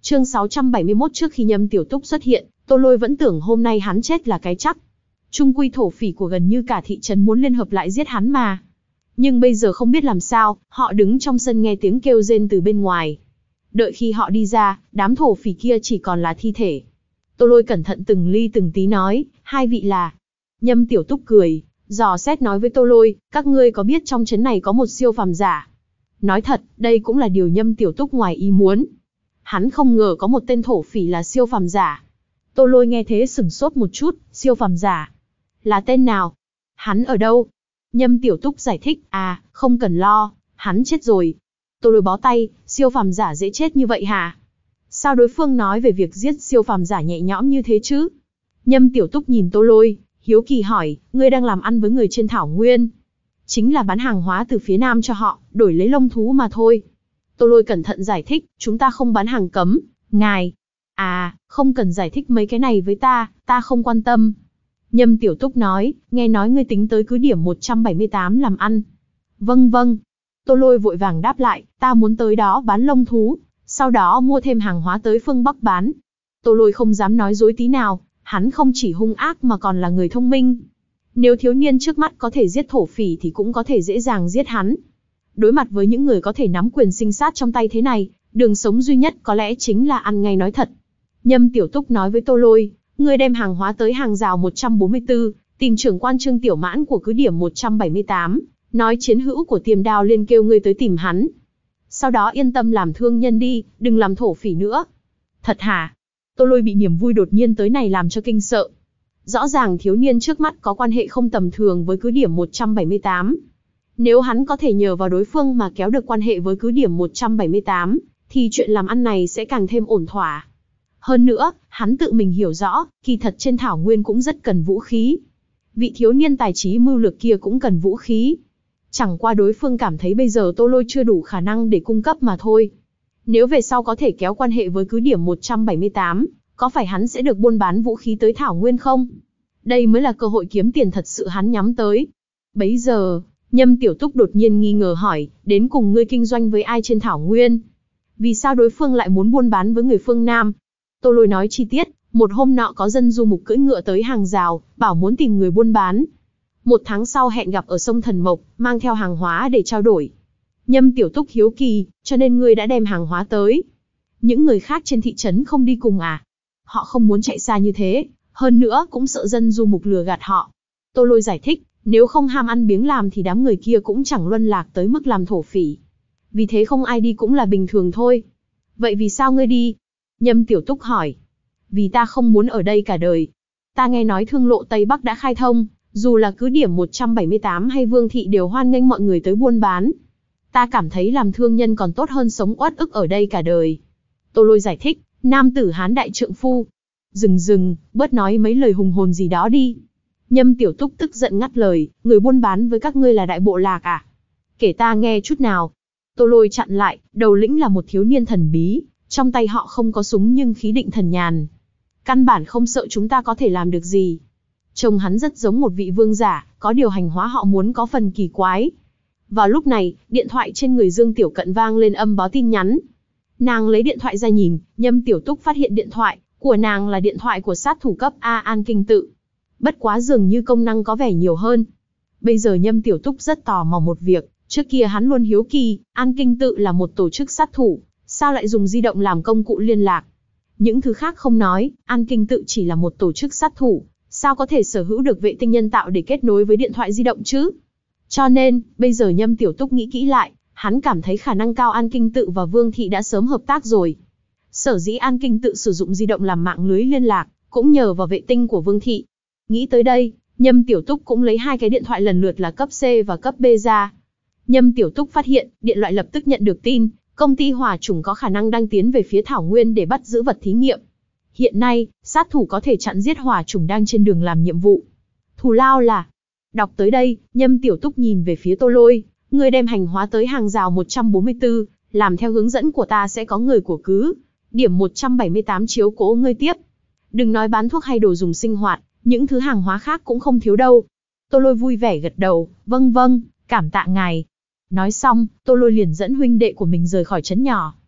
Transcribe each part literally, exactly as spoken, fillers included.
Chương sáu trăm bảy mươi mốt Trước khi Nhâm Tiểu Túc xuất hiện, Tô Lôi vẫn tưởng hôm nay hắn chết là cái chắc. Trung quy thổ phỉ của gần như cả thị trấn muốn liên hợp lại giết hắn mà. Nhưng bây giờ không biết làm sao, họ đứng trong sân nghe tiếng kêu rên từ bên ngoài. Đợi khi họ đi ra, đám thổ phỉ kia chỉ còn là thi thể. Tô Lôi cẩn thận từng ly từng tí nói, hai vị là... Nhâm Tiểu Túc cười, dò xét nói với Tô Lôi, các ngươi có biết trong trấn này có một siêu phàm giả? Nói thật, đây cũng là điều Nhâm Tiểu Túc ngoài ý muốn. Hắn không ngờ có một tên thổ phỉ là siêu phàm giả. Tô Lôi nghe thế sửng sốt một chút, siêu phàm giả. Là tên nào? Hắn ở đâu? Nhâm Tiểu Túc giải thích, à, không cần lo, hắn chết rồi. Tô Lôi bó tay, siêu phàm giả dễ chết như vậy hả? Sao đối phương nói về việc giết siêu phàm giả nhẹ nhõm như thế chứ? Nhâm Tiểu Túc nhìn Tô Lôi, hiếu kỳ hỏi, ngươi đang làm ăn với người trên thảo nguyên. Chính là bán hàng hóa từ phía nam cho họ, đổi lấy lông thú mà thôi. Tô Lôi cẩn thận giải thích, chúng ta không bán hàng cấm, ngài. À, không cần giải thích mấy cái này với ta, ta không quan tâm. Nhâm Tiểu Túc nói, nghe nói ngươi tính tới cứ điểm một trăm bảy mươi tám làm ăn. Vâng vâng. Tô Lôi vội vàng đáp lại, ta muốn tới đó bán lông thú, sau đó mua thêm hàng hóa tới phương Bắc bán. Tô Lôi không dám nói dối tí nào, hắn không chỉ hung ác mà còn là người thông minh. Nếu thiếu niên trước mắt có thể giết thổ phỉ thì cũng có thể dễ dàng giết hắn. Đối mặt với những người có thể nắm quyền sinh sát trong tay thế này, đường sống duy nhất có lẽ chính là ăn ngay nói thật. Nhâm Tiểu Túc nói với Tô Lôi, ngươi đem hàng hóa tới hàng rào một trăm bốn mươi tư, tìm trưởng quan Trương Tiểu Mãn của cứ điểm một trăm bảy mươi tám, nói chiến hữu của Tiềm Đao Liên kêu ngươi tới tìm hắn. Sau đó yên tâm làm thương nhân đi, đừng làm thổ phỉ nữa. Thật hả? Tô Lôi bị niềm vui đột nhiên tới này làm cho kinh sợ. Rõ ràng thiếu niên trước mắt có quan hệ không tầm thường với cứ điểm một trăm bảy mươi tám. Nếu hắn có thể nhờ vào đối phương mà kéo được quan hệ với cứ điểm một trăm bảy mươi tám, thì chuyện làm ăn này sẽ càng thêm ổn thỏa. Hơn nữa, hắn tự mình hiểu rõ, kỳ thật trên thảo nguyên cũng rất cần vũ khí. Vị thiếu niên tài trí mưu lược kia cũng cần vũ khí. Chẳng qua đối phương cảm thấy bây giờ Tô Lôi chưa đủ khả năng để cung cấp mà thôi. Nếu về sau có thể kéo quan hệ với cứ điểm một trăm bảy mươi tám, có phải hắn sẽ được buôn bán vũ khí tới thảo nguyên không? Đây mới là cơ hội kiếm tiền thật sự hắn nhắm tới. Bấy giờ, Nhâm Tiểu Túc đột nhiên nghi ngờ hỏi, đến cùng ngươi kinh doanh với ai trên thảo nguyên? Vì sao đối phương lại muốn buôn bán với người phương Nam? Tô Lôi nói chi tiết, một hôm nọ có dân du mục cưỡi ngựa tới hàng rào, bảo muốn tìm người buôn bán. Một tháng sau hẹn gặp ở sông Thần Mộc, mang theo hàng hóa để trao đổi. Nhâm Tiểu Túc hiếu kỳ, cho nên ngươi đã đem hàng hóa tới. Những người khác trên thị trấn không đi cùng à? Họ không muốn chạy xa như thế, hơn nữa cũng sợ dân du mục lừa gạt họ. Tô Lôi giải thích, nếu không ham ăn biếng làm thì đám người kia cũng chẳng luân lạc tới mức làm thổ phỉ. Vì thế không ai đi cũng là bình thường thôi. Vậy vì sao ngươi đi? Nhâm Tiểu Túc hỏi. Vì ta không muốn ở đây cả đời. Ta nghe nói thương lộ Tây Bắc đã khai thông, dù là cứ điểm một trăm bảy mươi tám hay Vương Thị đều hoan nghênh mọi người tới buôn bán. Ta cảm thấy làm thương nhân còn tốt hơn sống uất ức ở đây cả đời. Tô Lôi giải thích, nam tử hán đại trượng phu. Dừng dừng, bớt nói mấy lời hùng hồn gì đó đi. Nhâm Tiểu Túc tức giận ngắt lời, người buôn bán với các ngươi là đại bộ lạc à? Kể ta nghe chút nào. Tô Lôi chặn lại, đầu lĩnh là một thiếu niên thần bí, trong tay họ không có súng nhưng khí định thần nhàn. Căn bản không sợ chúng ta có thể làm được gì. Trông hắn rất giống một vị vương giả, có điều hành hóa họ muốn có phần kỳ quái. Vào lúc này, điện thoại trên người Dương Tiểu Cận vang lên âm báo tin nhắn. Nàng lấy điện thoại ra nhìn, Nhâm Tiểu Túc phát hiện điện thoại của nàng là điện thoại của sát thủ cấp A An Kinh Tự. Bất quá dường như công năng có vẻ nhiều hơn. Bây giờ Nhâm Tiểu Túc rất tò mò một việc, trước kia hắn luôn hiếu kỳ, An Kinh Tự là một tổ chức sát thủ, sao lại dùng di động làm công cụ liên lạc? Những thứ khác không nói, An Kinh Tự chỉ là một tổ chức sát thủ, sao có thể sở hữu được vệ tinh nhân tạo để kết nối với điện thoại di động chứ? Cho nên, bây giờ Nhâm Tiểu Túc nghĩ kỹ lại, hắn cảm thấy khả năng cao An Kinh Tự và Vương Thị đã sớm hợp tác rồi. Sở dĩ An Kinh Tự sử dụng di động làm mạng lưới liên lạc, cũng nhờ vào vệ tinh của Vương Thị. Nghĩ tới đây, Nhâm Tiểu Túc cũng lấy hai cái điện thoại lần lượt là cấp C và cấp B ra. Nhâm Tiểu Túc phát hiện, điện thoại lập tức nhận được tin, công ty Hỏa Chủng có khả năng đang tiến về phía Thảo Nguyên để bắt giữ vật thí nghiệm. Hiện nay, sát thủ có thể chặn giết Hỏa Chủng đang trên đường làm nhiệm vụ. Thù lao là... Đọc tới đây, Nhâm Tiểu Túc nhìn về phía Tô Lôi, người đem hành hóa tới hàng rào một trăm bốn mươi tư, làm theo hướng dẫn của ta sẽ có người của cứ điểm một trăm bảy mươi tám chiếu cố ngươi tiếp. Đừng nói bán thuốc hay đồ dùng sinh hoạt, những thứ hàng hóa khác cũng không thiếu đâu. Tô Lôi vui vẻ gật đầu, vâng vâng, cảm tạ ngài. Nói xong, Tô Lôi liền dẫn huynh đệ của mình rời khỏi trấn nhỏ.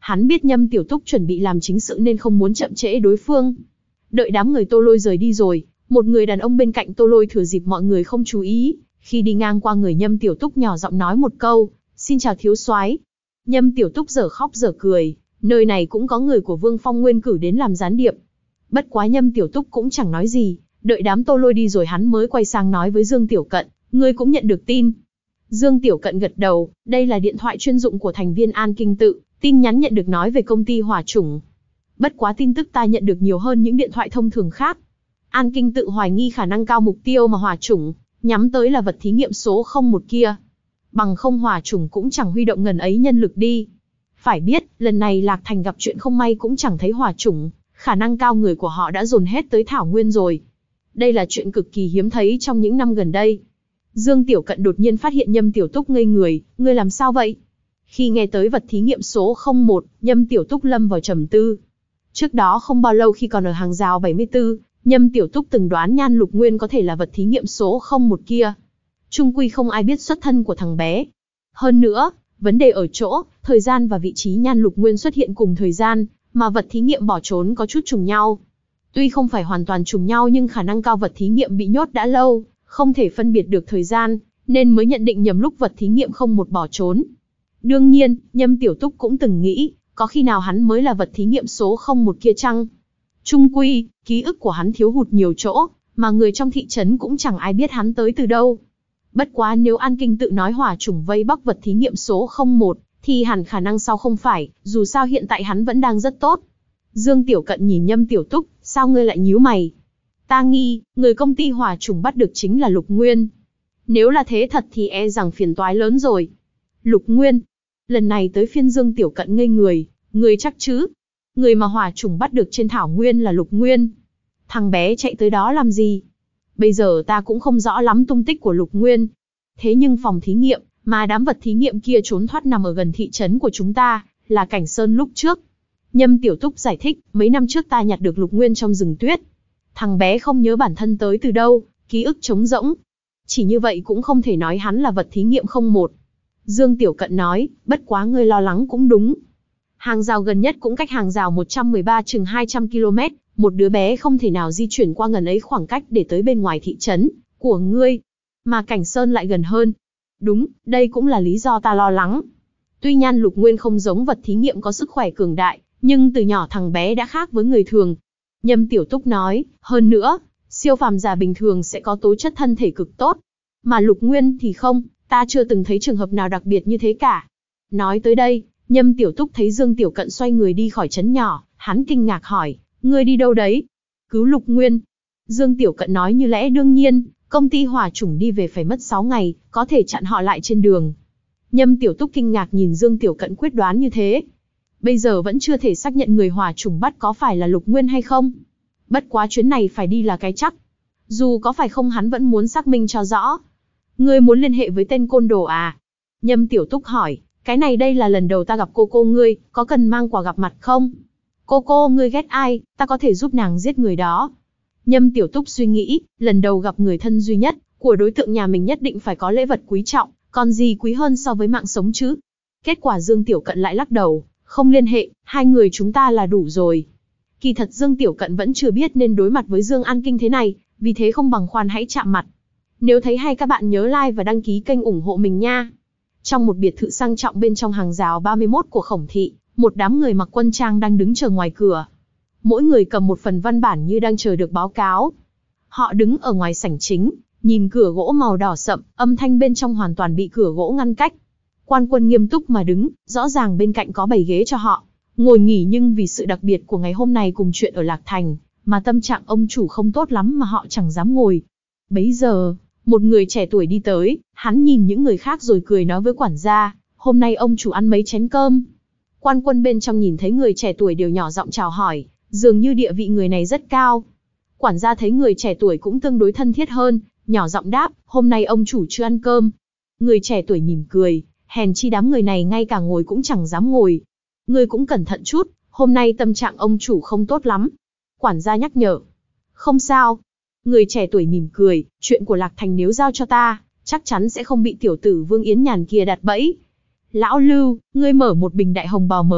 Hắn biết Nhâm Tiểu Túc chuẩn bị làm chính sự nên không muốn chậm trễ đối phương. Đợi đám người Tô Lôi rời đi rồi, một người đàn ông bên cạnh Tô Lôi thừa dịp mọi người không chú ý, khi đi ngang qua người Nhâm Tiểu Túc nhỏ giọng nói một câu, xin chào thiếu soái. Nhâm Tiểu Túc dở khóc dở cười, nơi này cũng có người của Vương Phong Nguyên cử đến làm gián điệp. Bất quá Nhâm Tiểu Túc cũng chẳng nói gì, đợi đám Tô Lôi đi rồi hắn mới quay sang nói với Dương Tiểu Cận, ngươi cũng nhận được tin. Dương Tiểu Cận gật đầu, đây là điện thoại chuyên dụng của thành viên An Kinh Tự, tin nhắn nhận được nói về công ty Hỏa Chủng. Bất quá tin tức ta nhận được nhiều hơn những điện thoại thông thường khác. An Kinh Tự hoài nghi khả năng cao mục tiêu mà Hỏa Chủng nhắm tới là vật thí nghiệm số không một kia. Bằng không Hỏa Chủng cũng chẳng huy động ngần ấy nhân lực đi. Phải biết, lần này Lạc Thành gặp chuyện không may cũng chẳng thấy Hỏa Chủng, khả năng cao người của họ đã dồn hết tới Thảo Nguyên rồi. Đây là chuyện cực kỳ hiếm thấy trong những năm gần đây. Dương Tiểu Cận đột nhiên phát hiện Nhâm Tiểu Túc ngây người, ngươi làm sao vậy? Khi nghe tới vật thí nghiệm số không một, Nhâm Tiểu Túc lâm vào trầm tư. Trước đó không bao lâu khi còn ở hàng rào bảy mươi tư, Nhâm Tiểu Túc từng đoán Nhan Lục Nguyên có thể là vật thí nghiệm số không một kia. Chung quy không ai biết xuất thân của thằng bé. Hơn nữa, vấn đề ở chỗ, thời gian và vị trí Nhan Lục Nguyên xuất hiện cùng thời gian, mà vật thí nghiệm bỏ trốn có chút trùng nhau. Tuy không phải hoàn toàn trùng nhau nhưng khả năng cao vật thí nghiệm bị nhốt đã lâu, không thể phân biệt được thời gian, nên mới nhận định nhầm lúc vật thí nghiệm không một bỏ trốn. Đương nhiên, Nhâm Tiểu Túc cũng từng nghĩ, có khi nào hắn mới là vật thí nghiệm số không một kia chăng? Chung quy, ký ức của hắn thiếu hụt nhiều chỗ, mà người trong thị trấn cũng chẳng ai biết hắn tới từ đâu. Bất quá nếu An Kinh Tự nói Hỏa Chủng vây bắt vật thí nghiệm số không một, thì hẳn khả năng sau không phải, dù sao hiện tại hắn vẫn đang rất tốt. Dương Tiểu Cận nhìn Nhâm Tiểu Túc, sao ngươi lại nhíu mày? Ta nghi, người công ty Hỏa Chủng bắt được chính là Lục Nguyên. Nếu là thế thật thì e rằng phiền toái lớn rồi. Lục Nguyên. Lần này tới phiên Dương Tiểu Cận ngây người, người chắc chứ? Người mà Hỏa Chủng bắt được trên Thảo Nguyên là Lục Nguyên. Thằng bé chạy tới đó làm gì? Bây giờ ta cũng không rõ lắm tung tích của Lục Nguyên. Thế nhưng phòng thí nghiệm, mà đám vật thí nghiệm kia trốn thoát nằm ở gần thị trấn của chúng ta, là Cảnh Sơn lúc trước. Nhâm Tiểu Túc giải thích, mấy năm trước ta nhặt được Lục Nguyên trong rừng tuyết. Thằng bé không nhớ bản thân tới từ đâu, ký ức trống rỗng. Chỉ như vậy cũng không thể nói hắn là vật thí nghiệm không một. Dương Tiểu Cận nói, bất quá ngươi lo lắng cũng đúng. Hàng rào gần nhất cũng cách hàng rào một trăm mười ba chừng hai trăm ki lô mét, một đứa bé không thể nào di chuyển qua ngần ấy khoảng cách để tới bên ngoài thị trấn của ngươi. Mà Cảnh Sơn lại gần hơn. Đúng, đây cũng là lý do ta lo lắng. Tuy Nhan Lục Nguyên không giống vật thí nghiệm có sức khỏe cường đại, nhưng từ nhỏ thằng bé đã khác với người thường. Nhâm Tiểu Túc nói, hơn nữa, siêu phàm giả bình thường sẽ có tố chất thân thể cực tốt. Mà Lục Nguyên thì không, ta chưa từng thấy trường hợp nào đặc biệt như thế cả. Nói tới đây, Nhâm Tiểu Túc thấy Dương Tiểu Cận xoay người đi khỏi trấn nhỏ, hắn kinh ngạc hỏi, ngươi đi đâu đấy? Cứu Lục Nguyên. Dương Tiểu Cận nói như lẽ đương nhiên, công ty Hỏa Chủng đi về phải mất sáu ngày, có thể chặn họ lại trên đường. Nhâm Tiểu Túc kinh ngạc nhìn Dương Tiểu Cận quyết đoán như thế. Bây giờ vẫn chưa thể xác nhận người Hỏa Chủng bắt có phải là Lục Nguyên hay không. Bất quá chuyến này phải đi là cái chắc. Dù có phải không hắn vẫn muốn xác minh cho rõ. Ngươi muốn liên hệ với tên côn đồ à? Nhâm Tiểu Túc hỏi, cái này đây là lần đầu ta gặp cô cô ngươi, có cần mang quà gặp mặt không? Cô cô ngươi ghét ai, ta có thể giúp nàng giết người đó. Nhâm Tiểu Túc suy nghĩ, lần đầu gặp người thân duy nhất của đối tượng nhà mình nhất định phải có lễ vật quý trọng, còn gì quý hơn so với mạng sống chứ? Kết quả Dương Tiểu Cận lại lắc đầu, không liên hệ, hai người chúng ta là đủ rồi. Kỳ thật Dương Tiểu Cận vẫn chưa biết nên đối mặt với Dương An Kinh thế này, vì thế không bằng khoan hãy chạm mặt. Nếu thấy hay các bạn nhớ like và đăng ký kênh ủng hộ mình nha. Trong một biệt thự sang trọng bên trong hàng rào ba mươi mốt của Khổng thị, một đám người mặc quân trang đang đứng chờ ngoài cửa. Mỗi người cầm một phần văn bản như đang chờ được báo cáo. Họ đứng ở ngoài sảnh chính, nhìn cửa gỗ màu đỏ sậm, âm thanh bên trong hoàn toàn bị cửa gỗ ngăn cách. Quan Quân nghiêm túc mà đứng, rõ ràng bên cạnh có bảy ghế cho họ ngồi nghỉ, nhưng vì sự đặc biệt của ngày hôm nay cùng chuyện ở Lạc Thành, mà tâm trạng ông chủ không tốt lắm mà họ chẳng dám ngồi. Bấy giờ, một người trẻ tuổi đi tới, hắn nhìn những người khác rồi cười nói với quản gia, hôm nay ông chủ ăn mấy chén cơm. Quan Quân bên trong nhìn thấy người trẻ tuổi đều nhỏ giọng chào hỏi, dường như địa vị người này rất cao. Quản gia thấy người trẻ tuổi cũng tương đối thân thiết hơn, nhỏ giọng đáp, hôm nay ông chủ chưa ăn cơm. Người trẻ tuổi mỉm cười, hèn chi đám người này ngay cả ngồi cũng chẳng dám ngồi. Ngươi cũng cẩn thận chút, hôm nay tâm trạng ông chủ không tốt lắm. Quản gia nhắc nhở. Không sao. Người trẻ tuổi mỉm cười, chuyện của Lạc Thành nếu giao cho ta, chắc chắn sẽ không bị tiểu tử Vương Yến Nhàn kia đặt bẫy. Lão Lưu, ngươi mở một bình đại hồng bào mới,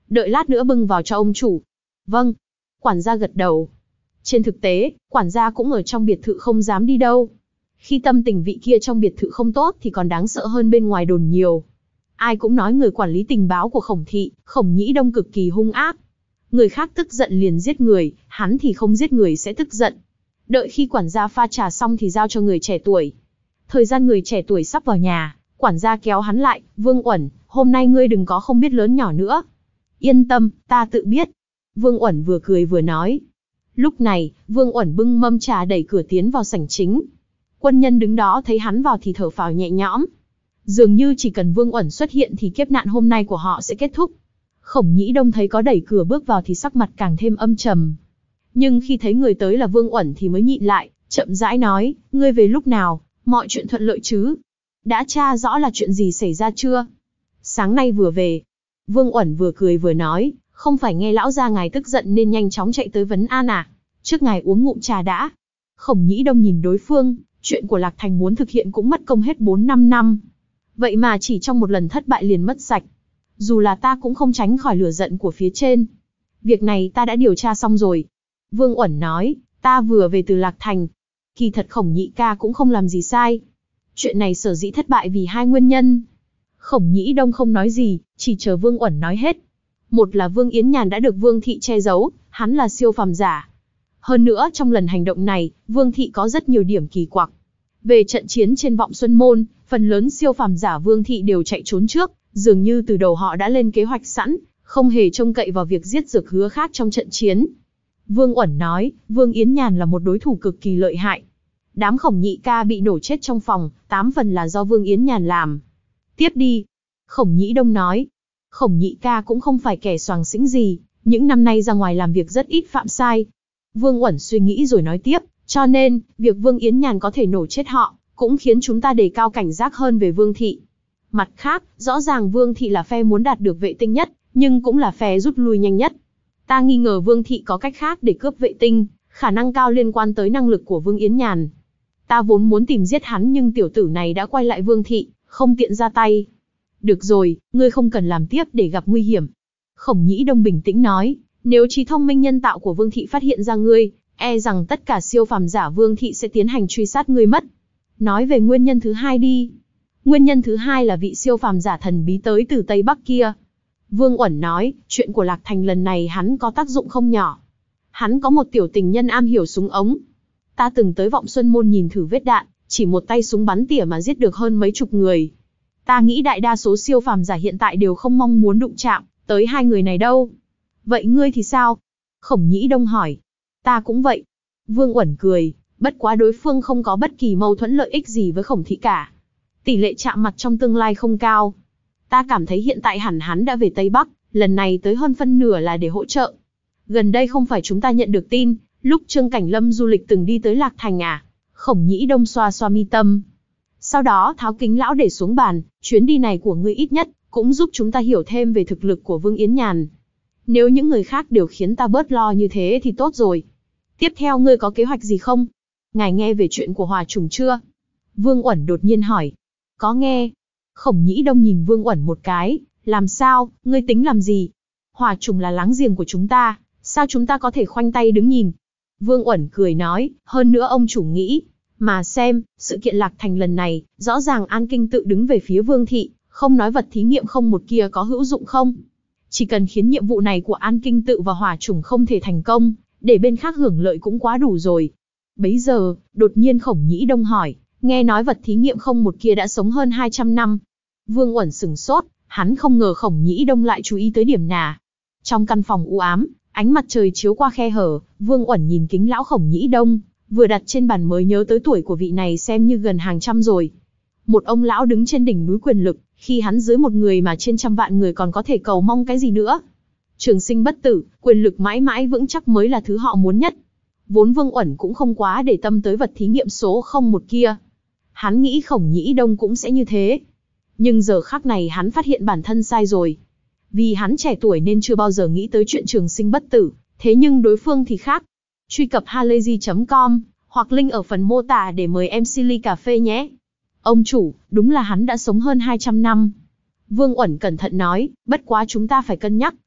đợi lát nữa bưng vào cho ông chủ. Vâng. Quản gia gật đầu. Trên thực tế, quản gia cũng ở trong biệt thự không dám đi đâu. Khi tâm tình vị kia trong biệt thự không tốt thì còn đáng sợ hơn bên ngoài đồn nhiều. Ai cũng nói người quản lý tình báo của Khổng thị, Khổng Nhĩ Đông cực kỳ hung ác. Người khác tức giận liền giết người, hắn thì không giết người sẽ tức giận. Đợi khi quản gia pha trà xong thì giao cho người trẻ tuổi. Thời gian người trẻ tuổi sắp vào nhà, quản gia kéo hắn lại, Vương Uẩn, hôm nay ngươi đừng có không biết lớn nhỏ nữa. Yên tâm, ta tự biết. Vương Uẩn vừa cười vừa nói. Lúc này, Vương Uẩn bưng mâm trà đẩy cửa tiến vào sảnh chính. Quân nhân đứng đó thấy hắn vào thì thở phào nhẹ nhõm. Dường như chỉ cần Vương Uẩn xuất hiện thì kiếp nạn hôm nay của họ sẽ kết thúc. Khổng Nhĩ Đông thấy có đẩy cửa bước vào thì sắc mặt càng thêm âm trầm. Nhưng khi thấy người tới là Vương Uẩn thì mới nhịn lại, chậm rãi nói, ngươi về lúc nào, mọi chuyện thuận lợi chứ? Đã tra rõ là chuyện gì xảy ra chưa? Sáng nay vừa về. Vương Uẩn vừa cười vừa nói, không phải nghe lão gia ngài tức giận nên nhanh chóng chạy tới vấn an à? Trước ngài uống ngụm trà đã. Khổng Nhĩ Đông nhìn đối phương, chuyện của Lạc Thành muốn thực hiện cũng mất công hết bốn năm năm. Vậy mà chỉ trong một lần thất bại liền mất sạch. Dù là ta cũng không tránh khỏi lửa giận của phía trên. Việc này ta đã điều tra xong rồi. Vương Uẩn nói, ta vừa về từ Lạc Thành. Kỳ thật Khổng nhị ca cũng không làm gì sai. Chuyện này sở dĩ thất bại vì hai nguyên nhân. Khổng Nhĩ Đông không nói gì, chỉ chờ Vương Uẩn nói hết. Một là Vương Yến Nhàn đã được Vương Thị che giấu, hắn là siêu phàm giả. Hơn nữa trong lần hành động này, Vương Thị có rất nhiều điểm kỳ quặc. Về trận chiến trên Vọng Xuân Môn, phần lớn siêu phàm giả Vương Thị đều chạy trốn trước, dường như từ đầu họ đã lên kế hoạch sẵn, không hề trông cậy vào việc giết Dược Hứa khác trong trận chiến. Vương Uẩn nói, Vương Yến Nhàn là một đối thủ cực kỳ lợi hại. Đám Khổng nhị ca bị nổ chết trong phòng, tám phần là do Vương Yến Nhàn làm. Tiếp đi. Khổng Nhĩ Đông nói. Khổng nhị ca cũng không phải kẻ xoàng xĩnh gì, những năm nay ra ngoài làm việc rất ít phạm sai. Vương Uẩn suy nghĩ rồi nói tiếp, cho nên, việc Vương Yến Nhàn có thể nổ chết họ, cũng khiến chúng ta đề cao cảnh giác hơn về Vương Thị. Mặt khác, rõ ràng Vương Thị là phe muốn đạt được vệ tinh nhất, nhưng cũng là phe rút lui nhanh nhất. Ta nghi ngờ Vương Thị có cách khác để cướp vệ tinh, khả năng cao liên quan tới năng lực của Vương Yến Nhàn. Ta vốn muốn tìm giết hắn nhưng tiểu tử này đã quay lại Vương Thị, không tiện ra tay. Được rồi, ngươi không cần làm tiếp để gặp nguy hiểm. Khổng Nhĩ Đông bình tĩnh nói, nếu trí thông minh nhân tạo của Vương Thị phát hiện ra ngươi, e rằng tất cả siêu phàm giả Vương Thị sẽ tiến hành truy sát ngươi mất. Nói về nguyên nhân thứ hai đi. Nguyên nhân thứ hai là vị siêu phàm giả thần bí tới từ Tây Bắc kia. Vương Uẩn nói, chuyện của Lạc Thành lần này hắn có tác dụng không nhỏ. Hắn có một tiểu tình nhân am hiểu súng ống. Ta từng tới Vọng Xuân Môn nhìn thử vết đạn, chỉ một tay súng bắn tỉa mà giết được hơn mấy chục người. Ta nghĩ đại đa số siêu phàm giả hiện tại đều không mong muốn đụng chạm tới hai người này đâu. Vậy ngươi thì sao? Khổng Nhĩ Đông hỏi. Ta cũng vậy. Vương Uẩn cười, bất quá đối phương không có bất kỳ mâu thuẫn lợi ích gì với Khổng Thị cả. Tỷ lệ chạm mặt trong tương lai không cao. Ta cảm thấy hiện tại hẳn hắn đã về Tây Bắc, lần này tới hơn phân nửa là để hỗ trợ. Gần đây không phải chúng ta nhận được tin, lúc Trương Cảnh Lâm du lịch từng đi tới Lạc Thành à? Khổng Nhĩ Đông xoa xoa mi tâm. Sau đó tháo kính lão để xuống bàn, chuyến đi này của ngươi ít nhất, cũng giúp chúng ta hiểu thêm về thực lực của Vương Yến Nhàn. Nếu những người khác đều khiến ta bớt lo như thế thì tốt rồi. Tiếp theo ngươi có kế hoạch gì không? Ngài nghe về chuyện của Hòa Trùng chưa? Vương Uẩn đột nhiên hỏi. Có nghe. Khổng Nhĩ Đông nhìn Vương Uẩn một cái, làm sao, ngươi tính làm gì? Hòa Trùng là láng giềng của chúng ta, sao chúng ta có thể khoanh tay đứng nhìn? Vương Uẩn cười nói, hơn nữa ông chủ nghĩ, mà xem, sự kiện Lạc Thành lần này, rõ ràng An Kinh tự đứng về phía Vương Thị, không nói vật thí nghiệm không một kia có hữu dụng không. Chỉ cần khiến nhiệm vụ này của An Kinh tự và Hỏa Chủng không thể thành công, để bên khác hưởng lợi cũng quá đủ rồi. Bấy giờ, đột nhiên Khổng Nhĩ Đông hỏi, nghe nói vật thí nghiệm không một kia đã sống hơn hai trăm năm. Vương Uẩn sừng sốt, hắn không ngờ Khổng Nhĩ Đông lại chú ý tới điểm nà. Trong căn phòng u ám, ánh mặt trời chiếu qua khe hở, Vương Uẩn nhìn kính lão Khổng Nhĩ Đông, vừa đặt trên bàn mới nhớ tới tuổi của vị này xem như gần hàng trăm rồi. Một ông lão đứng trên đỉnh núi quyền lực, khi hắn dưới một người mà trên trăm vạn người còn có thể cầu mong cái gì nữa. Trường sinh bất tử, quyền lực mãi mãi vững chắc mới là thứ họ muốn nhất. Vốn Vương Uẩn cũng không quá để tâm tới vật thí nghiệm số không một kia. Hắn nghĩ Khổng Nhĩ Đông cũng sẽ như thế. Nhưng giờ khắc này hắn phát hiện bản thân sai rồi. Vì hắn trẻ tuổi nên chưa bao giờ nghĩ tới chuyện trường sinh bất tử, thế nhưng đối phương thì khác. Truy cập halayzi chấm com, hoặc link ở phần mô tả để mời em xê ly cà phê nhé. Ông chủ, đúng là hắn đã sống hơn hai trăm năm. Vương Uẩn cẩn thận nói, bất quá chúng ta phải cân nhắc,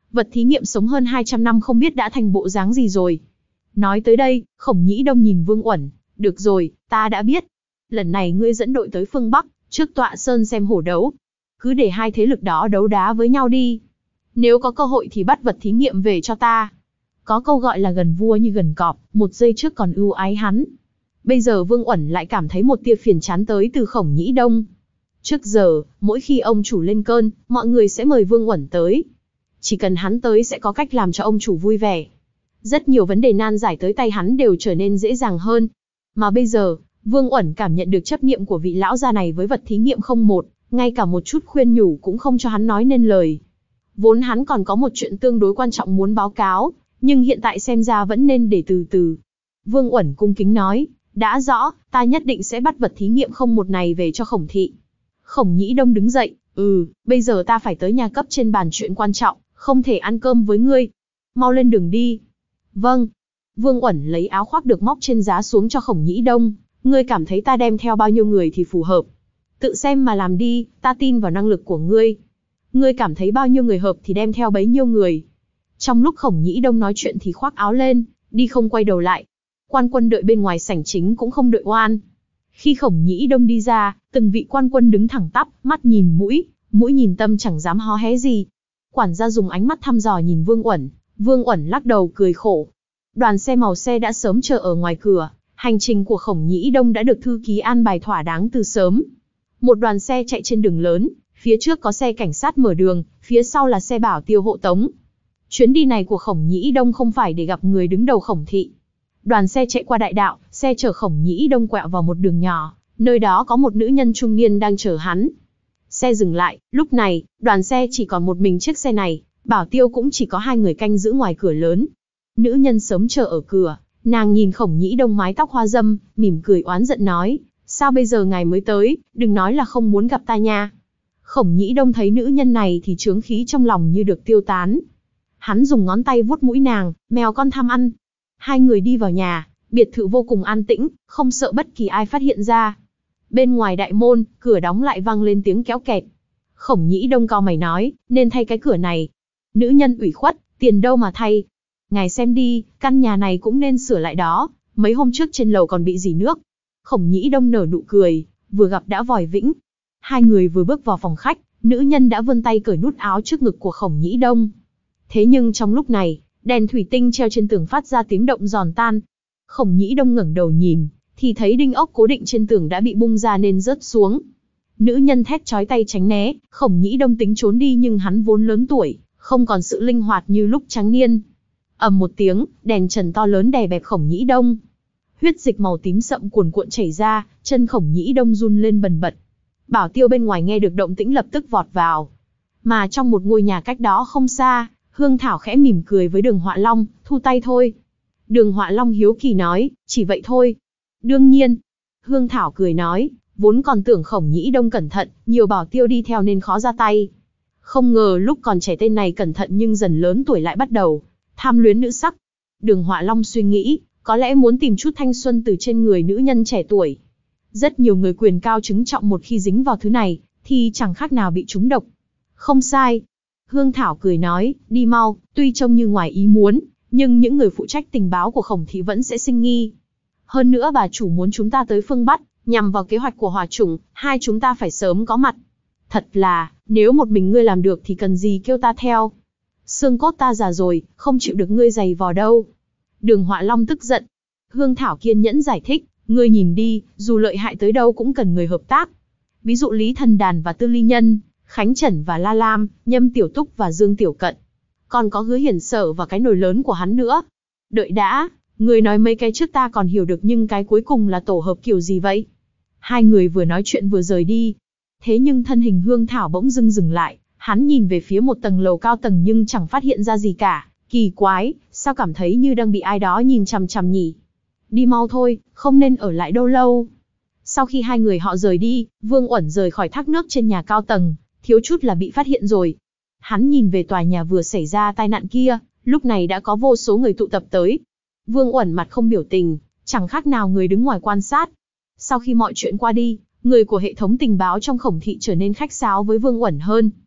Vật thí nghiệm sống hơn hai trăm năm không biết đã thành bộ dáng gì rồi. Nói tới đây, Khổng Nhĩ Đông nhìn Vương Uẩn, được rồi, ta đã biết. Lần này ngươi dẫn đội tới phương Bắc, trước tọa sơn xem hổ đấu. Cứ để hai thế lực đó đấu đá với nhau đi. Nếu có cơ hội thì bắt vật thí nghiệm về cho ta. Có câu gọi là gần vua như gần cọp, một giây trước còn ưu ái hắn. Bây giờ Vương Uẩn lại cảm thấy một tia phiền chán tới từ Khổng Nhĩ Đông. Trước giờ, mỗi khi ông chủ lên cơn, mọi người sẽ mời Vương Uẩn tới. Chỉ cần hắn tới sẽ có cách làm cho ông chủ vui vẻ. Rất nhiều vấn đề nan giải tới tay hắn đều trở nên dễ dàng hơn. Mà bây giờ, Vương Uẩn cảm nhận được chấp niệm của vị lão gia này với vật thí nghiệm không một, ngay cả một chút khuyên nhủ cũng không cho hắn nói nên lời. Vốn hắn còn có một chuyện tương đối quan trọng muốn báo cáo, nhưng hiện tại xem ra vẫn nên để từ từ. Vương Uẩn cung kính nói, đã rõ, ta nhất định sẽ bắt vật thí nghiệm không một này về cho Khổng thị. Khổng Nhĩ Đông đứng dậy, ừ, bây giờ ta phải tới nhà cấp trên bàn chuyện quan trọng, không thể ăn cơm với ngươi. Mau lên đường đi. Vâng. Vương Uẩn lấy áo khoác được móc trên giá xuống cho Khổng Nhĩ Đông, ngươi cảm thấy ta đem theo bao nhiêu người thì phù hợp. Tự xem mà làm đi, ta tin vào năng lực của ngươi. Ngươi cảm thấy bao nhiêu người hợp thì đem theo bấy nhiêu người. Trong lúc Khổng Nhĩ Đông nói chuyện thì khoác áo lên, đi không quay đầu lại. Quan quân đợi bên ngoài sảnh chính cũng không đợi oan. Khi Khổng Nhĩ Đông đi ra, từng vị quan quân đứng thẳng tắp, mắt nhìn mũi, mũi nhìn tâm chẳng dám hó hé gì. Quản gia dùng ánh mắt thăm dò nhìn Vương Uẩn, Vương Uẩn lắc đầu cười khổ. Đoàn xe màu xe đã sớm chờ ở ngoài cửa, hành trình của Khổng Nhĩ Đông đã được thư ký an bài thỏa đáng từ sớm. Một đoàn xe chạy trên đường lớn, phía trước có xe cảnh sát mở đường, phía sau là xe bảo tiêu hộ tống. Chuyến đi này của Khổng Nhĩ Đông không phải để gặp người đứng đầu Khổng thị. Đoàn xe chạy qua đại đạo, xe chở Khổng Nhĩ Đông quẹo vào một đường nhỏ, nơi đó có một nữ nhân trung niên đang chờ hắn. Xe dừng lại, lúc này, đoàn xe chỉ còn một mình chiếc xe này, bảo tiêu cũng chỉ có hai người canh giữ ngoài cửa lớn. Nữ nhân sớm chờ ở cửa, nàng nhìn Khổng Nhĩ Đông mái tóc hoa dâm, mỉm cười oán giận nói, sao bây giờ ngài mới tới, đừng nói là không muốn gặp ta nha. Khổng Nhĩ Đông thấy nữ nhân này thì chướng khí trong lòng như được tiêu tán. Hắn dùng ngón tay vuốt mũi nàng, mèo con tham ăn. Hai người đi vào nhà, biệt thự vô cùng an tĩnh, không sợ bất kỳ ai phát hiện ra. Bên ngoài đại môn, cửa đóng lại vang lên tiếng kéo kẹt. Khổng Nhĩ Đông cau mày nói, nên thay cái cửa này. Nữ nhân ủy khuất, tiền đâu mà thay. Ngài xem đi, căn nhà này cũng nên sửa lại đó, mấy hôm trước trên lầu còn bị rỉ nước. Khổng Nhĩ Đông nở nụ cười, vừa gặp đã vòi vĩnh. Hai người vừa bước vào phòng khách, nữ nhân đã vươn tay cởi nút áo trước ngực của Khổng Nhĩ Đông. Thế nhưng trong lúc này, đèn thủy tinh treo trên tường phát ra tiếng động giòn tan. Khổng Nhĩ Đông ngẩng đầu nhìn, thì thấy đinh ốc cố định trên tường đã bị bung ra nên rớt xuống. Nữ nhân thét chói tay tránh né, Khổng Nhĩ Đông tính trốn đi nhưng hắn vốn lớn tuổi, không còn sự linh hoạt như lúc trắng niên. Ầm một tiếng, đèn trần to lớn đè bẹp Khổng Nhĩ Đông. Huyết dịch màu tím sậm cuồn cuộn chảy ra, chân Khổng Nhĩ Đông run lên bần bật. Bảo tiêu bên ngoài nghe được động tĩnh lập tức vọt vào. Mà trong một ngôi nhà cách đó không xa, Hương Thảo khẽ mỉm cười với Đường Họa Long, thu tay thôi. Đường Họa Long hiếu kỳ nói, chỉ vậy thôi. Đương nhiên. Hương Thảo cười nói, vốn còn tưởng Khổng Nhĩ Đông cẩn thận, nhiều bảo tiêu đi theo nên khó ra tay. Không ngờ lúc còn trẻ tên này cẩn thận nhưng dần lớn tuổi lại bắt đầu tham luyến nữ sắc. Đường Họa Long suy nghĩ, có lẽ muốn tìm chút thanh xuân từ trên người nữ nhân trẻ tuổi. Rất nhiều người quyền cao chức trọng một khi dính vào thứ này, thì chẳng khác nào bị trúng độc. Không sai. Hương Thảo cười nói, đi mau, tuy trông như ngoài ý muốn, nhưng những người phụ trách tình báo của Khổng thị vẫn sẽ sinh nghi. Hơn nữa bà chủ muốn chúng ta tới phương Bắc, nhằm vào kế hoạch của Hỏa Chủng, hai chúng ta phải sớm có mặt. Thật là, nếu một mình ngươi làm được thì cần gì kêu ta theo. Xương cốt ta già rồi, không chịu được ngươi giày vò đâu. Đường Họa Long tức giận. Hương Thảo kiên nhẫn giải thích, ngươi nhìn đi, dù lợi hại tới đâu cũng cần người hợp tác. Ví dụ Lý Thần Đàn và Tư Ly Nhân, Khánh Trần và La Lam, Nhâm Tiểu Túc và Dương Tiểu Cận. Còn có Hứa Hiển Sở và cái nồi lớn của hắn nữa. Đợi đã, người nói mấy cái trước ta còn hiểu được nhưng cái cuối cùng là tổ hợp kiểu gì vậy? Hai người vừa nói chuyện vừa rời đi. Thế nhưng thân hình Hương Thảo bỗng dưng dừng lại, hắn nhìn về phía một tầng lầu cao tầng nhưng chẳng phát hiện ra gì cả. Kỳ quái, sao cảm thấy như đang bị ai đó nhìn chằm chằm nhỉ? Đi mau thôi, không nên ở lại đâu lâu. Sau khi hai người họ rời đi, Vương Uẩn rời khỏi thác nước trên nhà cao tầng, thiếu chút là bị phát hiện rồi. Hắn nhìn về tòa nhà vừa xảy ra tai nạn kia, lúc này đã có vô số người tụ tập tới. Vương Uẩn mặt không biểu tình, chẳng khác nào người đứng ngoài quan sát. Sau khi mọi chuyện qua đi, người của hệ thống tình báo trong Khổng thị trở nên khách sáo với Vương Uẩn hơn.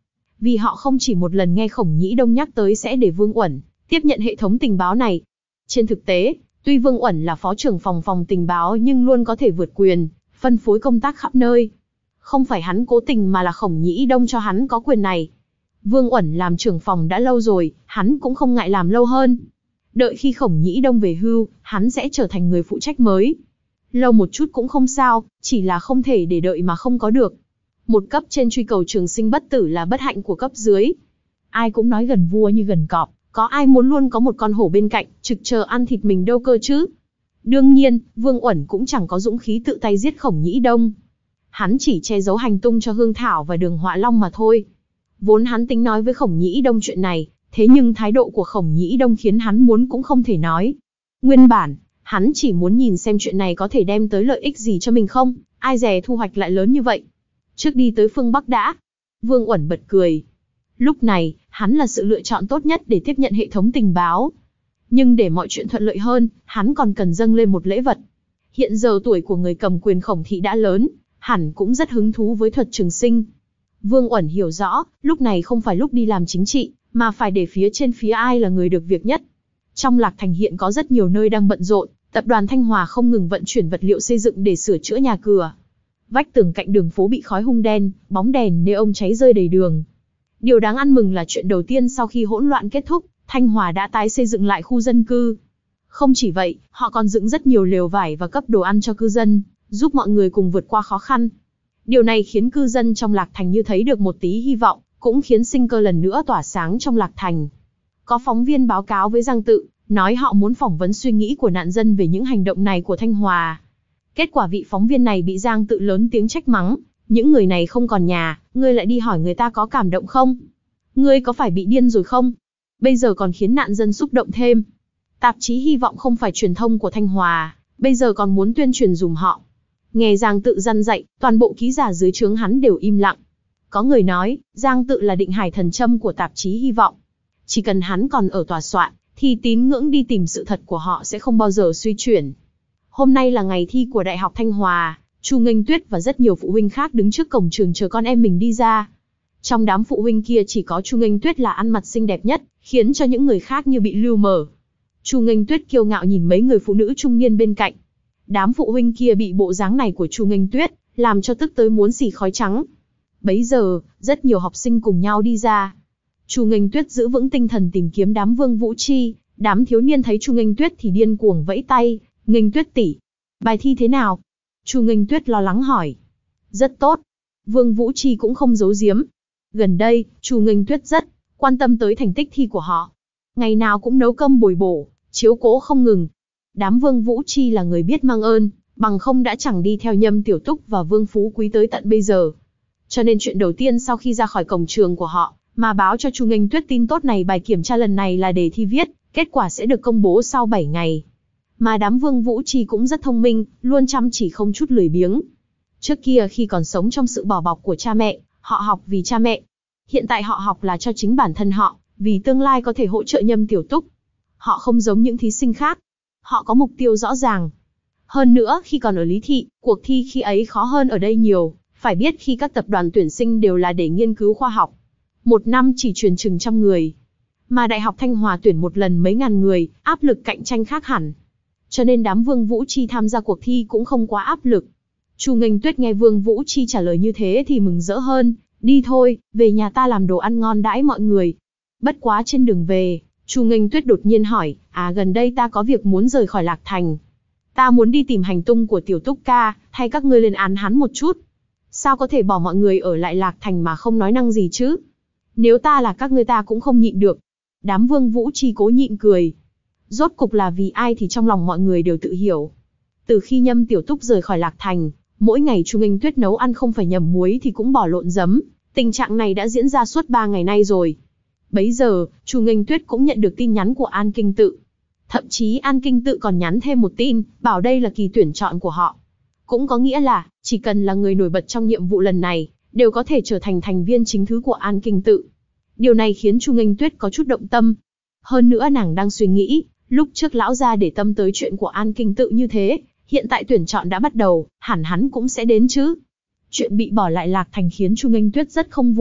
vì họ không chỉ một lần nghe Khổng Nhĩ Đông nhắc tới sẽ để Vương Uẩn tiếp nhận hệ thống tình báo này. Trên thực tế, tuy Vương Uẩn là phó trưởng phòng phòng tình báo nhưng luôn có thể vượt quyền, phân phối công tác khắp nơi. Không phải hắn cố tình mà là Khổng Nhĩ Đông cho hắn có quyền này. Vương Uẩn làm trưởng phòng đã lâu rồi, hắn cũng không ngại làm lâu hơn. Đợi khi Khổng Nhĩ Đông về hưu, hắn sẽ trở thành người phụ trách mới. Lâu một chút cũng không sao, chỉ là không thể để đợi mà không có được. Một cấp trên truy cầu trường sinh bất tử là bất hạnh của cấp dưới. Ai cũng nói gần vua như gần cọp, có ai muốn luôn có một con hổ bên cạnh, trực chờ ăn thịt mình đâu cơ chứ. Đương nhiên, Vương Uẩn cũng chẳng có dũng khí tự tay giết Khổng Nhĩ Đông. Hắn chỉ che giấu hành tung cho Hương Thảo và Đường Họa Long mà thôi. Vốn hắn tính nói với Khổng Nhĩ Đông chuyện này, thế nhưng thái độ của Khổng Nhĩ Đông khiến hắn muốn cũng không thể nói. Nguyên bản, hắn chỉ muốn nhìn xem chuyện này có thể đem tới lợi ích gì cho mình không, ai dè thu hoạch lại lớn như vậy. Trước đi tới phương Bắc đã. Vương Uẩn bật cười. Lúc này, hắn là sự lựa chọn tốt nhất để tiếp nhận hệ thống tình báo. Nhưng để mọi chuyện thuận lợi hơn, hắn còn cần dâng lên một lễ vật. Hiện giờ tuổi của người cầm quyền Khổng thị đã lớn, hẳn cũng rất hứng thú với thuật trường sinh. Vương Uẩn hiểu rõ, lúc này không phải lúc đi làm chính trị, mà phải để phía trên phía ai là người được việc nhất. Trong Lạc Thành hiện có rất nhiều nơi đang bận rộn, tập đoàn Thanh Hòa không ngừng vận chuyển vật liệu xây dựng để sửa chữa nhà cửa. Vách tường cạnh đường phố bị khói hung đen, bóng đèn neon cháy rơi đầy đường. Điều đáng ăn mừng là chuyện đầu tiên sau khi hỗn loạn kết thúc, Thanh Hòa đã tái xây dựng lại khu dân cư. Không chỉ vậy, họ còn dựng rất nhiều lều vải và cấp đồ ăn cho cư dân, giúp mọi người cùng vượt qua khó khăn. Điều này khiến cư dân trong Lạc Thành như thấy được một tí hy vọng, cũng khiến sinh cơ lần nữa tỏa sáng trong Lạc Thành. Có phóng viên báo cáo với Giang Tự, nói họ muốn phỏng vấn suy nghĩ của nạn dân về những hành động này của Thanh Hòa. Kết quả vị phóng viên này bị Giang Tự lớn tiếng trách mắng, những người này không còn nhà, ngươi lại đi hỏi người ta có cảm động không? Ngươi có phải bị điên rồi không? Bây giờ còn khiến nạn dân xúc động thêm. Tạp chí Hy vọng không phải truyền thông của Thanh Hòa, bây giờ còn muốn tuyên truyền dùm họ. Nghe Giang Tự răn dạy, toàn bộ ký giả dưới trướng hắn đều im lặng. Có người nói, Giang Tự là định hải thần châm của tạp chí Hy vọng. Chỉ cần hắn còn ở tòa soạn, thì tín ngưỡng đi tìm sự thật của họ sẽ không bao giờ suy chuyển. Hôm nay là ngày thi của Đại học Thanh Hòa, Chu Nghênh Tuyết và rất nhiều phụ huynh khác đứng trước cổng trường chờ con em mình đi ra. Trong đám phụ huynh kia chỉ có Chu Nghênh Tuyết là ăn mặc xinh đẹp nhất, khiến cho những người khác như bị lưu mờ. Chu Nghênh Tuyết kiêu ngạo nhìn mấy người phụ nữ trung niên bên cạnh. Đám phụ huynh kia bị bộ dáng này của Chu Nghênh Tuyết làm cho tức tới muốn xì khói trắng. Bấy giờ, rất nhiều học sinh cùng nhau đi ra. Chu Nghênh Tuyết giữ vững tinh thần tìm kiếm đám Vương Vũ Chi, đám thiếu niên thấy Chu Nghênh Tuyết thì điên cuồng vẫy tay, "Nghênh Tuyết tỷ, bài thi thế nào?" Chu Nghênh Tuyết lo lắng hỏi. "Rất tốt." Vương Vũ Chi cũng không giấu giếm. Gần đây, Chu Nghênh Tuyết rất quan tâm tới thành tích thi của họ. Ngày nào cũng nấu cơm bồi bổ, chiếu cố không ngừng. Đám Vương Vũ Chi là người biết mang ơn, bằng không đã chẳng đi theo Nhâm Tiểu Túc và Vương Phú Quý tới tận bây giờ. Cho nên chuyện đầu tiên sau khi ra khỏi cổng trường của họ, mà báo cho Chu Nghênh Tuyết tin tốt này bài kiểm tra lần này là đề thi viết, kết quả sẽ được công bố sau bảy ngày. Mà đám Vương Vũ Chi cũng rất thông minh, luôn chăm chỉ không chút lười biếng. Trước kia khi còn sống trong sự bảo bọc của cha mẹ, họ học vì cha mẹ. Hiện tại họ học là cho chính bản thân họ, vì tương lai có thể hỗ trợ Nhâm Tiểu Túc. Họ không giống những thí sinh khác. Họ có mục tiêu rõ ràng. Hơn nữa, khi còn ở lý thị, cuộc thi khi ấy khó hơn ở đây nhiều. Phải biết khi các tập đoàn tuyển sinh đều là để nghiên cứu khoa học. Một năm chỉ truyền chừng trăm người. Mà Đại học Thanh Hòa tuyển một lần mấy ngàn người, áp lực cạnh tranh khác hẳn. Cho nên đám Vương Vũ Chi tham gia cuộc thi cũng không quá áp lực. Chu Nghênh Tuyết nghe Vương Vũ Chi trả lời như thế thì mừng rỡ hơn. "Đi thôi, về nhà ta làm đồ ăn ngon đãi mọi người." Bất quá trên đường về, Chu Nghênh Tuyết đột nhiên hỏi, "À gần đây ta có việc muốn rời khỏi Lạc Thành. Ta muốn đi tìm hành tung của Tiểu Túc ca, thay các ngươi lên án hắn một chút. Sao có thể bỏ mọi người ở lại Lạc Thành mà không nói năng gì chứ? Nếu ta là các ngươi ta cũng không nhịn được." Đám Vương Vũ Chi cố nhịn cười. Rốt cục là vì ai thì trong lòng mọi người đều tự hiểu. Từ khi Nhâm Tiểu Túc rời khỏi Lạc Thành, mỗi ngày Chu Nghênh Tuyết nấu ăn không phải nhầm muối thì cũng bỏ lộn giấm. Tình trạng này đã diễn ra suốt ba ngày nay rồi. Bấy giờ, Chu Nghênh Tuyết cũng nhận được tin nhắn của An Kinh Tự. Thậm chí An Kinh Tự còn nhắn thêm một tin, bảo đây là kỳ tuyển chọn của họ. Cũng có nghĩa là, chỉ cần là người nổi bật trong nhiệm vụ lần này, đều có thể trở thành thành viên chính thứ của An Kinh Tự. Điều này khiến Chu Nghênh Tuyết có chút động tâm. Hơn nữa nàng đang suy nghĩ, lúc trước lão gia để tâm tới chuyện của An Kinh Tự như thế, hiện tại tuyển chọn đã bắt đầu, hẳn hắn cũng sẽ đến chứ. Chuyện bị bỏ lại Lạc Thành khiến Chu Nghênh Tuyết rất không vui,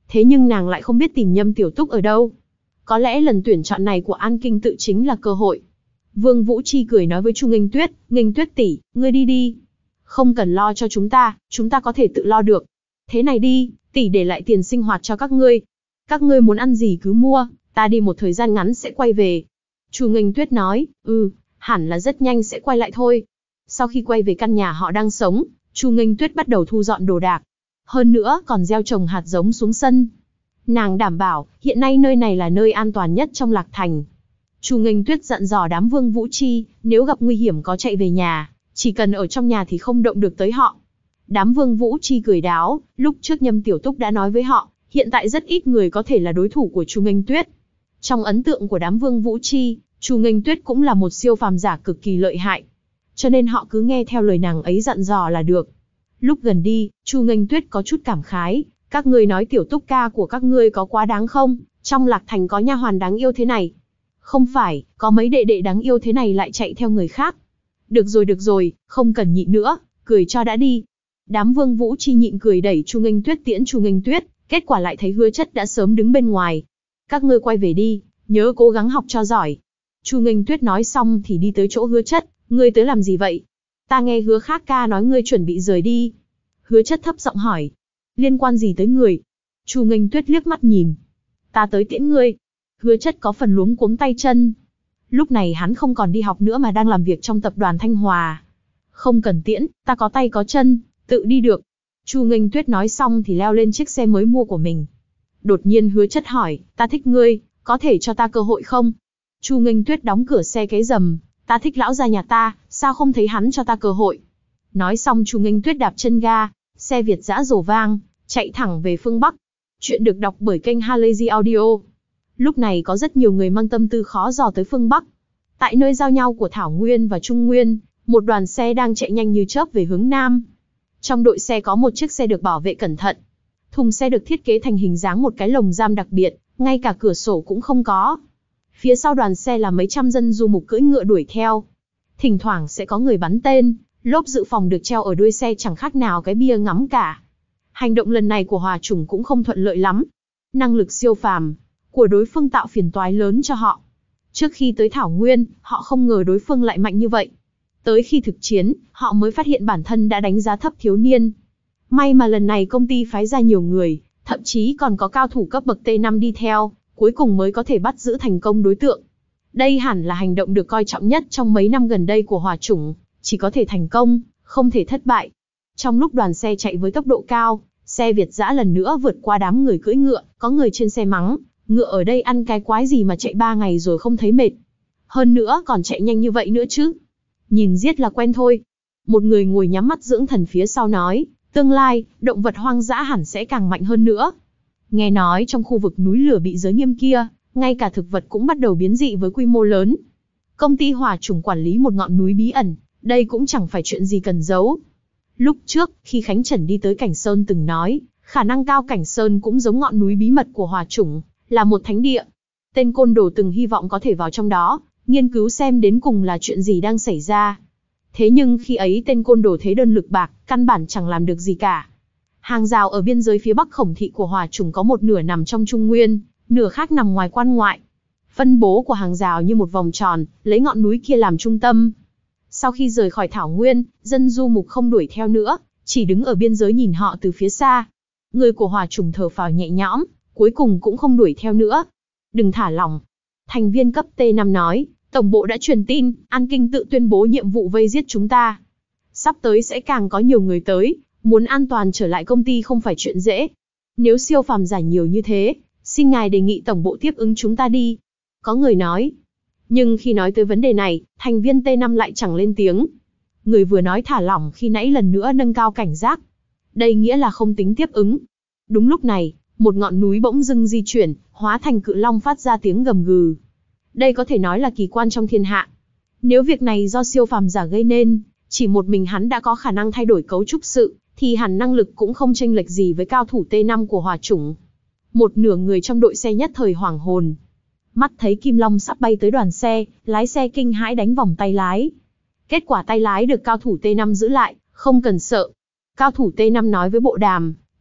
Thế nhưng nàng lại không biết tìm Nhâm Tiểu Túc ở đâu. Có lẽ lần tuyển chọn này của An Kinh tự chính là cơ hội. Vương Vũ Chi cười nói với Chu Nghênh Tuyết, Nghênh Tuyết tỷ, ngươi đi đi. Không cần lo cho chúng ta, chúng ta có thể tự lo được. Thế này đi, tỷ để lại tiền sinh hoạt cho các ngươi. Các ngươi muốn ăn gì cứ mua, ta đi một thời gian ngắn sẽ quay về. Chu Nghênh Tuyết nói, ừ, hẳn là rất nhanh sẽ quay lại thôi. Sau khi quay về căn nhà họ đang sống, Chu Nghênh Tuyết bắt đầu thu dọn đồ đạc. Hơn nữa còn gieo trồng hạt giống xuống sân. Nàng đảm bảo, hiện nay nơi này là nơi an toàn nhất trong Lạc Thành. Chu Nghênh Tuyết dặn dò đám Vương Vũ Chi, nếu gặp nguy hiểm có chạy về nhà, chỉ cần ở trong nhà thì không động được tới họ. Đám Vương Vũ Chi cười đáo, lúc trước Nhâm Tiểu Túc đã nói với họ, hiện tại rất ít người có thể là đối thủ của Chu Nghênh Tuyết. Trong ấn tượng của đám Vương Vũ Chi, Chu Nghênh Tuyết cũng là một siêu phàm giả cực kỳ lợi hại. Cho nên họ cứ nghe theo lời nàng ấy dặn dò là được. Lúc gần đi, Chu Nghênh Tuyết có chút cảm khái, các ngươi nói Tiểu Túc ca của các ngươi có quá đáng không? Trong Lạc Thành có nha hoàn đáng yêu thế này. Không phải, có mấy đệ đệ đáng yêu thế này lại chạy theo người khác. Được rồi được rồi, không cần nhịn nữa, cười cho đã đi. Đám Vương Vũ Chi nhịn cười đẩy Chu Nghênh Tuyết tiễn Chu Nghênh Tuyết, kết quả lại thấy Hứa Chất đã sớm đứng bên ngoài. Các ngươi quay về đi, nhớ cố gắng học cho giỏi. Chu Nghênh Tuyết nói xong thì đi tới chỗ Hứa Chất, ngươi tới làm gì vậy? Ta nghe Hứa Khác ca nói ngươi chuẩn bị rời đi. Hứa Chất thấp giọng hỏi, liên quan gì tới người? Chu Nghênh Tuyết liếc mắt nhìn, ta tới tiễn ngươi. Hứa Chất có phần luống cuống tay chân. Lúc này hắn không còn đi học nữa mà đang làm việc trong tập đoàn Thanh Hòa. Không cần tiễn, ta có tay có chân, tự đi được. Chu Nghênh Tuyết nói xong thì leo lên chiếc xe mới mua của mình. Đột nhiên Hứa Chất hỏi, ta thích ngươi, có thể cho ta cơ hội không? Chu Nghênh Tuyết đóng cửa xe cái rầm, ta thích lão gia nhà ta, sao không thấy hắn cho ta cơ hội? Nói xong Chu Nghênh Tuyết đạp chân ga, xe Việt dã rổ vang, chạy thẳng về phương Bắc. Chuyện được đọc bởi kênh Halazy Audio. Lúc này có rất nhiều người mang tâm tư khó dò tới phương Bắc. Tại nơi giao nhau của Thảo Nguyên và Trung Nguyên, một đoàn xe đang chạy nhanh như chớp về hướng Nam. Trong đội xe có một chiếc xe được bảo vệ cẩn thận. Thùng xe được thiết kế thành hình dáng một cái lồng giam đặc biệt, ngay cả cửa sổ cũng không có. Phía sau đoàn xe là mấy trăm dân du mục cưỡi ngựa đuổi theo. Thỉnh thoảng sẽ có người bắn tên, lốp dự phòng được treo ở đuôi xe chẳng khác nào cái bia ngắm cả. Hành động lần này của Hòa Chủng cũng không thuận lợi lắm. Năng lực siêu phàm của đối phương tạo phiền toái lớn cho họ. Trước khi tới Thảo Nguyên, họ không ngờ đối phương lại mạnh như vậy. Tới khi thực chiến, họ mới phát hiện bản thân đã đánh giá thấp thiếu niên. May mà lần này công ty phái ra nhiều người, thậm chí còn có cao thủ cấp bậc T năm đi theo, cuối cùng mới có thể bắt giữ thành công đối tượng. Đây hẳn là hành động được coi trọng nhất trong mấy năm gần đây của Hòa Chủng, chỉ có thể thành công, không thể thất bại. Trong lúc đoàn xe chạy với tốc độ cao, xe Việt dã lần nữa vượt qua đám người cưỡi ngựa, có người trên xe mắng, ngựa ở đây ăn cái quái gì mà chạy ba ngày rồi không thấy mệt. Hơn nữa còn chạy nhanh như vậy nữa chứ. Nhìn giết là quen thôi. Một người ngồi nhắm mắt dưỡng thần phía sau nói, tương lai, động vật hoang dã hẳn sẽ càng mạnh hơn nữa. Nghe nói trong khu vực núi lửa bị giới nghiêm kia, ngay cả thực vật cũng bắt đầu biến dị với quy mô lớn. Công ty Hòa Chủng quản lý một ngọn núi bí ẩn, đây cũng chẳng phải chuyện gì cần giấu. Lúc trước, khi Khánh Trần đi tới Cảnh Sơn từng nói, khả năng cao Cảnh Sơn cũng giống ngọn núi bí mật của Hòa Chủng, là một thánh địa. Tên côn đồ từng hy vọng có thể vào trong đó, nghiên cứu xem đến cùng là chuyện gì đang xảy ra. Thế nhưng khi ấy tên côn đồ thế đơn lực bạc, căn bản chẳng làm được gì cả. Hàng rào ở biên giới phía bắc Khổng thị của Hòa Chủng có một nửa nằm trong Trung Nguyên, nửa khác nằm ngoài quan ngoại. Phân bố của hàng rào như một vòng tròn, lấy ngọn núi kia làm trung tâm. Sau khi rời khỏi Thảo Nguyên, dân du mục không đuổi theo nữa, chỉ đứng ở biên giới nhìn họ từ phía xa. Người của Hòa Chủng thở phào nhẹ nhõm, cuối cùng cũng không đuổi theo nữa. Đừng thả lỏng. Thành viên cấp T năm nói, Tổng bộ đã truyền tin, An Kinh tự tuyên bố nhiệm vụ vây giết chúng ta. Sắp tới sẽ càng có nhiều người tới, muốn an toàn trở lại công ty không phải chuyện dễ. Nếu siêu phàm giả nhiều như thế, xin ngài đề nghị Tổng bộ tiếp ứng chúng ta đi. Có người nói. Nhưng khi nói tới vấn đề này, thành viên T năm lại chẳng lên tiếng. Người vừa nói thả lỏng khi nãy lần nữa nâng cao cảnh giác. Đây nghĩa là không tính tiếp ứng. Đúng lúc này, một ngọn núi bỗng dưng di chuyển, hóa thành cự long phát ra tiếng gầm gừ. Đây có thể nói là kỳ quan trong thiên hạ. Nếu việc này do siêu phàm giả gây nên, chỉ một mình hắn đã có khả năng thay đổi cấu trúc sự, thì hẳn năng lực cũng không chênh lệch gì với cao thủ T năm của Hòa Chủng. Một nửa người trong đội xe nhất thời hoảng hồn. Mắt thấy kim long sắp bay tới đoàn xe, lái xe kinh hãi đánh vòng tay lái. Kết quả tay lái được cao thủ T năm giữ lại, không cần sợ. Cao thủ T năm nói với bộ đàm,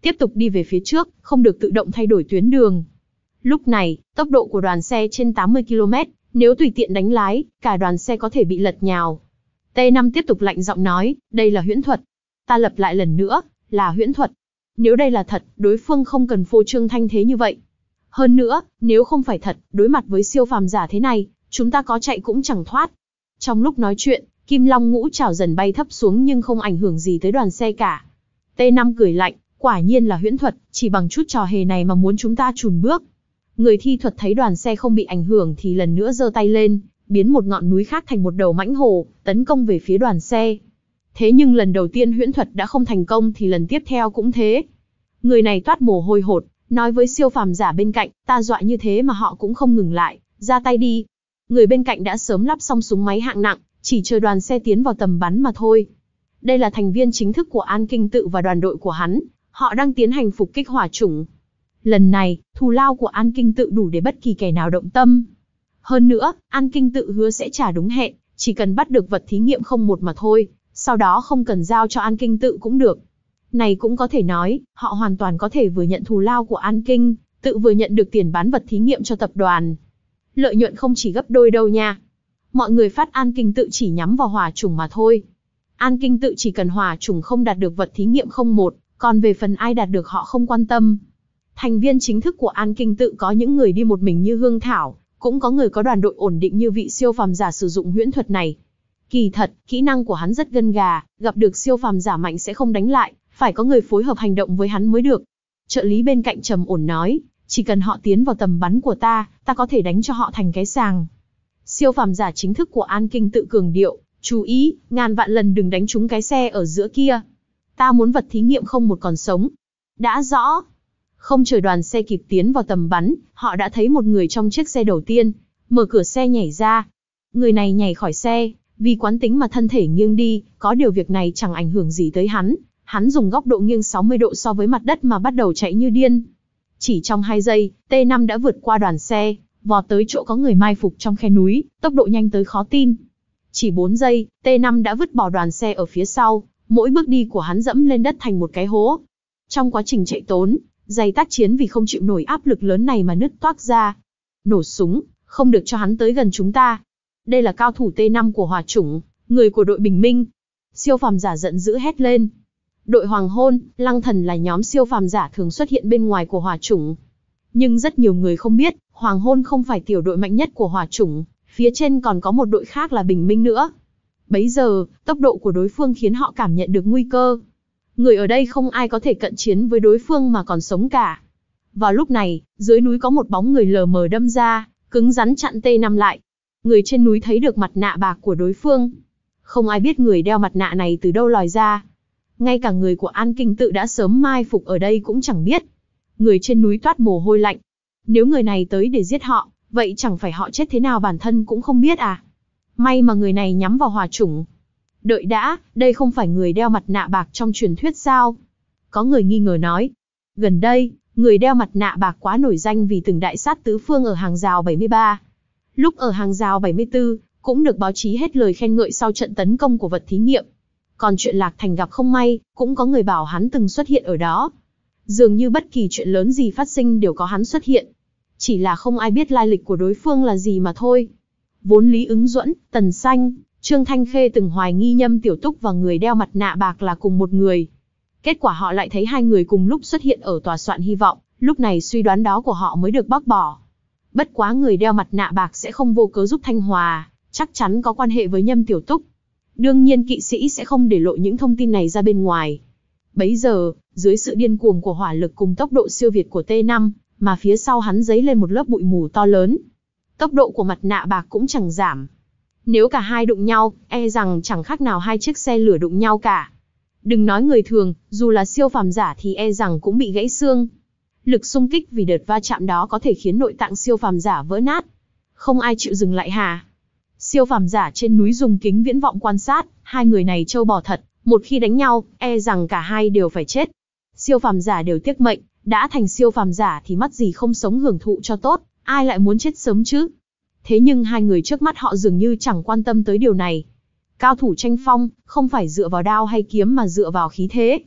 tiếp tục đi về phía trước, không được tự động thay đổi tuyến đường. Lúc này, tốc độ của đoàn xe trên tám mươi ki lô mét, nếu tùy tiện đánh lái, cả đoàn xe có thể bị lật nhào. T năm tiếp tục lạnh giọng nói, đây là huyễn thuật. Ta lặp lại lần nữa, là huyễn thuật. Nếu đây là thật, đối phương không cần phô trương thanh thế như vậy. Hơn nữa, nếu không phải thật, đối mặt với siêu phàm giả thế này, chúng ta có chạy cũng chẳng thoát. Trong lúc nói chuyện, Kim Long ngũ trảo dần bay thấp xuống nhưng không ảnh hưởng gì tới đoàn xe cả. T năm cười lạnh, quả nhiên là huyễn thuật, chỉ bằng chút trò hề này mà muốn chúng ta chùn bước. Người thi thuật thấy đoàn xe không bị ảnh hưởng thì lần nữa giơ tay lên, biến một ngọn núi khác thành một đầu mãnh hổ, tấn công về phía đoàn xe. Thế nhưng lần đầu tiên huyễn thuật đã không thành công thì lần tiếp theo cũng thế. Người này toát mồ hôi hột, nói với siêu phàm giả bên cạnh, ta dọa như thế mà họ cũng không ngừng lại, ra tay đi. Người bên cạnh đã sớm lắp xong súng máy hạng nặng, chỉ chờ đoàn xe tiến vào tầm bắn mà thôi. Đây là thành viên chính thức của An Kinh Tự và đoàn đội của hắn, họ đang tiến hành phục kích hỏa chủng. Lần này, thù lao của An Kinh Tự đủ để bất kỳ kẻ nào động tâm. Hơn nữa, An Kinh Tự hứa sẽ trả đúng hẹn, chỉ cần bắt được vật thí nghiệm không một mà thôi, sau đó không cần giao cho An Kinh Tự cũng được. Này cũng có thể nói, họ hoàn toàn có thể vừa nhận thù lao của An Kinh Tự vừa nhận được tiền bán vật thí nghiệm cho tập đoàn. Lợi nhuận không chỉ gấp đôi đâu nha. Mọi người phát An Kinh Tự chỉ nhắm vào hỏa chủng mà thôi. An Kinh Tự chỉ cần hỏa chủng không đạt được vật thí nghiệm không một, còn về phần ai đạt được họ không quan tâm. Thành viên chính thức của An Kinh Tự có những người đi một mình như Hương Thảo, cũng có người có đoàn đội ổn định như vị siêu phàm giả sử dụng huyễn thuật này. Kỳ thật, kỹ năng của hắn rất gân gà, gặp được siêu phàm giả mạnh sẽ không đánh lại, phải có người phối hợp hành động với hắn mới được. Trợ lý bên cạnh trầm ổn nói, chỉ cần họ tiến vào tầm bắn của ta, ta có thể đánh cho họ thành cái sàng. Siêu phàm giả chính thức của An Kinh Tự cường điệu, chú ý, ngàn vạn lần đừng đánh trúng cái xe ở giữa kia. Ta muốn vật thí nghiệm không một còn sống. Đã rõ. Không chờ đoàn xe kịp tiến vào tầm bắn, họ đã thấy một người trong chiếc xe đầu tiên, mở cửa xe nhảy ra. Người này nhảy khỏi xe, vì quán tính mà thân thể nghiêng đi, có điều việc này chẳng ảnh hưởng gì tới hắn. Hắn dùng góc độ nghiêng sáu mươi độ so với mặt đất mà bắt đầu chạy như điên. Chỉ trong hai giây, T năm đã vượt qua đoàn xe, vọt tới chỗ có người mai phục trong khe núi, tốc độ nhanh tới khó tin. Chỉ bốn giây, T năm đã vứt bỏ đoàn xe ở phía sau, mỗi bước đi của hắn dẫm lên đất thành một cái hố. Trong quá trình chạy trốn, giày tác chiến vì không chịu nổi áp lực lớn này mà nứt toác ra. Nổ súng, không được cho hắn tới gần chúng ta. Đây là cao thủ T năm của hỏa chủng, người của đội bình minh. Siêu phàm giả giận dữ hét lên. Đội Hoàng Hôn, Lăng Thần là nhóm siêu phàm giả thường xuất hiện bên ngoài của hỏa chủng. Nhưng rất nhiều người không biết, Hoàng Hôn không phải tiểu đội mạnh nhất của hỏa chủng, phía trên còn có một đội khác là bình minh nữa. Bấy giờ, tốc độ của đối phương khiến họ cảm nhận được nguy cơ. Người ở đây không ai có thể cận chiến với đối phương mà còn sống cả. Vào lúc này, dưới núi có một bóng người lờ mờ đâm ra, cứng rắn chặn T năm lại. Người trên núi thấy được mặt nạ bạc của đối phương. Không ai biết người đeo mặt nạ này từ đâu lòi ra. Ngay cả người của An Kinh Tự đã sớm mai phục ở đây cũng chẳng biết. Người trên núi toát mồ hôi lạnh. Nếu người này tới để giết họ, vậy chẳng phải họ chết thế nào bản thân cũng không biết à. May mà người này nhắm vào hỏa chủng. Đợi đã, đây không phải người đeo mặt nạ bạc trong truyền thuyết sao? Có người nghi ngờ nói. Gần đây, người đeo mặt nạ bạc quá nổi danh vì từng đại sát tứ phương ở hàng rào bảy mươi ba. Lúc ở hàng rào bảy mươi tư, cũng được báo chí hết lời khen ngợi sau trận tấn công của vật thí nghiệm. Còn chuyện Lạc Thành gặp không may, cũng có người bảo hắn từng xuất hiện ở đó. Dường như bất kỳ chuyện lớn gì phát sinh đều có hắn xuất hiện. Chỉ là không ai biết lai lịch của đối phương là gì mà thôi. Vốn Lý Ứng Duẫn, Tần Xanh, Trương Thanh Khê từng hoài nghi Nhâm Tiểu Túc và người đeo mặt nạ bạc là cùng một người. Kết quả họ lại thấy hai người cùng lúc xuất hiện ở tòa soạn hy vọng, lúc này suy đoán đó của họ mới được bác bỏ. Bất quá người đeo mặt nạ bạc sẽ không vô cớ giúp Thanh Hòa, chắc chắn có quan hệ với Nhâm Tiểu Túc. Đương nhiên kỵ sĩ sẽ không để lộ những thông tin này ra bên ngoài. Bấy giờ, dưới sự điên cuồng của hỏa lực cùng tốc độ siêu việt của T năm, mà phía sau hắn dấy lên một lớp bụi mù to lớn. Tốc độ của mặt nạ bạc cũng chẳng giảm. Nếu cả hai đụng nhau, e rằng chẳng khác nào hai chiếc xe lửa đụng nhau cả. Đừng nói người thường, dù là siêu phàm giả thì e rằng cũng bị gãy xương. Lực xung kích vì đợt va chạm đó có thể khiến nội tạng siêu phàm giả vỡ nát. Không ai chịu dừng lại hà. Siêu phàm giả trên núi dùng kính viễn vọng quan sát, hai người này trâu bò thật, một khi đánh nhau, e rằng cả hai đều phải chết. Siêu phàm giả đều tiếc mệnh, đã thành siêu phàm giả thì mắc gì không sống hưởng thụ cho tốt, ai lại muốn chết sớm chứ? Thế nhưng hai người trước mắt họ dường như chẳng quan tâm tới điều này. Cao thủ tranh phong, không phải dựa vào đao hay kiếm mà dựa vào khí thế.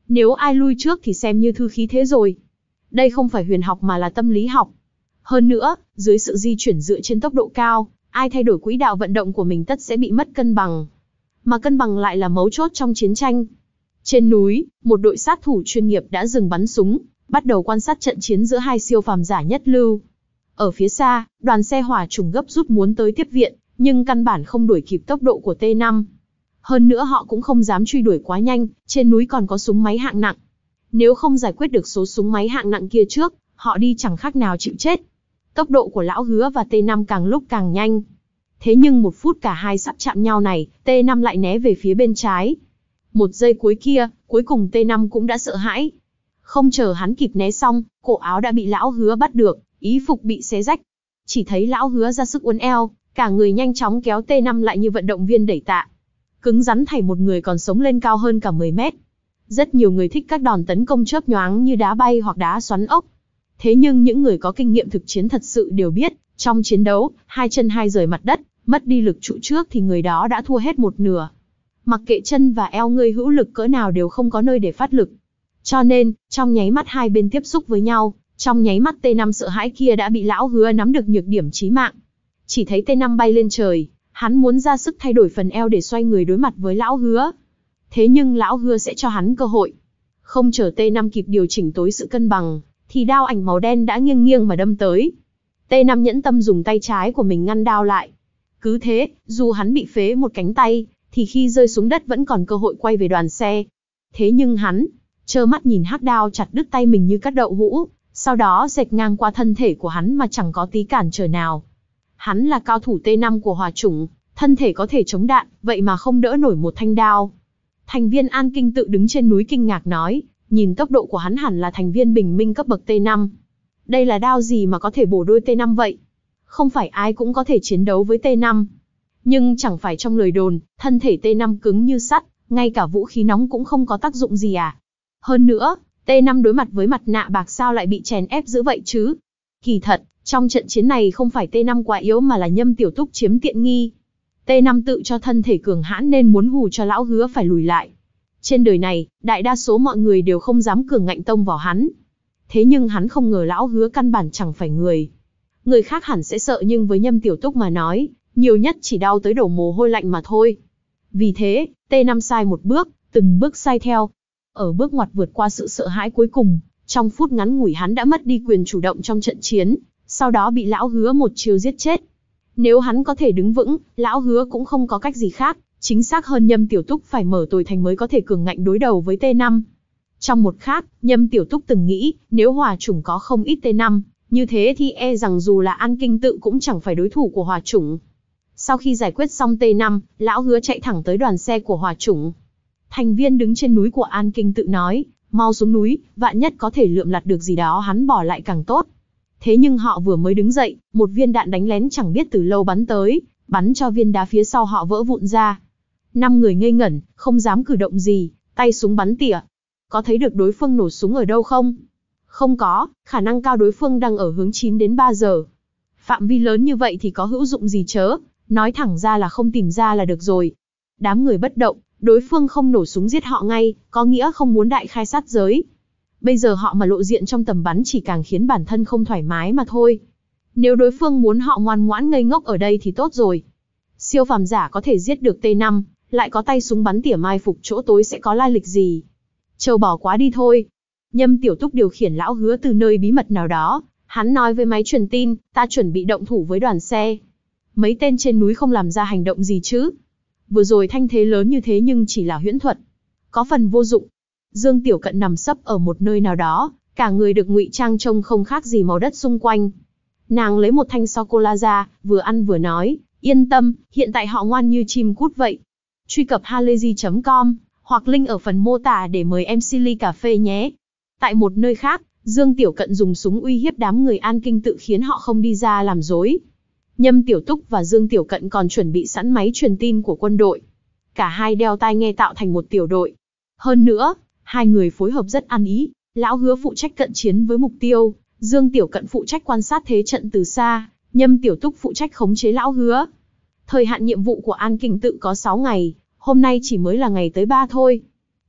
Nếu ai lui trước thì xem như thư khí thế rồi. Đây không phải huyền học mà là tâm lý học. Hơn nữa, dưới sự di chuyển dựa trên tốc độ cao, ai thay đổi quỹ đạo vận động của mình tất sẽ bị mất cân bằng. Mà cân bằng lại là mấu chốt trong chiến tranh. Trên núi, một đội sát thủ chuyên nghiệp đã dừng bắn súng, bắt đầu quan sát trận chiến giữa hai siêu phàm giả nhất lưu. Ở phía xa, đoàn xe hỏa chủng gấp rút muốn tới tiếp viện, nhưng căn bản không đuổi kịp tốc độ của T năm. Hơn nữa họ cũng không dám truy đuổi quá nhanh, trên núi còn có súng máy hạng nặng. Nếu không giải quyết được số súng máy hạng nặng kia trước, họ đi chẳng khác nào chịu chết. Tốc độ của Lão Hứa và T năm càng lúc càng nhanh. Thế nhưng một phút cả hai sắp chạm nhau này, T năm lại né về phía bên trái. Một giây cuối kia, cuối cùng T năm cũng đã sợ hãi. Không chờ hắn kịp né xong, cổ áo đã bị Lão Hứa bắt được, y phục bị xé rách. Chỉ thấy Lão Hứa ra sức uốn eo, cả người nhanh chóng kéo T năm lại như vận động viên đẩy tạ. Cứng rắn thảy một người còn sống lên cao hơn cả mười mét. Rất nhiều người thích các đòn tấn công chớp nhoáng như đá bay hoặc đá xoắn ốc. Thế nhưng những người có kinh nghiệm thực chiến thật sự đều biết, trong chiến đấu, hai chân hai rời mặt đất, mất đi lực trụ trước thì người đó đã thua hết một nửa. Mặc kệ chân và eo người hữu lực cỡ nào đều không có nơi để phát lực. Cho nên, trong nháy mắt hai bên tiếp xúc với nhau, trong nháy mắt T năm sợ hãi kia đã bị Lão Hứa nắm được nhược điểm chí mạng. Chỉ thấy T năm bay lên trời, hắn muốn ra sức thay đổi phần eo để xoay người đối mặt với Lão Hứa. Thế nhưng Lão Hứa sẽ cho hắn cơ hội. Không chờ T năm kịp điều chỉnh tối sự cân bằng, thì đao ảnh màu đen đã nghiêng nghiêng mà đâm tới. T năm nhẫn tâm dùng tay trái của mình ngăn đao lại. Cứ thế, dù hắn bị phế một cánh tay, thì khi rơi xuống đất vẫn còn cơ hội quay về đoàn xe. Thế nhưng hắn, trơ mắt nhìn hắc đao chặt đứt tay mình như cắt đậu hũ, sau đó xẹt ngang qua thân thể của hắn mà chẳng có tí cản trở nào. Hắn là cao thủ T năm của hỏa chủng, thân thể có thể chống đạn, vậy mà không đỡ nổi một thanh đao. Thành viên An Kinh tự đứng trên núi kinh ngạc nói, nhìn tốc độ của hắn hẳn là thành viên bình minh cấp bậc T năm. Đây là đao gì mà có thể bổ đôi T năm vậy? Không phải ai cũng có thể chiến đấu với T năm. Nhưng chẳng phải trong lời đồn, thân thể T năm cứng như sắt, ngay cả vũ khí nóng cũng không có tác dụng gì à? Hơn nữa, T năm đối mặt với mặt nạ bạc sao lại bị chèn ép dữ vậy chứ? Kỳ thật, trong trận chiến này không phải T năm quá yếu mà là Nhâm Tiểu Túc chiếm tiện nghi. T năm tự cho thân thể cường hãn nên muốn hù cho Lão Hứa phải lùi lại. Trên đời này, đại đa số mọi người đều không dám cường ngạnh tông vào hắn. Thế nhưng hắn không ngờ Lão Hứa căn bản chẳng phải người. Người khác hẳn sẽ sợ nhưng với Nhâm Tiểu Túc mà nói, nhiều nhất chỉ đau tới đổ mồ hôi lạnh mà thôi. Vì thế, T năm sai một bước, từng bước sai theo. Ở bước ngoặt vượt qua sự sợ hãi cuối cùng, trong phút ngắn ngủi hắn đã mất đi quyền chủ động trong trận chiến, sau đó bị Lão Hứa một chiêu giết chết. Nếu hắn có thể đứng vững, Lão Hứa cũng không có cách gì khác, chính xác hơn Nhâm Tiểu Túc phải mở tồi thành mới có thể cường ngạnh đối đầu với T năm. Trong một khác, Nhâm Tiểu Túc từng nghĩ, nếu hỏa chủng có không ít T năm, như thế thì e rằng dù là An Kinh tự cũng chẳng phải đối thủ của hỏa chủng. Sau khi giải quyết xong T năm, Lão Hứa chạy thẳng tới đoàn xe của hỏa chủng. Thành viên đứng trên núi của An Kinh tự nói, mau xuống núi, vạn nhất có thể lượm lặt được gì đó hắn bỏ lại càng tốt. Thế nhưng họ vừa mới đứng dậy, một viên đạn đánh lén chẳng biết từ lâu bắn tới, bắn cho viên đá phía sau họ vỡ vụn ra. Năm người ngây ngẩn, không dám cử động gì, tay súng bắn tỉa. Có thấy được đối phương nổ súng ở đâu không? Không có, khả năng cao đối phương đang ở hướng chín đến ba giờ. Phạm vi lớn như vậy thì có hữu dụng gì chớ, nói thẳng ra là không tìm ra là được rồi. Đám người bất động, đối phương không nổ súng giết họ ngay, có nghĩa không muốn đại khai sát giới. Bây giờ họ mà lộ diện trong tầm bắn chỉ càng khiến bản thân không thoải mái mà thôi. Nếu đối phương muốn họ ngoan ngoãn ngây ngốc ở đây thì tốt rồi. Siêu phàm giả có thể giết được T năm, lại có tay súng bắn tỉa mai phục chỗ tối sẽ có lai lịch gì? Châu bò quá đi thôi. Nhâm Tiểu Túc điều khiển Lão Hứa từ nơi bí mật nào đó, hắn nói với máy truyền tin, ta chuẩn bị động thủ với đoàn xe. Mấy tên trên núi không làm ra hành động gì chứ? Vừa rồi thanh thế lớn như thế nhưng chỉ là huyễn thuật, có phần vô dụng. Dương Tiểu Cận nằm sấp ở một nơi nào đó, cả người được ngụy trang trông không khác gì màu đất xung quanh. Nàng lấy một thanh sô-cô-la ra, vừa ăn vừa nói, yên tâm, hiện tại họ ngoan như chim cút vậy. Truy cập halayzi chấm com, hoặc link ở phần mô tả để mời em xê ly cà phê nhé. Tại một nơi khác, Dương Tiểu Cận dùng súng uy hiếp đám người An Kinh tự khiến họ không đi ra làm rối. Nhâm Tiểu Túc và Dương Tiểu Cận còn chuẩn bị sẵn máy truyền tin của quân đội. Cả hai đeo tai nghe tạo thành một tiểu đội. Hơn nữa, hai người phối hợp rất ăn ý. Lão Hứa phụ trách cận chiến với mục tiêu, Dương Tiểu Cận phụ trách quan sát thế trận từ xa, Nhâm Tiểu Túc phụ trách khống chế Lão Hứa. Thời hạn nhiệm vụ của An Kinh tự có sáu ngày, hôm nay chỉ mới là ngày tới ba thôi.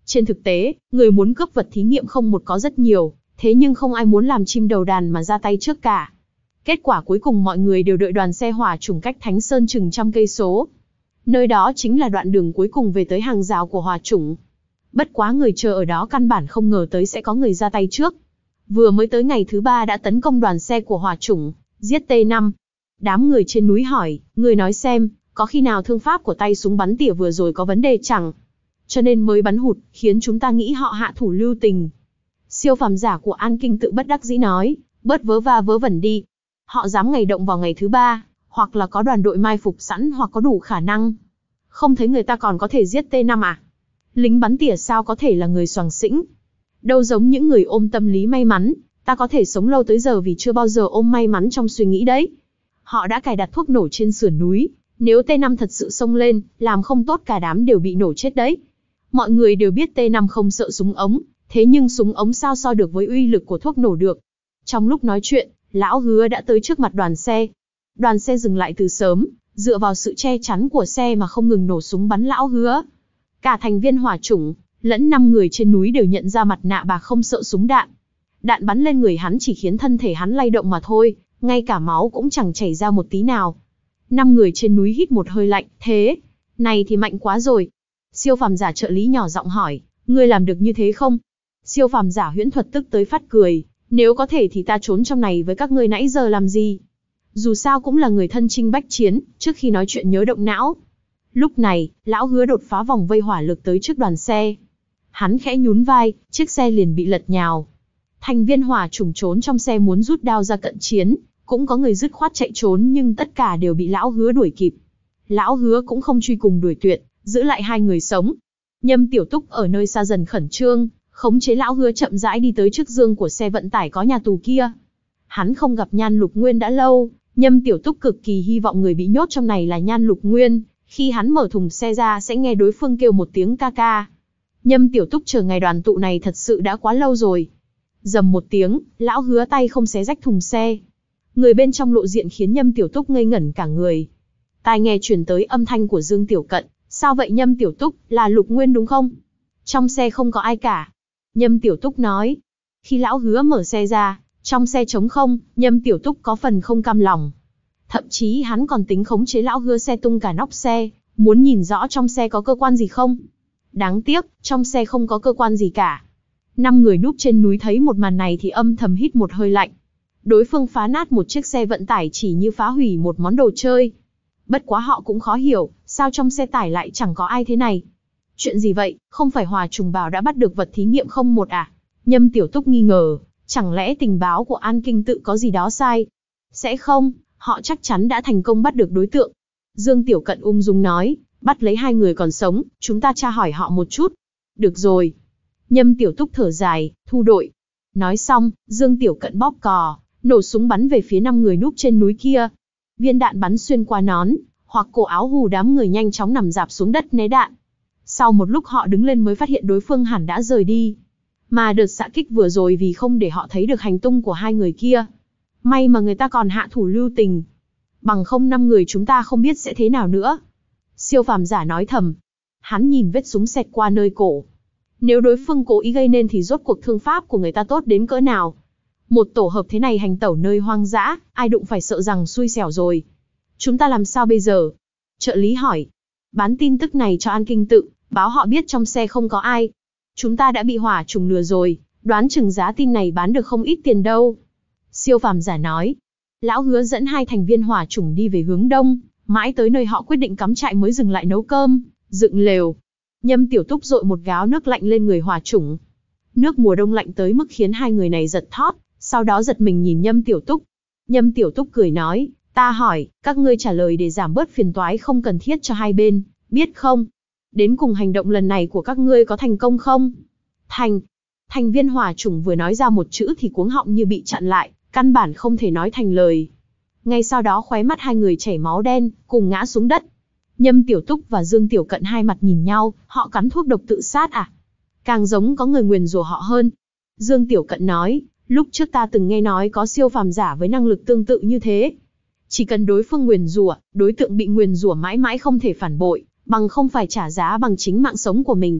Trên thực tế, người muốn cướp vật thí nghiệm không một có rất nhiều, thế nhưng không ai muốn làm chim đầu đàn mà ra tay trước cả. Kết quả cuối cùng mọi người đều đợi đoàn xe hỏa chủng cách Thánh Sơn chừng trăm cây số. Nơi đó chính là đoạn đường cuối cùng về tới hàng rào của hỏa chủng. Bất quá người chờ ở đó căn bản không ngờ tới sẽ có người ra tay trước. Vừa mới tới ngày thứ ba đã tấn công đoàn xe của hỏa chủng, giết T năm. Đám người trên núi hỏi, người nói xem, có khi nào thương pháp của tay súng bắn tỉa vừa rồi có vấn đề chẳng? Cho nên mới bắn hụt, khiến chúng ta nghĩ họ hạ thủ lưu tình. Siêu phàm giả của An Kinh tự bất đắc dĩ nói, bớt vớ va vớ vẩn đi. Họ dám ngày động vào ngày thứ ba, hoặc là có đoàn đội mai phục sẵn hoặc có đủ khả năng. Không thấy người ta còn có thể giết T năm à? Lính bắn tỉa sao có thể là người xoàng xĩnh? Đâu giống những người ôm tâm lý may mắn, ta có thể sống lâu tới giờ vì chưa bao giờ ôm may mắn trong suy nghĩ đấy. Họ đã cài đặt thuốc nổ trên sườn núi, nếu T năm thật sự xông lên, làm không tốt cả đám đều bị nổ chết đấy. Mọi người đều biết T năm không sợ súng ống, thế nhưng súng ống sao so được với uy lực của thuốc nổ được. Trong lúc nói chuyện, Lão Hứa đã tới trước mặt đoàn xe. Đoàn xe dừng lại từ sớm, dựa vào sự che chắn của xe mà không ngừng nổ súng bắn Lão Hứa. Cả thành viên hỏa chủng, lẫn năm người trên núi đều nhận ra mặt nạ bạc không sợ súng đạn. Đạn bắn lên người hắn chỉ khiến thân thể hắn lay động mà thôi, ngay cả máu cũng chẳng chảy ra một tí nào. Năm người trên núi hít một hơi lạnh, thế, này thì mạnh quá rồi. Siêu phàm giả trợ lý nhỏ giọng hỏi, ngươi làm được như thế không? Siêu phàm giả huyễn thuật tức tới phát cười, nếu có thể thì ta trốn trong này với các ngươi nãy giờ làm gì? Dù sao cũng là người thân chinh bách chiến, trước khi nói chuyện nhớ động não. Lúc này, Lão Hứa đột phá vòng vây hỏa lực tới trước đoàn xe. Hắn khẽ nhún vai, chiếc xe liền bị lật nhào. Thành viên hỏa chủng trốn trong xe muốn rút đao ra cận chiến, cũng có người dứt khoát chạy trốn nhưng tất cả đều bị Lão Hứa đuổi kịp. Lão Hứa cũng không truy cùng đuổi tuyệt, giữ lại hai người sống. Nhâm Tiểu Túc ở nơi xa dần khẩn trương, khống chế Lão Hứa chậm rãi đi tới trước dương của xe vận tải có nhà tù kia. Hắn không gặp Nhan Lục Nguyên đã lâu, Nhâm Tiểu Túc cực kỳ hy vọng người bị nhốt trong này là Nhan Lục Nguyên, khi hắn mở thùng xe ra sẽ nghe đối phương kêu một tiếng ca ca. Nhâm Tiểu Túc chờ ngày đoàn tụ này thật sự đã quá lâu rồi. Dầm một tiếng, Lão Hứa tay không xé rách thùng xe. Người bên trong lộ diện khiến Nhâm Tiểu Túc ngây ngẩn cả người. Tai nghe truyền tới âm thanh của Dương Tiểu Cận, sao vậy Nhâm Tiểu Túc, là Lục Nguyên đúng không? Trong xe không có ai cả. Nhâm Tiểu Túc nói. Khi Lão Hứa mở xe ra, trong xe trống không, Nhâm Tiểu Túc có phần không cam lòng. Thậm chí hắn còn tính khống chế Lão Hứa xe tung cả nóc xe, muốn nhìn rõ trong xe có cơ quan gì không. Đáng tiếc, trong xe không có cơ quan gì cả. Năm người núp trên núi thấy một màn này thì âm thầm hít một hơi lạnh. Đối phương phá nát một chiếc xe vận tải chỉ như phá hủy một món đồ chơi. Bất quá họ cũng khó hiểu, sao trong xe tải lại chẳng có ai thế này. Chuyện gì vậy, không phải Hỏa Trùng bảo đã bắt được vật thí nghiệm không một à? Nhâm Tiểu Túc nghi ngờ, chẳng lẽ tình báo của An Kinh tự có gì đó sai? Sẽ không, họ chắc chắn đã thành công bắt được đối tượng. Dương Tiểu Cận ung dung nói, bắt lấy hai người còn sống, chúng ta tra hỏi họ một chút. Được rồi. Nhâm Tiểu Túc thở dài, thu đội. Nói xong, Dương Tiểu Cận bóp cò, nổ súng bắn về phía năm người núp trên núi kia. Viên đạn bắn xuyên qua nón, hoặc cổ áo hù đám người nhanh chóng nằm rạp xuống đất né đạn. Sau một lúc họ đứng lên mới phát hiện đối phương hẳn đã rời đi. Mà đợt xạ kích vừa rồi vì không để họ thấy được hành tung của hai người kia. May mà người ta còn hạ thủ lưu tình. Bằng không năm người chúng ta không biết sẽ thế nào nữa. Siêu phàm giả nói thầm. Hắn nhìn vết súng xẹt qua nơi cổ. Nếu đối phương cố ý gây nên thì rốt cuộc thương pháp của người ta tốt đến cỡ nào. Một tổ hợp thế này hành tẩu nơi hoang dã, ai đụng phải sợ rằng xui xẻo rồi. Chúng ta làm sao bây giờ? Trợ lý hỏi. Bán tin tức này cho An Kinh tự, báo họ biết trong xe không có ai. Chúng ta đã bị Hỏa Trùng lừa rồi, đoán chừng giá tin này bán được không ít tiền đâu. Siêu phàm giả nói. Lão Hứa dẫn hai thành viên Hỏa Trùng đi về hướng đông, mãi tới nơi họ quyết định cắm trại mới dừng lại nấu cơm, dựng lều. Nhâm Tiểu Túc dội một gáo nước lạnh lên người Hỏa Trùng. Nước mùa đông lạnh tới mức khiến hai người này giật thót, sau đó giật mình nhìn Nhâm Tiểu Túc. Nhâm Tiểu Túc cười nói, ta hỏi, các ngươi trả lời để giảm bớt phiền toái không cần thiết cho hai bên, biết không? Đến cùng hành động lần này của các ngươi có thành công không? Thành. Thành viên Hỏa Trùng vừa nói ra một chữ thì cuống họng như bị chặn lại, căn bản không thể nói thành lời. Ngay sau đó khóe mắt hai người chảy máu đen, cùng ngã xuống đất. Nhâm Tiểu Túc và Dương Tiểu Cận hai mặt nhìn nhau, họ cắn thuốc độc tự sát à? Càng giống có người nguyền rủa họ hơn. Dương Tiểu Cận nói, lúc trước ta từng nghe nói có siêu phàm giả với năng lực tương tự như thế. Chỉ cần đối phương nguyền rủa, đối tượng bị nguyền rủa mãi mãi không thể phản bội, bằng không phải trả giá bằng chính mạng sống của mình.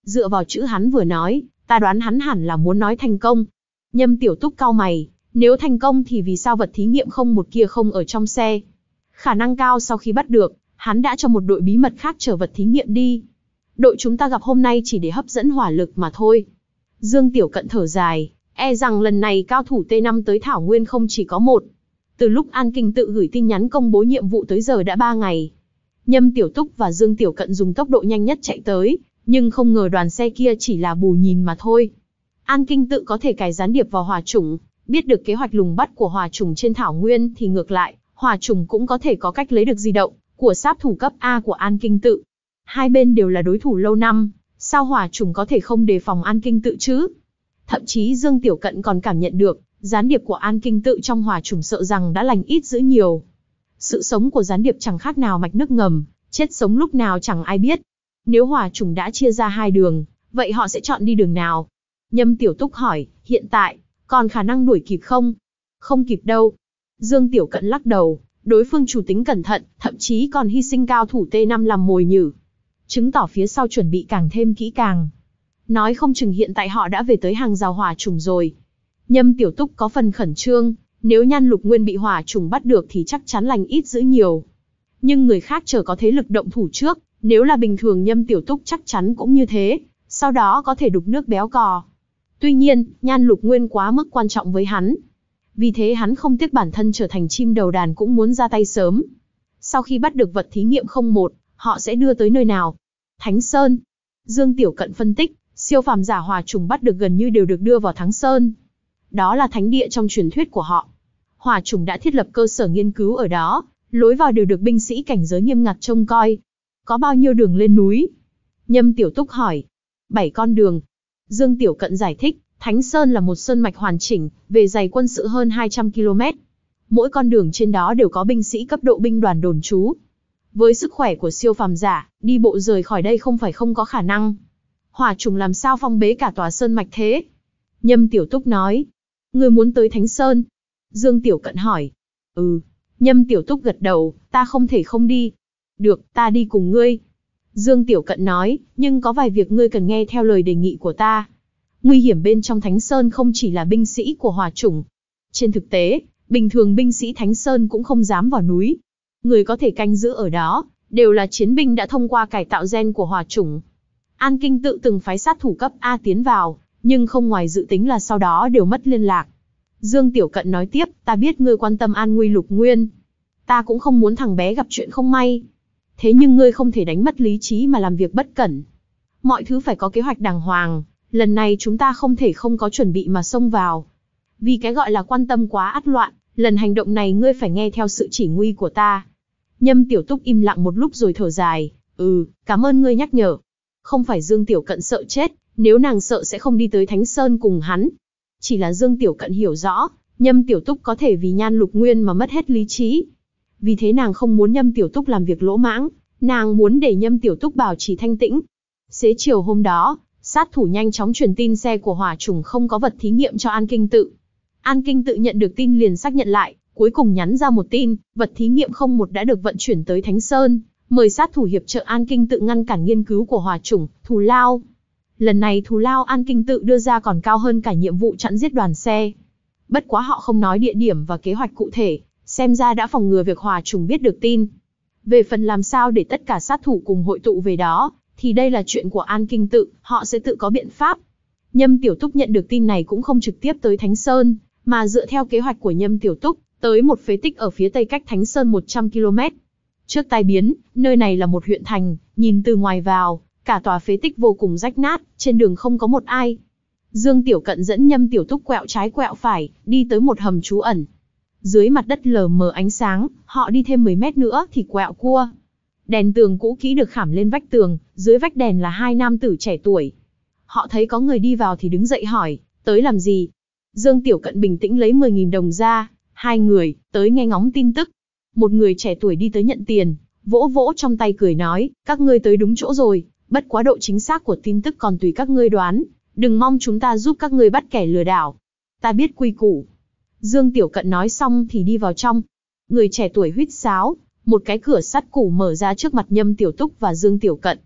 Dựa vào chữ hắn vừa nói, ta đoán hắn hẳn là muốn nói thành công. Nhâm Tiểu Túc cau mày, nếu thành công thì vì sao vật thí nghiệm không một kia không ở trong xe? Khả năng cao sau khi bắt được, hắn đã cho một đội bí mật khác chở vật thí nghiệm đi. Đội chúng ta gặp hôm nay chỉ để hấp dẫn hỏa lực mà thôi. Dương Tiểu Cận thở dài, e rằng lần này cao thủ T năm tới Thảo Nguyên không chỉ có một. Từ lúc An Kinh tự gửi tin nhắn công bố nhiệm vụ tới giờ đã ba ngày. Nhâm Tiểu Túc và Dương Tiểu Cận dùng tốc độ nhanh nhất chạy tới, nhưng không ngờ đoàn xe kia chỉ là bù nhìn mà thôi. An Kinh tự có thể cài gián điệp vào hỏa chủng, biết được kế hoạch lùng bắt của hỏa chủng trên Thảo Nguyên thì ngược lại, hỏa chủng cũng có thể có cách lấy được di động của sát thủ cấp A của An Kinh tự. Hai bên đều là đối thủ lâu năm, sao hỏa chủng có thể không đề phòng An Kinh tự chứ? Thậm chí Dương Tiểu Cận còn cảm nhận được, gián điệp của An Kinh tự trong hỏa chủng sợ rằng đã lành ít dữ nhiều. Sự sống của gián điệp chẳng khác nào mạch nước ngầm, chết sống lúc nào chẳng ai biết. Nếu hỏa chủng đã chia ra hai đường, vậy họ sẽ chọn đi đường nào? Nhâm Tiểu Túc hỏi, hiện tại, còn khả năng đuổi kịp không? Không kịp đâu. Dương Tiểu Cận lắc đầu, đối phương chủ tính cẩn thận, thậm chí còn hy sinh cao thủ T năm làm mồi nhử. Chứng tỏ phía sau chuẩn bị càng thêm kỹ càng. Nói không chừng hiện tại họ đã về tới hàng rào hỏa chủng rồi. Nhâm Tiểu Túc có phần khẩn trương, nếu Nhan Lục Nguyên bị hỏa chủng bắt được thì chắc chắn lành ít dữ nhiều. Nhưng người khác chờ có thế lực động thủ trước, nếu là bình thường Nhâm Tiểu Túc chắc chắn cũng như thế, sau đó có thể đục nước béo cò. Tuy nhiên, Nhan Lục Nguyên quá mức quan trọng với hắn. Vì thế hắn không tiếc bản thân trở thành chim đầu đàn cũng muốn ra tay sớm. Sau khi bắt được vật thí nghiệm không một, họ sẽ đưa tới nơi nào? Thánh Sơn. Dương Tiểu Cận phân tích, siêu phàm giả hỏa trùng bắt được gần như đều được đưa vào Thánh Sơn. Đó là thánh địa trong truyền thuyết của họ. Hỏa trùng đã thiết lập cơ sở nghiên cứu ở đó, lối vào đều được binh sĩ cảnh giới nghiêm ngặt trông coi. Có bao nhiêu đường lên núi? Nhâm Tiểu Túc hỏi. Bảy con đường. Dương Tiểu Cận giải thích, Thánh Sơn là một sơn mạch hoàn chỉnh, về dày quân sự hơn hai trăm ki lô mét. Mỗi con đường trên đó đều có binh sĩ cấp độ binh đoàn đồn trú. Với sức khỏe của siêu phàm giả, đi bộ rời khỏi đây không phải không có khả năng. Hỏa trùng làm sao phong bế cả tòa sơn mạch thế? Nhâm Tiểu Túc nói. Ngươi muốn tới Thánh Sơn? Dương Tiểu Cận hỏi. Ừ. Nhâm Tiểu Túc gật đầu, ta không thể không đi. Được, ta đi cùng ngươi. Dương Tiểu Cận nói, nhưng có vài việc ngươi cần nghe theo lời đề nghị của ta. Nguy hiểm bên trong Thánh Sơn không chỉ là binh sĩ của hỏa chủng. Trên thực tế, bình thường binh sĩ Thánh Sơn cũng không dám vào núi. Người có thể canh giữ ở đó, đều là chiến binh đã thông qua cải tạo gen của hỏa chủng. An Kinh tự từng phái sát thủ cấp A tiến vào, nhưng không ngoài dự tính là sau đó đều mất liên lạc. Dương Tiểu Cận nói tiếp, ta biết ngươi quan tâm an nguy Lục Nguyên. Ta cũng không muốn thằng bé gặp chuyện không may. Thế nhưng ngươi không thể đánh mất lý trí mà làm việc bất cẩn. Mọi thứ phải có kế hoạch đàng hoàng, lần này chúng ta không thể không có chuẩn bị mà xông vào. Vì cái gọi là quan tâm quá ắt loạn, lần hành động này ngươi phải nghe theo sự chỉ huy của ta. Nhâm Tiểu Túc im lặng một lúc rồi thở dài, ừ, cảm ơn ngươi nhắc nhở. Không phải Dương Tiểu Cận sợ chết, nếu nàng sợ sẽ không đi tới Thánh Sơn cùng hắn. Chỉ là Dương Tiểu Cận hiểu rõ, Nhâm Tiểu Túc có thể vì Nhan Lục Nguyên mà mất hết lý trí. Vì thế nàng không muốn Nhâm Tiểu Túc làm việc lỗ mãng, nàng muốn để Nhâm Tiểu Túc bảo trì thanh tĩnh. Xế chiều hôm đó, sát thủ nhanh chóng truyền tin xe của hỏa trùng không có vật thí nghiệm cho An Kinh tự. An Kinh tự nhận được tin liền xác nhận lại, cuối cùng nhắn ra một tin, vật thí nghiệm không một đã được vận chuyển tới Thánh Sơn, mời sát thủ hiệp trợ An Kinh tự ngăn cản nghiên cứu của hỏa chủng, thù lao. Lần này thù lao An Kinh tự đưa ra còn cao hơn cả nhiệm vụ chặn giết đoàn xe. Bất quá họ không nói địa điểm và kế hoạch cụ thể, xem ra đã phòng ngừa việc hỏa chủng biết được tin. Về phần làm sao để tất cả sát thủ cùng hội tụ về đó, thì đây là chuyện của An Kinh tự, họ sẽ tự có biện pháp. Nhâm Tiểu Túc nhận được tin này cũng không trực tiếp tới Thánh Sơn, mà dựa theo kế hoạch của Nhâm Tiểu Túc, tới một phế tích ở phía tây cách Thánh Sơn một trăm ki lô mét. Trước tai biến, nơi này là một huyện thành, nhìn từ ngoài vào, cả tòa phế tích vô cùng rách nát, trên đường không có một ai. Dương Tiểu Cận dẫn Nhâm Tiểu Túc quẹo trái quẹo phải, đi tới một hầm trú ẩn. Dưới mặt đất lờ mờ ánh sáng, họ đi thêm mười mét nữa thì quẹo cua. Đèn tường cũ kỹ được khảm lên vách tường, dưới vách đèn là hai nam tử trẻ tuổi. Họ thấy có người đi vào thì đứng dậy hỏi, tới làm gì? Dương Tiểu Cận bình tĩnh lấy mười nghìn đồng ra, hai người, tới nghe ngóng tin tức. Một người trẻ tuổi đi tới nhận tiền, vỗ vỗ trong tay cười nói, các ngươi tới đúng chỗ rồi, bất quá độ chính xác của tin tức còn tùy các ngươi đoán, đừng mong chúng ta giúp các ngươi bắt kẻ lừa đảo. Ta biết quy củ. Dương Tiểu Cận nói xong thì đi vào trong. Người trẻ tuổi huýt sáo, một cái cửa sắt cũ mở ra trước mặt Nhâm Tiểu Túc và Dương Tiểu Cận.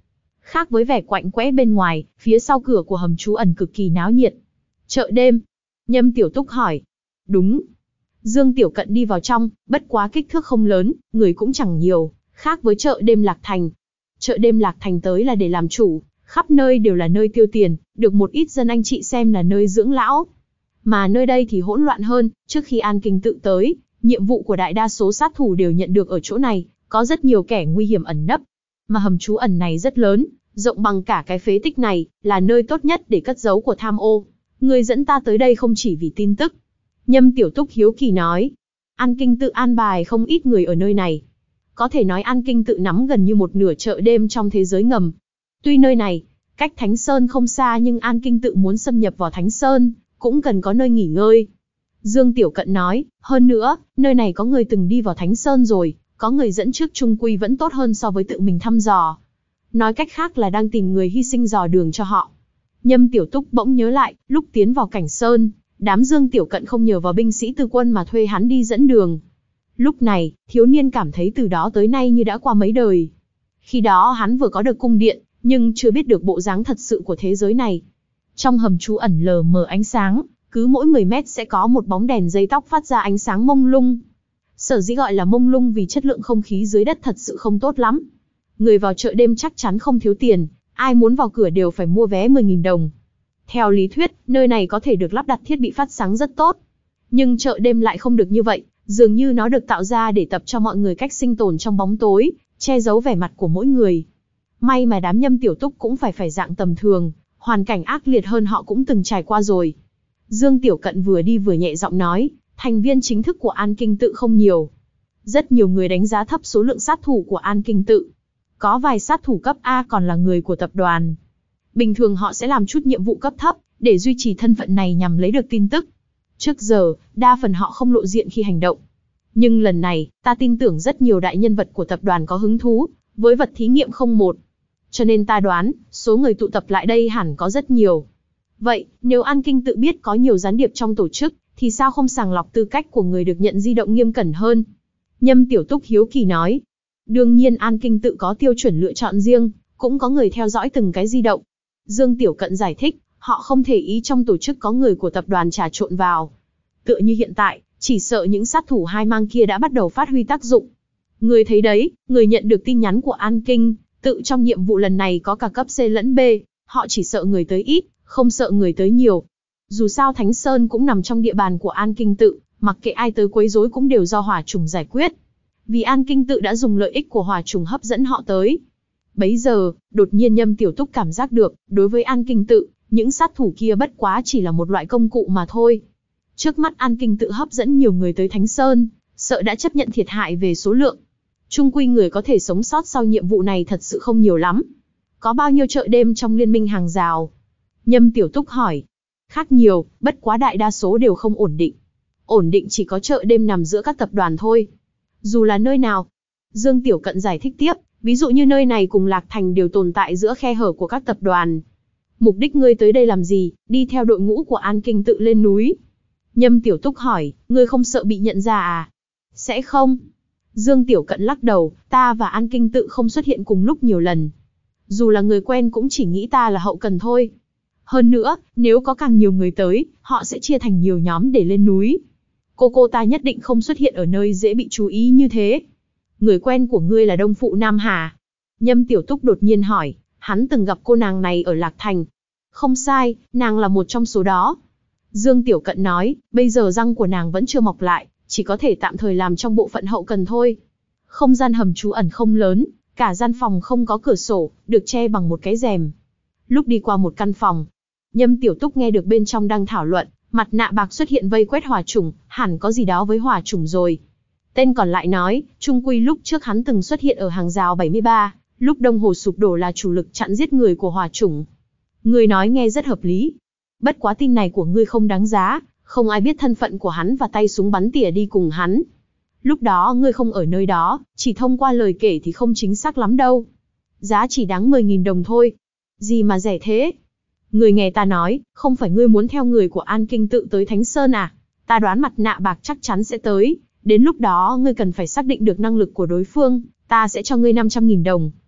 Khác với vẻ quạnh quẽ bên ngoài, phía sau cửa của hầm trú ẩn cực kỳ náo nhiệt. Chợ đêm? Nhâm Tiểu Túc hỏi. Đúng. Dương Tiểu Cận đi vào trong, bất quá kích thước không lớn, người cũng chẳng nhiều, khác với chợ đêm Lạc Thành. Chợ đêm Lạc Thành tới là để làm chủ, khắp nơi đều là nơi tiêu tiền, được một ít dân anh chị xem là nơi dưỡng lão. Mà nơi đây thì hỗn loạn hơn, trước khi An Kinh Tự tới, nhiệm vụ của đại đa số sát thủ đều nhận được ở chỗ này, có rất nhiều kẻ nguy hiểm ẩn nấp. Mà hầm trú ẩn này rất lớn, rộng bằng cả cái phế tích này, là nơi tốt nhất để cất giấu của tham ô. Người dẫn ta tới đây không chỉ vì tin tức. Nhâm Tiểu Túc hiếu kỳ nói. An Kinh Tự an bài không ít người ở nơi này. Có thể nói An Kinh Tự nắm gần như một nửa chợ đêm trong thế giới ngầm. Tuy nơi này, cách Thánh Sơn không xa nhưng An Kinh Tự muốn xâm nhập vào Thánh Sơn, cũng cần có nơi nghỉ ngơi. Dương Tiểu Cận nói, hơn nữa, nơi này có người từng đi vào Thánh Sơn rồi, có người dẫn trước chung quy vẫn tốt hơn so với tự mình thăm dò. Nói cách khác là đang tìm người hy sinh dò đường cho họ. Nhâm Tiểu Túc bỗng nhớ lại, lúc tiến vào Cảnh Sơn, đám Dương Tiểu Cận không nhờ vào binh sĩ tư quân mà thuê hắn đi dẫn đường. Lúc này, thiếu niên cảm thấy từ đó tới nay như đã qua mấy đời. Khi đó hắn vừa có được cung điện, nhưng chưa biết được bộ dáng thật sự của thế giới này. Trong hầm trú ẩn lờ mờ ánh sáng, cứ mỗi mười mét sẽ có một bóng đèn dây tóc phát ra ánh sáng mông lung. Sở dĩ gọi là mông lung vì chất lượng không khí dưới đất thật sự không tốt lắm. Người vào chợ đêm chắc chắn không thiếu tiền, ai muốn vào cửa đều phải mua vé mười nghìn đồng. Theo lý thuyết, nơi này có thể được lắp đặt thiết bị phát sáng rất tốt. Nhưng chợ đêm lại không được như vậy, dường như nó được tạo ra để tập cho mọi người cách sinh tồn trong bóng tối, che giấu vẻ mặt của mỗi người. May mà đám Nhâm Tiểu Túc cũng phải phải dạng tầm thường, hoàn cảnh ác liệt hơn họ cũng từng trải qua rồi. Dương Tiểu Cận vừa đi vừa nhẹ giọng nói, thành viên chính thức của An Kinh Tự không nhiều. Rất nhiều người đánh giá thấp số lượng sát thủ của An Kinh Tự. Có vài sát thủ cấp A còn là người của tập đoàn. Bình thường họ sẽ làm chút nhiệm vụ cấp thấp, để duy trì thân phận này nhằm lấy được tin tức. Trước giờ, đa phần họ không lộ diện khi hành động. Nhưng lần này, ta tin tưởng rất nhiều đại nhân vật của tập đoàn có hứng thú với vật thí nghiệm không một. Cho nên ta đoán, số người tụ tập lại đây hẳn có rất nhiều. Vậy, nếu An Kinh Tự biết có nhiều gián điệp trong tổ chức, thì sao không sàng lọc tư cách của người được nhận di động nghiêm cẩn hơn? Nhâm Tiểu Túc hiếu kỳ nói. Đương nhiên An Kinh Tự có tiêu chuẩn lựa chọn riêng, cũng có người theo dõi từng cái di động. Dương Tiểu Cận giải thích, họ không thể ý trong tổ chức có người của tập đoàn trà trộn vào. Tựa như hiện tại, chỉ sợ những sát thủ hai mang kia đã bắt đầu phát huy tác dụng. Người thấy đấy, người nhận được tin nhắn của An Kinh Tự trong nhiệm vụ lần này có cả cấp C lẫn B, họ chỉ sợ người tới ít, không sợ người tới nhiều. Dù sao Thánh Sơn cũng nằm trong địa bàn của An Kinh Tự, mặc kệ ai tới quấy rối cũng đều do hỏa trùng giải quyết. Vì An Kinh Tự đã dùng lợi ích của hỏa trùng hấp dẫn họ tới. Bấy giờ, đột nhiên Nhâm Tiểu Túc cảm giác được, đối với An Kinh Tự, những sát thủ kia bất quá chỉ là một loại công cụ mà thôi. Trước mắt An Kinh Tự hấp dẫn nhiều người tới Thánh Sơn, sợ đã chấp nhận thiệt hại về số lượng. Chung quy người có thể sống sót sau nhiệm vụ này thật sự không nhiều lắm. Có bao nhiêu chợ đêm trong liên minh hàng rào? Nhâm Tiểu Túc hỏi. Khác nhiều, bất quá đại đa số đều không ổn định. Ổn định chỉ có chợ đêm nằm giữa các tập đoàn thôi. Dù là nơi nào. Dương Tiểu Cận giải thích tiếp, ví dụ như nơi này cùng Lạc Thành đều tồn tại giữa khe hở của các tập đoàn. Mục đích ngươi tới đây làm gì, đi theo đội ngũ của An Kinh Tự lên núi? Nhâm Tiểu Túc hỏi, ngươi không sợ bị nhận ra à? Sẽ không. Dương Tiểu Cận lắc đầu, ta và An Kinh Tự không xuất hiện cùng lúc nhiều lần. Dù là người quen cũng chỉ nghĩ ta là hậu cần thôi. Hơn nữa, nếu có càng nhiều người tới, họ sẽ chia thành nhiều nhóm để lên núi. Cô cô ta nhất định không xuất hiện ở nơi dễ bị chú ý như thế. Người quen của ngươi là Đông Phụ Nam Hà? Nhâm Tiểu Túc đột nhiên hỏi, hắn từng gặp cô nàng này ở Lạc Thành. Không sai, nàng là một trong số đó. Dương Tiểu Cận nói, bây giờ răng của nàng vẫn chưa mọc lại, chỉ có thể tạm thời làm trong bộ phận hậu cần thôi. Không gian hầm trú ẩn không lớn, cả gian phòng không có cửa sổ, được che bằng một cái rèm. Lúc đi qua một căn phòng, Nhâm Tiểu Túc nghe được bên trong đang thảo luận, mặt nạ bạc xuất hiện vây quét hỏa chủng, hẳn có gì đó với hỏa chủng rồi. Tên còn lại nói, chung quy lúc trước hắn từng xuất hiện ở hàng rào bảy mươi ba, lúc Đông Hồ sụp đổ là chủ lực chặn giết người của hỏa chủng. Ngươi nói nghe rất hợp lý. Bất quá tin này của ngươi không đáng giá, không ai biết thân phận của hắn và tay súng bắn tỉa đi cùng hắn. Lúc đó ngươi không ở nơi đó, chỉ thông qua lời kể thì không chính xác lắm đâu. Giá chỉ đáng mười nghìn đồng thôi. Gì mà rẻ thế? Ngươi nghe ta nói, không phải ngươi muốn theo người của An Kinh Tự tới Thánh Sơn à? Ta đoán mặt nạ bạc chắc chắn sẽ tới. Đến lúc đó ngươi cần phải xác định được năng lực của đối phương, ta sẽ cho ngươi năm trăm nghìn đồng.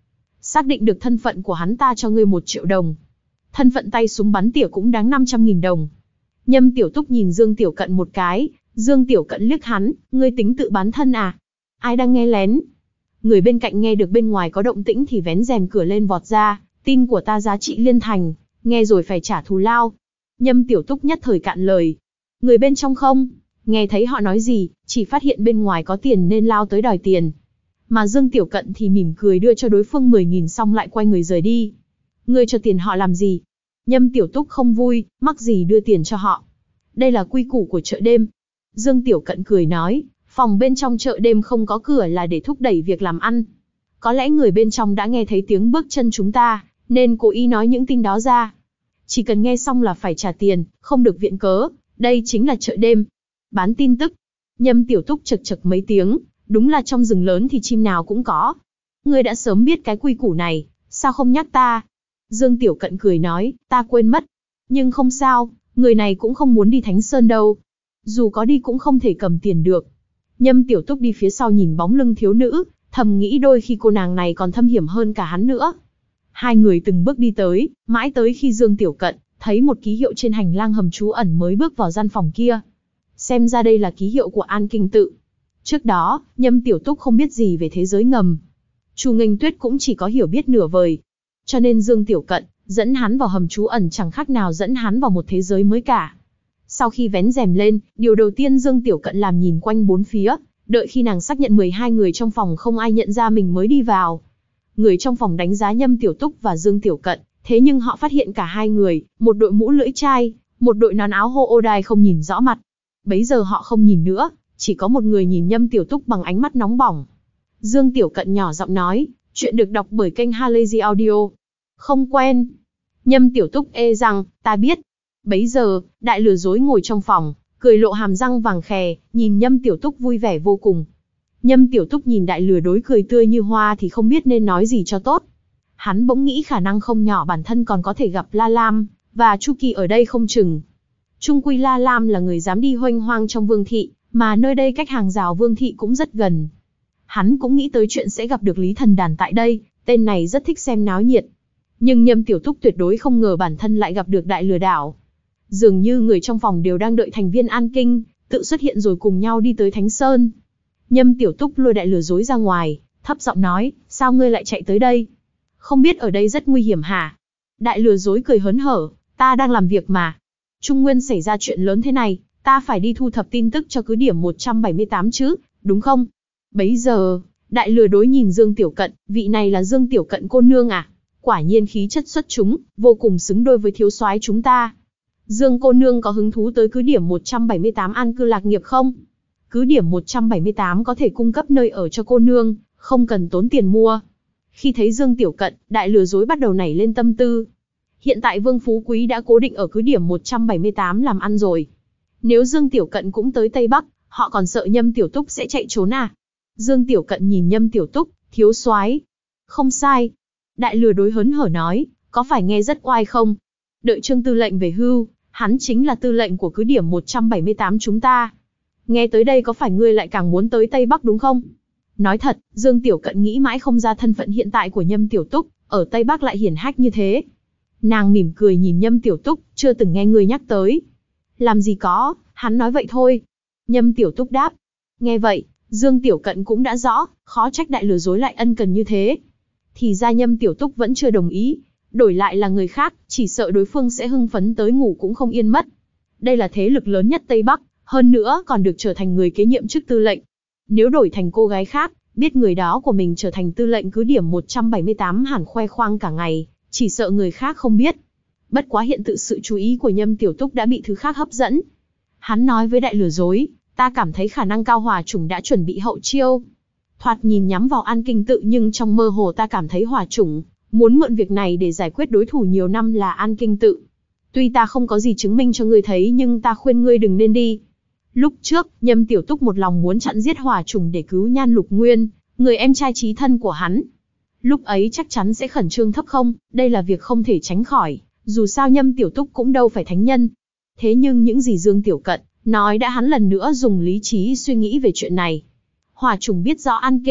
xác định được thân phận của hắn ta cho ngươi một triệu đồng. Thân phận tay súng bắn tỉa cũng đáng năm trăm nghìn đồng. Nhâm Tiểu Túc nhìn Dương Tiểu Cận một cái, Dương Tiểu Cận liếc hắn, ngươi tính tự bán thân à? Ai đang nghe lén? Người bên cạnh nghe được bên ngoài có động tĩnh thì vén rèm cửa lên vọt ra, tin của ta giá trị liên thành, nghe rồi phải trả thù lao. Nhâm Tiểu Túc nhất thời cạn lời. Người bên trong không? Nghe thấy họ nói gì, chỉ phát hiện bên ngoài có tiền nên lao tới đòi tiền. Mà Dương Tiểu Cận thì mỉm cười đưa cho đối phương mười nghìn xong lại quay người rời đi. Ngươi cho tiền họ làm gì? Nhâm Tiểu Túc không vui, mắc gì đưa tiền cho họ. Đây là quy củ của chợ đêm. Dương Tiểu Cận cười nói, phòng bên trong chợ đêm không có cửa là để thúc đẩy việc làm ăn. Có lẽ người bên trong đã nghe thấy tiếng bước chân chúng ta, nên cố ý nói những tin đó ra. Chỉ cần nghe xong là phải trả tiền, không được viện cớ, đây chính là chợ đêm. Bán tin tức. Nhâm Tiểu Túc chật chật mấy tiếng, đúng là trong rừng lớn thì chim nào cũng có. Ngươi đã sớm biết cái quy củ này, sao không nhắc ta? Dương Tiểu Cận cười nói, ta quên mất. Nhưng không sao, người này cũng không muốn đi Thánh Sơn đâu. Dù có đi cũng không thể cầm tiền được. Nhâm Tiểu Túc đi phía sau nhìn bóng lưng thiếu nữ, thầm nghĩ đôi khi cô nàng này còn thâm hiểm hơn cả hắn nữa. Hai người từng bước đi tới, mãi tới khi Dương Tiểu Cận thấy một ký hiệu trên hành lang hầm trú ẩn mới bước vào gian phòng kia. Xem ra đây là ký hiệu của An Kinh Tự. Trước đó, Nhâm Tiểu Túc không biết gì về thế giới ngầm. Chu Nghênh Tuyết cũng chỉ có hiểu biết nửa vời. Cho nên Dương Tiểu Cận dẫn hắn vào hầm trú ẩn chẳng khác nào dẫn hắn vào một thế giới mới cả. Sau khi vén rèm lên, điều đầu tiên Dương Tiểu Cận làm nhìn quanh bốn phía, đợi khi nàng xác nhận mười hai người trong phòng không ai nhận ra mình mới đi vào. Người trong phòng đánh giá Nhâm Tiểu Túc và Dương Tiểu Cận, thế nhưng họ phát hiện cả hai người, một đội mũ lưỡi chai, một đội nón áo hô ô đai không nhìn rõ mặt. Bấy giờ họ không nhìn nữa, chỉ có một người nhìn Nhâm Tiểu Túc bằng ánh mắt nóng bỏng. Dương Tiểu Cận nhỏ giọng nói, chuyện được đọc bởi kênh Halazy Audio. Không quen. Nhâm Tiểu Túc ê rằng, ta biết. Bấy giờ, đại lừa dối ngồi trong phòng, cười lộ hàm răng vàng khè, nhìn Nhâm Tiểu Túc vui vẻ vô cùng. Nhâm Tiểu Túc nhìn đại lừa đối cười tươi như hoa thì không biết nên nói gì cho tốt. Hắn bỗng nghĩ khả năng không nhỏ bản thân còn có thể gặp La Lam, và Chu Kỳ ở đây không chừng. Chung quy La Lam là người dám đi hoanh hoang trong Vương Thị, mà nơi đây cách hàng rào Vương Thị cũng rất gần. Hắn cũng nghĩ tới chuyện sẽ gặp được Lý Thần Đàn tại đây, tên này rất thích xem náo nhiệt. Nhưng Nhâm Tiểu Túc tuyệt đối không ngờ bản thân lại gặp được đại lừa đảo. Dường như người trong phòng đều đang đợi thành viên An Kinh, tự xuất hiện rồi cùng nhau đi tới Thánh Sơn. Nhâm Tiểu Túc lôi đại lừa dối ra ngoài, thấp giọng nói, sao ngươi lại chạy tới đây? Không biết ở đây rất nguy hiểm hả? Đại lừa dối cười hớn hở, ta đang làm việc mà. Trung Nguyên xảy ra chuyện lớn thế này, ta phải đi thu thập tin tức cho cứ điểm một trăm bảy mươi tám chứ, đúng không? Bấy giờ, đại lừa đối nhìn Dương Tiểu Cận, vị này là Dương Tiểu Cận cô nương à? Quả nhiên khí chất xuất chúng, vô cùng xứng đôi với thiếu soái chúng ta. Dương cô nương có hứng thú tới cứ điểm một trăm bảy mươi tám an cư lạc nghiệp không? Cứ điểm một trăm bảy mươi tám có thể cung cấp nơi ở cho cô nương, không cần tốn tiền mua. Khi thấy Dương Tiểu Cận, đại lừa dối bắt đầu nảy lên tâm tư. Hiện tại Vương Phú Quý đã cố định ở cứ điểm một trăm bảy mươi tám làm ăn rồi. Nếu Dương Tiểu Cận cũng tới Tây Bắc, họ còn sợ Nhâm Tiểu Túc sẽ chạy trốn à? Dương Tiểu Cận nhìn Nhâm Tiểu Túc, thiếu soái. Không sai. Đại lừa đối hớn hở nói, có phải nghe rất oai không? Đợi Trương tư lệnh về hưu, hắn chính là tư lệnh của cứ điểm một trăm bảy mươi tám chúng ta. Nghe tới đây có phải ngươi lại càng muốn tới Tây Bắc đúng không? Nói thật, Dương Tiểu Cận nghĩ mãi không ra thân phận hiện tại của Nhâm Tiểu Túc, ở Tây Bắc lại hiển hách như thế. Nàng mỉm cười nhìn Nhâm Tiểu Túc, chưa từng nghe ngươi nhắc tới. Làm gì có, hắn nói vậy thôi. Nhâm Tiểu Túc đáp. Nghe vậy, Dương Tiểu Cận cũng đã rõ, khó trách đại lừa dối lại ân cần như thế. Thì ra Nhâm Tiểu Túc vẫn chưa đồng ý. Đổi lại là người khác, chỉ sợ đối phương sẽ hưng phấn tới ngủ cũng không yên mất. Đây là thế lực lớn nhất Tây Bắc, hơn nữa còn được trở thành người kế nhiệm chức tư lệnh. Nếu đổi thành cô gái khác, biết người đó của mình trở thành tư lệnh cứ điểm một trăm bảy mươi tám hẳn khoe khoang cả ngày, chỉ sợ người khác không biết. Bất quá hiện tự sự chú ý của Nhâm Tiểu Túc đã bị thứ khác hấp dẫn. Hắn nói với đại lừa dối, ta cảm thấy khả năng Cao Hỏa Chủng đã chuẩn bị hậu chiêu. Thoạt nhìn nhắm vào An Kinh Tự nhưng trong mơ hồ ta cảm thấy Hỏa Chủng muốn mượn việc này để giải quyết đối thủ nhiều năm là An Kinh Tự. Tuy ta không có gì chứng minh cho ngươi thấy nhưng ta khuyên ngươi đừng nên đi. Lúc trước, Nhâm Tiểu Túc một lòng muốn chặn giết Hỏa Chủng để cứu Nhan Lục Nguyên, người em trai chí thân của hắn. Lúc ấy chắc chắn sẽ khẩn trương thấp không, đây là việc không thể tránh khỏi, dù sao Nhâm Tiểu Túc cũng đâu phải thánh nhân. Thế nhưng những gì Dương Tiểu Cận nói đã hắn lần nữa dùng lý trí suy nghĩ về chuyện này. Hỏa Chủng biết rõ An Kinh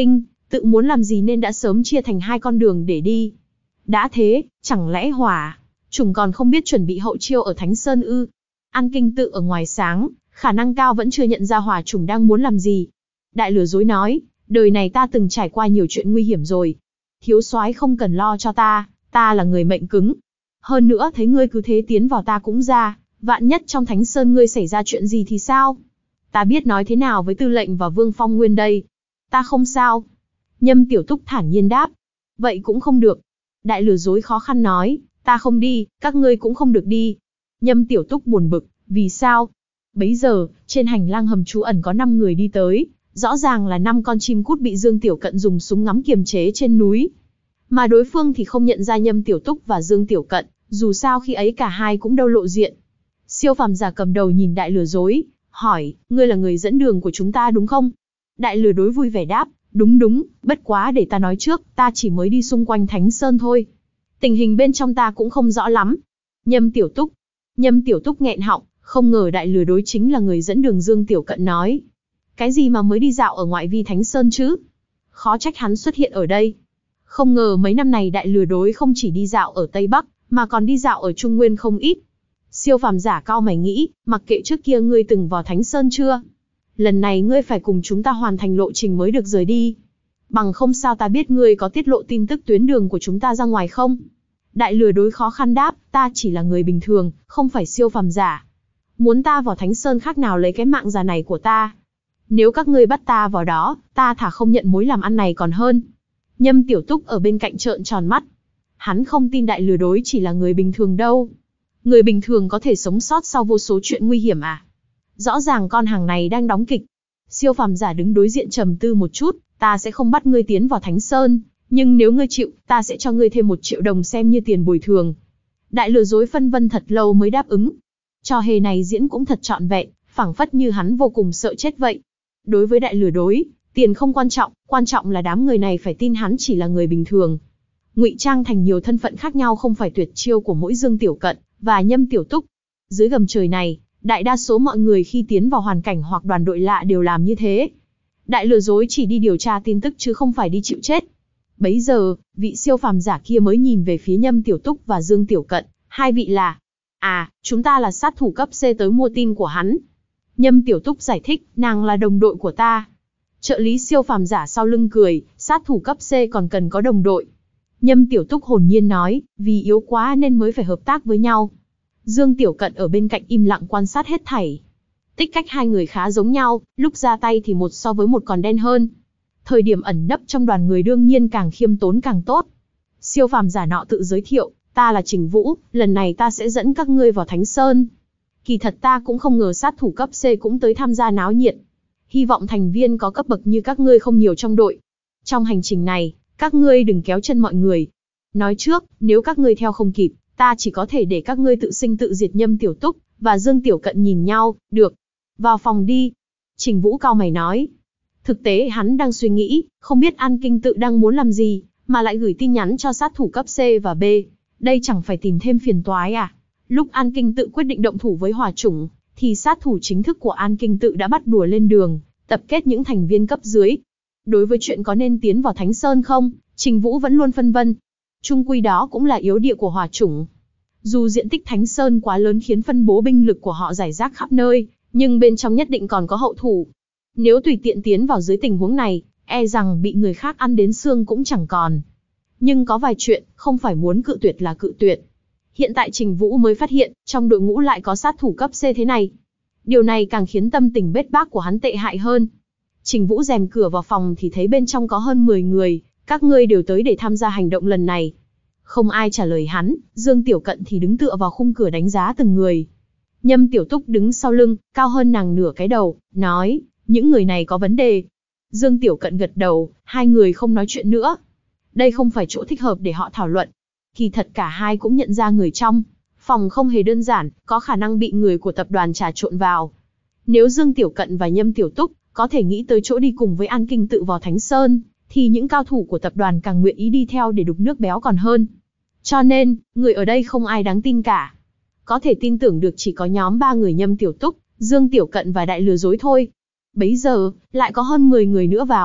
tự muốn làm gì nên đã sớm chia thành hai con đường để đi. Đã thế, chẳng lẽ Hỏa Chủng còn không biết chuẩn bị hậu chiêu ở Thánh Sơn ư? An Kinh Tự ở ngoài sáng, khả năng cao vẫn chưa nhận ra Hỏa Chủng đang muốn làm gì. Đại Lừa Dối nói, đời này ta từng trải qua nhiều chuyện nguy hiểm rồi. Thiếu soái không cần lo cho ta, ta là người mệnh cứng. Hơn nữa thấy ngươi cứ thế tiến vào ta cũng ra, vạn nhất trong Thánh Sơn ngươi xảy ra chuyện gì thì sao? Ta biết nói thế nào với Tư lệnh và Vương Phong Nguyên đây. Ta không sao. Nhâm Tiểu Túc thản nhiên đáp. Vậy cũng không được. Đại Lừa Dối khó khăn nói, ta không đi, các ngươi cũng không được đi. Nhâm Tiểu Túc buồn bực, vì sao? Bấy giờ, trên hành lang hầm trú ẩn có năm người đi tới, rõ ràng là năm con chim cút bị Dương Tiểu Cận dùng súng ngắm kiềm chế trên núi. Mà đối phương thì không nhận ra Nhâm Tiểu Túc và Dương Tiểu Cận, dù sao khi ấy cả hai cũng đâu lộ diện. Siêu phàm giả cầm đầu nhìn Đại Lừa Dối, hỏi, ngươi là người dẫn đường của chúng ta đúng không? Đại Lừa Đối vui vẻ đáp, đúng đúng, bất quá để ta nói trước, ta chỉ mới đi xung quanh Thánh Sơn thôi. Tình hình bên trong ta cũng không rõ lắm. Nhâm Tiểu Túc. Nhâm Tiểu Túc nghẹn họng, không ngờ Đại Lừa Đối chính là người dẫn đường. Dương Tiểu Cận nói. Cái gì mà mới đi dạo ở ngoại vi Thánh Sơn chứ? Khó trách hắn xuất hiện ở đây. Không ngờ mấy năm này Đại Lừa Đối không chỉ đi dạo ở Tây Bắc, mà còn đi dạo ở Trung Nguyên không ít. Siêu phàm giả cao mày nghĩ, mặc kệ trước kia ngươi từng vào Thánh Sơn chưa? Lần này ngươi phải cùng chúng ta hoàn thành lộ trình mới được rời đi. Bằng không sao ta biết ngươi có tiết lộ tin tức tuyến đường của chúng ta ra ngoài không? Đại Lừa Đối khó khăn đáp, ta chỉ là người bình thường, không phải siêu phàm giả. Muốn ta vào Thánh Sơn khác nào lấy cái mạng già này của ta. Nếu các ngươi bắt ta vào đó, ta thả không nhận mối làm ăn này còn hơn. Nhâm Tiểu Túc ở bên cạnh trợn tròn mắt. Hắn không tin Đại Lừa Đối chỉ là người bình thường đâu. Người bình thường có thể sống sót sau vô số chuyện nguy hiểm à? Rõ ràng con hàng này đang đóng kịch. Siêu phàm giả đứng đối diện trầm tư một chút, ta sẽ không bắt ngươi tiến vào Thánh Sơn, nhưng nếu ngươi chịu, ta sẽ cho ngươi thêm một triệu đồng xem như tiền bồi thường. Đại Lừa Dối phân vân thật lâu mới đáp ứng. Trò hề này diễn cũng thật trọn vẹn, phảng phất như hắn vô cùng sợ chết vậy. Đối với Đại Lừa Đối, tiền không quan trọng, quan trọng là đám người này phải tin hắn chỉ là người bình thường. Ngụy trang thành nhiều thân phận khác nhau không phải tuyệt chiêu của mỗi Dương Tiểu Cận và Nhâm Tiểu Túc. Dưới gầm trời này, đại đa số mọi người khi tiến vào hoàn cảnh hoặc đoàn đội lạ đều làm như thế. Đại Lừa Dối chỉ đi điều tra tin tức chứ không phải đi chịu chết. Bấy giờ, vị siêu phàm giả kia mới nhìn về phía Nhâm Tiểu Túc và Dương Tiểu Cận, hai vị là... À, chúng ta là sát thủ cấp C tới mua tin của hắn. Nhâm Tiểu Túc giải thích, nàng là đồng đội của ta. Trợ lý siêu phàm giả sau lưng cười, sát thủ cấp C còn cần có đồng đội. Nhâm Tiểu Túc hồn nhiên nói, vì yếu quá nên mới phải hợp tác với nhau. Dương Tiểu Cận ở bên cạnh im lặng quan sát hết thảy. Tích cách hai người khá giống nhau, lúc ra tay thì một so với một còn đen hơn. Thời điểm ẩn nấp trong đoàn người đương nhiên càng khiêm tốn càng tốt. Siêu phàm giả nọ tự giới thiệu, ta là Trình Vũ, lần này ta sẽ dẫn các ngươi vào Thánh Sơn. Kỳ thật ta cũng không ngờ sát thủ cấp C cũng tới tham gia náo nhiệt. Hy vọng thành viên có cấp bậc như các ngươi không nhiều trong đội. Trong hành trình này, các ngươi đừng kéo chân mọi người. Nói trước, nếu các ngươi theo không kịp, ta chỉ có thể để các ngươi tự sinh tự diệt. Nhâm Tiểu Túc và Dương Tiểu Cận nhìn nhau, được. Vào phòng đi. Trình Vũ cau mày nói. Thực tế hắn đang suy nghĩ, không biết An Kinh Tự đang muốn làm gì, mà lại gửi tin nhắn cho sát thủ cấp C và B. Đây chẳng phải tìm thêm phiền toái à? Lúc An Kinh Tự quyết định động thủ với Hỏa Chủng, thì sát thủ chính thức của An Kinh Tự đã bắt đùa lên đường, tập kết những thành viên cấp dưới. Đối với chuyện có nên tiến vào Thánh Sơn không, Trình Vũ vẫn luôn phân vân. Chung quy đó cũng là yếu địa của Hỏa Chủng. Dù diện tích Thánh Sơn quá lớn khiến phân bố binh lực của họ rải rác khắp nơi, nhưng bên trong nhất định còn có hậu thủ. Nếu tùy tiện tiến vào dưới tình huống này, e rằng bị người khác ăn đến xương cũng chẳng còn. Nhưng có vài chuyện, không phải muốn cự tuyệt là cự tuyệt. Hiện tại Trình Vũ mới phát hiện, trong đội ngũ lại có sát thủ cấp C thế này. Điều này càng khiến tâm tình bết bát của hắn tệ hại hơn. Trình Vũ rèm cửa vào phòng thì thấy bên trong có hơn mười người, các ngươi đều tới để tham gia hành động lần này. Không ai trả lời hắn, Dương Tiểu Cận thì đứng tựa vào khung cửa đánh giá từng người. Nhâm Tiểu Túc đứng sau lưng, cao hơn nàng nửa cái đầu, nói, những người này có vấn đề. Dương Tiểu Cận gật đầu, hai người không nói chuyện nữa. Đây không phải chỗ thích hợp để họ thảo luận. Kỳ thật cả hai cũng nhận ra người trong phòng không hề đơn giản, có khả năng bị người của tập đoàn trà trộn vào. Nếu Dương Tiểu Cận và Nhâm Tiểu Túc có thể nghĩ tới chỗ đi cùng với An Kinh Tự vào Thánh Sơn, thì những cao thủ của tập đoàn càng nguyện ý đi theo để đục nước béo còn hơn. Cho nên, người ở đây không ai đáng tin cả. Có thể tin tưởng được chỉ có nhóm ba người Nhâm Tiểu Túc, Dương Tiểu Cận và Đại Lừa Dối thôi. Bấy giờ, lại có hơn mười người nữa vào,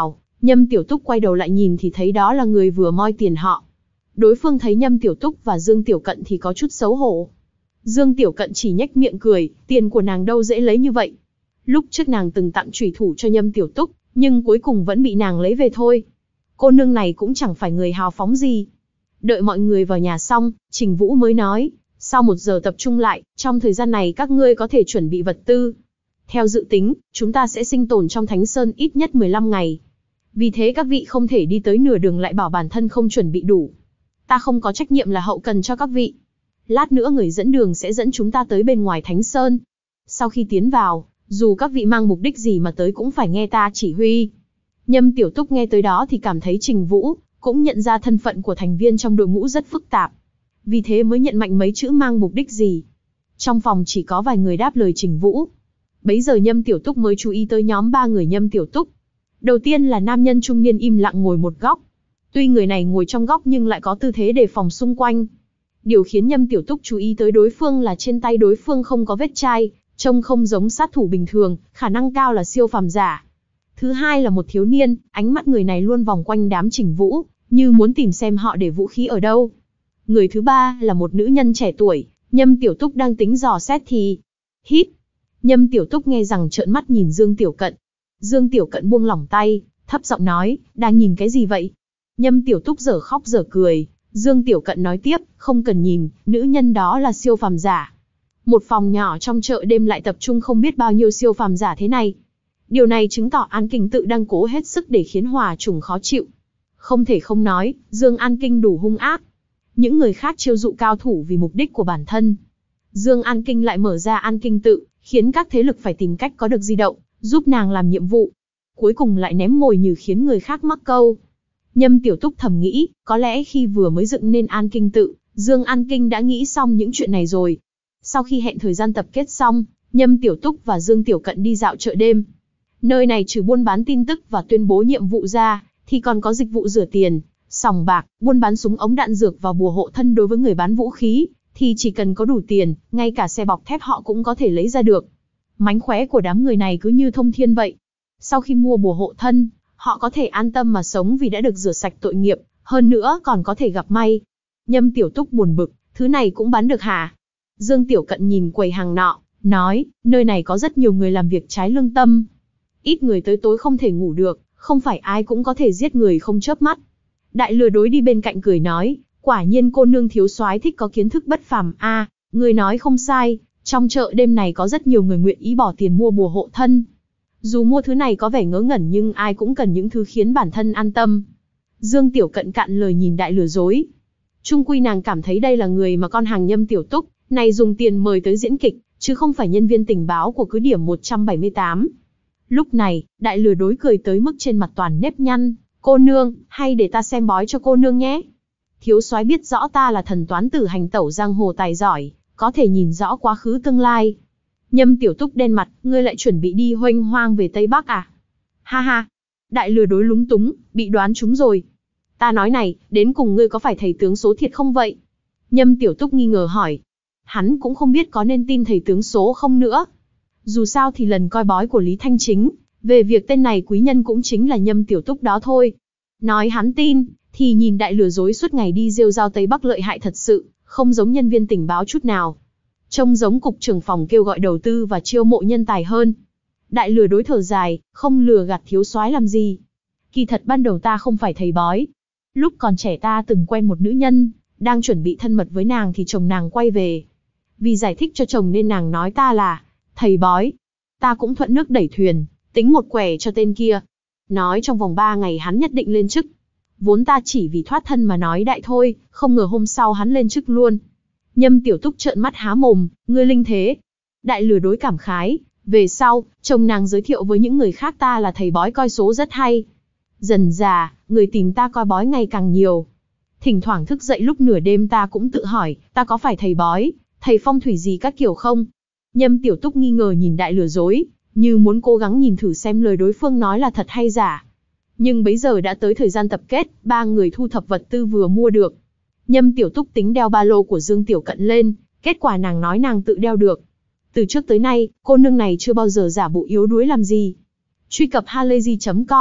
Nhâm Tiểu Túc quay đầu lại nhìn thì thấy đó là người vừa moi tiền họ. Đối phương thấy Nhâm Tiểu Túc và Dương Tiểu Cận thì có chút xấu hổ. Dương Tiểu Cận chỉ nhếch miệng cười, tiền của nàng đâu dễ lấy như vậy. Lúc trước nàng từng tặng chủy thủ cho Nhâm Tiểu Túc, nhưng cuối cùng vẫn bị nàng lấy về thôi. Cô nương này cũng chẳng phải người hào phóng gì. Đợi mọi người vào nhà xong, Trình Vũ mới nói, sau một giờ tập trung lại, trong thời gian này các ngươi có thể chuẩn bị vật tư. Theo dự tính, chúng ta sẽ sinh tồn trong Thánh Sơn ít nhất mười lăm ngày. Vì thế các vị không thể đi tới nửa đường lại bảo bản thân không chuẩn bị đủ. Ta không có trách nhiệm là hậu cần cho các vị. Lát nữa người dẫn đường sẽ dẫn chúng ta tới bên ngoài Thánh Sơn. Sau khi tiến vào, dù các vị mang mục đích gì mà tới cũng phải nghe ta chỉ huy. Nhâm Tiểu Túc nghe tới đó thì cảm thấy Trình Vũ cũng nhận ra thân phận của thành viên trong đội ngũ rất phức tạp. Vì thế mới nhận mạnh mấy chữ mang mục đích gì. Trong phòng chỉ có vài người đáp lời Trình Vũ. Bấy giờ Nhâm Tiểu Túc mới chú ý tới nhóm ba người Nhâm Tiểu Túc. Đầu tiên là nam nhân trung niên im lặng ngồi một góc. Tuy người này ngồi trong góc nhưng lại có tư thế đề phòng xung quanh. Điều khiến Nhâm Tiểu Túc chú ý tới đối phương là trên tay đối phương không có vết chai, trông không giống sát thủ bình thường, khả năng cao là siêu phàm giả. Thứ hai là một thiếu niên, ánh mắt người này luôn vòng quanh đám Trình Vũ, như muốn tìm xem họ để vũ khí ở đâu. Người thứ ba là một nữ nhân trẻ tuổi, Nhâm Tiểu Túc đang tính dò xét thì... Hít! Nhâm Tiểu Túc nghe rằng trợn mắt nhìn Dương Tiểu Cận. Dương Tiểu Cận buông lỏng tay, thấp giọng nói, đang nhìn cái gì vậy? Nhâm Tiểu Túc dở khóc dở cười. Dương Tiểu Cận nói tiếp, không cần nhìn, nữ nhân đó là siêu phàm giả. Một phòng nhỏ trong chợ đêm lại tập trung không biết bao nhiêu siêu phàm giả thế này. Điều này chứng tỏ An Kinh tự đang cố hết sức để khiến Hòa Trùng khó chịu. Không thể không nói, Dương An Kinh đủ hung ác. Những người khác chiêu dụ cao thủ vì mục đích của bản thân. Dương An Kinh lại mở ra An Kinh tự, khiến các thế lực phải tìm cách có được di động, giúp nàng làm nhiệm vụ. Cuối cùng lại ném mồi nhử khiến người khác mắc câu. Nhâm Tiểu Túc thầm nghĩ, có lẽ khi vừa mới dựng nên An Kinh tự, Dương An Kinh đã nghĩ xong những chuyện này rồi. Sau khi hẹn thời gian tập kết xong, Nhâm Tiểu Túc và Dương Tiểu Cận đi dạo chợ đêm. Nơi này trừ buôn bán tin tức và tuyên bố nhiệm vụ ra, thì còn có dịch vụ rửa tiền, sòng bạc, buôn bán súng ống đạn dược và bùa hộ thân. Đối với người bán vũ khí, thì chỉ cần có đủ tiền, ngay cả xe bọc thép họ cũng có thể lấy ra được. Mánh khóe của đám người này cứ như thông thiên vậy. Sau khi mua bùa hộ thân, họ có thể an tâm mà sống vì đã được rửa sạch tội nghiệp, hơn nữa còn có thể gặp may. Nhâm Tiểu Túc buồn bực, thứ này cũng bán được hả? Dương Tiểu Cận nhìn quầy hàng nọ, nói, nơi này có rất nhiều người làm việc trái lương tâm. Ít người tới tối không thể ngủ được, không phải ai cũng có thể giết người không chớp mắt. Đại lừa đối đi bên cạnh cười nói, quả nhiên cô nương thiếu soái thích có kiến thức bất phàm a, à, người nói không sai, trong chợ đêm này có rất nhiều người nguyện ý bỏ tiền mua bùa hộ thân. Dù mua thứ này có vẻ ngớ ngẩn nhưng ai cũng cần những thứ khiến bản thân an tâm. Dương Tiểu Cận cạn lời nhìn đại lừa dối. Trung quy nàng cảm thấy đây là người mà con hàng Nhâm Tiểu Túc này dùng tiền mời tới diễn kịch, chứ không phải nhân viên tình báo của cứ điểm một trăm bảy mươi tám. Lúc này, đại lừa đối cười tới mức trên mặt toàn nếp nhăn. Cô nương, hay để ta xem bói cho cô nương nhé. Thiếu soái biết rõ ta là thần toán tử hành tẩu giang hồ tài giỏi, có thể nhìn rõ quá khứ tương lai. Nhâm Tiểu Túc đen mặt, ngươi lại chuẩn bị đi huênh hoang về Tây Bắc à? Ha ha. Đại lừa đối lúng túng, bị đoán trúng rồi. Ta nói này, đến cùng ngươi có phải thầy tướng số thiệt không vậy? Nhâm Tiểu Túc nghi ngờ hỏi. Hắn cũng không biết có nên tin thầy tướng số không nữa. Dù sao thì lần coi bói của Lý Thanh Chính, về việc tên này quý nhân cũng chính là Nhâm Tiểu Túc đó thôi. Nói hắn tin, thì nhìn đại lừa dối suốt ngày đi rêu rao Tây Bắc lợi hại thật sự, không giống nhân viên tình báo chút nào. Trông giống cục trưởng phòng kêu gọi đầu tư và chiêu mộ nhân tài hơn. Đại lừa đối thở dài, không lừa gạt thiếu soái làm gì. Kỳ thật ban đầu ta không phải thầy bói. Lúc còn trẻ ta từng quen một nữ nhân, đang chuẩn bị thân mật với nàng thì chồng nàng quay về. Vì giải thích cho chồng nên nàng nói ta là thầy bói. Ta cũng thuận nước đẩy thuyền, tính một quẻ cho tên kia. Nói trong vòng ba ngày hắn nhất định lên chức. Vốn ta chỉ vì thoát thân mà nói đại thôi, không ngờ hôm sau hắn lên chức luôn. Nhâm Tiểu Túc trợn mắt há mồm, ngươi linh thế. Đại lừa đối cảm khái, về sau, chồng nàng giới thiệu với những người khác ta là thầy bói coi số rất hay. Dần dà, người tìm ta coi bói ngày càng nhiều. Thỉnh thoảng thức dậy lúc nửa đêm ta cũng tự hỏi, ta có phải thầy bói, thầy phong thủy gì các kiểu không? Nhâm Tiểu Túc nghi ngờ nhìn đại lừa dối, như muốn cố gắng nhìn thử xem lời đối phương nói là thật hay giả. Nhưng bấy giờ đã tới thời gian tập kết, ba người thu thập vật tư vừa mua được. Nhâm Tiểu Túc tính đeo ba lô của Dương Tiểu Cận lên, kết quả nàng nói nàng tự đeo được. Từ trước tới nay, cô nương này chưa bao giờ giả bộ yếu đuối làm gì. Truy cập halayzi chấm com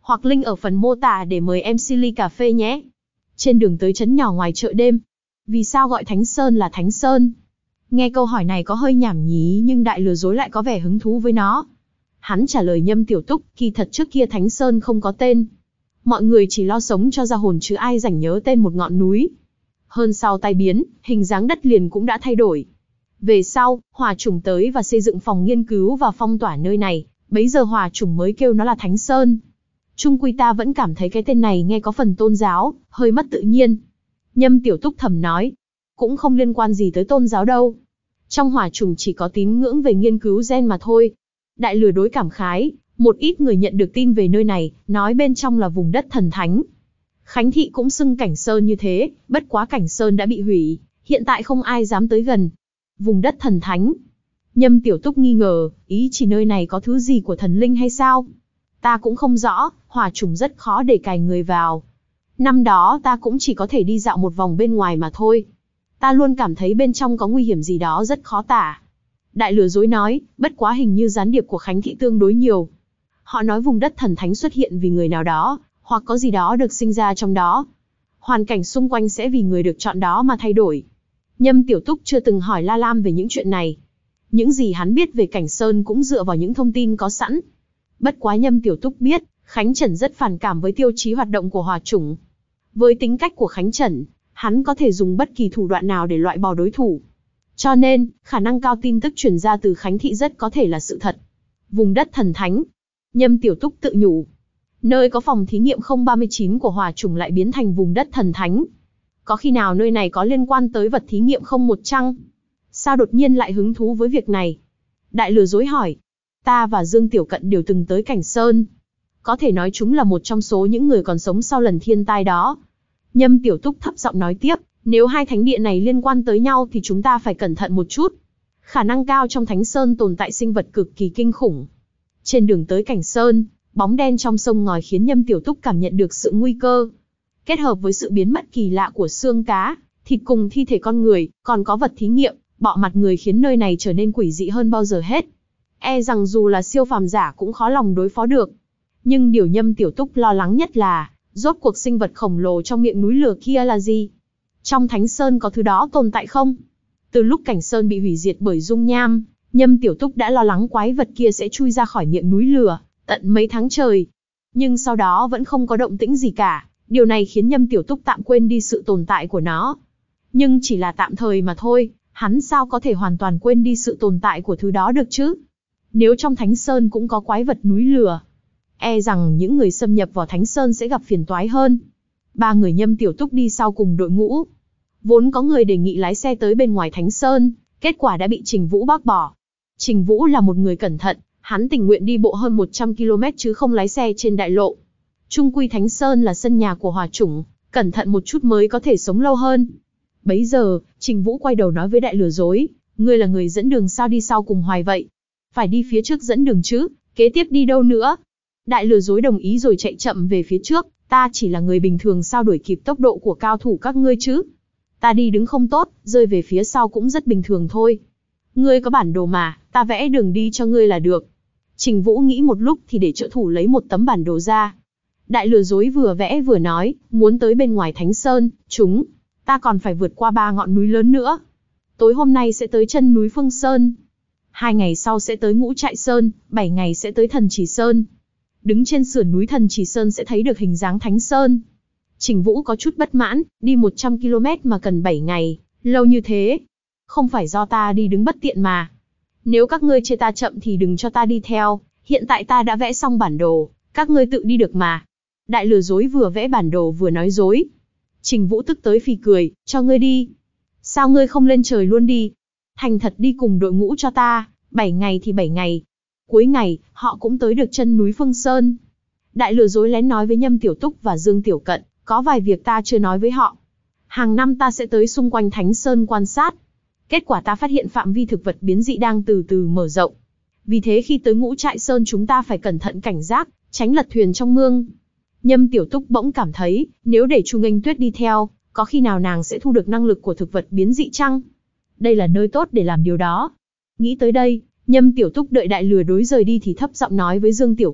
hoặc link ở phần mô tả để mời em xê ly cà phê nhé. Trên đường tới trấn nhỏ ngoài chợ đêm. Vì sao gọi Thánh Sơn là Thánh Sơn? Nghe câu hỏi này có hơi nhảm nhí nhưng đại lừa dối lại có vẻ hứng thú với nó. Hắn trả lời Nhâm Tiểu Túc, kỳ thật trước kia Thánh Sơn không có tên. Mọi người chỉ lo sống cho ra hồn chứ ai rảnh nhớ tên một ngọn núi. Hơn sau tai biến, hình dáng đất liền cũng đã thay đổi. Về sau, Hòa Chủng tới và xây dựng phòng nghiên cứu và phong tỏa nơi này, bấy giờ Hòa Chủng mới kêu nó là Thánh Sơn. Chung quy ta vẫn cảm thấy cái tên này nghe có phần tôn giáo, hơi mất tự nhiên. Nhâm Tiểu Túc thầm nói, cũng không liên quan gì tới tôn giáo đâu. Trong Hòa Chủng chỉ có tín ngưỡng về nghiên cứu gen mà thôi. Đại lừa đối cảm khái, một ít người nhận được tin về nơi này, nói bên trong là vùng đất thần thánh. Khánh Thị cũng xưng Cảnh Sơn như thế, bất quá Cảnh Sơn đã bị hủy, hiện tại không ai dám tới gần. Vùng đất thần thánh. Nhâm Tiểu Túc nghi ngờ, ý chỉ nơi này có thứ gì của thần linh hay sao? Ta cũng không rõ, Hòa Chủng rất khó để cài người vào. Năm đó ta cũng chỉ có thể đi dạo một vòng bên ngoài mà thôi. Ta luôn cảm thấy bên trong có nguy hiểm gì đó rất khó tả. Đại lừa dối nói, bất quá hình như gián điệp của Khánh Thị tương đối nhiều. Họ nói vùng đất thần thánh xuất hiện vì người nào đó, hoặc có gì đó được sinh ra trong đó. Hoàn cảnh xung quanh sẽ vì người được chọn đó mà thay đổi. Nhâm Tiểu Túc chưa từng hỏi La Lam về những chuyện này. Những gì hắn biết về Cảnh Sơn cũng dựa vào những thông tin có sẵn. Bất quá Nhâm Tiểu Túc biết, Khánh Trần rất phản cảm với tiêu chí hoạt động của Hòa Chủng. Với tính cách của Khánh Trần, hắn có thể dùng bất kỳ thủ đoạn nào để loại bỏ đối thủ. Cho nên, khả năng cao tin tức truyền ra từ Khánh Thị rất có thể là sự thật. Vùng đất thần thánh. Nhâm Tiểu Túc tự nhủ. Nơi có phòng thí nghiệm không ba chín của Hòa Chủng lại biến thành vùng đất thần thánh. Có khi nào nơi này có liên quan tới vật thí nghiệm không một chăng? Sao đột nhiên lại hứng thú với việc này? Đại lừa dối hỏi. Ta và Dương Tiểu Cận đều từng tới Cảnh Sơn. Có thể nói chúng là một trong số những người còn sống sau lần thiên tai đó. Nhâm Tiểu Túc thấp giọng nói tiếp, nếu hai thánh địa này liên quan tới nhau thì chúng ta phải cẩn thận một chút. Khả năng cao trong Thánh Sơn tồn tại sinh vật cực kỳ kinh khủng. Trên đường tới Cảnh Sơn, bóng đen trong sông ngòi khiến Nhâm Tiểu Túc cảm nhận được sự nguy cơ. Kết hợp với sự biến mất kỳ lạ của xương cá, thịt cùng thi thể con người, còn có vật thí nghiệm, bọ mặt người khiến nơi này trở nên quỷ dị hơn bao giờ hết. E rằng dù là siêu phàm giả cũng khó lòng đối phó được. Nhưng điều Nhâm Tiểu Túc lo lắng nhất là, rốt cuộc sinh vật khổng lồ trong miệng núi lửa kia là gì? Trong Thánh Sơn có thứ đó tồn tại không? Từ lúc Cảnh Sơn bị hủy diệt bởi dung nham, Nhâm Tiểu Túc đã lo lắng quái vật kia sẽ chui ra khỏi miệng núi lửa, tận mấy tháng trời. Nhưng sau đó vẫn không có động tĩnh gì cả, điều này khiến Nhâm Tiểu Túc tạm quên đi sự tồn tại của nó. Nhưng chỉ là tạm thời mà thôi, hắn sao có thể hoàn toàn quên đi sự tồn tại của thứ đó được chứ? Nếu trong Thánh Sơn cũng có quái vật núi lửa, e rằng những người xâm nhập vào Thánh Sơn sẽ gặp phiền toái hơn. Ba người Nhâm Tiểu Túc đi sau cùng đội ngũ. Vốn có người đề nghị lái xe tới bên ngoài Thánh Sơn, kết quả đã bị Trình Vũ bác bỏ. Trình Vũ là một người cẩn thận, hắn tình nguyện đi bộ hơn một trăm ki lô mét chứ không lái xe trên đại lộ. Chung quy Thánh Sơn là sân nhà của Hòa Chủng, cẩn thận một chút mới có thể sống lâu hơn. Bấy giờ, Trình Vũ quay đầu nói với đại lừa dối, ngươi là người dẫn đường sao đi sau cùng hoài vậy? Phải đi phía trước dẫn đường chứ, kế tiếp đi đâu nữa? Đại lừa dối đồng ý rồi chạy chậm về phía trước, ta chỉ là người bình thường sao đuổi kịp tốc độ của cao thủ các ngươi chứ? Ta đi đứng không tốt, rơi về phía sau cũng rất bình thường thôi. Ngươi có bản đồ mà, ta vẽ đường đi cho ngươi là được. Trình Vũ nghĩ một lúc thì để trợ thủ lấy một tấm bản đồ ra. Đại lừa dối vừa vẽ vừa nói, muốn tới bên ngoài Thánh Sơn, chúng, ta còn phải vượt qua ba ngọn núi lớn nữa. Tối hôm nay sẽ tới chân núi Phương Sơn. Hai ngày sau sẽ tới Ngũ Trại Sơn, bảy ngày sẽ tới Thần Chỉ Sơn. Đứng trên sườn núi Thần Chỉ Sơn sẽ thấy được hình dáng Thánh Sơn. Trình Vũ có chút bất mãn, đi một trăm ki lô mét mà cần bảy ngày, lâu như thế. Không phải do ta đi đứng bất tiện mà. Nếu các ngươi chê ta chậm thì đừng cho ta đi theo, hiện tại ta đã vẽ xong bản đồ, các ngươi tự đi được mà. Đại lừa dối vừa vẽ bản đồ vừa nói dối. Trình Vũ tức tới phì cười, cho ngươi đi. Sao ngươi không lên trời luôn đi? Thành thật đi cùng đội ngũ cho ta, bảy ngày thì bảy ngày. Cuối ngày, họ cũng tới được chân núi Phương Sơn. Đại lừa dối lén nói với Nhâm Tiểu Túc và Dương Tiểu Cận, có vài việc ta chưa nói với họ. Hàng năm ta sẽ tới xung quanh Thánh Sơn quan sát. Kết quả ta phát hiện phạm vi thực vật biến dị đang từ từ mở rộng. Vì thế khi tới Ngũ Trại Sơn chúng ta phải cẩn thận cảnh giác, tránh lật thuyền trong mương. Nhâm Tiểu Túc bỗng cảm thấy, nếu để Chu Nghênh Tuyết đi theo, có khi nào nàng sẽ thu được năng lực của thực vật biến dị chăng? Đây là nơi tốt để làm điều đó. Nghĩ tới đây, Nhâm Tiểu Túc đợi đại lừa đối rời đi thì thấp giọng nói với Dương Tiểu Cận,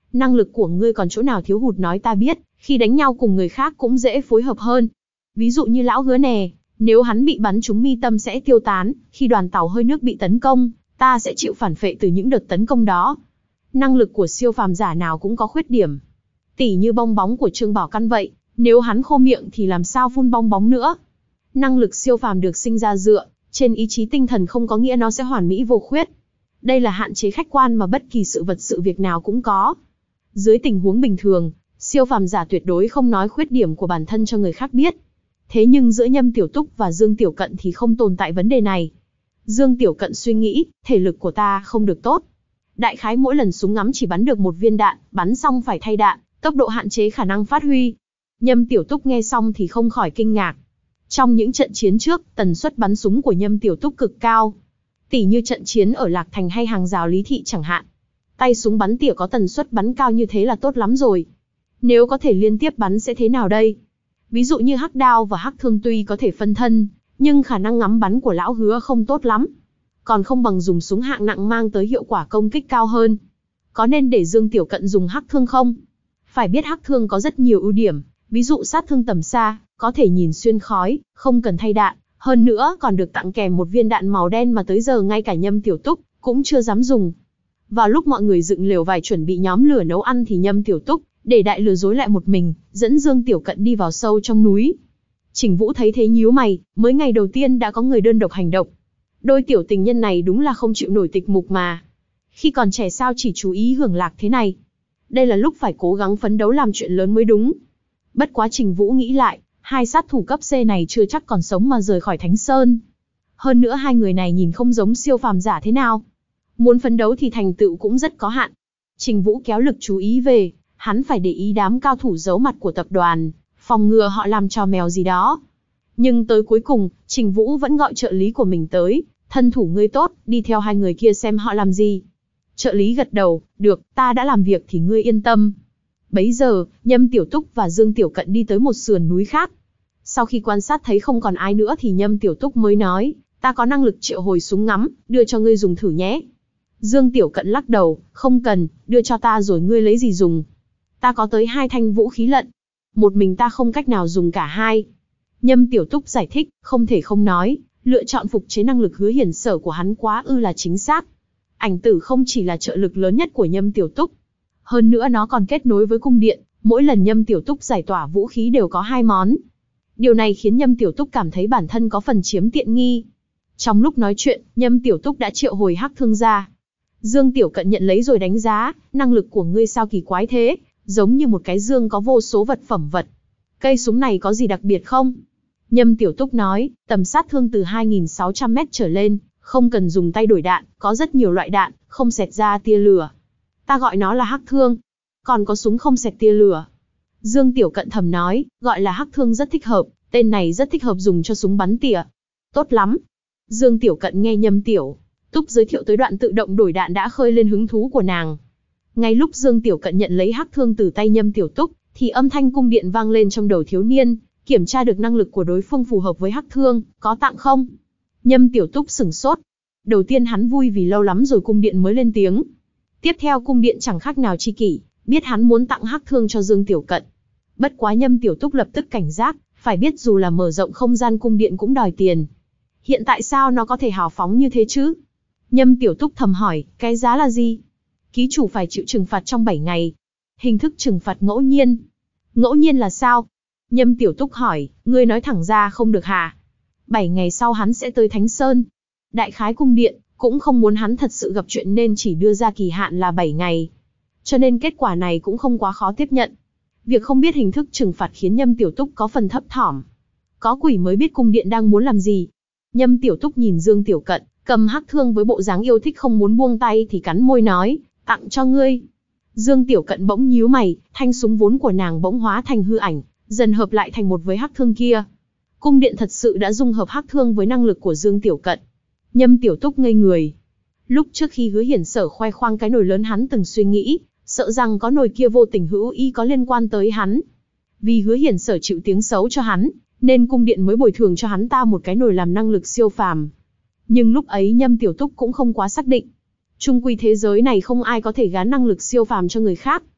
Năng lực của ngươi còn chỗ nào thiếu hụt nói ta biết, khi đánh nhau cùng người khác cũng dễ phối hợp hơn. Ví dụ như lão hứa nè, nếu hắn bị bắn trúng mi tâm sẽ tiêu tán, khi đoàn tàu hơi nước bị tấn công, ta sẽ chịu phản phệ từ những đợt tấn công đó. Năng lực của siêu phàm giả nào cũng có khuyết điểm. Tỉ như bong bóng của Trương Bảo Căn vậy, nếu hắn khô miệng thì làm sao phun bong bóng nữa. Năng lực siêu phàm được sinh ra dựa trên ý chí tinh thần không có nghĩa nó sẽ hoàn mỹ vô khuyết. Đây là hạn chế khách quan mà bất kỳ sự vật sự việc nào cũng có. Dưới tình huống bình thường, siêu phàm giả tuyệt đối không nói khuyết điểm của bản thân cho người khác biết. Thế nhưng giữa Nhâm Tiểu Túc và Dương Tiểu Cận thì không tồn tại vấn đề này. Dương Tiểu Cận suy nghĩ, thể lực của ta không được tốt. Đại khái mỗi lần súng ngắm chỉ bắn được một viên đạn, bắn xong phải thay đạn, tốc độ hạn chế khả năng phát huy. Nhâm Tiểu Túc nghe xong thì không khỏi kinh ngạc. Trong những trận chiến trước, tần suất bắn súng của Nhâm Tiểu Túc cực cao. Tỉ như trận chiến ở Lạc Thành hay hàng rào Lý Thị chẳng hạn. Tay súng bắn tỉa có tần suất bắn cao như thế là tốt lắm rồi. Nếu có thể liên tiếp bắn sẽ thế nào đây? Ví dụ như Hắc Đao và Hắc Thương tuy có thể phân thân, nhưng khả năng ngắm bắn của lão hứa không tốt lắm. Còn không bằng dùng súng hạng nặng mang tới hiệu quả công kích cao hơn. Có nên để Dương Tiểu Cận dùng Hắc Thương không? Phải biết Hắc Thương có rất nhiều ưu điểm, ví dụ sát thương tầm xa, có thể nhìn xuyên khói, không cần thay đạn, hơn nữa còn được tặng kèm một viên đạn màu đen mà tới giờ ngay cả Nhâm Tiểu Túc cũng chưa dám dùng. Vào lúc mọi người dựng lều vải chuẩn bị nhóm lửa nấu ăn thì Nhâm Tiểu Túc để đại lừa dối lại một mình, dẫn Dương Tiểu Cận đi vào sâu trong núi. Trình Vũ thấy thế nhíu mày, mới ngày đầu tiên đã có người đơn độc hành động. Đôi tiểu tình nhân này đúng là không chịu nổi tịch mục mà. Khi còn trẻ sao chỉ chú ý hưởng lạc thế này. Đây là lúc phải cố gắng phấn đấu làm chuyện lớn mới đúng. Bất quá Trình Vũ nghĩ lại, hai sát thủ cấp C này chưa chắc còn sống mà rời khỏi Thánh Sơn. Hơn nữa hai người này nhìn không giống siêu phàm giả thế nào. Muốn phấn đấu thì thành tựu cũng rất có hạn. Trình Vũ kéo lực chú ý về, hắn phải để ý đám cao thủ giấu mặt của tập đoàn, phòng ngừa họ làm trò mèo gì đó. Nhưng tới cuối cùng, Trình Vũ vẫn gọi trợ lý của mình tới, thân thủ ngươi tốt, đi theo hai người kia xem họ làm gì. Trợ lý gật đầu, được, ta đã làm việc thì ngươi yên tâm. Bấy giờ, Nhâm Tiểu Túc và Dương Tiểu Cận đi tới một sườn núi khác. Sau khi quan sát thấy không còn ai nữa thì Nhâm Tiểu Túc mới nói, ta có năng lực triệu hồi súng ngắm, đưa cho ngươi dùng thử nhé. Dương Tiểu Cận lắc đầu, không cần, đưa cho ta rồi ngươi lấy gì dùng. Ta có tới hai thanh vũ khí lận. Một mình ta không cách nào dùng cả hai. Nhâm Tiểu Túc giải thích, không thể không nói, lựa chọn phục chế năng lực Hứa Hiển Sở của hắn quá ư là chính xác. Ảnh tử không chỉ là trợ lực lớn nhất của Nhâm Tiểu Túc. Hơn nữa nó còn kết nối với cung điện, mỗi lần Nhâm Tiểu Túc giải tỏa vũ khí đều có hai món. Điều này khiến Nhâm Tiểu Túc cảm thấy bản thân có phần chiếm tiện nghi. Trong lúc nói chuyện, Nhâm Tiểu Túc đã triệu hồi Hắc Thương ra. Dương Tiểu Cận nhận lấy rồi đánh giá, năng lực của ngươi sao kỳ quái thế, giống như một cái dương có vô số vật phẩm vật. Cây súng này có gì đặc biệt không? Nhâm Tiểu Túc nói, tầm sát thương từ hai nghìn sáu trăm mét trở lên, không cần dùng tay đổi đạn, có rất nhiều loại đạn, không xẹt ra tia lửa. Ta gọi nó là Hắc Thương. Còn có súng không xẹt tia lửa. Dương Tiểu Cận thầm nói, gọi là Hắc Thương rất thích hợp, tên này rất thích hợp dùng cho súng bắn tỉa. Tốt lắm. Dương Tiểu Cận nghe Nhâm Tiểu Túc giới thiệu tới đoạn tự động đổi đạn đã khơi lên hứng thú của nàng. Ngay lúc Dương Tiểu Cận nhận lấy Hắc Thương từ tay Nhâm Tiểu Túc, thì âm thanh cung điện vang lên trong đầu thiếu niên, kiểm tra được năng lực của đối phương phù hợp với Hắc Thương, có tặng không? Nhâm Tiểu Túc sửng sốt. Đầu tiên hắn vui vì lâu lắm rồi cung điện mới lên tiếng. Tiếp theo cung điện chẳng khác nào tri kỷ, biết hắn muốn tặng Hắc Thương cho Dương Tiểu Cận. Bất quá Nhâm Tiểu Túc lập tức cảnh giác, phải biết dù là mở rộng không gian cung điện cũng đòi tiền. Hiện tại sao nó có thể hào phóng như thế chứ? Nhâm Tiểu Túc thầm hỏi, cái giá là gì? Ký chủ phải chịu trừng phạt trong bảy ngày. Hình thức trừng phạt ngẫu nhiên. Ngẫu nhiên là sao? Nhâm Tiểu Túc hỏi, ngươi nói thẳng ra không được hả? bảy ngày sau hắn sẽ tới Thánh Sơn. Đại khái cung điện cũng không muốn hắn thật sự gặp chuyện nên chỉ đưa ra kỳ hạn là bảy ngày. Cho nên kết quả này cũng không quá khó tiếp nhận. Việc không biết hình thức trừng phạt khiến Nhâm Tiểu Túc có phần thấp thỏm. Có quỷ mới biết cung điện đang muốn làm gì. Nhâm Tiểu Túc nhìn Dương Tiểu Cận, cầm Hắc Thương với bộ dáng yêu thích không muốn buông tay thì cắn môi nói, tặng cho ngươi. Dương Tiểu Cận bỗng nhíu mày, thanh súng vốn của nàng bỗng hóa thành hư ảnh, dần hợp lại thành một với Hắc Thương kia. Cung điện thật sự đã dung hợp Hắc Thương với năng lực của Dương Tiểu Cận. Nhâm Tiểu Túc ngây người. Lúc trước khi Hứa Hiển Sở khoe khoang cái nồi lớn hắn từng suy nghĩ, sợ rằng có nồi kia vô tình hữu ý có liên quan tới hắn. Vì Hứa Hiển Sở chịu tiếng xấu cho hắn, nên cung điện mới bồi thường cho hắn ta một cái nồi làm năng lực siêu phàm. Nhưng lúc ấy Nhâm Tiểu Túc cũng không quá xác định. Chung quy thế giới này không ai có thể gán năng lực siêu phàm cho người khác.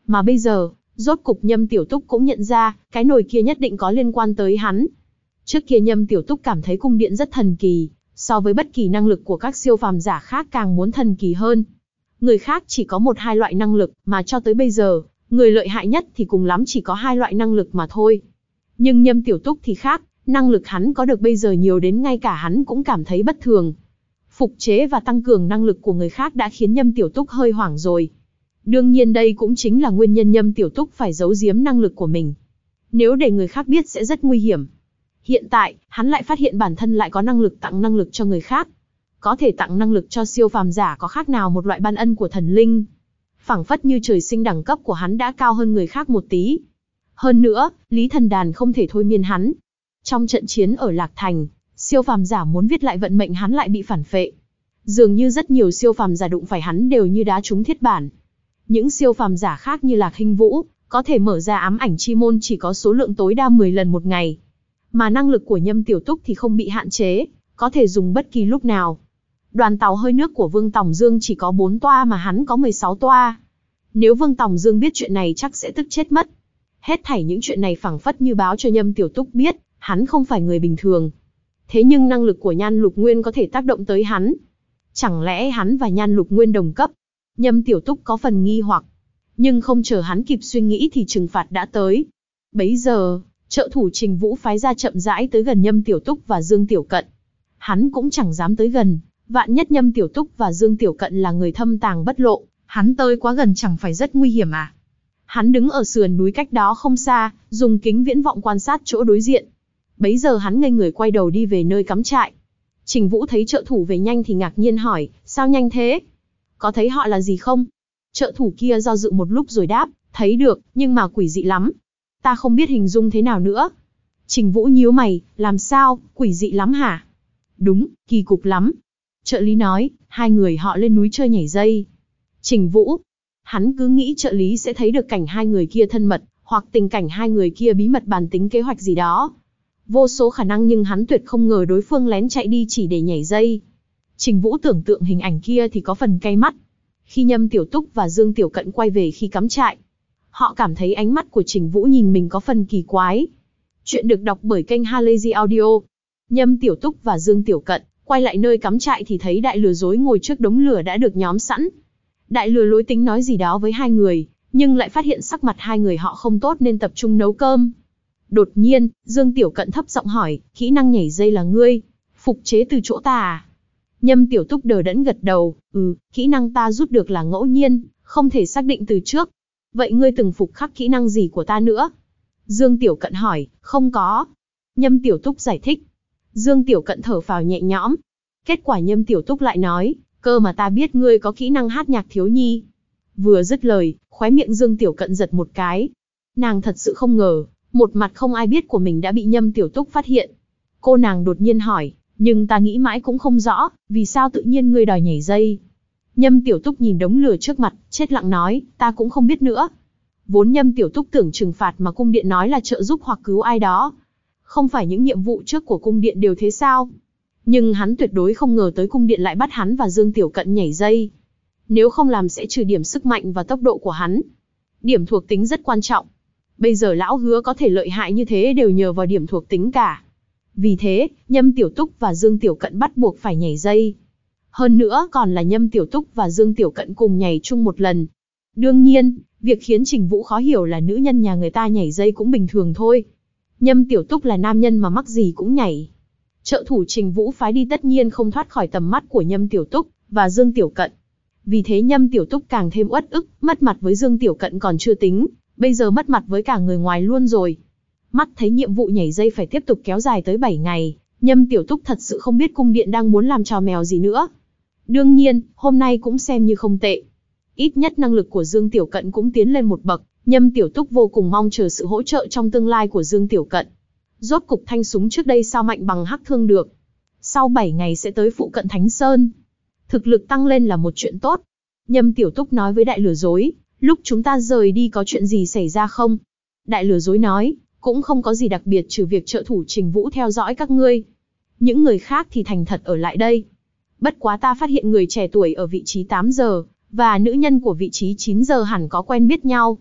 Mà bây giờ, rốt cục Nhâm Tiểu Túc cũng nhận ra, cái nồi kia nhất định có liên quan tới hắn. Trước kia Nhâm Tiểu Túc cảm thấy cung điện rất thần kỳ, so với bất kỳ năng lực của các siêu phàm giả khác càng muốn thần kỳ hơn. Người khác chỉ có một hai loại năng lực, mà cho tới bây giờ, người lợi hại nhất thì cùng lắm chỉ có hai loại năng lực mà thôi. Nhưng Nhâm Tiểu Túc thì khác, năng lực hắn có được bây giờ nhiều đến ngay cả hắn cũng cảm thấy bất thường. Phục chế và tăng cường năng lực của người khác đã khiến Nhâm Tiểu Túc hơi hoảng rồi. Đương nhiên đây cũng chính là nguyên nhân Nhâm Tiểu Túc phải giấu giếm năng lực của mình. Nếu để người khác biết sẽ rất nguy hiểm. Hiện tại, hắn lại phát hiện bản thân lại có năng lực tặng năng lực cho người khác. Có thể tặng năng lực cho siêu phàm giả có khác nào một loại ban ân của thần linh. Phảng phất như trời sinh đẳng cấp của hắn đã cao hơn người khác một tí. Hơn nữa, Lý Thần Đàn không thể thôi miên hắn. Trong trận chiến ở Lạc Thành, siêu phàm giả muốn viết lại vận mệnh hắn lại bị phản phệ. Dường như rất nhiều siêu phàm giả đụng phải hắn đều như đá trúng thiết bản. Những siêu phàm giả khác như Lạc Hinh Vũ, có thể mở ra ám ảnh chi môn chỉ có số lượng tối đa mười lần một ngày. Mà năng lực của Nhâm Tiểu Túc thì không bị hạn chế, có thể dùng bất kỳ lúc nào. Đoàn tàu hơi nước của Vương Tòng Dương chỉ có bốn toa mà hắn có mười sáu toa. Nếu Vương Tòng Dương biết chuyện này chắc sẽ tức chết mất. Hết thảy những chuyện này phảng phất như báo cho Nhâm Tiểu Túc biết, hắn không phải người bình thường. Thế nhưng năng lực của Nhan Lục Nguyên có thể tác động tới hắn. Chẳng lẽ hắn và Nhan Lục Nguyên đồng cấp? Nhâm Tiểu Túc có phần nghi hoặc. Nhưng không chờ hắn kịp suy nghĩ thì trừng phạt đã tới. Bấy giờ, trợ thủ Trình Vũ phái ra chậm rãi tới gần Nhâm Tiểu Túc và Dương Tiểu Cận. Hắn cũng chẳng dám tới gần, vạn nhất Nhâm Tiểu Túc và Dương Tiểu Cận là người thâm tàng bất lộ, hắn tới quá gần chẳng phải rất nguy hiểm à? Hắn đứng ở sườn núi cách đó không xa, dùng kính viễn vọng quan sát chỗ đối diện. Bấy giờ hắn ngây người quay đầu đi về nơi cắm trại. Trình Vũ thấy trợ thủ về nhanh thì ngạc nhiên hỏi, sao nhanh thế? Có thấy họ là gì không? Trợ thủ kia do dự một lúc rồi đáp, thấy được, nhưng mà quỷ dị lắm. Ta không biết hình dung thế nào nữa. Trình Vũ nhíu mày, làm sao, quỷ dị lắm hả? Đúng, kỳ cục lắm. Trợ lý nói, hai người họ lên núi chơi nhảy dây. Trình Vũ, hắn cứ nghĩ trợ lý sẽ thấy được cảnh hai người kia thân mật, hoặc tình cảnh hai người kia bí mật bàn tính kế hoạch gì đó. Vô số khả năng nhưng hắn tuyệt không ngờ đối phương lén chạy đi chỉ để nhảy dây. Trình Vũ tưởng tượng hình ảnh kia thì có phần cay mắt. Khi Nhâm Tiểu Túc và Dương Tiểu Cận quay về khi cắm trại, họ cảm thấy ánh mắt của Trình Vũ nhìn mình có phần kỳ quái. Chuyện được đọc bởi kênh Halazy Audio. Nhâm Tiểu Túc và Dương Tiểu Cận quay lại nơi cắm trại thì thấy đại lừa dối ngồi trước đống lửa đã được nhóm sẵn. Đại lừa lối tính nói gì đó với hai người, nhưng lại phát hiện sắc mặt hai người họ không tốt nên tập trung nấu cơm. Đột nhiên, Dương Tiểu Cận thấp giọng hỏi, kỹ năng nhảy dây là ngươi phục chế từ chỗ ta à? Nhâm Tiểu Túc đờ đẫn gật đầu, ừ, kỹ năng ta rút được là ngẫu nhiên, không thể xác định từ trước. Vậy ngươi từng phục khắc kỹ năng gì của ta nữa? Dương Tiểu Cận hỏi, không có. Nhâm Tiểu Túc giải thích. Dương Tiểu Cận thở phào nhẹ nhõm. Kết quả Nhâm Tiểu Túc lại nói, cơ mà ta biết ngươi có kỹ năng hát nhạc thiếu nhi. Vừa dứt lời, khóe miệng Dương Tiểu Cận giật một cái. Nàng thật sự không ngờ, một mặt không ai biết của mình đã bị Nhâm Tiểu Túc phát hiện. Cô nàng đột nhiên hỏi, nhưng ta nghĩ mãi cũng không rõ, vì sao tự nhiên ngươi đòi nhảy dây. Nhâm Tiểu Túc nhìn đống lửa trước mặt, chết lặng nói, ta cũng không biết nữa. Vốn Nhâm Tiểu Túc tưởng trừng phạt mà cung điện nói là trợ giúp hoặc cứu ai đó. Không phải những nhiệm vụ trước của cung điện đều thế sao? Nhưng hắn tuyệt đối không ngờ tới cung điện lại bắt hắn và Dương Tiểu Cận nhảy dây. Nếu không làm sẽ trừ điểm sức mạnh và tốc độ của hắn. Điểm thuộc tính rất quan trọng. Bây giờ lão hứa có thể lợi hại như thế đều nhờ vào điểm thuộc tính cả. Vì thế, Nhâm Tiểu Túc và Dương Tiểu Cận bắt buộc phải nhảy dây. Hơn nữa còn là Nhâm Tiểu Túc và Dương Tiểu Cận cùng nhảy chung một lần. Đương nhiên, việc khiến Trình Vũ khó hiểu là nữ nhân nhà người ta nhảy dây cũng bình thường thôi. Nhâm Tiểu Túc là nam nhân mà mắc gì cũng nhảy. Trợ thủ Trình Vũ phái đi tất nhiên không thoát khỏi tầm mắt của Nhâm Tiểu Túc và Dương Tiểu Cận. Vì thế Nhâm Tiểu Túc càng thêm uất ức, mất mặt với Dương Tiểu Cận còn chưa tính, bây giờ mất mặt với cả người ngoài luôn rồi. Mắt thấy nhiệm vụ nhảy dây phải tiếp tục kéo dài tới bảy ngày, Nhâm Tiểu Túc thật sự không biết cung điện đang muốn làm trò mèo gì nữa. Đương nhiên, hôm nay cũng xem như không tệ. Ít nhất năng lực của Dương Tiểu Cận cũng tiến lên một bậc, Nhâm Tiểu Túc vô cùng mong chờ sự hỗ trợ trong tương lai của Dương Tiểu Cận. Rốt cục thanh súng trước đây sao mạnh bằng hắc thương được. Sau bảy ngày sẽ tới phụ cận Thánh Sơn. Thực lực tăng lên là một chuyện tốt. Nhâm Tiểu Túc nói với đại lừa dối, lúc chúng ta rời đi có chuyện gì xảy ra không? Đại lừa dối nói, cũng không có gì đặc biệt trừ việc trợ thủ Trình Vũ theo dõi các ngươi. Những người khác thì thành thật ở lại đây. Bất quá ta phát hiện người trẻ tuổi ở vị trí tám giờ, và nữ nhân của vị trí chín giờ hẳn có quen biết nhau.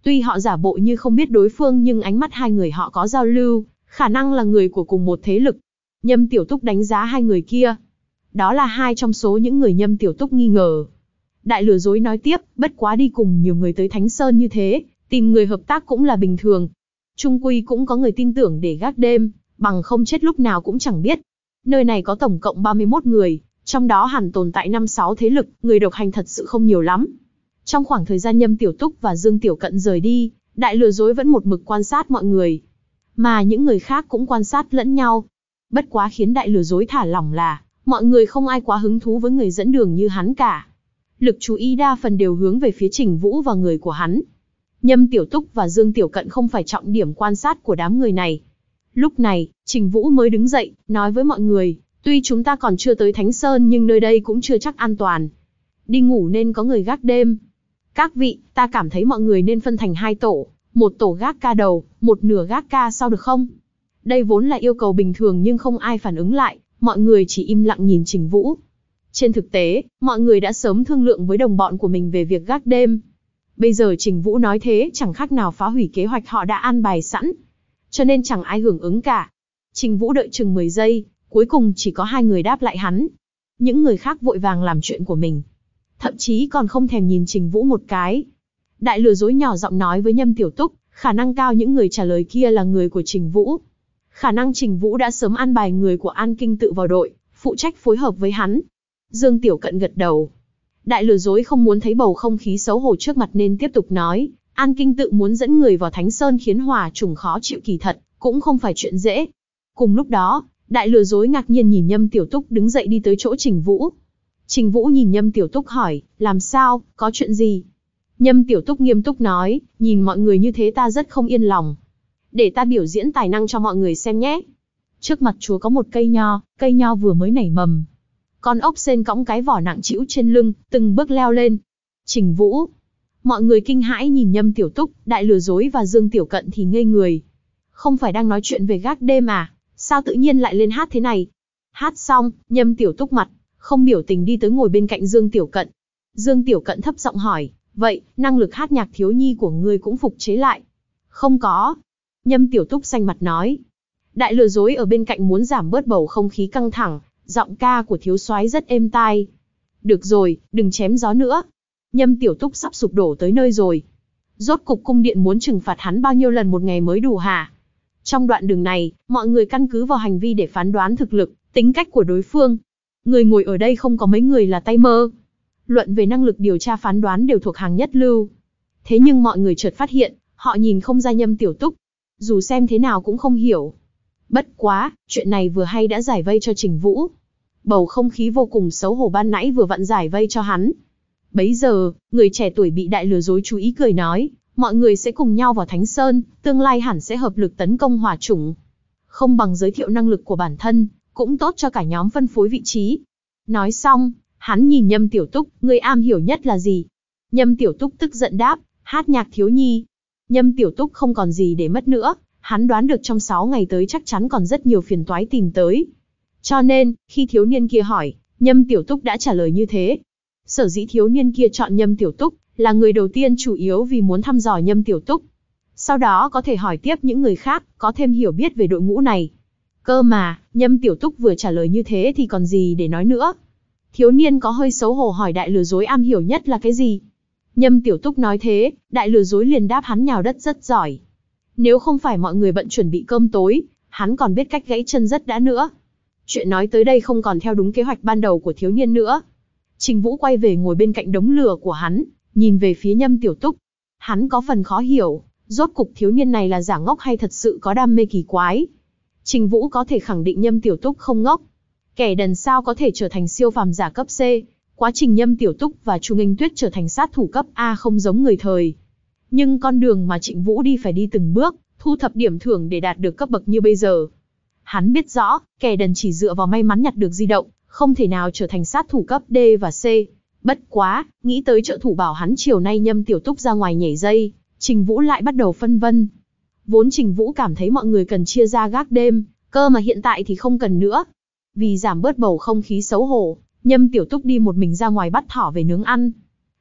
Tuy họ giả bộ như không biết đối phương nhưng ánh mắt hai người họ có giao lưu, khả năng là người của cùng một thế lực. Nhâm Tiểu Túc đánh giá hai người kia. Đó là hai trong số những người Nhâm Tiểu Túc nghi ngờ. Đại lừa dối nói tiếp, bất quá đi cùng nhiều người tới Thánh Sơn như thế, tìm người hợp tác cũng là bình thường. Chung quy cũng có người tin tưởng để gác đêm, bằng không chết lúc nào cũng chẳng biết. Nơi này có tổng cộng ba mươi mốt người, trong đó hẳn tồn tại năm sáu thế lực, người độc hành thật sự không nhiều lắm. Trong khoảng thời gian Nhâm Tiểu Túc và Dương Tiểu Cận rời đi, đại lừa dối vẫn một mực quan sát mọi người. Mà những người khác cũng quan sát lẫn nhau. Bất quá khiến đại lừa dối thả lỏng là, mọi người không ai quá hứng thú với người dẫn đường như hắn cả. Lực chú ý đa phần đều hướng về phía Trình Vũ và người của hắn. Nhâm Tiểu Túc và Dương Tiểu Cận không phải trọng điểm quan sát của đám người này. Lúc này, Trình Vũ mới đứng dậy, nói với mọi người, tuy chúng ta còn chưa tới Thánh Sơn nhưng nơi đây cũng chưa chắc an toàn. Đi ngủ nên có người gác đêm. Các vị, ta cảm thấy mọi người nên phân thành hai tổ, một tổ gác ca đầu, một nửa gác ca sau được không? Đây vốn là yêu cầu bình thường nhưng không ai phản ứng lại, mọi người chỉ im lặng nhìn Trình Vũ. Trên thực tế, mọi người đã sớm thương lượng với đồng bọn của mình về việc gác đêm. Bây giờ Trình Vũ nói thế chẳng khác nào phá hủy kế hoạch họ đã an bài sẵn. Cho nên chẳng ai hưởng ứng cả. Trình Vũ đợi chừng mười giây, cuối cùng chỉ có hai người đáp lại hắn. Những người khác vội vàng làm chuyện của mình. Thậm chí còn không thèm nhìn Trình Vũ một cái. Đại lừa dối nhỏ giọng nói với Nhâm Tiểu Túc, khả năng cao những người trả lời kia là người của Trình Vũ. Khả năng Trình Vũ đã sớm an bài người của An Kinh Tự vào đội, phụ trách phối hợp với hắn. Dương Tiểu Cận gật đầu. Đại lừa dối không muốn thấy bầu không khí xấu hổ trước mặt nên tiếp tục nói, An Kinh Tự muốn dẫn người vào Thánh Sơn khiến Hỏa Chủng khó chịu kỳ thật, cũng không phải chuyện dễ. Cùng lúc đó, đại lừa dối ngạc nhiên nhìn Nhâm Tiểu Túc đứng dậy đi tới chỗ Trình Vũ. Trình Vũ nhìn Nhâm Tiểu Túc hỏi, làm sao, có chuyện gì? Nhâm Tiểu Túc nghiêm túc nói, nhìn mọi người như thế ta rất không yên lòng. Để ta biểu diễn tài năng cho mọi người xem nhé. Trước mặt chúa có một cây nho, cây nho vừa mới nảy mầm. Con ốc sên cõng cái vỏ nặng trĩu trên lưng, từng bước leo lên. Trình Vũ. Mọi người kinh hãi nhìn Nhâm Tiểu Túc, đại lừa dối và Dương Tiểu Cận thì ngây người. Không phải đang nói chuyện về gác đêm à? Sao tự nhiên lại lên hát thế này? Hát xong, Nhâm Tiểu Túc mặt không biểu tình đi tới ngồi bên cạnh Dương Tiểu Cận. Dương Tiểu Cận thấp giọng hỏi, vậy, năng lực hát nhạc thiếu nhi của ngươi cũng phục chế lại? Không có. Nhâm Tiểu Túc xanh mặt nói. Đại lừa dối ở bên cạnh muốn giảm bớt bầu không khí căng thẳng, giọng ca của thiếu soái rất êm tai. Được rồi, đừng chém gió nữa. Nhâm Tiểu Túc sắp sụp đổ tới nơi rồi. Rốt cục cung điện muốn trừng phạt hắn bao nhiêu lần một ngày mới đủ hả? Trong đoạn đường này, mọi người căn cứ vào hành vi để phán đoán thực lực, tính cách của đối phương. Người ngồi ở đây không có mấy người là tay mơ. Luận về năng lực điều tra phán đoán đều thuộc hàng nhất lưu. Thế nhưng mọi người chợt phát hiện, họ nhìn không ra Nhâm Tiểu Túc. Dù xem thế nào cũng không hiểu. Bất quá, chuyện này vừa hay đã giải vây cho Trình Vũ. Bầu không khí vô cùng xấu hổ ban nãy vừa vặn giải vây cho hắn. Bấy giờ, người trẻ tuổi bị đại lừa dối chú ý cười nói, mọi người sẽ cùng nhau vào Thánh Sơn, tương lai hẳn sẽ hợp lực tấn công Hỏa Chủng. Không bằng giới thiệu năng lực của bản thân, cũng tốt cho cả nhóm phân phối vị trí. Nói xong, hắn nhìn Nhâm Tiểu Túc, người am hiểu nhất là gì? Nhâm Tiểu Túc tức giận đáp, hát nhạc thiếu nhi. Nhâm Tiểu Túc không còn gì để mất nữa, hắn đoán được trong sáu ngày tới chắc chắn còn rất nhiều phiền toái tìm tới. Cho nên, khi thiếu niên kia hỏi, Nhâm Tiểu Túc đã trả lời như thế. Sở dĩ thiếu niên kia chọn Nhâm Tiểu Túc, là người đầu tiên chủ yếu vì muốn thăm dò Nhâm Tiểu Túc. Sau đó có thể hỏi tiếp những người khác, có thêm hiểu biết về đội ngũ này. Cơ mà, Nhâm Tiểu Túc vừa trả lời như thế thì còn gì để nói nữa. Thiếu niên có hơi xấu hổ hỏi đại lừa dối am hiểu nhất là cái gì? Nhâm Tiểu Túc nói thế, đại lừa dối liền đáp hắn nhào đất rất giỏi. Nếu không phải mọi người bận chuẩn bị cơm tối, hắn còn biết cách gãy chân rất đã nữa. Chuyện nói tới đây không còn theo đúng kế hoạch ban đầu của thiếu niên nữa. Trình Vũ quay về ngồi bên cạnh đống lửa của hắn, nhìn về phía Nhâm Tiểu Túc. Hắn có phần khó hiểu, rốt cục thiếu niên này là giả ngốc hay thật sự có đam mê kỳ quái. Trình Vũ có thể khẳng định Nhâm Tiểu Túc không ngốc. Kẻ đần sao có thể trở thành siêu phàm giả cấp C. Quá trình Nhâm Tiểu Túc và Chu Nghênh Tuyết trở thành sát thủ cấp A không giống người thời. Nhưng con đường mà Trịnh Vũ đi phải đi từng bước, thu thập điểm thưởng để đạt được cấp bậc như bây giờ. Hắn biết rõ, kẻ đần chỉ dựa vào may mắn nhặt được di động, không thể nào trở thành sát thủ cấp D và C. Bất quá, nghĩ tới trợ thủ bảo hắn chiều nay Nhâm Tiểu Túc ra ngoài nhảy dây, Trình Vũ lại bắt đầu phân vân. Vốn Trình Vũ cảm thấy mọi người cần chia ra gác đêm, cơ mà hiện tại thì không cần nữa. Vì giảm bớt bầu không khí xấu hổ, Nhâm Tiểu Túc đi một mình ra ngoài bắt thỏ về nướng ăn.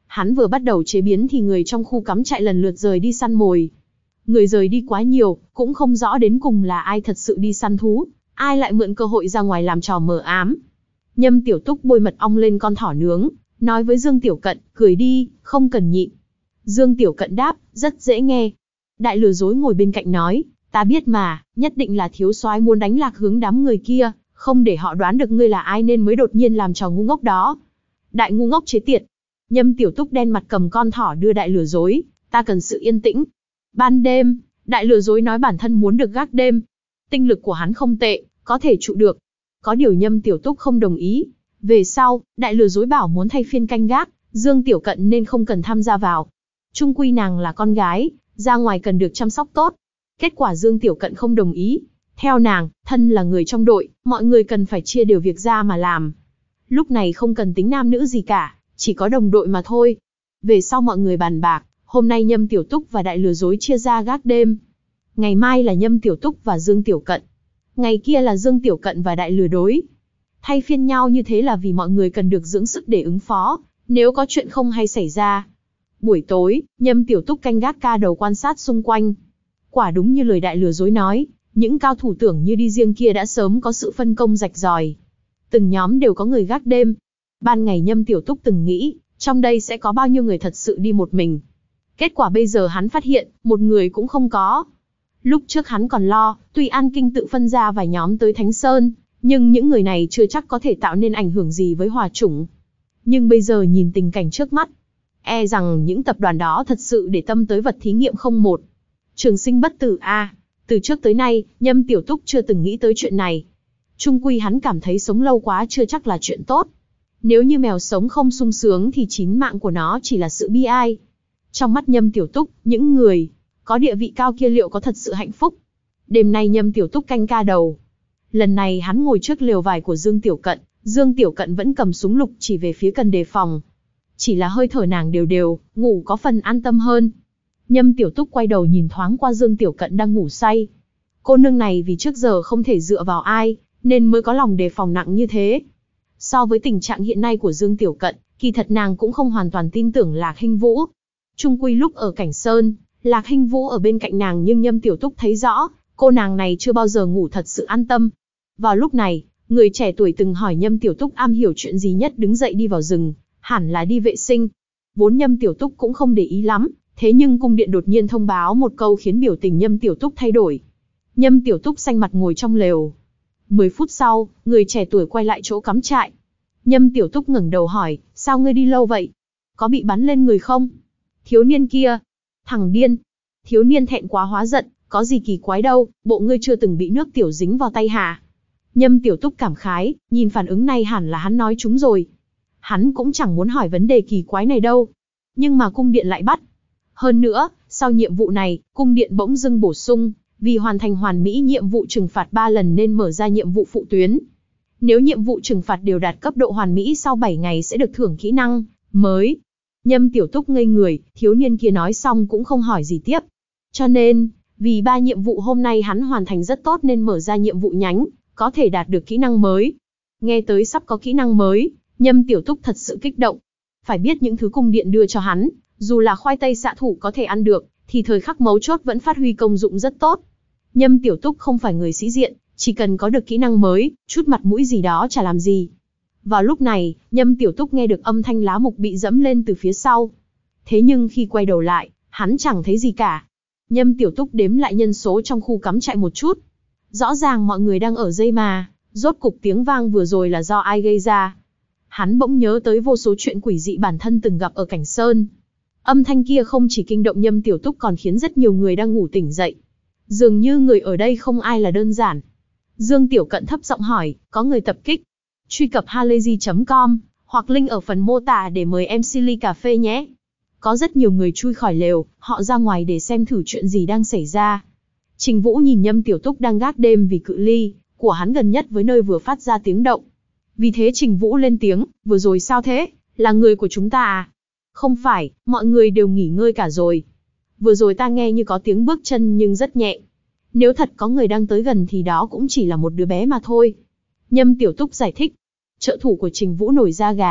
Hắn vừa bắt đầu chế biến thì người trong khu cắm trại lần lượt rời đi săn mồi. Người rời đi quá nhiều, cũng không rõ đến cùng là ai thật sự đi săn thú, ai lại mượn cơ hội ra ngoài làm trò mờ ám. Nhâm Tiểu Túc bôi mật ong lên con thỏ nướng, nói với Dương Tiểu Cận, cười đi, không cần nhịn. Dương Tiểu Cận đáp, rất dễ nghe. Đại lừa dối ngồi bên cạnh nói, ta biết mà, nhất định là thiếu soái muốn đánh lạc hướng đám người kia, không để họ đoán được ngươi là ai nên mới đột nhiên làm trò ngu ngốc đó. Đại ngu ngốc chế tiệt. Nhâm Tiểu Túc đen mặt cầm con thỏ đưa đại lừa dối, ta cần sự yên tĩnh. Ban đêm, đại lừa dối nói bản thân muốn được gác đêm. Tinh lực của hắn không tệ, có thể trụ được. Có điều Nhâm Tiểu Túc không đồng ý. Về sau, đại lừa dối bảo muốn thay phiên canh gác, Dương Tiểu Cận nên không cần tham gia vào. Chung quy nàng là con gái, ra ngoài cần được chăm sóc tốt. Kết quả Dương Tiểu Cận không đồng ý. Theo nàng, thân là người trong đội, mọi người cần phải chia đều việc ra mà làm. Lúc này không cần tính nam nữ gì cả, chỉ có đồng đội mà thôi. Về sau mọi người bàn bạc, hôm nay Nhâm Tiểu Túc và đại lừa dối chia ra gác đêm. Ngày mai là Nhâm Tiểu Túc và Dương Tiểu Cận. Ngày kia là Dương Tiểu Cận và đại lừa đối. Thay phiên nhau như thế là vì mọi người cần được dưỡng sức để ứng phó, nếu có chuyện không hay xảy ra. Buổi tối, Nhâm Tiểu Túc canh gác ca đầu quan sát xung quanh. Quả đúng như lời đại lừa dối nói, những cao thủ tưởng như đi riêng kia đã sớm có sự phân công rạch ròi. Từng nhóm đều có người gác đêm. Ban ngày Nhâm Tiểu Túc từng nghĩ, trong đây sẽ có bao nhiêu người thật sự đi một mình. Kết quả bây giờ hắn phát hiện, một người cũng không có. Lúc trước hắn còn lo, tuy An Kinh tự phân ra vài nhóm tới Thánh Sơn, nhưng những người này chưa chắc có thể tạo nên ảnh hưởng gì với hòa chủng. Nhưng bây giờ nhìn tình cảnh trước mắt, e rằng những tập đoàn đó thật sự để tâm tới vật thí nghiệm không một. Trường sinh bất tử a. À, từ trước tới nay, Nhâm Tiểu Túc chưa từng nghĩ tới chuyện này. Chung quy hắn cảm thấy sống lâu quá chưa chắc là chuyện tốt. Nếu như mèo sống không sung sướng thì chín mạng của nó chỉ là sự bi ai. Trong mắt Nhâm Tiểu Túc, những người có địa vị cao kia liệu có thật sự hạnh phúc? Đêm nay Nhâm Tiểu Túc canh ca đầu. Lần này hắn ngồi trước lều vải của Dương Tiểu Cận, Dương Tiểu Cận vẫn cầm súng lục chỉ về phía cần đề phòng. Chỉ là hơi thở nàng đều đều, ngủ có phần an tâm hơn. Nhâm Tiểu Túc quay đầu nhìn thoáng qua Dương Tiểu Cận đang ngủ say. Cô nương này vì trước giờ không thể dựa vào ai, nên mới có lòng đề phòng nặng như thế. So với tình trạng hiện nay của Dương Tiểu Cận, kỳ thật nàng cũng không hoàn toàn tin tưởng Lạc Hinh Vũ. Chung quy lúc ở Cảnh Sơn, Lạc Hinh Vũ ở bên cạnh nàng nhưng Nhâm Tiểu Túc thấy rõ, cô nàng này chưa bao giờ ngủ thật sự an tâm. Vào lúc này, người trẻ tuổi từng hỏi Nhâm Tiểu Túc am hiểu chuyện gì nhất đứng dậy đi vào rừng, hẳn là đi vệ sinh. Vốn Nhâm Tiểu Túc cũng không để ý lắm, thế nhưng cung điện đột nhiên thông báo một câu khiến biểu tình Nhâm Tiểu Túc thay đổi. Nhâm Tiểu Túc xanh mặt ngồi trong lều. Mười phút sau, người trẻ tuổi quay lại chỗ cắm trại. Nhâm Tiểu Túc ngẩng đầu hỏi, sao ngươi đi lâu vậy? Có bị bắn lên người không? Thiếu niên kia. Thằng điên. Thiếu niên thẹn quá hóa giận, có gì kỳ quái đâu, bộ ngươi chưa từng bị nước tiểu dính vào tay hả? Nhâm Tiểu Túc cảm khái, nhìn phản ứng này hẳn là hắn nói trúng rồi. Hắn cũng chẳng muốn hỏi vấn đề kỳ quái này đâu. Nhưng mà cung điện lại bắt. Hơn nữa, sau nhiệm vụ này, cung điện bỗng dưng bổ sung, vì hoàn thành hoàn mỹ nhiệm vụ trừng phạt ba lần nên mở ra nhiệm vụ phụ tuyến. Nếu nhiệm vụ trừng phạt đều đạt cấp độ hoàn mỹ sau bảy ngày sẽ được thưởng kỹ năng mới. Nhâm Tiểu Túc ngây người, thiếu niên kia nói xong cũng không hỏi gì tiếp. Cho nên, vì ba nhiệm vụ hôm nay hắn hoàn thành rất tốt nên mở ra nhiệm vụ nhánh, có thể đạt được kỹ năng mới. Nghe tới sắp có kỹ năng mới, Nhâm Tiểu Túc thật sự kích động. Phải biết những thứ cung điện đưa cho hắn, dù là khoai tây xạ thủ có thể ăn được, thì thời khắc mấu chốt vẫn phát huy công dụng rất tốt. Nhâm Tiểu Túc không phải người sĩ diện, chỉ cần có được kỹ năng mới, chút mặt mũi gì đó chả làm gì. Vào lúc này, Nhâm Tiểu Túc nghe được âm thanh lá mục bị dẫm lên từ phía sau. Thế nhưng khi quay đầu lại, hắn chẳng thấy gì cả. Nhâm Tiểu Túc đếm lại nhân số trong khu cắm trại một chút. Rõ ràng mọi người đang ở dây mà, rốt cục tiếng vang vừa rồi là do ai gây ra. Hắn bỗng nhớ tới vô số chuyện quỷ dị bản thân từng gặp ở Cảnh Sơn. Âm thanh kia không chỉ kinh động Nhâm Tiểu Túc còn khiến rất nhiều người đang ngủ tỉnh dậy. Dường như người ở đây không ai là đơn giản. Dương Tiểu Cận thấp giọng hỏi, có người tập kích. Truy cập halayzi chấm com, hoặc link ở phần mô tả để mời em xê ly cà phê nhé. Có rất nhiều người chui khỏi lều, họ ra ngoài để xem thử chuyện gì đang xảy ra. Trình Vũ nhìn Nhâm Tiểu Túc đang gác đêm vì cự ly của hắn gần nhất với nơi vừa phát ra tiếng động. Vì thế Trình Vũ lên tiếng, vừa rồi sao thế, là người của chúng ta à? Không phải, mọi người đều nghỉ ngơi cả rồi. Vừa rồi ta nghe như có tiếng bước chân nhưng rất nhẹ. Nếu thật có người đang tới gần thì đó cũng chỉ là một đứa bé mà thôi. Nhâm Tiểu Túc giải thích. Trợ thủ của Trình Vũ nổi da gà,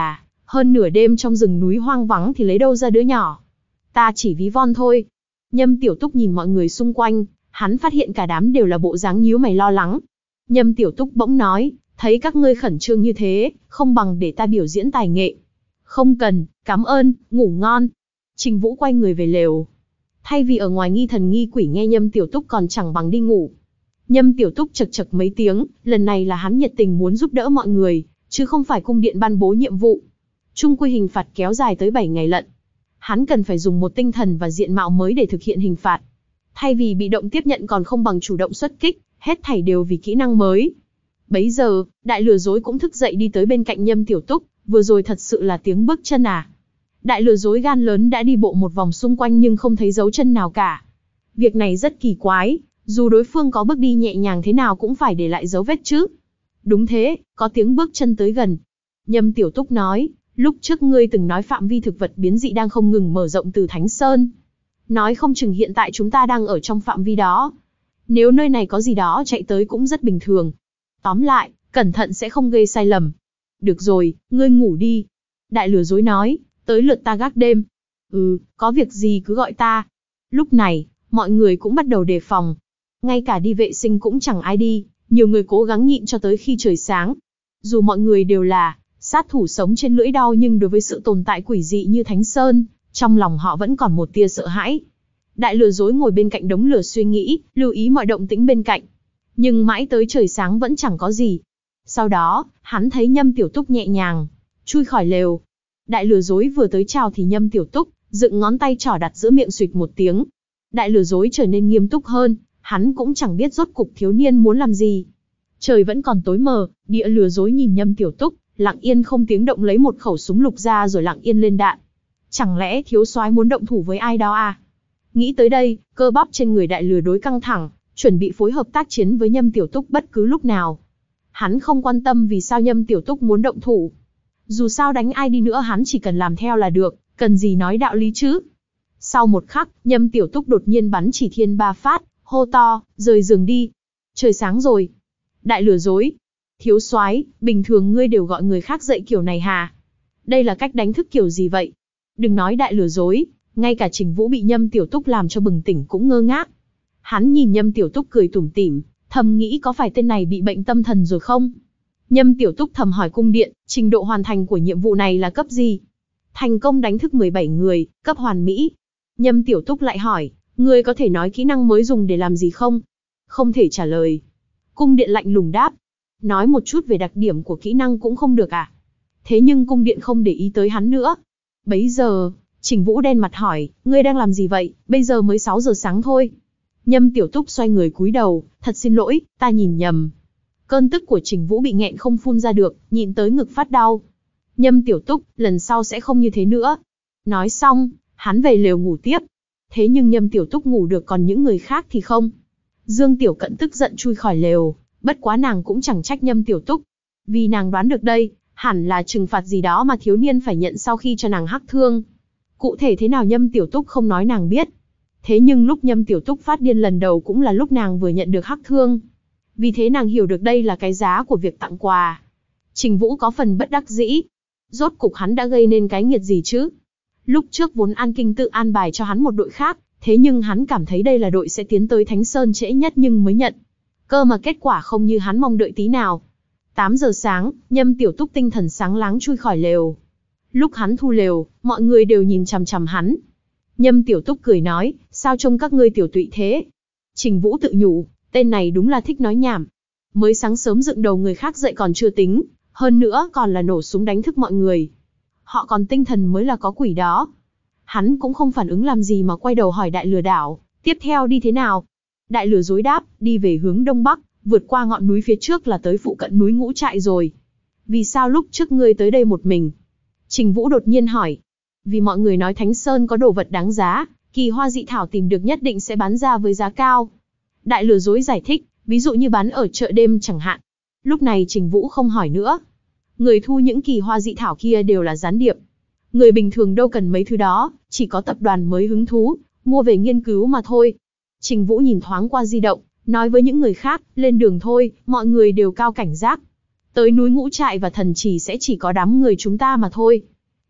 hơn nửa đêm trong rừng núi hoang vắng thì lấy đâu ra đứa nhỏ. Ta chỉ ví von thôi. Nhâm Tiểu Túc nhìn mọi người xung quanh, hắn phát hiện cả đám đều là bộ dáng nhíu mày lo lắng. Nhâm Tiểu Túc bỗng nói, thấy các ngươi khẩn trương như thế, không bằng để ta biểu diễn tài nghệ. Không cần, cảm ơn, ngủ ngon. Trình Vũ quay người về lều. Thay vì ở ngoài nghi thần nghi quỷ nghe Nhâm Tiểu Túc còn chẳng bằng đi ngủ. Nhâm Tiểu Túc chật chật mấy tiếng, lần này là hắn nhiệt tình muốn giúp đỡ mọi người, chứ không phải cung điện ban bố nhiệm vụ. Chung quy hình phạt kéo dài tới bảy ngày lận. Hắn cần phải dùng một tinh thần và diện mạo mới để thực hiện hình phạt. Thay vì bị động tiếp nhận còn không bằng chủ động xuất kích, hết thảy đều vì kỹ năng mới. Bấy giờ, đại lừa dối cũng thức dậy đi tới bên cạnh Nhâm Tiểu Túc, vừa rồi thật sự là tiếng bước chân à. Đại lừa dối gan lớn đã đi bộ một vòng xung quanh nhưng không thấy dấu chân nào cả. Việc này rất kỳ quái, dù đối phương có bước đi nhẹ nhàng thế nào cũng phải để lại dấu vết chứ. Đúng thế, có tiếng bước chân tới gần. Nhâm Tiểu Túc nói, lúc trước ngươi từng nói phạm vi thực vật biến dị đang không ngừng mở rộng từ Thánh Sơn. Nói không chừng hiện tại chúng ta đang ở trong phạm vi đó. Nếu nơi này có gì đó chạy tới cũng rất bình thường. Tóm lại, cẩn thận sẽ không gây sai lầm. Được rồi, ngươi ngủ đi. Đại lừa dối nói, tới lượt ta gác đêm. Ừ, có việc gì cứ gọi ta. Lúc này, mọi người cũng bắt đầu đề phòng. Ngay cả đi vệ sinh cũng chẳng ai đi, nhiều người cố gắng nhịn cho tới khi trời sáng. Dù mọi người đều là sát thủ sống trên lưỡi đao nhưng đối với sự tồn tại quỷ dị như Thánh Sơn, trong lòng họ vẫn còn một tia sợ hãi. Đại lừa dối ngồi bên cạnh đống lửa suy nghĩ, lưu ý mọi động tĩnh bên cạnh. Nhưng mãi tới trời sáng vẫn chẳng có gì. Sau đó, hắn thấy Nhâm Tiểu Túc nhẹ nhàng chui khỏi lều. Đại lừa dối vừa tới chào thì Nhâm Tiểu Túc dựng ngón tay trỏ đặt giữa miệng xuỵt một tiếng. Đại lừa dối trở nên nghiêm túc hơn, hắn cũng chẳng biết rốt cục thiếu niên muốn làm gì. Trời vẫn còn tối mờ, địa lừa dối nhìn Nhâm Tiểu Túc, lặng yên không tiếng động lấy một khẩu súng lục ra rồi lặng yên lên đạn. Chẳng lẽ thiếu soái muốn động thủ với ai đó à? Nghĩ tới đây, cơ bắp trên người đại lừa đối căng thẳng, chuẩn bị phối hợp tác chiến với Nhâm Tiểu Túc bất cứ lúc nào. Hắn không quan tâm vì sao Nhâm Tiểu Túc muốn động thủ. Dù sao đánh ai đi nữa hắn chỉ cần làm theo là được, cần gì nói đạo lý chứ. Sau một khắc, Nhâm Tiểu Túc đột nhiên bắn chỉ thiên ba phát, hô to, rời giường đi. Trời sáng rồi. Đại lừa dối. Thiếu soái, bình thường ngươi đều gọi người khác dậy kiểu này hà? Đây là cách đánh thức kiểu gì vậy? Đừng nói đại lừa dối, ngay cả Trình Vũ bị Nhâm Tiểu Túc làm cho bừng tỉnh cũng ngơ ngác. Hắn nhìn Nhâm Tiểu Túc cười tủm tỉm, thầm nghĩ có phải tên này bị bệnh tâm thần rồi không? Nhâm Tiểu Túc thầm hỏi cung điện, trình độ hoàn thành của nhiệm vụ này là cấp gì? Thành công đánh thức mười bảy người, cấp hoàn mỹ. Nhâm Tiểu Túc lại hỏi, ngươi có thể nói kỹ năng mới dùng để làm gì không? Không thể trả lời. Cung điện lạnh lùng đáp, nói một chút về đặc điểm của kỹ năng cũng không được à? Thế nhưng cung điện không để ý tới hắn nữa. Bấy giờ, Trình Vũ đen mặt hỏi, ngươi đang làm gì vậy, bây giờ mới sáu giờ sáng thôi. Nhâm Tiểu Túc xoay người cúi đầu, thật xin lỗi, ta nhìn nhầm. Cơn tức của Trình Vũ bị nghẹn không phun ra được, nhịn tới ngực phát đau. Nhâm Tiểu Túc, lần sau sẽ không như thế nữa. Nói xong, hắn về lều ngủ tiếp. Thế nhưng Nhâm Tiểu Túc ngủ được còn những người khác thì không. Dương Tiểu Cận tức giận chui khỏi lều, bất quá nàng cũng chẳng trách Nhâm Tiểu Túc. Vì nàng đoán được đây, hẳn là trừng phạt gì đó mà thiếu niên phải nhận sau khi cho nàng hắc thương. Cụ thể thế nào Nhâm Tiểu Túc không nói nàng biết. Thế nhưng lúc Nhâm Tiểu Túc phát điên lần đầu cũng là lúc nàng vừa nhận được hắc thương. Vì thế nàng hiểu được đây là cái giá của việc tặng quà. Trình Vũ có phần bất đắc dĩ. Rốt cục hắn đã gây nên cái nghiệt gì chứ? Lúc trước vốn An Kinh tự an bài cho hắn một đội khác, thế nhưng hắn cảm thấy đây là đội sẽ tiến tới Thánh Sơn trễ nhất nhưng mới nhận. Cơ mà kết quả không như hắn mong đợi tí nào. tám giờ sáng, Nhâm Tiểu Túc tinh thần sáng láng chui khỏi lều. Lúc hắn thu lều, mọi người đều nhìn chằm chằm hắn. Nhâm Tiểu Túc cười nói, sao trông các ngươi tiểu tụy thế? Trình Vũ tự nhủ, tên này đúng là thích nói nhảm. Mới sáng sớm dựng đầu người khác dậy còn chưa tính, hơn nữa còn là nổ súng đánh thức mọi người. Họ còn tinh thần mới là có quỷ đó. Hắn cũng không phản ứng làm gì mà quay đầu hỏi đại lừa đảo, tiếp theo đi thế nào? Đại lừa dối đáp, đi về hướng đông bắc, vượt qua ngọn núi phía trước là tới phụ cận núi Ngũ Trại rồi. Vì sao lúc trước ngươi tới đây một mình? Trình Vũ đột nhiên hỏi. Vì mọi người nói Thánh Sơn có đồ vật đáng giá, kỳ hoa dị thảo tìm được nhất định sẽ bán ra với giá cao. Đại lừa dối giải thích, ví dụ như bán ở chợ đêm chẳng hạn. Lúc này Trình Vũ không hỏi nữa. Người thu những kỳ hoa dị thảo kia đều là gián điệp. Người bình thường đâu cần mấy thứ đó, chỉ có tập đoàn mới hứng thú, mua về nghiên cứu mà thôi. Trình Vũ nhìn thoáng qua di động, nói với những người khác, lên đường thôi, mọi người đều cao cảnh giác. Tới núi Ngũ Trại và Thần Trì sẽ chỉ có đám người chúng ta mà thôi.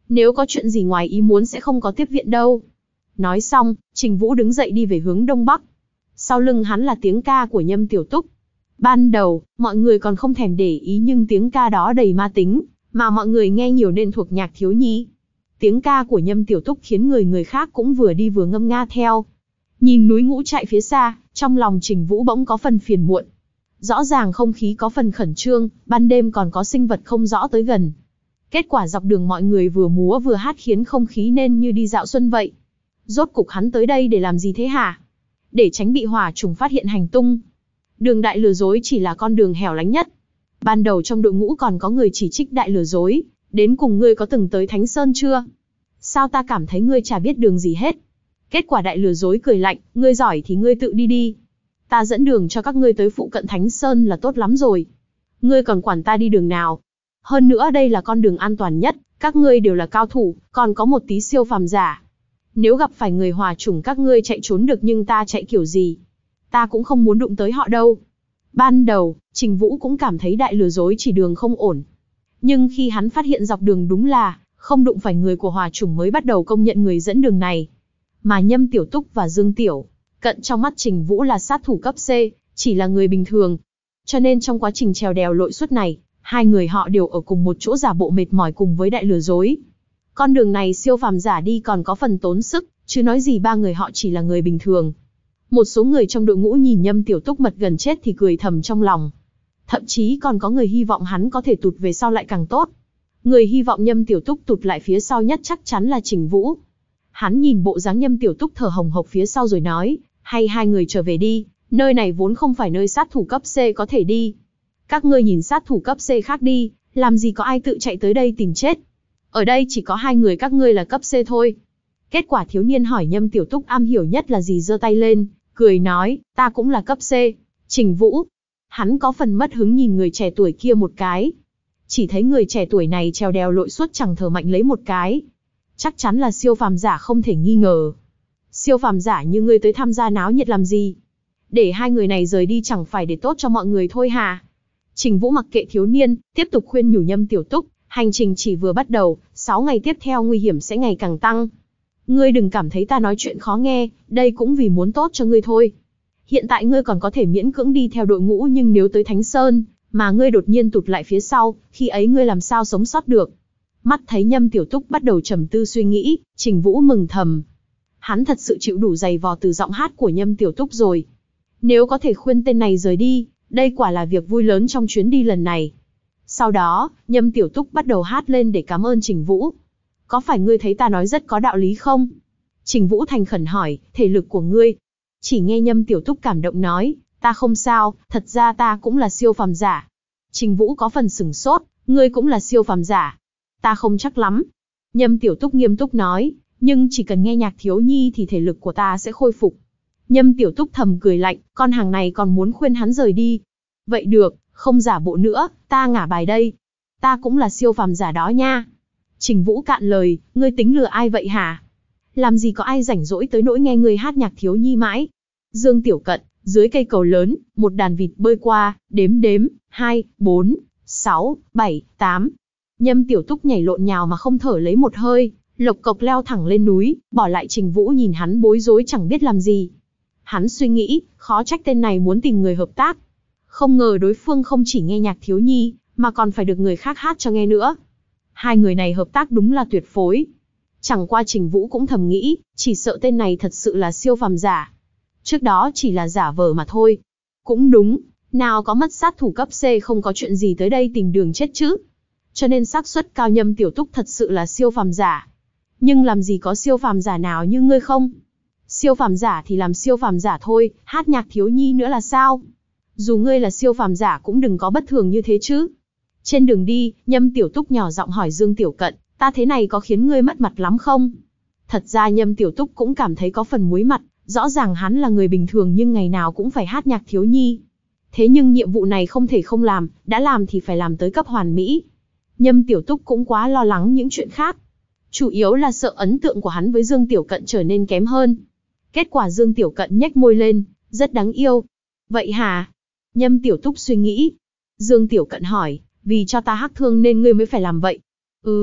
Nếu có chuyện gì ngoài ý muốn sẽ không có tiếp viện đâu. Nói xong, Trình Vũ đứng dậy đi về hướng đông bắc. Sau lưng hắn là tiếng ca của Nhâm Tiểu Túc. Ban đầu, mọi người còn không thèm để ý nhưng tiếng ca đó đầy ma tính, mà mọi người nghe nhiều nên thuộc nhạc thiếu nhi. Tiếng ca của Nhâm Tiểu Túc khiến người người khác cũng vừa đi vừa ngâm nga theo. Nhìn núi ngũ chạy phía xa, trong lòng Trình Vũ bỗng có phần phiền muộn. Rõ ràng không khí có phần khẩn trương, ban đêm còn có sinh vật không rõ tới gần. Kết quả dọc đường mọi người vừa múa vừa hát khiến không khí nên như đi dạo xuân vậy. Rốt cục hắn tới đây để làm gì thế hả? Để tránh bị hỏa trùng phát hiện hành tung. Đường đại lừa dối chỉ là con đường hẻo lánh nhất. Ban đầu trong đội ngũ còn có người chỉ trích đại lừa dối, đến cùng ngươi có từng tới Thánh Sơn chưa? Sao ta cảm thấy ngươi chả biết đường gì hết? Kết quả đại lừa dối cười lạnh, ngươi giỏi thì ngươi tự đi đi. Ta dẫn đường cho các ngươi tới phụ cận Thánh Sơn là tốt lắm rồi. Ngươi còn quản ta đi đường nào? Hơn nữa đây là con đường an toàn nhất, các ngươi đều là cao thủ, còn có một tí siêu phàm giả. Nếu gặp phải người hòa chủng các ngươi chạy trốn được nhưng ta chạy kiểu gì? Ta cũng không muốn đụng tới họ đâu. Ban đầu, Trình Vũ cũng cảm thấy đại lừa dối chỉ đường không ổn. Nhưng khi hắn phát hiện dọc đường đúng là không đụng phải người của hòa chủng mới bắt đầu công nhận người dẫn đường này. Mà Nhâm Tiểu Túc và Dương Tiểu Cận trong mắt Trình Vũ là sát thủ cấp C, chỉ là người bình thường. Cho nên trong quá trình trèo đèo lội suốt này, hai người họ đều ở cùng một chỗ giả bộ mệt mỏi cùng với đại lừa dối. Con đường này siêu phàm giả đi còn có phần tốn sức, chứ nói gì ba người họ chỉ là người bình thường. Một số người trong đội ngũ nhìn Nhâm Tiểu Túc mật gần chết thì cười thầm trong lòng. Thậm chí còn có người hy vọng hắn có thể tụt về sau lại càng tốt. Người hy vọng Nhâm Tiểu Túc tụt lại phía sau nhất chắc chắn là Trình Vũ. Hắn nhìn bộ dáng Nhâm Tiểu Túc thở hồng hộc phía sau rồi nói, hay hai người trở về đi, nơi này vốn không phải nơi sát thủ cấp C có thể đi. Các ngươi nhìn sát thủ cấp C khác đi, làm gì có ai tự chạy tới đây tìm chết. Ở đây chỉ có hai người các ngươi là cấp C thôi. Kết quả thiếu niên hỏi Nhâm Tiểu Túc am hiểu nhất là gì giơ tay lên, cười nói, ta cũng là cấp C. Trình Vũ. Hắn có phần mất hứng nhìn người trẻ tuổi kia một cái. Chỉ thấy người trẻ tuổi này trèo đèo lội suốt chẳng thở mạnh lấy một cái. Chắc chắn là siêu phàm giả không thể nghi ngờ. Siêu phàm giả như ngươi tới tham gia náo nhiệt làm gì? Để hai người này rời đi chẳng phải để tốt cho mọi người thôi hả? Trình Vũ mặc kệ thiếu niên, tiếp tục khuyên nhủ Nhâm Tiểu Túc, hành trình chỉ vừa bắt đầu, sáu ngày tiếp theo nguy hiểm sẽ ngày càng tăng. Ngươi đừng cảm thấy ta nói chuyện khó nghe, đây cũng vì muốn tốt cho ngươi thôi. Hiện tại ngươi còn có thể miễn cưỡng đi theo đội ngũ nhưng nếu tới Thánh Sơn, mà ngươi đột nhiên tụt lại phía sau, khi ấy ngươi làm sao sống sót được? Mắt thấy Nhâm Tiểu Túc bắt đầu trầm tư suy nghĩ, Trình Vũ mừng thầm. Hắn thật sự chịu đủ giày vò từ giọng hát của Nhâm Tiểu Túc rồi. Nếu có thể khuyên tên này rời đi, đây quả là việc vui lớn trong chuyến đi lần này. Sau đó, Nhâm Tiểu Túc bắt đầu hát lên để cảm ơn Trình Vũ. Có phải ngươi thấy ta nói rất có đạo lý không? Trình Vũ thành khẩn hỏi, thể lực của ngươi. Chỉ nghe Nhâm Tiểu Túc cảm động nói, ta không sao, thật ra ta cũng là siêu phàm giả. Trình Vũ có phần sửng sốt, ngươi cũng là siêu phàm giả. Ta không chắc lắm. Nhâm Tiểu Túc nghiêm túc nói, nhưng chỉ cần nghe nhạc thiếu nhi thì thể lực của ta sẽ khôi phục. Nhâm Tiểu Túc thầm cười lạnh, con hàng này còn muốn khuyên hắn rời đi. Vậy được, không giả bộ nữa, ta ngả bài đây. Ta cũng là siêu phàm giả đó nha. Trình Vũ cạn lời, ngươi tính lừa ai vậy hả? Làm gì có ai rảnh rỗi tới nỗi nghe ngươi hát nhạc thiếu nhi mãi. Dương Tiểu Cận, dưới cây cầu lớn, một đàn vịt bơi qua, đếm đếm, hai, bốn, sáu, bảy, tám. Nhâm Tiểu Túc nhảy lộn nhào mà không thở lấy một hơi, lộc cộc leo thẳng lên núi, bỏ lại Trình Vũ nhìn hắn bối rối chẳng biết làm gì. Hắn suy nghĩ, khó trách tên này muốn tìm người hợp tác. Không ngờ đối phương không chỉ nghe nhạc thiếu nhi, mà còn phải được người khác hát cho nghe nữa. Hai người này hợp tác đúng là tuyệt phối. Chẳng qua Trình Vũ cũng thầm nghĩ, chỉ sợ tên này thật sự là siêu phàm giả. Trước đó chỉ là giả vờ mà thôi. Cũng đúng, nào có mất sát thủ cấp C không có chuyện gì tới đây tìm đường chết chứ. Cho nên xác suất cao Nhâm Tiểu Túc thật sự là siêu phàm giả. Nhưng làm gì có siêu phàm giả nào như ngươi không? Siêu phàm giả thì làm siêu phàm giả thôi, hát nhạc thiếu nhi nữa là sao? Dù ngươi là siêu phàm giả cũng đừng có bất thường như thế chứ. Trên đường đi, Nhâm Tiểu Túc nhỏ giọng hỏi Dương Tiểu Cận, ta thế này có khiến ngươi mất mặt lắm không? Thật ra Nhâm Tiểu Túc cũng cảm thấy có phần muối mặt, rõ ràng hắn là người bình thường nhưng ngày nào cũng phải hát nhạc thiếu nhi. Thế nhưng nhiệm vụ này không thể không làm, đã làm thì phải làm tới cấp hoàn mỹ. Nhâm Tiểu Túc cũng quá lo lắng những chuyện khác. Chủ yếu là sợ ấn tượng của hắn với Dương Tiểu Cận trở nên kém hơn. Kết quả Dương Tiểu Cận nhếch môi lên, rất đáng yêu. Vậy hả? Nhâm Tiểu Túc suy nghĩ. Dương Tiểu Cận hỏi, vì cho ta hắc thương nên ngươi mới phải làm vậy. Ừ,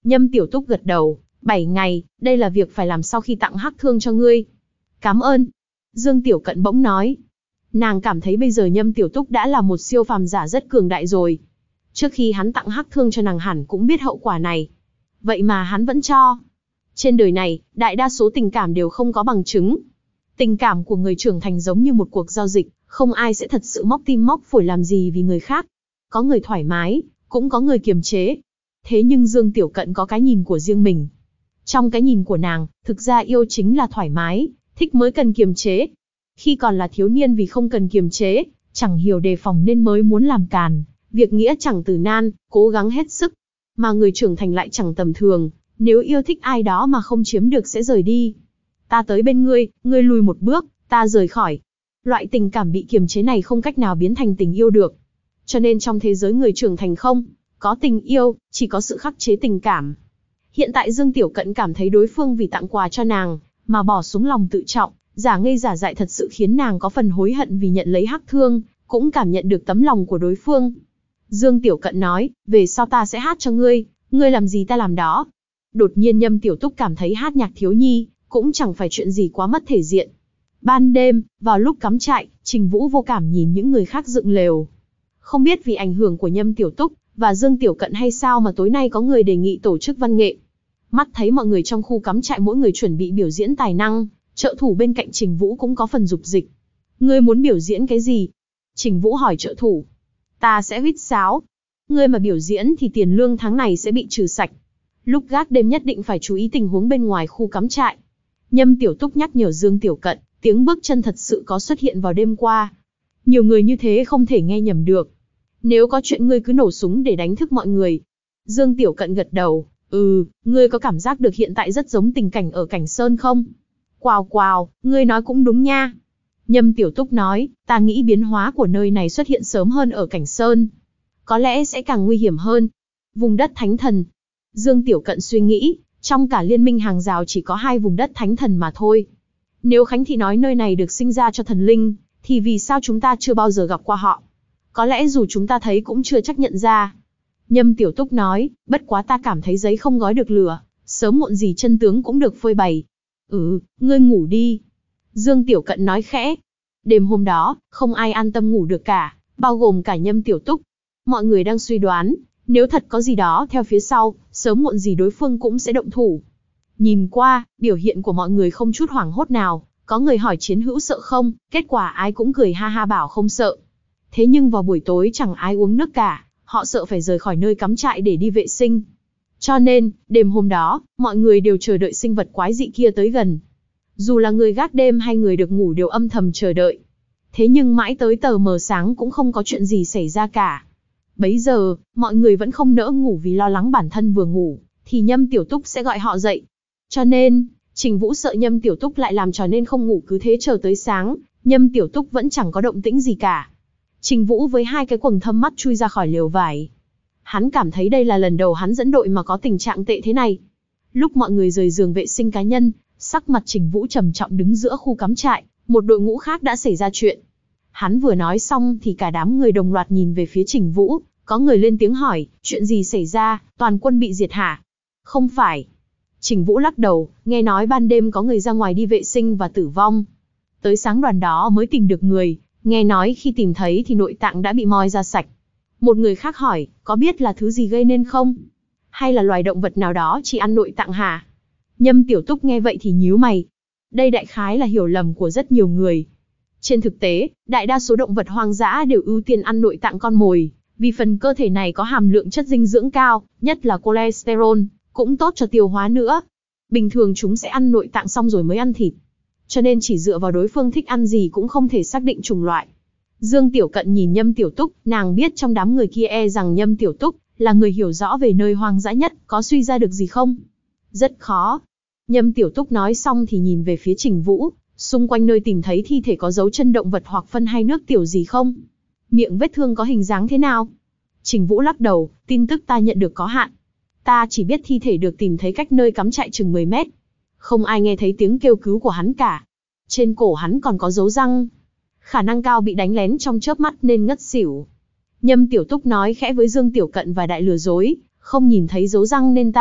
Nhâm Tiểu Túc gật đầu, bảy ngày, đây là việc phải làm sau khi tặng hắc thương cho ngươi. Cảm ơn. Dương Tiểu Cận bỗng nói. Nàng cảm thấy bây giờ Nhâm Tiểu Túc đã là một siêu phàm giả rất cường đại rồi. Trước khi hắn tặng hắc thương cho nàng hẳn cũng biết hậu quả này. Vậy mà hắn vẫn cho. Trên đời này, đại đa số tình cảm đều không có bằng chứng. Tình cảm của người trưởng thành giống như một cuộc giao dịch, không ai sẽ thật sự móc tim móc phổi làm gì vì người khác. Có người thoải mái, cũng có người kiềm chế. Thế nhưng Dương Tiểu Cận có cái nhìn của riêng mình. Trong cái nhìn của nàng, thực ra yêu chính là thoải mái, thích mới cần kiềm chế. Khi còn là thiếu niên vì không cần kiềm chế, chẳng hiểu đề phòng nên mới muốn làm càn. Việc nghĩa chẳng từ nan, cố gắng hết sức. Mà người trưởng thành lại chẳng tầm thường, nếu yêu thích ai đó mà không chiếm được sẽ rời đi. Ta tới bên ngươi, ngươi lùi một bước, ta rời khỏi. Loại tình cảm bị kiềm chế này không cách nào biến thành tình yêu được. Cho nên trong thế giới người trưởng thành không có tình yêu, chỉ có sự khắc chế tình cảm. Hiện tại Dương Tiểu Cận cảm thấy đối phương vì tặng quà cho nàng, mà bỏ xuống lòng tự trọng, giả ngây giả dại thật sự khiến nàng có phần hối hận vì nhận lấy hắc thương, cũng cảm nhận được tấm lòng của đối phương. Dương Tiểu Cận nói, về sau ta sẽ hát cho ngươi, ngươi làm gì ta làm đó. Đột nhiên Nhâm Tiểu Túc cảm thấy hát nhạc thiếu nhi, cũng chẳng phải chuyện gì quá mất thể diện. Ban đêm, vào lúc cắm trại, Trình Vũ vô cảm nhìn những người khác dựng lều. Không biết vì ảnh hưởng của Nhâm Tiểu Túc và Dương Tiểu Cận hay sao mà tối nay có người đề nghị tổ chức văn nghệ. Mắt thấy mọi người trong khu cắm trại mỗi người chuẩn bị biểu diễn tài năng, trợ thủ bên cạnh Trình Vũ cũng có phần dục dịch. Ngươi muốn biểu diễn cái gì? Trình Vũ hỏi trợ thủ. Ta sẽ huýt sáo. Ngươi mà biểu diễn thì tiền lương tháng này sẽ bị trừ sạch. Lúc gác đêm nhất định phải chú ý tình huống bên ngoài khu cắm trại. Nhâm Tiểu Túc nhắc nhở Dương Tiểu Cận, tiếng bước chân thật sự có xuất hiện vào đêm qua. Nhiều người như thế không thể nghe nhầm được. Nếu có chuyện ngươi cứ nổ súng để đánh thức mọi người. Dương Tiểu Cận gật đầu, ừ, ngươi có cảm giác được hiện tại rất giống tình cảnh ở Cảnh Sơn không? Quào quào, ngươi nói cũng đúng nha. Nhâm Tiểu Túc nói, ta nghĩ biến hóa của nơi này xuất hiện sớm hơn ở Cảnh Sơn. Có lẽ sẽ càng nguy hiểm hơn. Vùng đất thánh thần. Dương Tiểu Cận suy nghĩ, trong cả liên minh hàng rào chỉ có hai vùng đất thánh thần mà thôi. Nếu Khánh Thị nói nơi này được sinh ra cho thần linh, thì vì sao chúng ta chưa bao giờ gặp qua họ? Có lẽ dù chúng ta thấy cũng chưa chắc nhận ra. Nhâm Tiểu Túc nói, bất quá ta cảm thấy giấy không gói được lửa, sớm muộn gì chân tướng cũng được phơi bày. Ừ, ngươi ngủ đi. Dương Tiểu Cận nói khẽ. Đêm hôm đó, không ai an tâm ngủ được cả, bao gồm cả Nhâm Tiểu Túc. Mọi người đang suy đoán, nếu thật có gì đó theo phía sau, sớm muộn gì đối phương cũng sẽ động thủ. Nhìn qua, biểu hiện của mọi người không chút hoảng hốt nào, có người hỏi Chiến Hữu sợ không, kết quả ai cũng cười ha ha bảo không sợ. Thế nhưng vào buổi tối chẳng ai uống nước cả, họ sợ phải rời khỏi nơi cắm trại để đi vệ sinh. Cho nên, đêm hôm đó, mọi người đều chờ đợi sinh vật quái dị kia tới gần. Dù là người gác đêm hay người được ngủ đều âm thầm chờ đợi. Thế nhưng mãi tới tờ mờ sáng cũng không có chuyện gì xảy ra cả. Bấy giờ, mọi người vẫn không nỡ ngủ vì lo lắng bản thân vừa ngủ, thì Nhâm Tiểu Túc sẽ gọi họ dậy. Cho nên, Trình Vũ sợ Nhâm Tiểu Túc lại làm trò nên không ngủ cứ thế chờ tới sáng, Nhâm Tiểu Túc vẫn chẳng có động tĩnh gì cả. Trình Vũ với hai cái quầng thâm mắt chui ra khỏi lều vải. Hắn cảm thấy đây là lần đầu hắn dẫn đội mà có tình trạng tệ thế này. Lúc mọi người rời giường vệ sinh cá nhân, sắc mặt Trình Vũ trầm trọng đứng giữa khu cắm trại, một đội ngũ khác đã xảy ra chuyện. Hắn vừa nói xong thì cả đám người đồng loạt nhìn về phía Trình Vũ, có người lên tiếng hỏi, chuyện gì xảy ra, toàn quân bị diệt hả? Không phải. Trình Vũ lắc đầu, nghe nói ban đêm có người ra ngoài đi vệ sinh và tử vong. Tới sáng đoàn đó mới tìm được người, nghe nói khi tìm thấy thì nội tạng đã bị moi ra sạch. Một người khác hỏi, có biết là thứ gì gây nên không? Hay là loài động vật nào đó chỉ ăn nội tạng hả? Nhâm Tiểu Túc nghe vậy thì nhíu mày. Đây đại khái là hiểu lầm của rất nhiều người. Trên thực tế, đại đa số động vật hoang dã đều ưu tiên ăn nội tạng con mồi, vì phần cơ thể này có hàm lượng chất dinh dưỡng cao, nhất là cholesterol, cũng tốt cho tiêu hóa nữa. Bình thường chúng sẽ ăn nội tạng xong rồi mới ăn thịt. Cho nên chỉ dựa vào đối phương thích ăn gì cũng không thể xác định chủng loại. Dương Tiểu Cận nhìn Nhâm Tiểu Túc, nàng biết trong đám người kia e rằng Nhâm Tiểu Túc là người hiểu rõ về nơi hoang dã nhất, có suy ra được gì không? Rất khó. Nhâm Tiểu Túc nói xong thì nhìn về phía Trình Vũ, xung quanh nơi tìm thấy thi thể có dấu chân động vật hoặc phân hay nước tiểu gì không? Miệng vết thương có hình dáng thế nào? Trình Vũ lắc đầu, tin tức ta nhận được có hạn. Ta chỉ biết thi thể được tìm thấy cách nơi cắm trại chừng mười mét. Không ai nghe thấy tiếng kêu cứu của hắn cả. Trên cổ hắn còn có dấu răng. Khả năng cao bị đánh lén trong chớp mắt nên ngất xỉu. Nhâm Tiểu Túc nói khẽ với Dương Tiểu Cận và đại lừa dối, không nhìn thấy dấu răng nên ta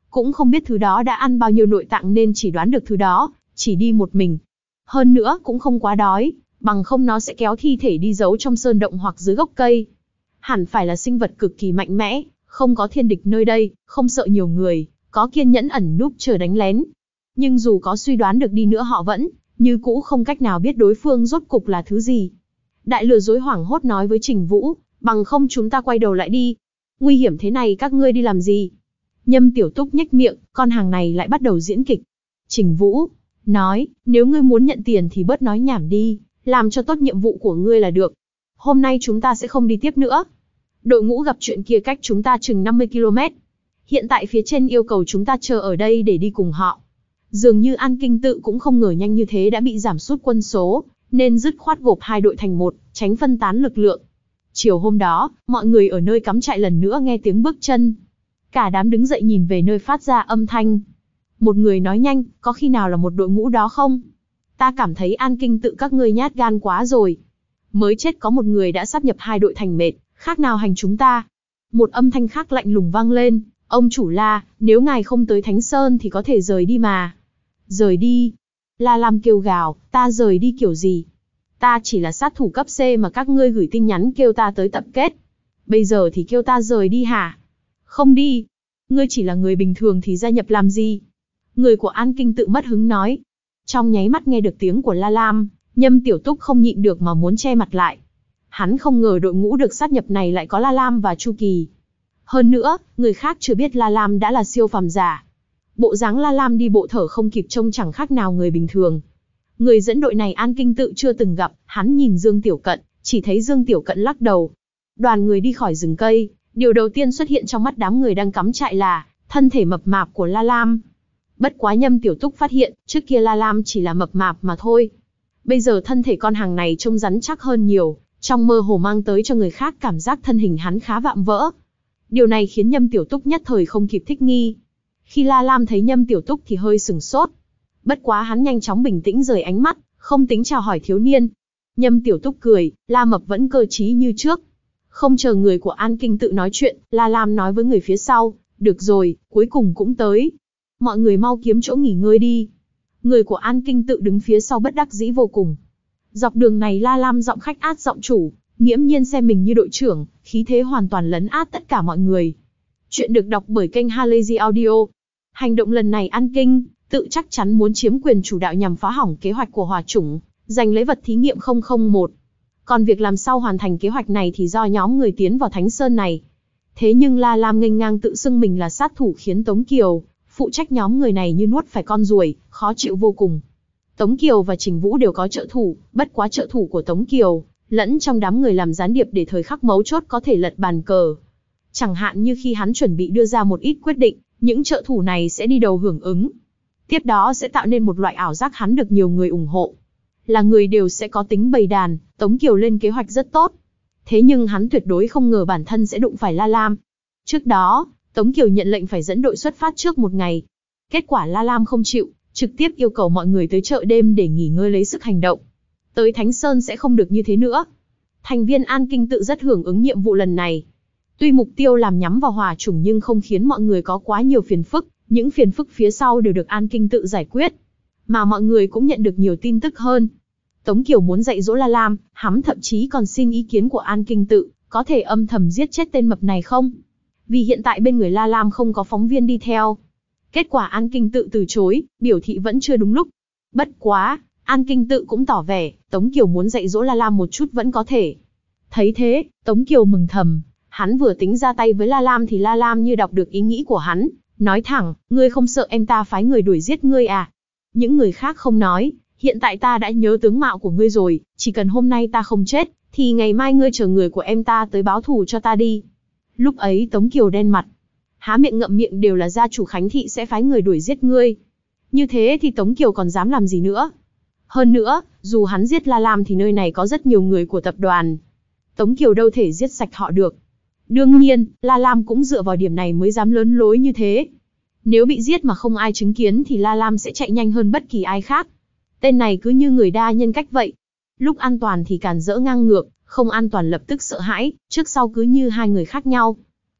cũng không biết thứ đó đã ăn bao nhiêu nội tạng nên chỉ đoán được thứ đó chỉ đi một mình. Hơn nữa cũng không quá đói, bằng không nó sẽ kéo thi thể đi giấu trong sơn động hoặc dưới gốc cây. Hẳn phải là sinh vật cực kỳ mạnh mẽ, không có thiên địch nơi đây, không sợ nhiều người, có kiên nhẫn ẩn núp chờ đánh lén. Nhưng dù có suy đoán được đi nữa họ vẫn, như cũ không cách nào biết đối phương rốt cục là thứ gì. Đại lừa dối hoảng hốt nói với Trình Vũ, bằng không chúng ta quay đầu lại đi. Nguy hiểm thế này các ngươi đi làm gì? Nhâm Tiểu Túc nhếch miệng, con hàng này lại bắt đầu diễn kịch. Trình Vũ nói, nếu ngươi muốn nhận tiền thì bớt nói nhảm đi, làm cho tốt nhiệm vụ của ngươi là được. Hôm nay chúng ta sẽ không đi tiếp nữa. Đội ngũ gặp chuyện kia cách chúng ta chừng năm mươi ki lô mét. Hiện tại phía trên yêu cầu chúng ta chờ ở đây để đi cùng họ. Dường như An Kinh Tự cũng không ngờ nhanh như thế đã bị giảm sút quân số, nên dứt khoát gộp hai đội thành một, tránh phân tán lực lượng. Chiều hôm đó, mọi người ở nơi cắm trại lần nữa nghe tiếng bước chân. Cả đám đứng dậy nhìn về nơi phát ra âm thanh. Một người nói nhanh, có khi nào là một đội ngũ đó không? Ta cảm thấy An Kinh Tự các ngươi nhát gan quá rồi. Mới chết có một người đã sáp nhập hai đội thành mệt, khác nào hành chúng ta. Một âm thanh khác lạnh lùng vang lên, ông chủ La, nếu ngài không tới Thánh Sơn thì có thể rời đi mà. Rời đi? La Lam kêu gào, ta rời đi kiểu gì? Ta chỉ là sát thủ cấp C mà các ngươi gửi tin nhắn kêu ta tới tập kết. Bây giờ thì kêu ta rời đi hả? Không đi. Ngươi chỉ là người bình thường thì gia nhập làm gì? Người của An Kinh Tự mất hứng nói. Trong nháy mắt nghe được tiếng của La Lam, Nhâm Tiểu Túc không nhịn được mà muốn che mặt lại. Hắn không ngờ đội ngũ được sát nhập này lại có La Lam và Chu Kỳ. Hơn nữa, người khác chưa biết La Lam đã là siêu phàm giả. Bộ dáng La Lam đi bộ thở không kịp trông chẳng khác nào người bình thường. Người dẫn đội này An Kinh Tự chưa từng gặp, hắn nhìn Dương Tiểu Cận, chỉ thấy Dương Tiểu Cận lắc đầu. Đoàn người đi khỏi rừng cây, điều đầu tiên xuất hiện trong mắt đám người đang cắm trại là thân thể mập mạp của La Lam. Bất quá Nhâm Tiểu Túc phát hiện, trước kia La Lam chỉ là mập mạp mà thôi. Bây giờ thân thể con hàng này trông rắn chắc hơn nhiều, trong mơ hồ mang tới cho người khác cảm giác thân hình hắn khá vạm vỡ. Điều này khiến Nhâm Tiểu Túc nhất thời không kịp thích nghi. Khi La Lam thấy Nhâm Tiểu Túc thì hơi sừng sốt. Bất quá hắn nhanh chóng bình tĩnh rời ánh mắt, không tính chào hỏi thiếu niên. Nhâm Tiểu Túc cười, La Mập vẫn cơ trí như trước. Không chờ người của An Kinh Tự nói chuyện, La Lam nói với người phía sau, được rồi, cuối cùng cũng tới. Mọi người mau kiếm chỗ nghỉ ngơi đi. Người của An Kinh Tự đứng phía sau bất đắc dĩ vô cùng. Dọc đường này La Lam giọng khách át giọng chủ, nghiễm nhiên xem mình như đội trưởng, khí thế hoàn toàn lấn át tất cả mọi người. Chuyện được đọc bởi kênh Halazy Audio. Hành động lần này An Kinh Tự chắc chắn muốn chiếm quyền chủ đạo nhằm phá hỏng kế hoạch của Hỏa Chủng, giành lấy vật thí nghiệm không không một. Còn việc làm sao hoàn thành kế hoạch này thì do nhóm người tiến vào Thánh Sơn này. Thế nhưng La Lam nghênh ngang tự xưng mình là sát thủ khiến Tống Kiều, phụ trách nhóm người này như nuốt phải con ruồi, khó chịu vô cùng. Tống Kiều và Trình Vũ đều có trợ thủ, bất quá trợ thủ của Tống Kiều lẫn trong đám người làm gián điệp để thời khắc mấu chốt có thể lật bàn cờ. Chẳng hạn như khi hắn chuẩn bị đưa ra một ít quyết định, những trợ thủ này sẽ đi đầu hưởng ứng. Tiếp đó sẽ tạo nên một loại ảo giác hắn được nhiều người ủng hộ. Là người đều sẽ có tính bầy đàn, Tống Kiều lên kế hoạch rất tốt. Thế nhưng hắn tuyệt đối không ngờ bản thân sẽ đụng phải La Lam. Trước đó, Tống Kiều nhận lệnh phải dẫn đội xuất phát trước một ngày. Kết quả La Lam không chịu, trực tiếp yêu cầu mọi người tới chợ đêm để nghỉ ngơi lấy sức hành động. Tới Thánh Sơn sẽ không được như thế nữa. Thành viên An Kinh Tự rất hưởng ứng nhiệm vụ lần này. Tuy mục tiêu làm nhắm vào Hỏa Chủng nhưng không khiến mọi người có quá nhiều phiền phức, những phiền phức phía sau đều được An Kinh Tự giải quyết. Mà mọi người cũng nhận được nhiều tin tức hơn. Tống Kiều muốn dạy dỗ La Lam, hắn thậm chí còn xin ý kiến của An Kinh Tự, có thể âm thầm giết chết tên mập này không? Vì hiện tại bên người La Lam không có phóng viên đi theo. Kết quả An Kinh Tự từ chối, biểu thị vẫn chưa đúng lúc. Bất quá, An Kinh Tự cũng tỏ vẻ, Tống Kiều muốn dạy dỗ La Lam một chút vẫn có thể. Thấy thế, Tống Kiều mừng thầm, hắn vừa tính ra tay với La Lam thì La Lam như đọc được ý nghĩ của hắn, nói thẳng, ngươi không sợ em ta phái người đuổi giết ngươi à? Những người khác không nói, hiện tại ta đã nhớ tướng mạo của ngươi rồi, chỉ cần hôm nay ta không chết, thì ngày mai ngươi chờ người của em ta tới báo thù cho ta đi. Lúc ấy Tống Kiều đen mặt, há miệng ngậm miệng đều là gia chủ Khánh Thị sẽ phái người đuổi giết ngươi. Như thế thì Tống Kiều còn dám làm gì nữa? Hơn nữa, dù hắn giết La Lam thì nơi này có rất nhiều người của tập đoàn. Tống Kiều đâu thể giết sạch họ được. Đương nhiên, La Lam cũng dựa vào điểm này mới dám lớn lối như thế. Nếu bị giết mà không ai chứng kiến thì La Lam sẽ chạy nhanh hơn bất kỳ ai khác. Tên này cứ như người đa nhân cách vậy. Lúc an toàn thì càn rỡ ngang ngược, không an toàn lập tức sợ hãi, trước sau cứ như hai người khác nhau.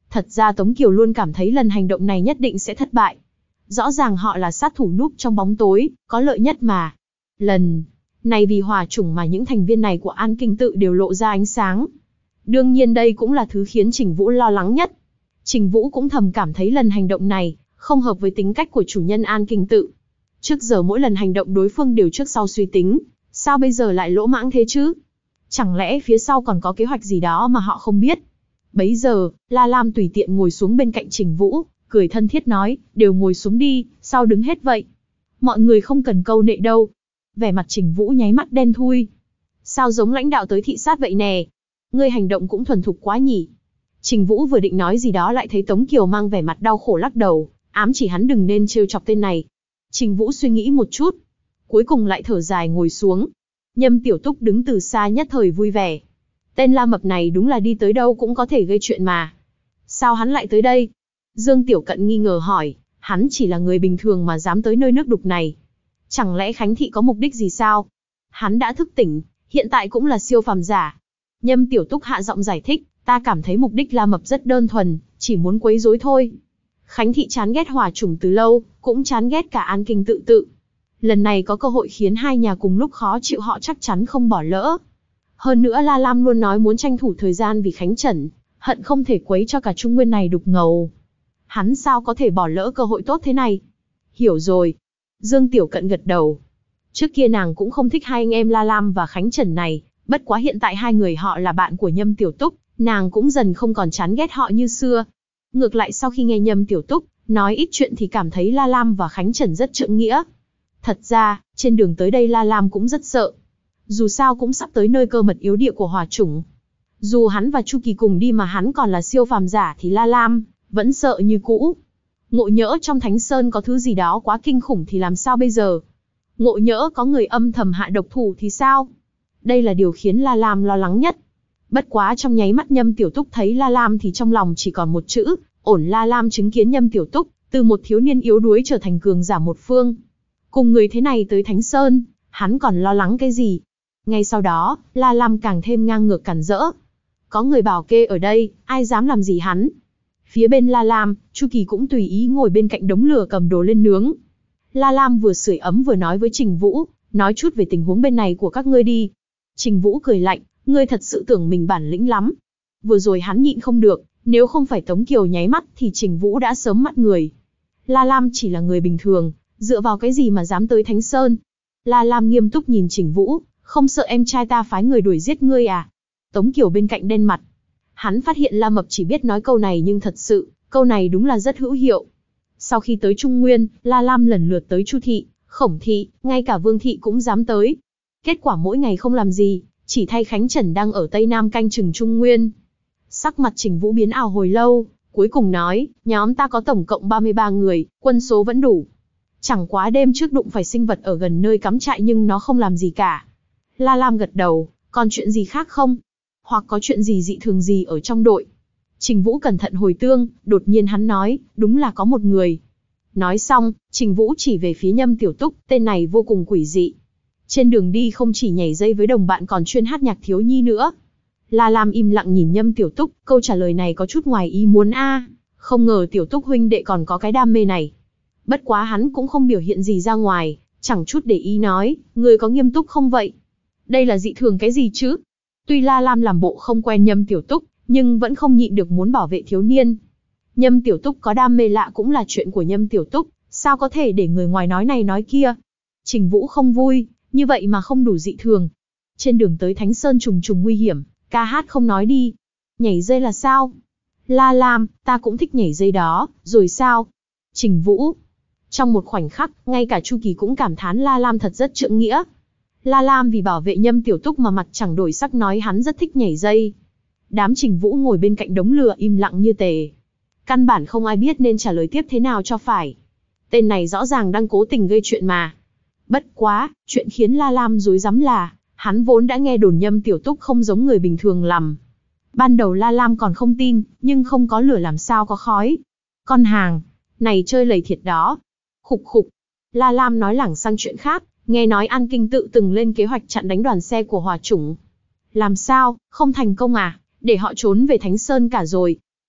Thật ra Tống Kiều luôn cảm thấy lần hành động này nhất định sẽ thất bại. Rõ ràng họ là sát thủ núp trong bóng tối, có lợi nhất mà. Lần này vì hòa chủng mà những thành viên này của An Kinh Tự đều lộ ra ánh sáng. Đương nhiên đây cũng là thứ khiến Trình Vũ lo lắng nhất. Trình Vũ cũng thầm cảm thấy lần hành động này không hợp với tính cách của chủ nhân An Kinh Tự. Trước giờ mỗi lần hành động đối phương đều trước sau suy tính, sao bây giờ lại lỗ mãng thế chứ? Chẳng lẽ phía sau còn có kế hoạch gì đó mà họ không biết? Bấy giờ, La Lam tùy tiện ngồi xuống bên cạnh Trình Vũ, cười thân thiết nói, đều ngồi xuống đi, sao đứng hết vậy? Mọi người không cần câu nệ đâu. Vẻ mặt Trình Vũ nháy mắt đen thui. Sao giống lãnh đạo tới thị sát vậy nè? Ngươi hành động cũng thuần thục quá nhỉ? Trình Vũ vừa định nói gì đó lại thấy Tống Kiều mang vẻ mặt đau khổ lắc đầu, ám chỉ hắn đừng nên trêu chọc tên này. Trình Vũ suy nghĩ một chút, cuối cùng lại thở dài ngồi xuống. Nhâm Tiểu Túc đứng từ xa nhất thời vui vẻ. Tên La Mập này đúng là đi tới đâu cũng có thể gây chuyện mà. Sao hắn lại tới đây? Dương Tiểu Cận nghi ngờ hỏi, hắn chỉ là người bình thường mà dám tới nơi nước đục này. Chẳng lẽ Khánh Thị có mục đích gì sao? Hắn đã thức tỉnh, hiện tại cũng là siêu phàm giả. Nhâm Tiểu Túc hạ giọng giải thích, ta cảm thấy mục đích La Mập rất đơn thuần, chỉ muốn quấy rối thôi. Khánh Thị chán ghét Hỏa Chủng từ lâu, cũng chán ghét cả An Kinh Tự tự. Lần này có cơ hội khiến hai nhà cùng lúc khó chịu họ chắc chắn không bỏ lỡ. Hơn nữa La Lam luôn nói muốn tranh thủ thời gian vì Khánh Trần, hận không thể quấy cho cả Trung Nguyên này đục ngầu. Hắn sao có thể bỏ lỡ cơ hội tốt thế này? Hiểu rồi. Dương Tiểu Cận gật đầu. Trước kia nàng cũng không thích hai anh em La Lam và Khánh Trần này, bất quá hiện tại hai người họ là bạn của Nhâm Tiểu Túc, nàng cũng dần không còn chán ghét họ như xưa. Ngược lại sau khi nghe Nhâm Tiểu Túc nói ít chuyện thì cảm thấy La Lam và Khánh Trần rất trượng nghĩa. Thật ra, trên đường tới đây La Lam cũng rất sợ. Dù sao cũng sắp tới nơi cơ mật yếu địa của Hỏa Chủng. Dù hắn và Chu Kỳ cùng đi mà hắn còn là siêu phàm giả thì La Lam vẫn sợ như cũ. Ngộ nhỡ trong Thánh Sơn có thứ gì đó quá kinh khủng thì làm sao bây giờ? Ngộ nhỡ có người âm thầm hạ độc thủ thì sao? Đây là điều khiến La Lam lo lắng nhất. Bất quá trong nháy mắt Nhâm Tiểu Túc thấy La Lam thì trong lòng chỉ còn một chữ, ổn. La Lam chứng kiến Nhâm Tiểu Túc từ một thiếu niên yếu đuối trở thành cường giả một phương. Cùng người thế này tới Thánh Sơn, hắn còn lo lắng cái gì? Ngay sau đó, La Lam càng thêm ngang ngược cản rỡ. Có người bảo kê ở đây, ai dám làm gì hắn? Phía bên La Lam, Chu Kỳ cũng tùy ý ngồi bên cạnh đống lửa cầm đồ lên nướng. La Lam vừa sưởi ấm vừa nói với Trình Vũ, nói chút về tình huống bên này của các ngươi đi. Trình Vũ cười lạnh, ngươi thật sự tưởng mình bản lĩnh lắm. Vừa rồi hắn nhịn không được, nếu không phải Tống Kiều nháy mắt thì Trình Vũ đã sớm mắt người. La Lam chỉ là người bình thường, dựa vào cái gì mà dám tới Thánh Sơn? La Lam nghiêm túc nhìn Trình Vũ, không sợ em trai ta phái người đuổi giết ngươi à? Tống Kiều bên cạnh đen mặt. Hắn phát hiện La Mập chỉ biết nói câu này nhưng thật sự, câu này đúng là rất hữu hiệu. Sau khi tới Trung Nguyên, La Lam lần lượt tới Chu Thị, Khổng Thị, ngay cả Vương Thị cũng dám tới. Kết quả mỗi ngày không làm gì, chỉ thay Khánh Trần đang ở Tây Nam canh chừng Trung Nguyên. Sắc mặt Trình Vũ biến ảo hồi lâu, cuối cùng nói, nhóm ta có tổng cộng ba mươi ba người, quân số vẫn đủ. Chẳng quá đêm trước đụng phải sinh vật ở gần nơi cắm trại nhưng nó không làm gì cả. La Lam gật đầu, còn chuyện gì khác không? Hoặc có chuyện gì dị thường gì ở trong đội? Trình Vũ cẩn thận hồi tương, đột nhiên hắn nói, đúng là có một người. Nói xong, Trình Vũ chỉ về phía Nhâm Tiểu Túc, tên này vô cùng quỷ dị. Trên đường đi không chỉ nhảy dây với đồng bạn còn chuyên hát nhạc thiếu nhi nữa. La Lam im lặng nhìn Nhâm Tiểu Túc, câu trả lời này có chút ngoài ý muốn a, không ngờ Tiểu Túc huynh đệ còn có cái đam mê này. Bất quá hắn cũng không biểu hiện gì ra ngoài, chẳng chút để ý nói, người có nghiêm túc không vậy? Đây là dị thường cái gì chứ? Tuy La Lam làm bộ không quen Nhâm Tiểu Túc, nhưng vẫn không nhịn được muốn bảo vệ thiếu niên. Nhâm Tiểu Túc có đam mê lạ cũng là chuyện của Nhâm Tiểu Túc, sao có thể để người ngoài nói này nói kia? Trình Vũ không vui, như vậy mà không đủ dị thường. Trên đường tới Thánh Sơn trùng trùng nguy hiểm, ca hát không nói đi. Nhảy dây là sao? La Lam, ta cũng thích nhảy dây đó, rồi sao? Trình Vũ. Trong một khoảnh khắc, ngay cả Chu Kỳ cũng cảm thán La Lam thật rất trượng nghĩa. La Lam vì bảo vệ Nhâm Tiểu Túc mà mặt chẳng đổi sắc nói hắn rất thích nhảy dây. Đám Trình Vũ ngồi bên cạnh đống lửa im lặng như tề. Căn bản không ai biết nên trả lời tiếp thế nào cho phải. Tên này rõ ràng đang cố tình gây chuyện mà. Bất quá, chuyện khiến La Lam rối rắm là, hắn vốn đã nghe đồn Nhâm Tiểu Túc không giống người bình thường lắm. Ban đầu La Lam còn không tin, nhưng không có lửa làm sao có khói. Con hàng, này chơi lầy thiệt đó. Khục khục. La Lam nói lảng sang chuyện khác, nghe nói An Kinh Tự từng lên kế hoạch chặn đánh đoàn xe của Hỏa Chủng. Làm sao, không thành công à, để họ trốn về Thánh Sơn cả rồi.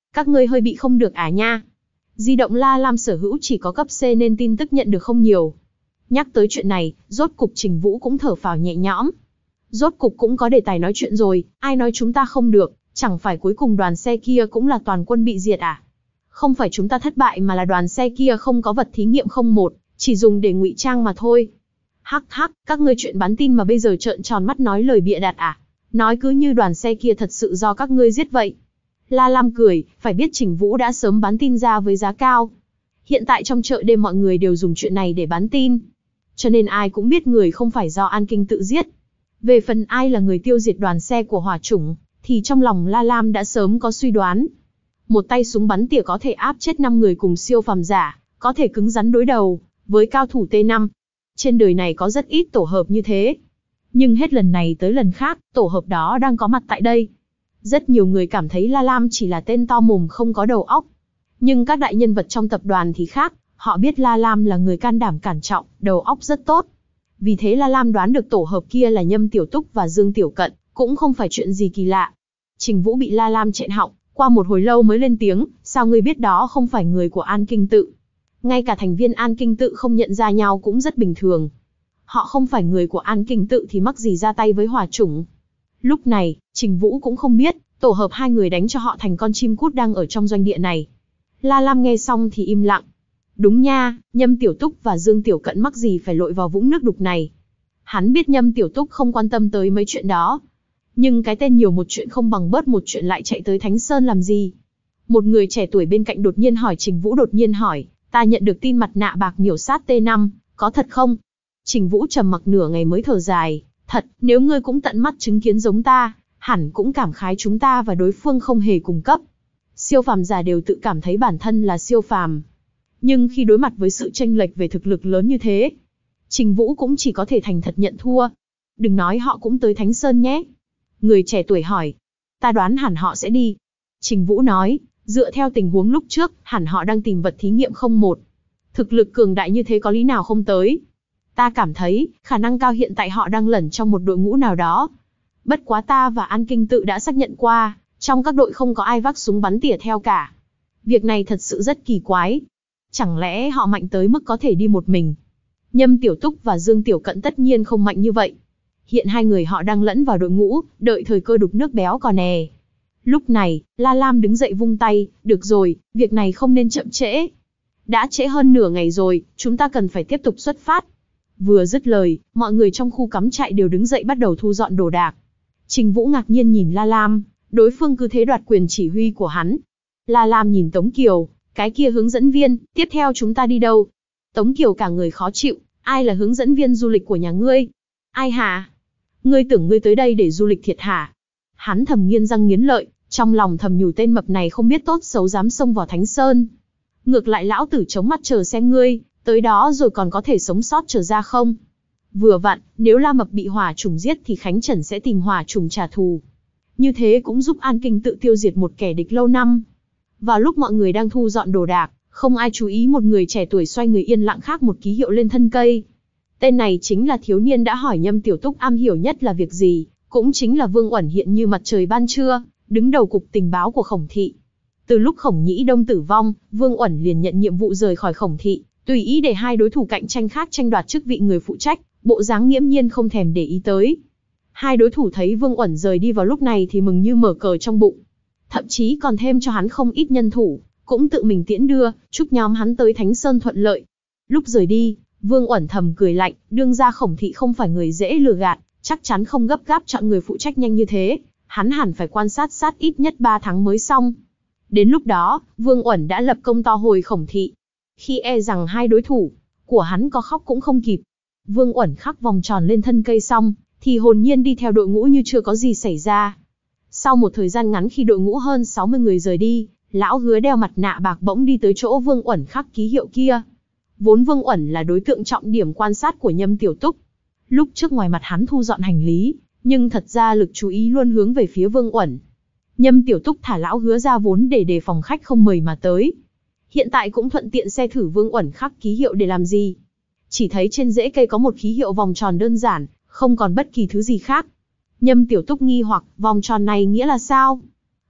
Các ngươi hơi bị không được à nha. Di động La Lam sở hữu chỉ có cấp C nên tin tức nhận được không nhiều. Nhắc tới chuyện này, rốt cục Trình Vũ cũng thở phào nhẹ nhõm. Rốt cục cũng có đề tài nói chuyện rồi, ai nói chúng ta không được, chẳng phải cuối cùng đoàn xe kia cũng là toàn quân bị diệt à? Không phải chúng ta thất bại mà là đoàn xe kia không có vật thí nghiệm không một, chỉ dùng để ngụy trang mà thôi. Hắc hắc, các ngươi chuyện bán tin mà bây giờ trợn tròn mắt nói lời bịa đặt à? Nói cứ như đoàn xe kia thật sự do các ngươi giết vậy. La Lam cười, phải biết Trình Vũ đã sớm bán tin ra với giá cao. Hiện tại trong chợ đêm mọi người đều dùng chuyện này để bán tin. Cho nên ai cũng biết người không phải do An Kinh tự giết. Về phần ai là người tiêu diệt đoàn xe của hỏa chủng, thì trong lòng La Lam đã sớm có suy đoán. Một tay súng bắn tỉa có thể áp chết năm người cùng siêu phàm giả, có thể cứng rắn đối đầu với cao thủ T năm. Trên đời này có rất ít tổ hợp như thế. Nhưng hết lần này tới lần khác, tổ hợp đó đang có mặt tại đây. Rất nhiều người cảm thấy La Lam chỉ là tên to mồm không có đầu óc. Nhưng các đại nhân vật trong tập đoàn thì khác, họ biết La Lam là người can đảm cản trọng, đầu óc rất tốt. Vì thế La Lam đoán được tổ hợp kia là Nhâm Tiểu Túc và Dương Tiểu Cận, cũng không phải chuyện gì kỳ lạ. Trình Vũ bị La Lam chẹn họng, qua một hồi lâu mới lên tiếng, sao ngươi biết đó không phải người của An Kinh Tự? Ngay cả thành viên An Kinh Tự không nhận ra nhau cũng rất bình thường. Họ không phải người của An Kinh Tự thì mắc gì ra tay với hỏa chủng. Lúc này, Trình Vũ cũng không biết, tổ hợp hai người đánh cho họ thành con chim cút đang ở trong doanh địa này. La Lam nghe xong thì im lặng. Đúng nha, Nhâm Tiểu Túc và Dương Tiểu Cận mắc gì phải lội vào vũng nước đục này. Hắn biết Nhâm Tiểu Túc không quan tâm tới mấy chuyện đó. Nhưng cái tên nhiều một chuyện không bằng bớt một chuyện lại chạy tới Thánh Sơn làm gì? Một người trẻ tuổi bên cạnh đột nhiên hỏi Trình Vũ đột nhiên hỏi, ta nhận được tin mặt nạ bạc miểu sát T năm, có thật không? Trình Vũ trầm mặc nửa ngày mới thở dài, thật, nếu ngươi cũng tận mắt chứng kiến giống ta, hẳn cũng cảm khái chúng ta và đối phương không hề cùng cấp. Siêu phàm giả đều tự cảm thấy bản thân là siêu phàm. Nhưng khi đối mặt với sự chênh lệch về thực lực lớn như thế, Trình Vũ cũng chỉ có thể thành thật nhận thua. Đừng nói họ cũng tới Thánh Sơn nhé. Người trẻ tuổi hỏi, ta đoán hẳn họ sẽ đi. Trình Vũ nói, dựa theo tình huống lúc trước, hẳn họ đang tìm vật thí nghiệm không một. Thực lực cường đại như thế có lý nào không tới. Ta cảm thấy, khả năng cao hiện tại họ đang lẩn trong một đội ngũ nào đó. Bất quá ta và An Kinh Tự đã xác nhận qua, trong các đội không có ai vác súng bắn tỉa theo cả. Việc này thật sự rất kỳ quái. Chẳng lẽ họ mạnh tới mức có thể đi một mình? Nhâm Tiểu Túc và Dương Tiểu Cận tất nhiên không mạnh như vậy. Hiện hai người họ đang lẫn vào đội ngũ, đợi thời cơ đục nước béo còn nè. Lúc này, La Lam đứng dậy vung tay, được rồi, việc này không nên chậm trễ. Đã trễ hơn nửa ngày rồi, chúng ta cần phải tiếp tục xuất phát. Vừa dứt lời, mọi người trong khu cắm trại đều đứng dậy bắt đầu thu dọn đồ đạc. Trình Vũ ngạc nhiên nhìn La Lam, đối phương cứ thế đoạt quyền chỉ huy của hắn. La Lam nhìn Tống Kiều, cái kia hướng dẫn viên, tiếp theo chúng ta đi đâu? Tống Kiều cả người khó chịu, ai là hướng dẫn viên du lịch của nhà ngươi? Ai hả? Ngươi tưởng ngươi tới đây để du lịch thiệt hả? Hắn thầm nghiến răng nghiến lợi, trong lòng thầm nhủ tên mập này không biết tốt xấu dám xông vào Thánh Sơn. Ngược lại lão tử chống mắt chờ xem ngươi, tới đó rồi còn có thể sống sót trở ra không? Vừa vặn, nếu La Mập bị hỏa trùng giết thì Khánh Trần sẽ tìm hỏa trùng trả thù. Như thế cũng giúp An Kinh Tự tiêu diệt một kẻ địch lâu năm. Vào lúc mọi người đang thu dọn đồ đạc, không ai chú ý một người trẻ tuổi xoay người yên lặng khác một ký hiệu lên thân cây. Tên này chính là thiếu niên đã hỏi Nhâm Tiểu Túc am hiểu nhất là việc gì, cũng chính là Vương Uẩn hiện như mặt trời ban trưa, đứng đầu cục tình báo của Khổng Thị. Từ lúc Khổng Nhĩ Đông tử vong, Vương Uẩn liền nhận nhiệm vụ rời khỏi Khổng Thị, tùy ý để hai đối thủ cạnh tranh khác tranh đoạt chức vị người phụ trách, bộ dáng nghiễm nhiên không thèm để ý tới. Hai đối thủ thấy Vương Uẩn rời đi vào lúc này thì mừng như mở cờ trong bụng. Thậm chí còn thêm cho hắn không ít nhân thủ, cũng tự mình tiễn đưa, chúc nhóm hắn tới Thánh Sơn thuận lợi. Lúc rời đi, Vương Uẩn thầm cười lạnh, đương ra Khổng Thị không phải người dễ lừa gạt, chắc chắn không gấp gáp chọn người phụ trách nhanh như thế, hắn hẳn phải quan sát sát ít nhất ba tháng mới xong. Đến lúc đó, Vương Uẩn đã lập công to hồi Khổng Thị. Khi e rằng hai đối thủ của hắn có khóc cũng không kịp. Vương Uẩn khắc vòng tròn lên thân cây xong, thì hồn nhiên đi theo đội ngũ như chưa có gì xảy ra. Sau một thời gian ngắn khi đội ngũ hơn sáu mươi người rời đi, lão hứa đeo mặt nạ bạc bỗng đi tới chỗ Vương Uẩn khắc ký hiệu kia. Vốn Vương Uẩn là đối tượng trọng điểm quan sát của Nhâm Tiểu Túc. Lúc trước ngoài mặt hắn thu dọn hành lý, nhưng thật ra lực chú ý luôn hướng về phía Vương Uẩn. Nhâm Tiểu Túc thả lão hứa ra vốn để đề phòng khách không mời mà tới. Hiện tại cũng thuận tiện xe thử Vương Uẩn khắc ký hiệu để làm gì. Chỉ thấy trên rễ cây có một ký hiệu vòng tròn đơn giản, không còn bất kỳ thứ gì khác. Nhâm Tiểu Túc nghi hoặc, vòng tròn này nghĩa là sao?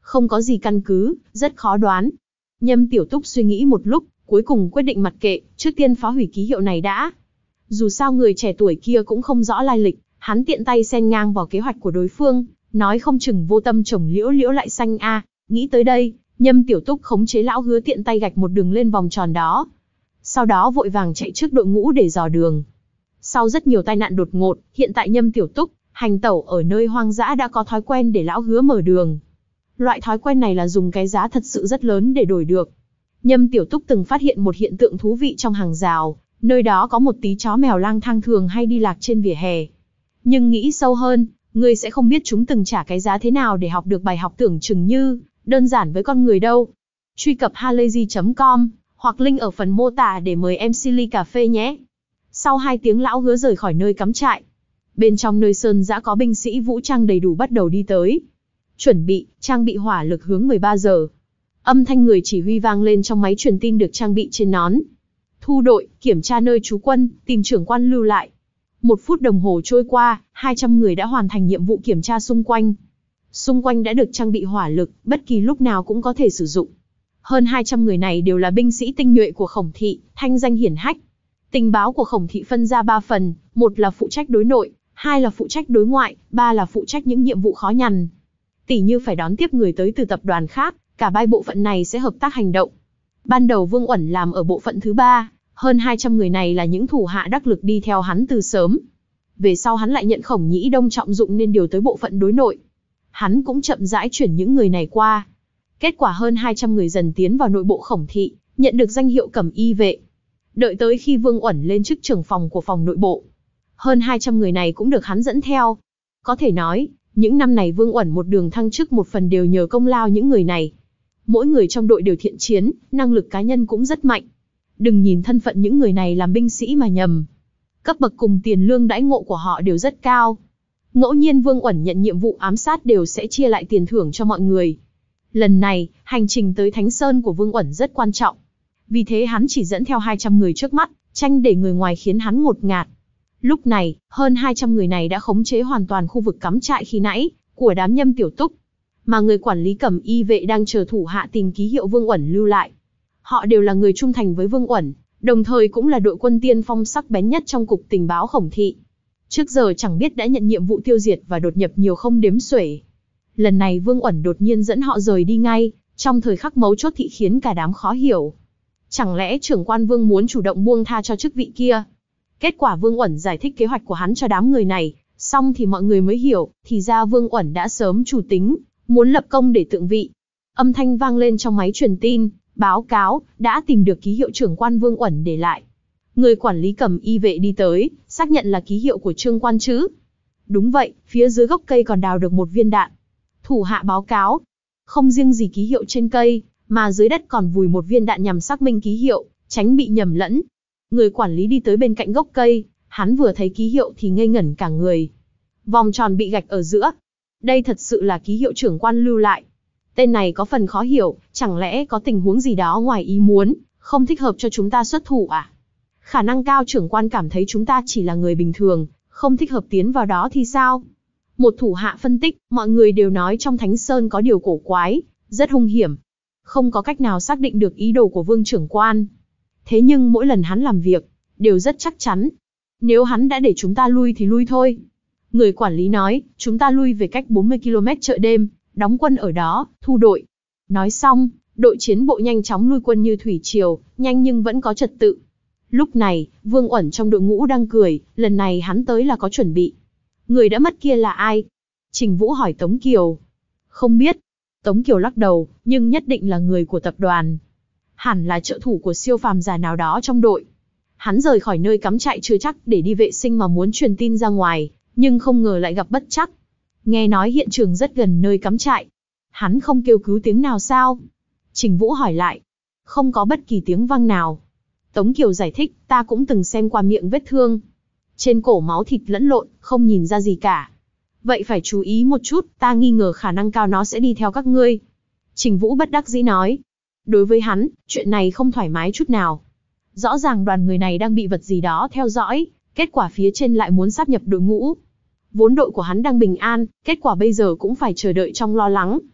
Không có gì căn cứ, rất khó đoán. Nhâm Tiểu Túc suy nghĩ một lúc, cuối cùng quyết định mặc kệ, trước tiên phá hủy ký hiệu này đã. Dù sao người trẻ tuổi kia cũng không rõ lai lịch, hắn tiện tay xen ngang vào kế hoạch của đối phương, nói không chừng vô tâm trồng liễu liễu lại xanh a. Nghĩ tới đây, Nhâm Tiểu Túc khống chế lão hứa tiện tay gạch một đường lên vòng tròn đó. Sau đó vội vàng chạy trước đội ngũ để dò đường. Sau rất nhiều tai nạn đột ngột, hiện tại Nhâm Tiểu Túc, hành tẩu ở nơi hoang dã đã có thói quen để lão hứa mở đường. Loại thói quen này là dùng cái giá thật sự rất lớn để đổi được. Nhâm Tiểu Túc từng phát hiện một hiện tượng thú vị trong hàng rào, nơi đó có một tí chó mèo lang thang thường hay đi lạc trên vỉa hè. Nhưng nghĩ sâu hơn, ngươi sẽ không biết chúng từng trả cái giá thế nào để học được bài học tưởng chừng như đơn giản với con người đâu. Truy cập halayzi chấm com hoặc link ở phần mô tả để mời em xê ly cà phê nhé. Sau hai tiếng lão hứa rời khỏi nơi cắm trại. Bên trong nơi sơn dã có binh sĩ vũ trang đầy đủ bắt đầu đi tới. Chuẩn bị, trang bị hỏa lực hướng mười ba giờ. Âm thanh người chỉ huy vang lên trong máy truyền tin được trang bị trên nón. Thu đội, kiểm tra nơi trú quân, tìm trưởng quan lưu lại. Một phút đồng hồ trôi qua, hai trăm người đã hoàn thành nhiệm vụ kiểm tra xung quanh. Xung quanh đã được trang bị hỏa lực, bất kỳ lúc nào cũng có thể sử dụng. Hơn hai trăm người này đều là binh sĩ tinh nhuệ của Khổng thị, thanh danh hiển hách. Tình báo của Khổng thị phân ra ba phần, một là phụ trách đối nội, hai là phụ trách đối ngoại, ba là phụ trách những nhiệm vụ khó nhằn. Tỉ như phải đón tiếp người tới từ tập đoàn khác, cả ba bộ phận này sẽ hợp tác hành động. Ban đầu Vương Uẩn làm ở bộ phận thứ ba, hơn hai trăm người này là những thủ hạ đắc lực đi theo hắn từ sớm. Về sau hắn lại nhận Khổng Nhĩ Đông trọng dụng nên điều tới bộ phận đối nội. Hắn cũng chậm rãi chuyển những người này qua. Kết quả hơn hai trăm người dần tiến vào nội bộ Khổng thị, nhận được danh hiệu cẩm y vệ. Đợi tới khi Vương Uẩn lên chức trưởng phòng của phòng nội bộ, hơn hai trăm người này cũng được hắn dẫn theo. Có thể nói, những năm này Vương Uẩn một đường thăng chức một phần đều nhờ công lao những người này. Mỗi người trong đội đều thiện chiến, năng lực cá nhân cũng rất mạnh. Đừng nhìn thân phận những người này làm binh sĩ mà nhầm. Cấp bậc cùng tiền lương đãi ngộ của họ đều rất cao. Ngẫu nhiên Vương Uẩn nhận nhiệm vụ ám sát đều sẽ chia lại tiền thưởng cho mọi người. Lần này, hành trình tới Thánh Sơn của Vương Uẩn rất quan trọng. Vì thế hắn chỉ dẫn theo hai trăm người trước mắt, tranh để người ngoài khiến hắn ngột ngạt. Lúc này, hơn hai trăm người này đã khống chế hoàn toàn khu vực cắm trại khi nãy, của đám Nhâm Tiểu Túc. Mà người quản lý cẩm y vệ đang chờ thủ hạ tìm ký hiệu Vương Uẩn lưu lại. Họ đều là người trung thành với Vương Uẩn, đồng thời cũng là đội quân tiên phong sắc bén nhất trong cục tình báo Khổng thị. Trước giờ chẳng biết đã nhận nhiệm vụ tiêu diệt và đột nhập nhiều không đếm xuể. Lần này Vương Uẩn đột nhiên dẫn họ rời đi ngay, trong thời khắc mấu chốt thị khiến cả đám khó hiểu. Chẳng lẽ trưởng quan Vương muốn chủ động buông tha cho chức vị kia? Kết quả Vương Uẩn giải thích kế hoạch của hắn cho đám người này, xong thì mọi người mới hiểu, thì ra Vương Uẩn đã sớm chủ tính, muốn lập công để tượng vị. Âm thanh vang lên trong máy truyền tin, báo cáo, đã tìm được ký hiệu trưởng quan Vương Uẩn để lại. Người quản lý cẩm y vệ đi tới, xác nhận là ký hiệu của Trương quan chứ. Đúng vậy, phía dưới gốc cây còn đào được một viên đạn. Thủ hạ báo cáo, không riêng gì ký hiệu trên cây, mà dưới đất còn vùi một viên đạn nhằm xác minh ký hiệu, tránh bị nhầm lẫn. Người quản lý đi tới bên cạnh gốc cây, hắn vừa thấy ký hiệu thì ngây ngẩn cả người. Vòng tròn bị gạch ở giữa. Đây thật sự là ký hiệu trưởng quan lưu lại. Tên này có phần khó hiểu, chẳng lẽ có tình huống gì đó ngoài ý muốn, không thích hợp cho chúng ta xuất thủ à? Khả năng cao trưởng quan cảm thấy chúng ta chỉ là người bình thường, không thích hợp tiến vào đó thì sao? Một thủ hạ phân tích, mọi người đều nói trong Thánh Sơn có điều cổ quái, rất hung hiểm. Không có cách nào xác định được ý đồ của Vương trưởng quan. Thế nhưng mỗi lần hắn làm việc, đều rất chắc chắn. Nếu hắn đã để chúng ta lui thì lui thôi. Người quản lý nói, chúng ta lui về cách bốn mươi ki lô mét chợ đêm, đóng quân ở đó, thu đội. Nói xong, đội chiến bộ nhanh chóng lui quân như thủy triều, nhanh nhưng vẫn có trật tự. Lúc này, Vương Uẩn trong đội ngũ đang cười, lần này hắn tới là có chuẩn bị. Người đã mất kia là ai? Trình Vũ hỏi Tống Kiều. Không biết. Tống Kiều lắc đầu, nhưng nhất định là người của tập đoàn. Hẳn là trợ thủ của siêu phàm giả nào đó trong đội. Hắn rời khỏi nơi cắm trại chưa chắc để đi vệ sinh mà muốn truyền tin ra ngoài, nhưng không ngờ lại gặp bất trắc. Nghe nói hiện trường rất gần nơi cắm trại. Hắn không kêu cứu tiếng nào sao? Trình Vũ hỏi lại. Không có bất kỳ tiếng vang nào. Tống Kiều giải thích, ta cũng từng xem qua miệng vết thương. Trên cổ máu thịt lẫn lộn, không nhìn ra gì cả. Vậy phải chú ý một chút, ta nghi ngờ khả năng cao nó sẽ đi theo các ngươi. Trình Vũ bất đắc dĩ nói. Đối với hắn, chuyện này không thoải mái chút nào. Rõ ràng đoàn người này đang bị vật gì đó theo dõi, kết quả phía trên lại muốn sáp nhập đội ngũ. Vốn đội của hắn đang bình an, kết quả bây giờ cũng phải chờ đợi trong lo lắng.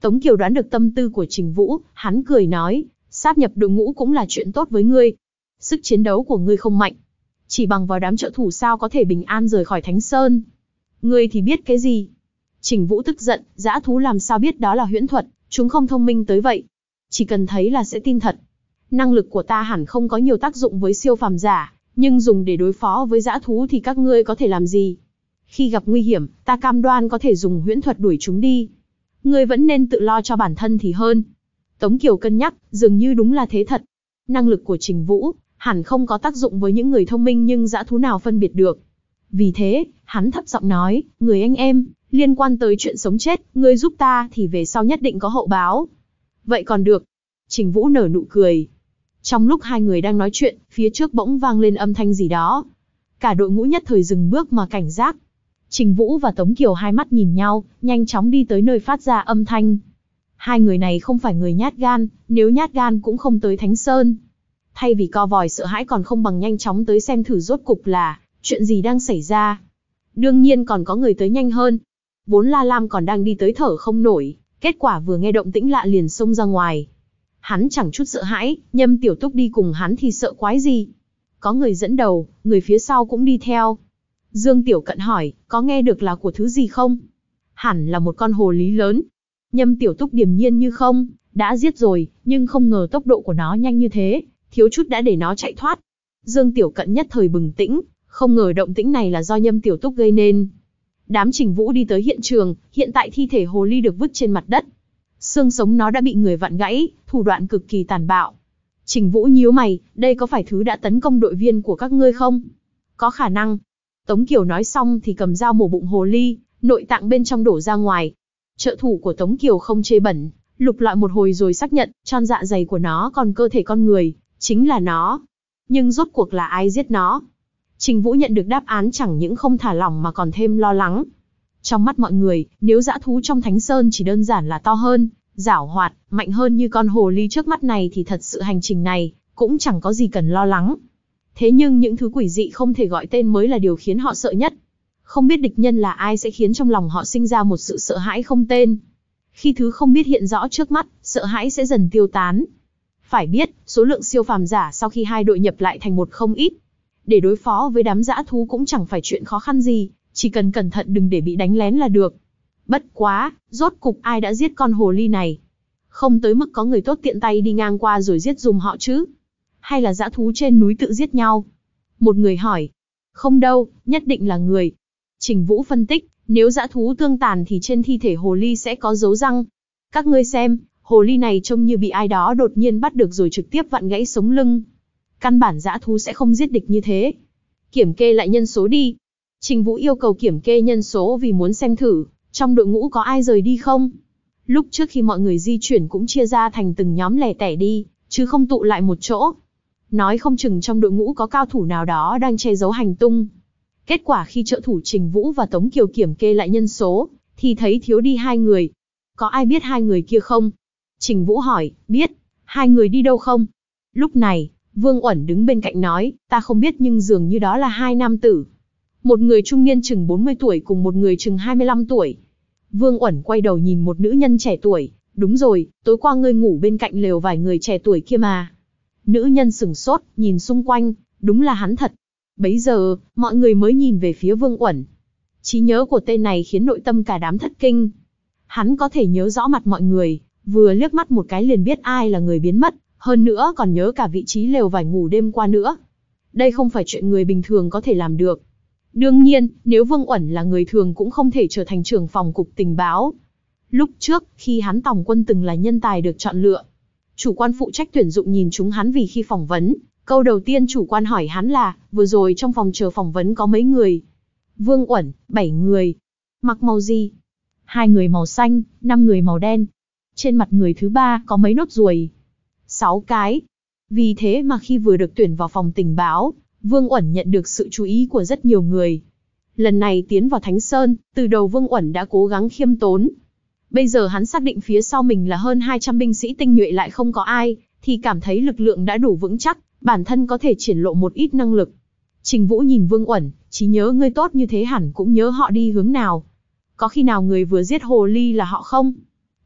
Tống Kiều đoán được tâm tư của Trình Vũ, hắn cười nói, sáp nhập đội ngũ cũng là chuyện tốt với ngươi. Sức chiến đấu của ngươi không mạnh, chỉ bằng vào đám trợ thủ sao có thể bình an rời khỏi Thánh Sơn. Ngươi thì biết cái gì? Trình Vũ tức giận, dã thú làm sao biết đó là huyễn thuật, chúng không thông minh tới vậy. Chỉ cần thấy là sẽ tin thật. Năng lực của ta hẳn không có nhiều tác dụng với siêu phàm giả, nhưng dùng để đối phó với dã thú thì các ngươi có thể làm gì? Khi gặp nguy hiểm, ta cam đoan có thể dùng huyễn thuật đuổi chúng đi. Ngươi vẫn nên tự lo cho bản thân thì hơn. Tống Kiều cân nhắc, dường như đúng là thế thật. Năng lực của Trình Vũ hẳn không có tác dụng với những người thông minh, nhưng dã thú nào phân biệt được. Vì thế, hắn thấp giọng nói, người anh em, liên quan tới chuyện sống chết, ngươi giúp ta thì về sau nhất định có hậu báo. Vậy còn được. Trình Vũ nở nụ cười. Trong lúc hai người đang nói chuyện, phía trước bỗng vang lên âm thanh gì đó. Cả đội ngũ nhất thời dừng bước mà cảnh giác. Trình Vũ và Tống Kiều hai mắt nhìn nhau, nhanh chóng đi tới nơi phát ra âm thanh. Hai người này không phải người nhát gan, nếu nhát gan cũng không tới Thánh Sơn. Thay vì co vòi sợ hãi còn không bằng nhanh chóng tới xem thử rốt cục là chuyện gì đang xảy ra. Đương nhiên còn có người tới nhanh hơn. Vốn La Lam còn đang đi tới thở không nổi, kết quả vừa nghe động tĩnh lạ liền xông ra ngoài. Hắn chẳng chút sợ hãi, Nhâm Tiểu Túc đi cùng hắn thì sợ quái gì. Có người dẫn đầu, người phía sau cũng đi theo. Dương Tiểu Cận hỏi, có nghe được là của thứ gì không? Hẳn là một con hồ ly lớn. Nhâm Tiểu Túc điềm nhiên như không, đã giết rồi, nhưng không ngờ tốc độ của nó nhanh như thế, thiếu chút đã để nó chạy thoát. Dương Tiểu Cận nhất thời bừng tỉnh, không ngờ động tĩnh này là do Nhâm Tiểu Túc gây nên. Đám Trình Vũ đi tới hiện trường, hiện tại thi thể hồ ly được vứt trên mặt đất. Xương sống nó đã bị người vặn gãy, thủ đoạn cực kỳ tàn bạo. Trình Vũ nhíu mày, đây có phải thứ đã tấn công đội viên của các ngươi không? Có khả năng. Tống Kiều nói xong thì cầm dao mổ bụng hồ ly, nội tạng bên trong đổ ra ngoài. Trợ thủ của Tống Kiều không chê bẩn, lục lọi một hồi rồi xác nhận, tròn dạ dày của nó còn cơ thể con người, chính là nó. Nhưng rốt cuộc là ai giết nó? Trình Vũ nhận được đáp án chẳng những không thả lỏng mà còn thêm lo lắng. Trong mắt mọi người, nếu dã thú trong Thánh Sơn chỉ đơn giản là to hơn, giảo hoạt, mạnh hơn như con hồ ly trước mắt này thì thật sự hành trình này cũng chẳng có gì cần lo lắng. Thế nhưng những thứ quỷ dị không thể gọi tên mới là điều khiến họ sợ nhất. Không biết địch nhân là ai sẽ khiến trong lòng họ sinh ra một sự sợ hãi không tên. Khi thứ không biết hiện rõ trước mắt, sợ hãi sẽ dần tiêu tán. Phải biết, số lượng siêu phàm giả sau khi hai đội nhập lại thành một không ít. Để đối phó với đám dã thú cũng chẳng phải chuyện khó khăn gì, chỉ cần cẩn thận đừng để bị đánh lén là được. Bất quá, rốt cục ai đã giết con hồ ly này? Không tới mức có người tốt tiện tay đi ngang qua rồi giết dùm họ chứ? Hay là dã thú trên núi tự giết nhau? Một người hỏi. Không đâu, nhất định là người. Trình Vũ phân tích, nếu dã thú tương tàn thì trên thi thể hồ ly sẽ có dấu răng. Các ngươi xem, hồ ly này trông như bị ai đó đột nhiên bắt được rồi trực tiếp vặn gãy sống lưng. Căn bản dã thú sẽ không giết địch như thế. Kiểm kê lại nhân số đi. Trình Vũ yêu cầu kiểm kê nhân số vì muốn xem thử, trong đội ngũ có ai rời đi không. Lúc trước khi mọi người di chuyển cũng chia ra thành từng nhóm lẻ tẻ đi, chứ không tụ lại một chỗ. Nói không chừng trong đội ngũ có cao thủ nào đó đang che giấu hành tung. Kết quả khi trợ thủ Trình Vũ và Tống Kiều kiểm kê lại nhân số, thì thấy thiếu đi hai người. Có ai biết hai người kia không? Trình Vũ hỏi, biết. Hai người đi đâu không? Lúc này, Vương Uẩn đứng bên cạnh nói, ta không biết nhưng dường như đó là hai nam tử. Một người trung niên chừng bốn mươi tuổi cùng một người chừng hai mươi lăm tuổi. Vương Uẩn quay đầu nhìn một nữ nhân trẻ tuổi, đúng rồi, tối qua ngươi ngủ bên cạnh lều vài người trẻ tuổi kia mà. Nữ nhân sửng sốt, nhìn xung quanh, đúng là hắn thật. Bấy giờ, mọi người mới nhìn về phía Vương Uẩn. Trí nhớ của tên này khiến nội tâm cả đám thất kinh. Hắn có thể nhớ rõ mặt mọi người, vừa liếc mắt một cái liền biết ai là người biến mất, hơn nữa còn nhớ cả vị trí lều vải ngủ đêm qua nữa. Đây không phải chuyện người bình thường có thể làm được. Đương nhiên, nếu Vương Uẩn là người thường cũng không thể trở thành trưởng phòng cục tình báo. Lúc trước, khi hắn tòng quân từng là nhân tài được chọn lựa. Chủ quan phụ trách tuyển dụng nhìn chúng hắn vì khi phỏng vấn, câu đầu tiên chủ quan hỏi hắn là, vừa rồi trong phòng chờ phỏng vấn có mấy người? Vương Uẩn, bảy người. Mặc màu gì? Hai người màu xanh, năm người màu đen. Trên mặt người thứ ba có mấy nốt ruồi? Sáu cái. Vì thế mà khi vừa được tuyển vào phòng tình báo, Vương Uẩn nhận được sự chú ý của rất nhiều người. Lần này tiến vào Thánh Sơn, từ đầu Vương Uẩn đã cố gắng khiêm tốn. Bây giờ hắn xác định phía sau mình là hơn hai trăm binh sĩ tinh nhuệ lại không có ai, thì cảm thấy lực lượng đã đủ vững chắc, bản thân có thể triển lộ một ít năng lực. Trình Vũ nhìn Vương Uẩn, trí nhớ ngươi tốt như thế hẳn cũng nhớ họ đi hướng nào. Có khi nào người vừa giết hồ ly là họ không?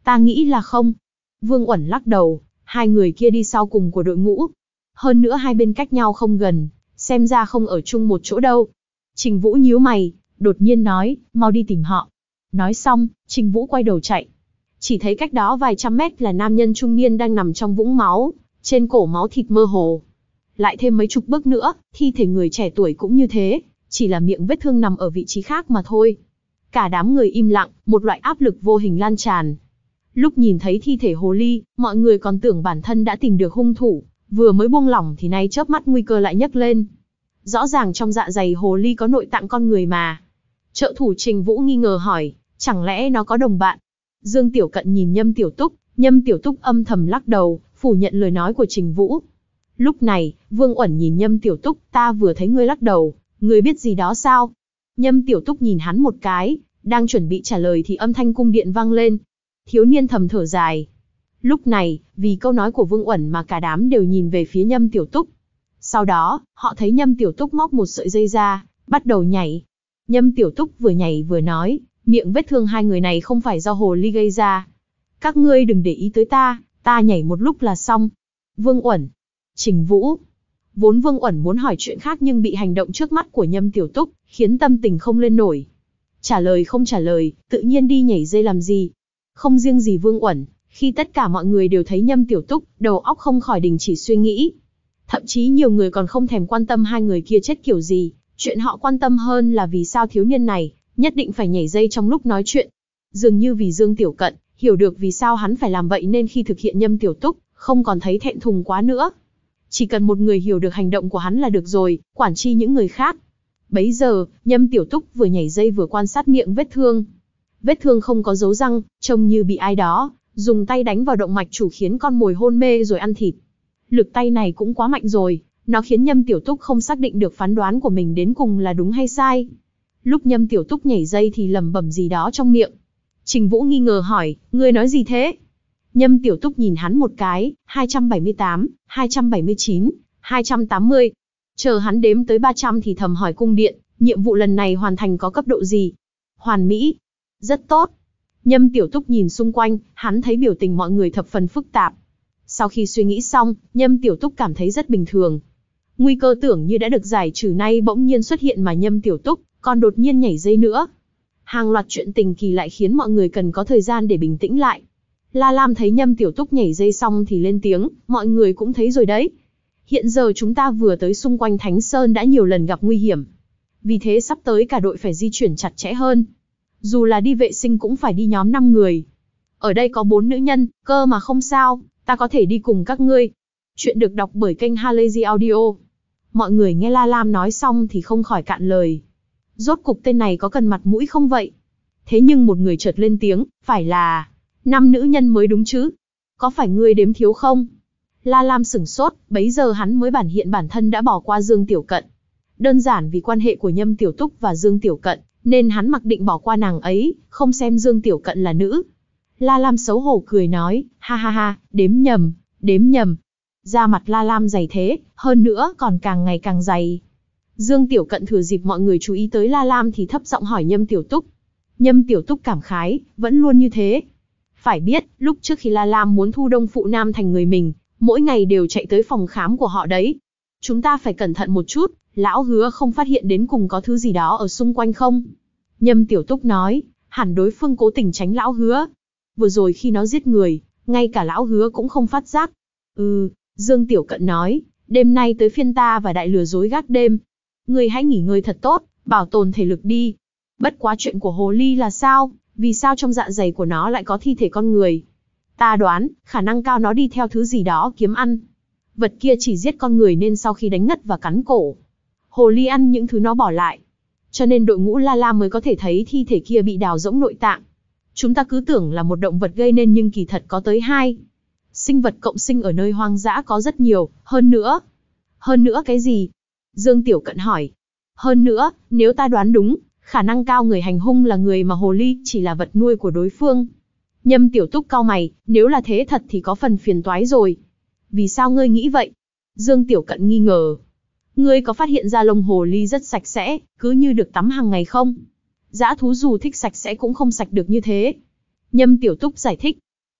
Ta nghĩ là không. Vương Uẩn lắc đầu, hai người kia đi sau cùng của đội ngũ. Hơn nữa hai bên cách nhau không gần, xem ra không ở chung một chỗ đâu. Trình Vũ nhíu mày, đột nhiên nói, mau đi tìm họ. Nói xong, Trình Vũ quay đầu chạy. Chỉ thấy cách đó vài trăm mét là nam nhân trung niên đang nằm trong vũng máu, trên cổ máu thịt mơ hồ. Lại thêm mấy chục bước nữa, thi thể người trẻ tuổi cũng như thế, chỉ là miệng vết thương nằm ở vị trí khác mà thôi. Cả đám người im lặng, một loại áp lực vô hình lan tràn. Lúc nhìn thấy thi thể hồ ly, mọi người còn tưởng bản thân đã tìm được hung thủ, vừa mới buông lỏng thì nay chớp mắt nguy cơ lại nhấc lên. Rõ ràng trong dạ dày hồ ly có nội tạng con người mà. Trợ thủ Trình Vũ nghi ngờ hỏi, chẳng lẽ nó có đồng bạn? Dương Tiểu Cận nhìn Nhâm Tiểu Túc, Nhâm Tiểu Túc âm thầm lắc đầu, phủ nhận lời nói của Trình Vũ. Lúc này, Vương Uẩn nhìn Nhâm Tiểu Túc, ta vừa thấy ngươi lắc đầu, ngươi biết gì đó sao? Nhâm Tiểu Túc nhìn hắn một cái, đang chuẩn bị trả lời thì âm thanh cung điện vang lên. Thiếu niên thầm thở dài. Lúc này, vì câu nói của Vương Uẩn mà cả đám đều nhìn về phía Nhâm Tiểu Túc. Sau đó, họ thấy Nhâm Tiểu Túc móc một sợi dây ra, bắt đầu nhảy. Nhâm Tiểu Túc vừa nhảy vừa nói, miệng vết thương hai người này không phải do hồ ly gây ra. Các ngươi đừng để ý tới ta, ta nhảy một lúc là xong. Vương Uẩn, Trình Vũ. Vốn Vương Uẩn muốn hỏi chuyện khác nhưng bị hành động trước mắt của Nhâm Tiểu Túc, khiến tâm tình không lên nổi. Trả lời không trả lời, tự nhiên đi nhảy dây làm gì. Không riêng gì Vương Uẩn, khi tất cả mọi người đều thấy Nhâm Tiểu Túc, đầu óc không khỏi đình chỉ suy nghĩ. Thậm chí nhiều người còn không thèm quan tâm hai người kia chết kiểu gì, chuyện họ quan tâm hơn là vì sao thiếu niên này nhất định phải nhảy dây trong lúc nói chuyện. Dường như vì Dương Tiểu Cận hiểu được vì sao hắn phải làm vậy nên khi thực hiện Nhâm Tiểu Túc, không còn thấy thẹn thùng quá nữa. Chỉ cần một người hiểu được hành động của hắn là được rồi, quản chi những người khác. Bấy giờ, Nhâm Tiểu Túc vừa nhảy dây vừa quan sát miệng vết thương. Vết thương không có dấu răng, trông như bị ai đó dùng tay đánh vào động mạch chủ khiến con mồi hôn mê rồi ăn thịt. Lực tay này cũng quá mạnh rồi, nó khiến Nhâm Tiểu Túc không xác định được phán đoán của mình đến cùng là đúng hay sai. Lúc Nhâm Tiểu Túc nhảy dây thì lẩm bẩm gì đó trong miệng. Trình Vũ nghi ngờ hỏi, ngươi nói gì thế? Nhâm Tiểu Túc nhìn hắn một cái, hai trăm bảy mươi tám, hai trăm bảy mươi chín, hai trăm tám mươi. Chờ hắn đếm tới ba trăm thì thầm hỏi cung điện, nhiệm vụ lần này hoàn thành có cấp độ gì? Hoàn mỹ. Rất tốt. Nhâm Tiểu Túc nhìn xung quanh, hắn thấy biểu tình mọi người thập phần phức tạp. Sau khi suy nghĩ xong, Nhâm Tiểu Túc cảm thấy rất bình thường. Nguy cơ tưởng như đã được giải trừ nay bỗng nhiên xuất hiện mà Nhâm Tiểu Túc còn đột nhiên nhảy dây nữa. Hàng loạt chuyện tình kỳ lại khiến mọi người cần có thời gian để bình tĩnh lại. La Lam thấy Nhâm Tiểu Túc nhảy dây xong thì lên tiếng, mọi người cũng thấy rồi đấy. Hiện giờ chúng ta vừa tới xung quanh Thánh Sơn đã nhiều lần gặp nguy hiểm. Vì thế sắp tới cả đội phải di chuyển chặt chẽ hơn. Dù là đi vệ sinh cũng phải đi nhóm năm người. Ở đây có bốn nữ nhân, cơ mà không sao, ta có thể đi cùng các ngươi. Chuyện được đọc bởi kênh Halazy Audio. Mọi người nghe La Lam nói xong thì không khỏi cạn lời. Rốt cục tên này có cần mặt mũi không vậy? Thế nhưng một người chợt lên tiếng, phải là năm nữ nhân mới đúng chứ? Có phải ngươi đếm thiếu không? La Lam sửng sốt, bấy giờ hắn mới bản hiện bản thân đã bỏ qua Dương Tiểu Cận. Đơn giản vì quan hệ của Nhâm Tiểu Túc và Dương Tiểu Cận, nên hắn mặc định bỏ qua nàng ấy, không xem Dương Tiểu Cận là nữ. La Lam xấu hổ cười nói, ha ha ha, đếm nhầm, đếm nhầm. Da mặt La Lam dày thế, hơn nữa còn càng ngày càng dày. Dương Tiểu Cận thừa dịp mọi người chú ý tới La Lam thì thấp giọng hỏi Nhâm Tiểu Túc. Nhâm Tiểu Túc cảm khái, vẫn luôn như thế. Phải biết, lúc trước khi La Lam muốn thu Đông Phụ Nam thành người mình, mỗi ngày đều chạy tới phòng khám của họ đấy. Chúng ta phải cẩn thận một chút, lão hứa không phát hiện đến cùng có thứ gì đó ở xung quanh không? Nhâm Tiểu Túc nói, hẳn đối phương cố tình tránh lão hứa. Vừa rồi khi nó giết người, ngay cả lão hứa cũng không phát giác. Ừ, Dương Tiểu Cận nói, đêm nay tới phiên ta và đại lừa dối gác đêm. Ngươi hãy nghỉ ngơi thật tốt, bảo tồn thể lực đi. Bất quá chuyện của hồ ly là sao? Vì sao trong dạ dày của nó lại có thi thể con người? Ta đoán, khả năng cao nó đi theo thứ gì đó kiếm ăn. Vật kia chỉ giết con người nên sau khi đánh ngất và cắn cổ, hồ ly ăn những thứ nó bỏ lại. Cho nên đội ngũ La Lam mới có thể thấy thi thể kia bị đào rỗng nội tạng. Chúng ta cứ tưởng là một động vật gây nên nhưng kỳ thật có tới hai. Sinh vật cộng sinh ở nơi hoang dã có rất nhiều, hơn nữa. Hơn nữa cái gì? Dương Tiểu Cận hỏi. Hơn nữa, nếu ta đoán đúng, khả năng cao người hành hung là người mà hồ ly chỉ là vật nuôi của đối phương. Nhâm Tiểu Túc cau mày, nếu là thế thật thì có phần phiền toái rồi. Vì sao ngươi nghĩ vậy? Dương Tiểu Cận nghi ngờ. Ngươi có phát hiện ra lông hồ ly rất sạch sẽ, cứ như được tắm hàng ngày không? Dã thú dù thích sạch sẽ cũng không sạch được như thế. Nhâm Tiểu Túc giải thích.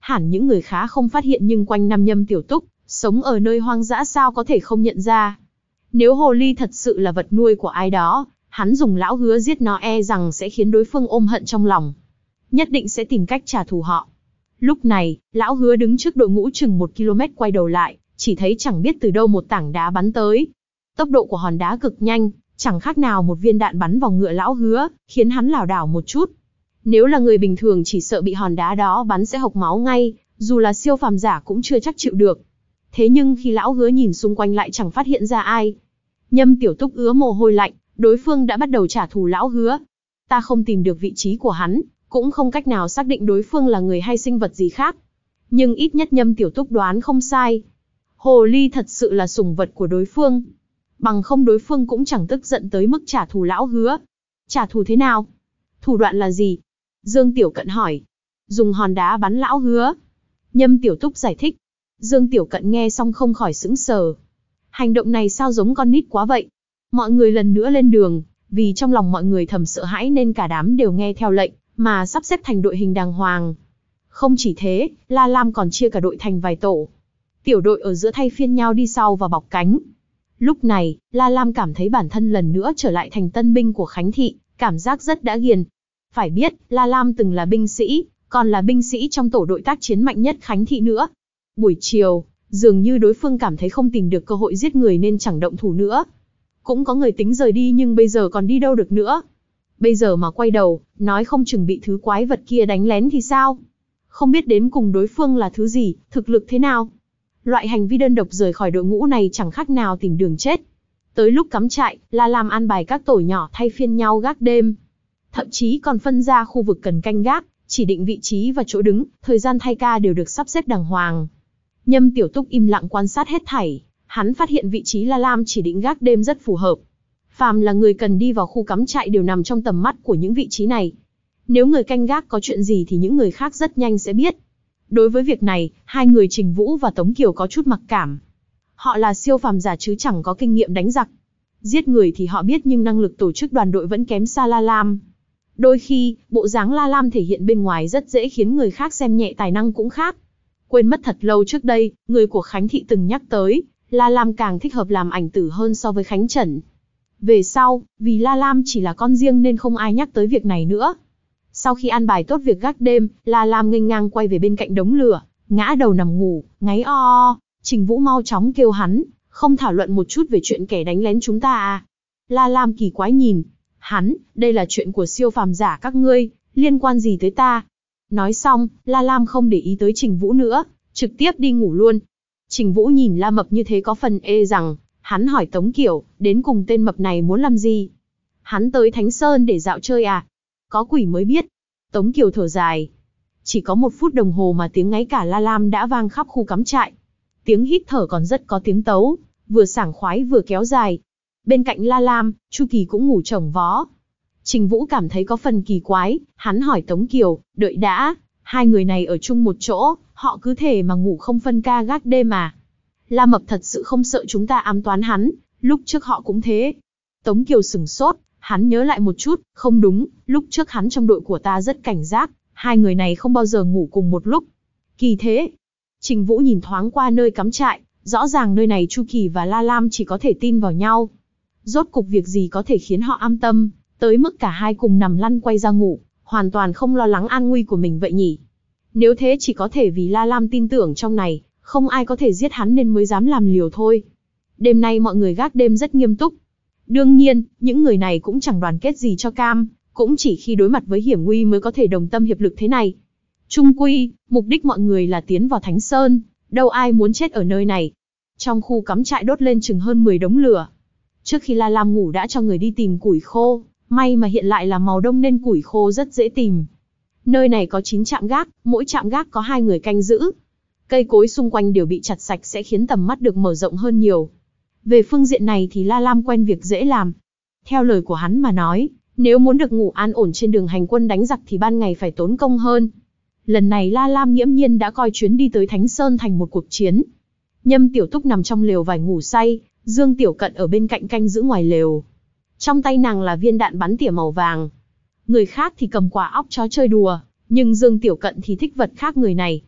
Hẳn những người khá không phát hiện nhưng quanh năm Nhâm Tiểu Túc, sống ở nơi hoang dã sao có thể không nhận ra. Nếu hồ ly thật sự là vật nuôi của ai đó, hắn dùng lão hứa giết nó e rằng sẽ khiến đối phương ôm hận trong lòng. Nhất định sẽ tìm cách trả thù họ. Lúc này, lão hứa đứng trước đội ngũ chừng một ki lô mét quay đầu lại, chỉ thấy chẳng biết từ đâu một tảng đá bắn tới. Tốc độ của hòn đá cực nhanh, chẳng khác nào một viên đạn bắn vào ngựa lão hứa, khiến hắn lảo đảo một chút. Nếu là người bình thường chỉ sợ bị hòn đá đó bắn sẽ hộc máu ngay, dù là siêu phàm giả cũng chưa chắc chịu được. Thế nhưng khi lão hứa nhìn xung quanh lại chẳng phát hiện ra ai. Nhâm Tiểu Túc ứa mồ hôi lạnh, đối phương đã bắt đầu trả thù lão hứa. Ta không tìm được vị trí của hắn, cũng không cách nào xác định đối phương là người hay sinh vật gì khác. Nhưng ít nhất Nhâm Tiểu Túc đoán không sai. Hồ ly thật sự là sủng vật của đối phương. Bằng không đối phương cũng chẳng tức giận tới mức trả thù lão hứa. Trả thù thế nào? Thủ đoạn là gì? Dương Tiểu Cận hỏi. Dùng hòn đá bắn lão hứa. Nhâm Tiểu Túc giải thích. Dương Tiểu Cận nghe xong không khỏi sững sờ. Hành động này sao giống con nít quá vậy? Mọi người lần nữa lên đường, vì trong lòng mọi người thầm sợ hãi nên cả đám đều nghe theo lệnh, mà sắp xếp thành đội hình đàng hoàng. Không chỉ thế, La Lam còn chia cả đội thành vài tổ. Tiểu đội ở giữa thay phiên nhau đi sau và bọc cánh. Lúc này, La Lam cảm thấy bản thân lần nữa trở lại thành tân binh của Khánh Thị, cảm giác rất đã ghiền. Phải biết, La Lam từng là binh sĩ, còn là binh sĩ trong tổ đội tác chiến mạnh nhất Khánh Thị nữa. Buổi chiều, dường như đối phương cảm thấy không tìm được cơ hội giết người nên chẳng động thủ nữa. Cũng có người tính rời đi nhưng bây giờ còn đi đâu được nữa. Bây giờ mà quay đầu, nói không chừng bị thứ quái vật kia đánh lén thì sao? Không biết đến cùng đối phương là thứ gì, thực lực thế nào? Loại hành vi đơn độc rời khỏi đội ngũ này chẳng khác nào tìm đường chết. Tới lúc cắm trại, La Lam an bài các tổ nhỏ thay phiên nhau gác đêm. Thậm chí còn phân ra khu vực cần canh gác, chỉ định vị trí và chỗ đứng, thời gian thay ca đều được sắp xếp đàng hoàng. Nhâm Tiểu Túc im lặng quan sát hết thảy, hắn phát hiện vị trí La Lam chỉ định gác đêm rất phù hợp. Phàm là người cần đi vào khu cắm trại đều nằm trong tầm mắt của những vị trí này. Nếu người canh gác có chuyện gì thì những người khác rất nhanh sẽ biết. Đối với việc này, hai người Trình Vũ và Tống Kiều có chút mặc cảm. Họ là siêu phàm giả chứ chẳng có kinh nghiệm đánh giặc. Giết người thì họ biết nhưng năng lực tổ chức đoàn đội vẫn kém xa La Lam. Đôi khi, bộ dáng La Lam thể hiện bên ngoài rất dễ khiến người khác xem nhẹ tài năng cũng khác. Quên mất thật lâu trước đây, người của Khánh Thị từng nhắc tới, La Lam càng thích hợp làm ảnh tử hơn so với Khánh Trần. Về sau, vì La Lam chỉ là con riêng nên không ai nhắc tới việc này nữa. Sau khi an bài tốt việc gác đêm, La Lam nghênh ngang quay về bên cạnh đống lửa, ngã đầu nằm ngủ, ngáy o o. Trình Vũ mau chóng kêu hắn, không thảo luận một chút về chuyện kẻ đánh lén chúng ta à? La Lam kỳ quái nhìn hắn, đây là chuyện của siêu phàm giả các ngươi, liên quan gì tới ta? Nói xong, La Lam không để ý tới Trình Vũ nữa, trực tiếp đi ngủ luôn. Trình Vũ nhìn La Mập như thế có phần ê rằng, hắn hỏi Tống Kiều, đến cùng tên mập này muốn làm gì? Hắn tới Thánh Sơn để dạo chơi à? Có quỷ mới biết. Tống Kiều thở dài. Chỉ có một phút đồng hồ mà tiếng ngáy cả La Lam đã vang khắp khu cắm trại. Tiếng hít thở còn rất có tiếng tấu, vừa sảng khoái vừa kéo dài. Bên cạnh La Lam, Chu Kỳ cũng ngủ chồng vó. Trình Vũ cảm thấy có phần kỳ quái, hắn hỏi Tống Kiều, đợi đã, hai người này ở chung một chỗ, họ cứ thể mà ngủ không phân ca gác đêm à? La Mập thật sự không sợ chúng ta ám toán hắn, lúc trước họ cũng thế. Tống Kiều sửng sốt, hắn nhớ lại một chút, không đúng, lúc trước hắn trong đội của ta rất cảnh giác, hai người này không bao giờ ngủ cùng một lúc. Kỳ thế. Trình Vũ nhìn thoáng qua nơi cắm trại, rõ ràng nơi này Chu Kỳ và La Lam chỉ có thể tin vào nhau. Rốt cục việc gì có thể khiến họ an tâm, tới mức cả hai cùng nằm lăn quay ra ngủ, hoàn toàn không lo lắng an nguy của mình vậy nhỉ? Nếu thế chỉ có thể vì La Lam tin tưởng trong này, không ai có thể giết hắn nên mới dám làm liều thôi. Đêm nay mọi người gác đêm rất nghiêm túc. Đương nhiên, những người này cũng chẳng đoàn kết gì cho cam, cũng chỉ khi đối mặt với hiểm nguy mới có thể đồng tâm hiệp lực thế này. Chung quy, mục đích mọi người là tiến vào Thánh Sơn, đâu ai muốn chết ở nơi này. Trong khu cắm trại đốt lên chừng hơn mười đống lửa. Trước khi La Lam ngủ đã cho người đi tìm củi khô, may mà hiện lại là màu đông nên củi khô rất dễ tìm. Nơi này có chín trạm gác, mỗi trạm gác có hai người canh giữ. Cây cối xung quanh đều bị chặt sạch sẽ khiến tầm mắt được mở rộng hơn nhiều. Về phương diện này thì La Lam quen việc dễ làm. Theo lời của hắn mà nói, nếu muốn được ngủ an ổn trên đường hành quân đánh giặc thì ban ngày phải tốn công hơn. Lần này La Lam nghiễm nhiên đã coi chuyến đi tới Thánh Sơn thành một cuộc chiến. Nhâm Tiểu Túc nằm trong lều vải ngủ say, Dương Tiểu Cận ở bên cạnh canh giữ ngoài lều. Trong tay nàng là viên đạn bắn tỉa màu vàng. Người khác thì cầm quả óc chó chơi đùa, nhưng Dương Tiểu Cận thì thích vật khác người này.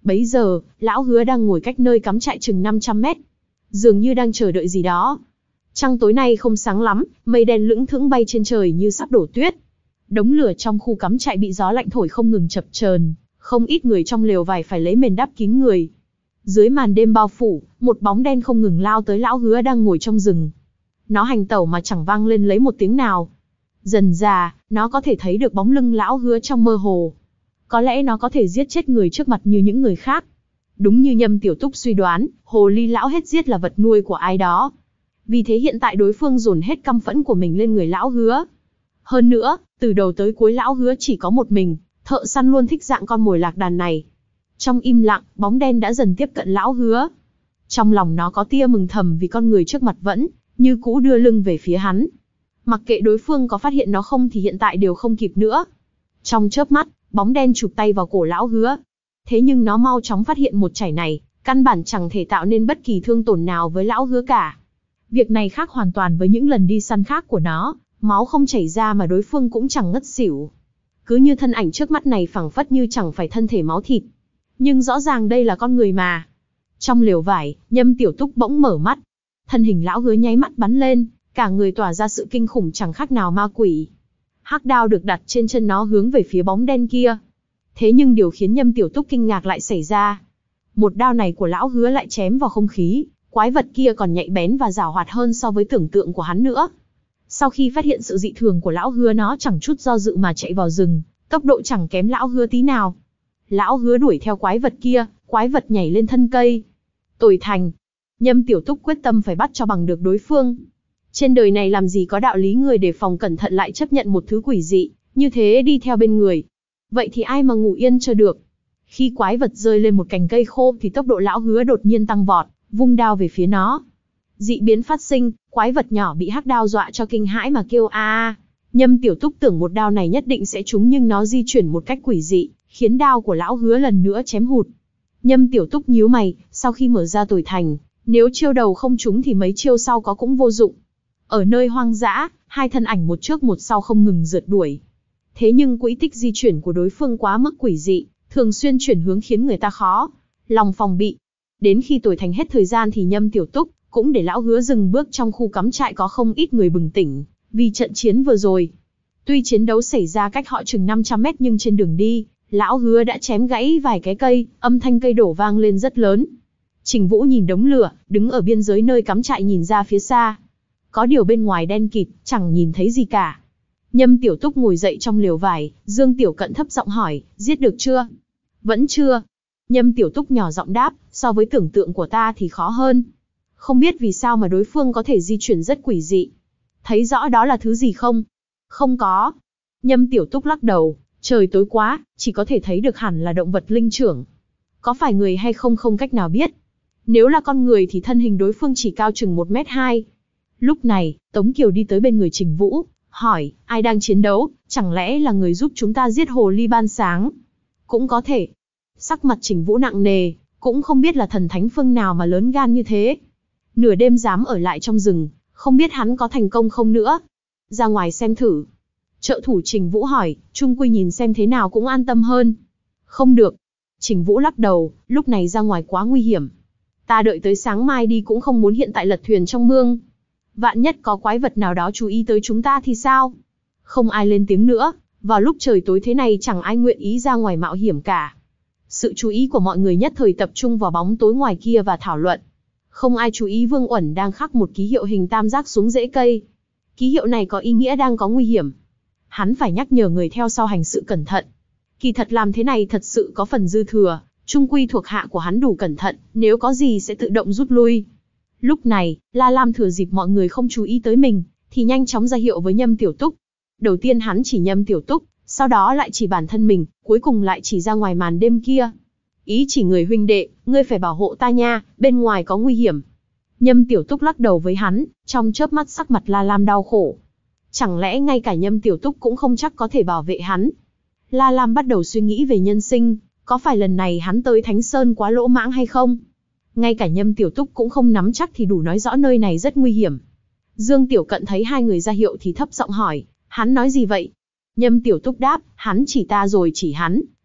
Bấy giờ, lão Hứa đang ngồi cách nơi cắm trại chừng năm trăm mét. Dường như đang chờ đợi gì đó. Trăng tối nay không sáng lắm, mây đen lững thững bay trên trời như sắp đổ tuyết. Đống lửa trong khu cắm trại bị gió lạnh thổi không ngừng chập chờn, không ít người trong lều vải phải lấy mền đắp kín người. Dưới màn đêm bao phủ, một bóng đen không ngừng lao tới lão Hứa đang ngồi trong rừng. Nó hành tẩu mà chẳng vang lên lấy một tiếng nào. Dần dà, nó có thể thấy được bóng lưng lão Hứa trong mơ hồ. Có lẽ nó có thể giết chết người trước mặt như những người khác. Đúng như Nhâm Tiểu Túc suy đoán, hồ ly lão hết giết là vật nuôi của ai đó. Vì thế hiện tại đối phương dồn hết căm phẫn của mình lên người lão Hứa. Hơn nữa, từ đầu tới cuối lão Hứa chỉ có một mình, thợ săn luôn thích dạng con mồi lạc đàn này. Trong im lặng, bóng đen đã dần tiếp cận lão Hứa. Trong lòng nó có tia mừng thầm vì con người trước mặt vẫn như cũ đưa lưng về phía hắn. Mặc kệ đối phương có phát hiện nó không thì hiện tại đều không kịp nữa. Trong chớp mắt, bóng đen chụp tay vào cổ lão Hứa. Thế nhưng nó mau chóng phát hiện một chảy này, căn bản chẳng thể tạo nên bất kỳ thương tổn nào với lão Hứa cả. Việc này khác hoàn toàn với những lần đi săn khác của nó, máu không chảy ra mà đối phương cũng chẳng ngất xỉu. Cứ như thân ảnh trước mắt này phảng phất như chẳng phải thân thể máu thịt. Nhưng rõ ràng đây là con người mà. Trong lều vải, Nhâm Tiểu Túc bỗng mở mắt. Thân hình lão Hứa nháy mắt bắn lên, cả người tỏa ra sự kinh khủng chẳng khác nào ma quỷ. Hắc đao được đặt trên chân nó hướng về phía bóng đen kia. Thế nhưng điều khiến Nhâm Tiểu Túc kinh ngạc lại xảy ra. Một đao này của lão Hứa lại chém vào không khí, quái vật kia còn nhạy bén và giảo hoạt hơn so với tưởng tượng của hắn nữa. Sau khi phát hiện sự dị thường của lão Hứa, nó chẳng chút do dự mà chạy vào rừng, tốc độ chẳng kém lão Hứa tí nào. Lão Hứa đuổi theo quái vật kia, quái vật nhảy lên thân cây. Tồi thành. Nhâm Tiểu Túc quyết tâm phải bắt cho bằng được đối phương. Trên đời này làm gì có đạo lý người đề phòng cẩn thận lại chấp nhận một thứ quỷ dị như thế đi theo bên người. Vậy thì ai mà ngủ yên cho được. Khi quái vật rơi lên một cành cây khô thì tốc độ lão Hứa đột nhiên tăng vọt, vung đao về phía nó. Dị biến phát sinh, quái vật nhỏ bị hắc đao dọa cho kinh hãi mà kêu a a. Nhâm Tiểu Túc tưởng một đao này nhất định sẽ trúng nhưng nó di chuyển một cách quỷ dị, khiến đao của lão Hứa lần nữa chém hụt. Nhâm Tiểu Túc nhíu mày, sau khi mở ra tồi thành, nếu chiêu đầu không trúng thì mấy chiêu sau có cũng vô dụng. Ở nơi hoang dã, hai thân ảnh một trước một sau không ngừng rượt đuổi. Thế nhưng quỹ tích di chuyển của đối phương quá mức quỷ dị, thường xuyên chuyển hướng khiến người ta khó lòng phòng bị. Đến khi tồi thành hết thời gian thì Nhâm Tiểu Túc cũng để lão Hứa dừng bước. Trong khu cắm trại có không ít người bừng tỉnh vì trận chiến vừa rồi. Tuy chiến đấu xảy ra cách họ chừng năm trăm mét nhưng trên đường đi, lão Hứa đã chém gãy vài cái cây, âm thanh cây đổ vang lên rất lớn. Trình Vũ nhìn đống lửa, đứng ở biên giới nơi cắm trại nhìn ra phía xa. Có điều bên ngoài đen kịt, chẳng nhìn thấy gì cả. Nhâm Tiểu Túc ngồi dậy trong lều vải, Dương Tiểu Cận thấp giọng hỏi, giết được chưa? Vẫn chưa. Nhâm Tiểu Túc nhỏ giọng đáp, so với tưởng tượng của ta thì khó hơn. Không biết vì sao mà đối phương có thể di chuyển rất quỷ dị. Thấy rõ đó là thứ gì không? Không có. Nhâm Tiểu Túc lắc đầu, trời tối quá, chỉ có thể thấy được hẳn là động vật linh trưởng. Có phải người hay không không cách nào biết. Nếu là con người thì thân hình đối phương chỉ cao chừng một mét hai. Lúc này, Tống Kiều đi tới bên người Trình Vũ, hỏi, ai đang chiến đấu, chẳng lẽ là người giúp chúng ta giết hồ ly ban sáng? Cũng có thể. Sắc mặt Trình Vũ nặng nề, cũng không biết là thần thánh phương nào mà lớn gan như thế. Nửa đêm dám ở lại trong rừng, không biết hắn có thành công không nữa. Ra ngoài xem thử. Trợ thủ Trình Vũ hỏi, chung quy nhìn xem thế nào cũng an tâm hơn. Không được. Trình Vũ lắc đầu, lúc này ra ngoài quá nguy hiểm. Ta đợi tới sáng mai đi cũng không muốn hiện tại lật thuyền trong mương. Vạn nhất có quái vật nào đó chú ý tới chúng ta thì sao? Không ai lên tiếng nữa, vào lúc trời tối thế này chẳng ai nguyện ý ra ngoài mạo hiểm cả. Sự chú ý của mọi người nhất thời tập trung vào bóng tối ngoài kia và thảo luận. Không ai chú ý Vương Uẩn đang khắc một ký hiệu hình tam giác xuống rễ cây. Ký hiệu này có ý nghĩa đang có nguy hiểm. Hắn phải nhắc nhở người theo sau hành sự cẩn thận. Kỳ thật làm thế này thật sự có phần dư thừa, chung quy thuộc hạ của hắn đủ cẩn thận, nếu có gì sẽ tự động rút lui. Lúc này, La Lam thừa dịp mọi người không chú ý tới mình, thì nhanh chóng ra hiệu với Nhâm Tiểu Túc. Đầu tiên hắn chỉ Nhâm Tiểu Túc, sau đó lại chỉ bản thân mình, cuối cùng lại chỉ ra ngoài màn đêm kia. Ý chỉ người huynh đệ, ngươi phải bảo hộ ta nha, bên ngoài có nguy hiểm. Nhâm Tiểu Túc lắc đầu với hắn, trong chớp mắt sắc mặt La Lam đau khổ. Chẳng lẽ ngay cả Nhâm Tiểu Túc cũng không chắc có thể bảo vệ hắn? La Lam bắt đầu suy nghĩ về nhân sinh, có phải lần này hắn tới Thánh Sơn quá lỗ mãng hay không? Ngay cả Nhâm Tiểu Túc cũng không nắm chắc thì đủ nói rõ nơi này rất nguy hiểm. Dương Tiểu Cận thấy hai người ra hiệu thì thấp giọng hỏi, hắn nói gì vậy? Nhâm Tiểu Túc đáp, hắn chỉ ta rồi chỉ hắn,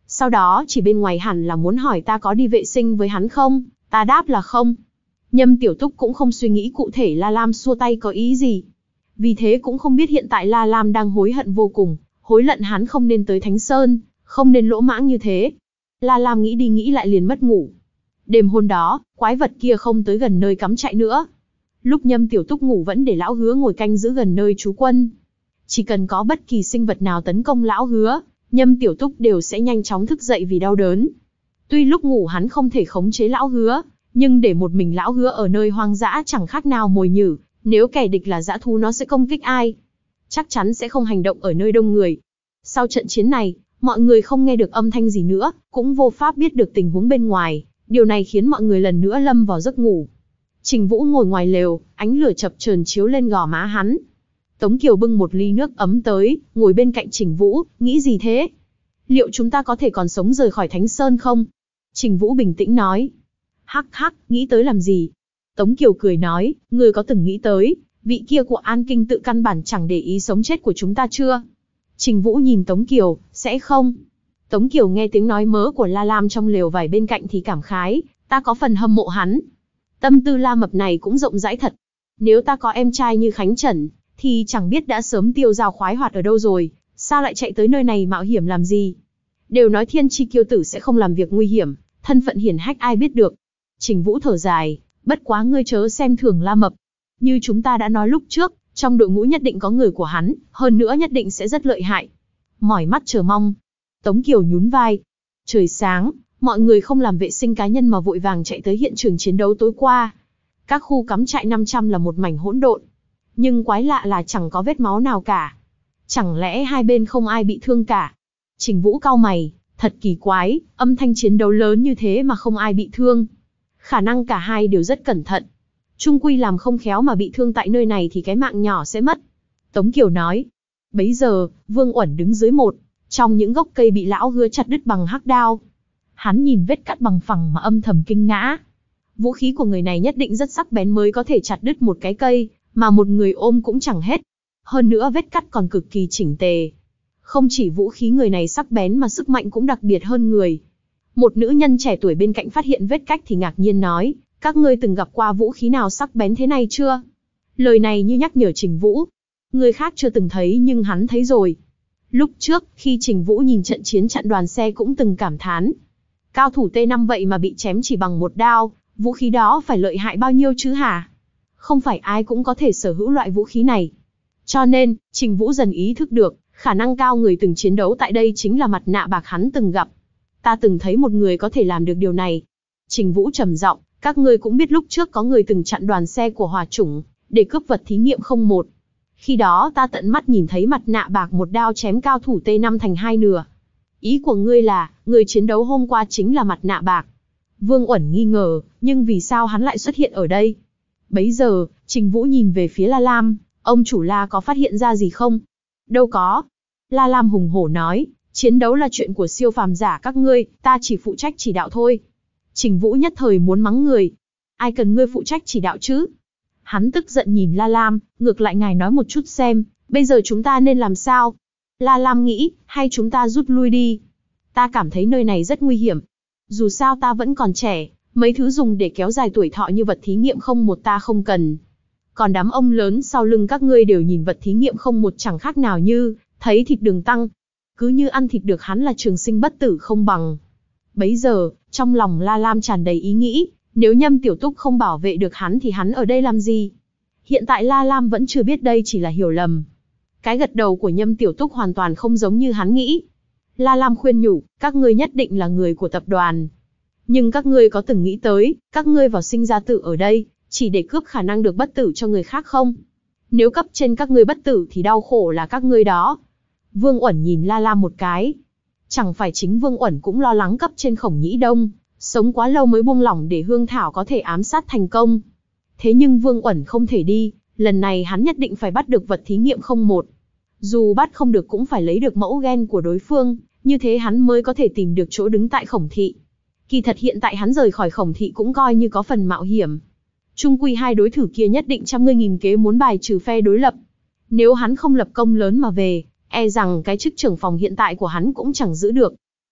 Sau đó chỉ bên ngoài hẳn là muốn hỏi ta có đi vệ sinh với hắn không, ta đáp là không. Nhâm Tiểu Túc cũng không suy nghĩ cụ thể La Lam xua tay có ý gì. Vì thế cũng không biết hiện tại La Lam đang hối hận vô cùng, hối hận hắn không nên tới Thánh Sơn, không nên lỗ mãng như thế. La Lam nghĩ đi nghĩ lại liền mất ngủ. Đêm hôm đó, quái vật kia không tới gần nơi cắm trại nữa. Lúc Nhâm Tiểu Túc ngủ vẫn để lão Hứa ngồi canh giữ gần nơi trú quân. Chỉ cần có bất kỳ sinh vật nào tấn công lão Hứa, Nhâm Tiểu Túc đều sẽ nhanh chóng thức dậy vì đau đớn. Tuy lúc ngủ hắn không thể khống chế lão Hứa, nhưng để một mình lão Hứa ở nơi hoang dã chẳng khác nào mồi nhử, nếu kẻ địch là dã thú nó sẽ công kích ai? Chắc chắn sẽ không hành động ở nơi đông người. Sau trận chiến này, mọi người không nghe được âm thanh gì nữa, cũng vô pháp biết được tình huống bên ngoài, điều này khiến mọi người lần nữa lâm vào giấc ngủ. Trình Vũ ngồi ngoài lều, ánh lửa chập chờn chiếu lên gò má hắn. Tống Kiều bưng một ly nước ấm tới, ngồi bên cạnh Trình Vũ, nghĩ gì thế? Liệu chúng ta có thể còn sống rời khỏi Thánh Sơn không? Trình Vũ bình tĩnh nói. Hắc hắc, nghĩ tới làm gì? Tống Kiều cười nói, ngươi có từng nghĩ tới, vị kia của An Kinh tự căn bản chẳng để ý sống chết của chúng ta chưa? Trình Vũ nhìn Tống Kiều, sẽ không? Tống Kiều nghe tiếng nói mớ của La Lam trong lều vải bên cạnh thì cảm khái, ta có phần hâm mộ hắn. Tâm tư La Mập này cũng rộng rãi thật. Nếu ta có em trai như Khánh Trần, thì chẳng biết đã sớm tiêu dao khoái hoạt ở đâu rồi, sao lại chạy tới nơi này mạo hiểm làm gì? Đều nói thiên chi kiêu tử sẽ không làm việc nguy hiểm, thân phận hiển hách ai biết được. Trình Vũ thở dài, bất quá ngươi chớ xem thường La Mập. Như chúng ta đã nói lúc trước, trong đội ngũ nhất định có người của hắn, hơn nữa nhất định sẽ rất lợi hại. Mỏi mắt chờ mong. Tống Kiều nhún vai. Trời sáng, mọi người không làm vệ sinh cá nhân mà vội vàng chạy tới hiện trường chiến đấu tối qua. Các khu cắm trại năm trăm là một mảnh hỗn độn. Nhưng quái lạ là chẳng có vết máu nào cả. Chẳng lẽ hai bên không ai bị thương cả? Trình Vũ cau mày, thật kỳ quái, âm thanh chiến đấu lớn như thế mà không ai bị thương. Khả năng cả hai đều rất cẩn thận. Trung quy làm không khéo mà bị thương tại nơi này thì cái mạng nhỏ sẽ mất. Tống Kiều nói. Bấy giờ, Vương Uẩn đứng dưới một trong những gốc cây bị lão Hứa chặt đứt bằng hắc đao. Hắn nhìn vết cắt bằng phẳng mà âm thầm kinh ngã. Vũ khí của người này nhất định rất sắc bén mới có thể chặt đứt một cái cây, mà một người ôm cũng chẳng hết. Hơn nữa vết cắt còn cực kỳ chỉnh tề. Không chỉ vũ khí người này sắc bén mà sức mạnh cũng đặc biệt hơn người. Một nữ nhân trẻ tuổi bên cạnh phát hiện vết cách thì ngạc nhiên nói, các ngươi từng gặp qua vũ khí nào sắc bén thế này chưa? Lời này như nhắc nhở Trình Vũ. Người khác chưa từng thấy nhưng hắn thấy rồi. Lúc trước, khi Trình Vũ nhìn trận chiến chặn đoàn xe cũng từng cảm thán. Cao thủ T năm vậy mà bị chém chỉ bằng một đao, vũ khí đó phải lợi hại bao nhiêu chứ hả? Không phải ai cũng có thể sở hữu loại vũ khí này. Cho nên, Trình Vũ dần ý thức được, khả năng cao người từng chiến đấu tại đây chính là mặt nạ bạc hắn từng gặp. Ta từng thấy một người có thể làm được điều này. Trình Vũ trầm giọng, các ngươi cũng biết lúc trước có người từng chặn đoàn xe của Hỏa Chủng, để cướp vật thí nghiệm không một. Khi đó ta tận mắt nhìn thấy mặt nạ bạc một đao chém cao thủ T năm thành hai nửa. Ý của ngươi là, người chiến đấu hôm qua chính là mặt nạ bạc. Vương Uẩn nghi ngờ, nhưng vì sao hắn lại xuất hiện ở đây? Bấy giờ, Trình Vũ nhìn về phía La Lam, ông chủ La có phát hiện ra gì không? Đâu có. La Lam hùng hổ nói, chiến đấu là chuyện của siêu phàm giả các ngươi, ta chỉ phụ trách chỉ đạo thôi. Trình Vũ nhất thời muốn mắng người. Ai cần ngươi phụ trách chỉ đạo chứ? Hắn tức giận nhìn La Lam, ngược lại ngài nói một chút xem, bây giờ chúng ta nên làm sao? La Lam nghĩ, hay chúng ta rút lui đi? Ta cảm thấy nơi này rất nguy hiểm. Dù sao ta vẫn còn trẻ, mấy thứ dùng để kéo dài tuổi thọ như vật thí nghiệm không một ta không cần. Còn đám ông lớn sau lưng các ngươi đều nhìn vật thí nghiệm không một chẳng khác nào như, thấy thịt đường tăng. Cứ như ăn thịt được hắn là trường sinh bất tử không bằng. Bấy giờ, trong lòng La Lam tràn đầy ý nghĩ, nếu Nhâm Tiểu Túc không bảo vệ được hắn thì hắn ở đây làm gì? Hiện tại La Lam vẫn chưa biết đây chỉ là hiểu lầm. Cái gật đầu của Nhâm Tiểu Túc hoàn toàn không giống như hắn nghĩ. La Lam khuyên nhủ, các ngươi nhất định là người của tập đoàn. Nhưng các ngươi có từng nghĩ tới, các ngươi vào sinh ra tử ở đây, chỉ để cướp khả năng được bất tử cho người khác không? Nếu cấp trên các ngươi bất tử thì đau khổ là các ngươi đó. Vương Uẩn nhìn La Lam một cái. Chẳng phải chính Vương Uẩn cũng lo lắng cấp trên Khổng Nhĩ Đông, sống quá lâu mới buông lỏng để Hương Thảo có thể ám sát thành công. Thế nhưng Vương Uẩn không thể đi, lần này hắn nhất định phải bắt được vật thí nghiệm không một. Dù bắt không được cũng phải lấy được mẫu gen của đối phương, như thế hắn mới có thể tìm được chỗ đứng tại Khổng Thị. Kỳ thật hiện tại hắn rời khỏi Khổng Thị cũng coi như có phần mạo hiểm. Chung quy hai đối thủ kia nhất định trăm ngươi nghìn kế muốn bài trừ phe đối lập. Nếu hắn không lập công lớn mà về, e rằng cái chức trưởng phòng hiện tại của hắn cũng chẳng giữ được.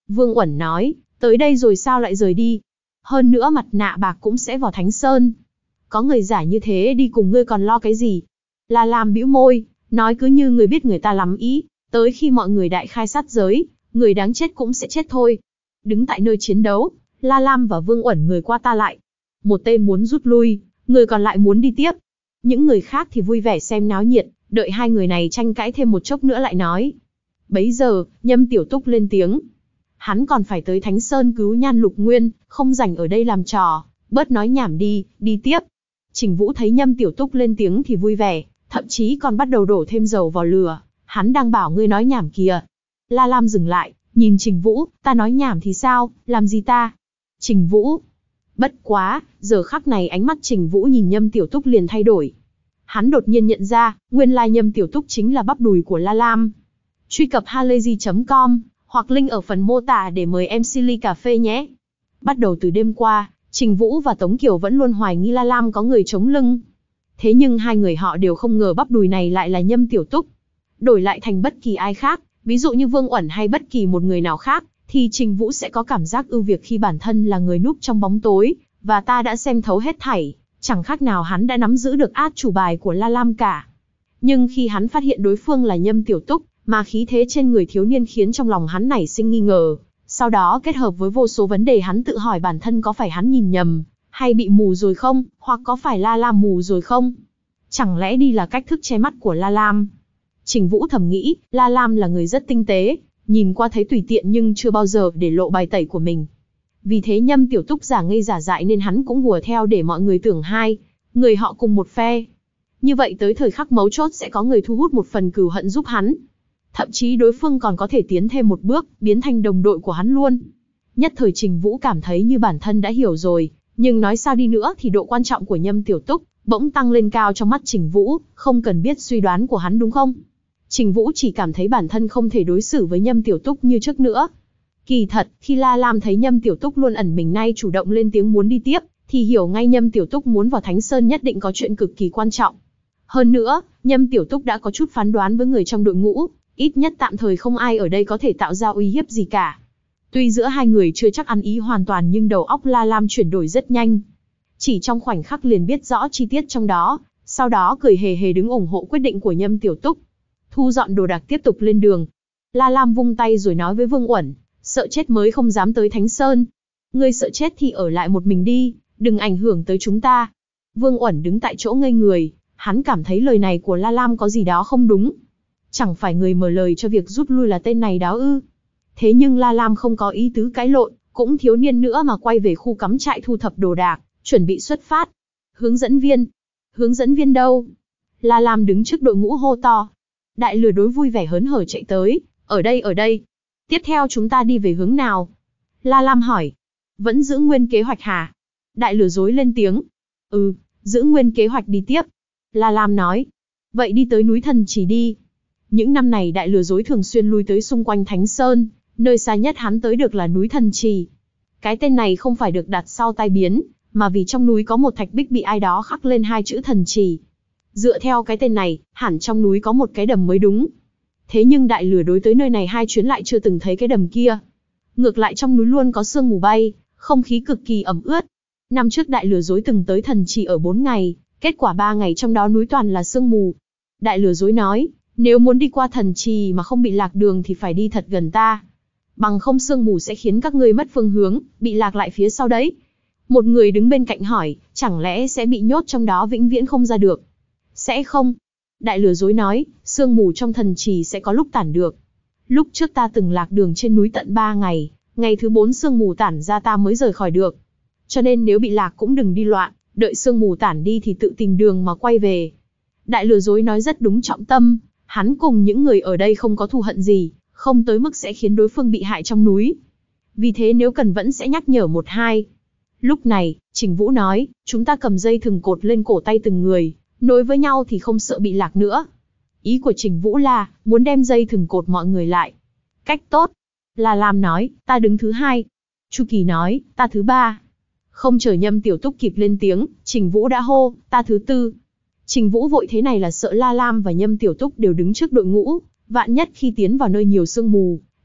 Vương Uẩn nói, tới đây rồi sao lại rời đi? Hơn nữa mặt nạ bạc cũng sẽ vào Thánh Sơn. Có người giả như thế đi cùng ngươi còn lo cái gì? La Lam bĩu môi, nói cứ như người biết người ta lắm ý, tới khi mọi người đại khai sát giới, người đáng chết cũng sẽ chết thôi. Đứng tại nơi chiến đấu, La Lam và Vương Uẩn người qua ta lại. Một tên muốn rút lui, người còn lại muốn đi tiếp. Những người khác thì vui vẻ xem náo nhiệt, đợi hai người này tranh cãi thêm một chốc nữa lại nói. Bấy giờ, Nhâm Tiểu Túc lên tiếng. Hắn còn phải tới Thánh Sơn cứu Nhan Lục Nguyên, không rảnh ở đây làm trò, bớt nói nhảm đi, đi tiếp. Trình Vũ thấy Nhâm Tiểu Túc lên tiếng thì vui vẻ, thậm chí còn bắt đầu đổ thêm dầu vào lửa. Hắn đang bảo ngươi nói nhảm kìa. La Lam dừng lại, nhìn Trình Vũ, ta nói nhảm thì sao, làm gì ta? Trình Vũ. Bất quá, giờ khắc này ánh mắt Trình Vũ nhìn Nhâm Tiểu Túc liền thay đổi. Hắn đột nhiên nhận ra, nguyên lai Nhâm Tiểu Túc chính là bắp đùi của La Lam. Truy cập halayzi chấm com, hoặc link ở phần mô tả để mời em xê ly cà phê nhé. Bắt đầu từ đêm qua, Trình Vũ và Tống Kiều vẫn luôn hoài nghi La Lam có người chống lưng. Thế nhưng hai người họ đều không ngờ bắp đùi này lại là Nhâm Tiểu Túc. Đổi lại thành bất kỳ ai khác, ví dụ như Vương Uẩn hay bất kỳ một người nào khác, thì Trình Vũ sẽ có cảm giác ưu việt khi bản thân là người núp trong bóng tối, và ta đã xem thấu hết thảy, chẳng khác nào hắn đã nắm giữ được át chủ bài của La Lam cả. Nhưng khi hắn phát hiện đối phương là Nhâm Tiểu Túc, mà khí thế trên người thiếu niên khiến trong lòng hắn nảy sinh nghi ngờ, sau đó kết hợp với vô số vấn đề hắn tự hỏi bản thân có phải hắn nhìn nhầm, hay bị mù rồi không, hoặc có phải La Lam mù rồi không? Chẳng lẽ đi là cách thức che mắt của La Lam? Trình Vũ thầm nghĩ, La Lam là người rất tinh tế, nhìn qua thấy tùy tiện nhưng chưa bao giờ để lộ bài tẩy của mình. Vì thế Nhâm Tiểu Túc giả ngây giả dại nên hắn cũng hùa theo để mọi người tưởng hai người họ cùng một phe. Như vậy tới thời khắc mấu chốt sẽ có người thu hút một phần cừu hận giúp hắn. Thậm chí đối phương còn có thể tiến thêm một bước, biến thành đồng đội của hắn luôn. Nhất thời Trình Vũ cảm thấy như bản thân đã hiểu rồi, nhưng nói sao đi nữa thì độ quan trọng của Nhâm Tiểu Túc bỗng tăng lên cao trong mắt Trình Vũ, không cần biết suy đoán của hắn đúng không? Trình Vũ chỉ cảm thấy bản thân không thể đối xử với Nhâm Tiểu Túc như trước nữa. Kỳ thật, khi La Lam thấy Nhâm Tiểu Túc luôn ẩn mình nay chủ động lên tiếng muốn đi tiếp, thì hiểu ngay Nhâm Tiểu Túc muốn vào Thánh Sơn nhất định có chuyện cực kỳ quan trọng. Hơn nữa, Nhâm Tiểu Túc đã có chút phán đoán với người trong đội ngũ, ít nhất tạm thời không ai ở đây có thể tạo ra uy hiếp gì cả. Tuy giữa hai người chưa chắc ăn ý hoàn toàn nhưng đầu óc La Lam chuyển đổi rất nhanh. Chỉ trong khoảnh khắc liền biết rõ chi tiết trong đó, sau đó cười hề hề đứng ủng hộ quyết định của Nhâm Tiểu Túc. Thu dọn đồ đạc tiếp tục lên đường. La Lam vung tay rồi nói với Vương Uẩn, sợ chết mới không dám tới Thánh Sơn. Ngươi sợ chết thì ở lại một mình đi, đừng ảnh hưởng tới chúng ta. Vương Uẩn đứng tại chỗ ngây người, hắn cảm thấy lời này của La Lam có gì đó không đúng. Chẳng phải người mở lời cho việc rút lui là tên này đó ư? Thế nhưng La Lam không có ý tứ cãi lộn, cũng thiếu niên nữa mà quay về khu cắm trại thu thập đồ đạc, chuẩn bị xuất phát. Hướng dẫn viên? Hướng dẫn viên đâu? La Lam đứng trước đội ngũ hô to. Đại lừa đối vui vẻ hớn hở chạy tới, ở đây ở đây. Tiếp theo chúng ta đi về hướng nào? La Lam hỏi. Vẫn giữ nguyên kế hoạch hả? Đại lừa dối lên tiếng. Ừ, giữ nguyên kế hoạch đi tiếp. La Lam nói. Vậy đi tới núi Thần Trì đi. Những năm này đại lừa dối thường xuyên lui tới xung quanh Thánh Sơn, nơi xa nhất hắn tới được là núi Thần Trì. Cái tên này không phải được đặt sau tai biến, mà vì trong núi có một thạch bích bị ai đó khắc lên hai chữ Thần Trì. Dựa theo cái tên này, hẳn trong núi có một cái đầm mới đúng. Thế nhưng đại lừa đối tới nơi này hai chuyến lại chưa từng thấy cái đầm kia. Ngược lại trong núi luôn có sương mù bay, không khí cực kỳ ẩm ướt. Năm trước đại lừa dối từng tới Thần Trì ở bốn ngày, kết quả ba ngày trong đó núi toàn là sương mù. Đại lừa dối nói, nếu muốn đi qua Thần Trì mà không bị lạc đường thì phải đi thật gần ta. Bằng không sương mù sẽ khiến các ngươi mất phương hướng, bị lạc lại phía sau đấy. Một người đứng bên cạnh hỏi, chẳng lẽ sẽ bị nhốt trong đó vĩnh viễn không ra được? Sẽ không. Đại lừa dối nói, sương mù trong Thần Trì sẽ có lúc tản được. Lúc trước ta từng lạc đường trên núi tận ba ngày, ngày thứ bốn sương mù tản ra ta mới rời khỏi được. Cho nên nếu bị lạc cũng đừng đi loạn, đợi sương mù tản đi thì tự tìm đường mà quay về. Đại lừa dối nói rất đúng trọng tâm, hắn cùng những người ở đây không có thù hận gì, không tới mức sẽ khiến đối phương bị hại trong núi. Vì thế nếu cần vẫn sẽ nhắc nhở một hai. Lúc này, Trình Vũ nói, chúng ta cầm dây thừng cột lên cổ tay từng người, nối với nhau thì không sợ bị lạc nữa. Ý của Trình Vũ là, muốn đem dây thừng cột mọi người lại. Cách tốt. La Lam nói, ta đứng thứ hai. Chu Kỳ nói, ta thứ ba. Không chờ Nhâm Tiểu Túc kịp lên tiếng, Trình Vũ đã hô, ta thứ tư. Trình Vũ vội thế này là sợ La Lam và Nhâm Tiểu Túc đều đứng trước đội ngũ, vạn nhất khi tiến vào nơi nhiều sương mù,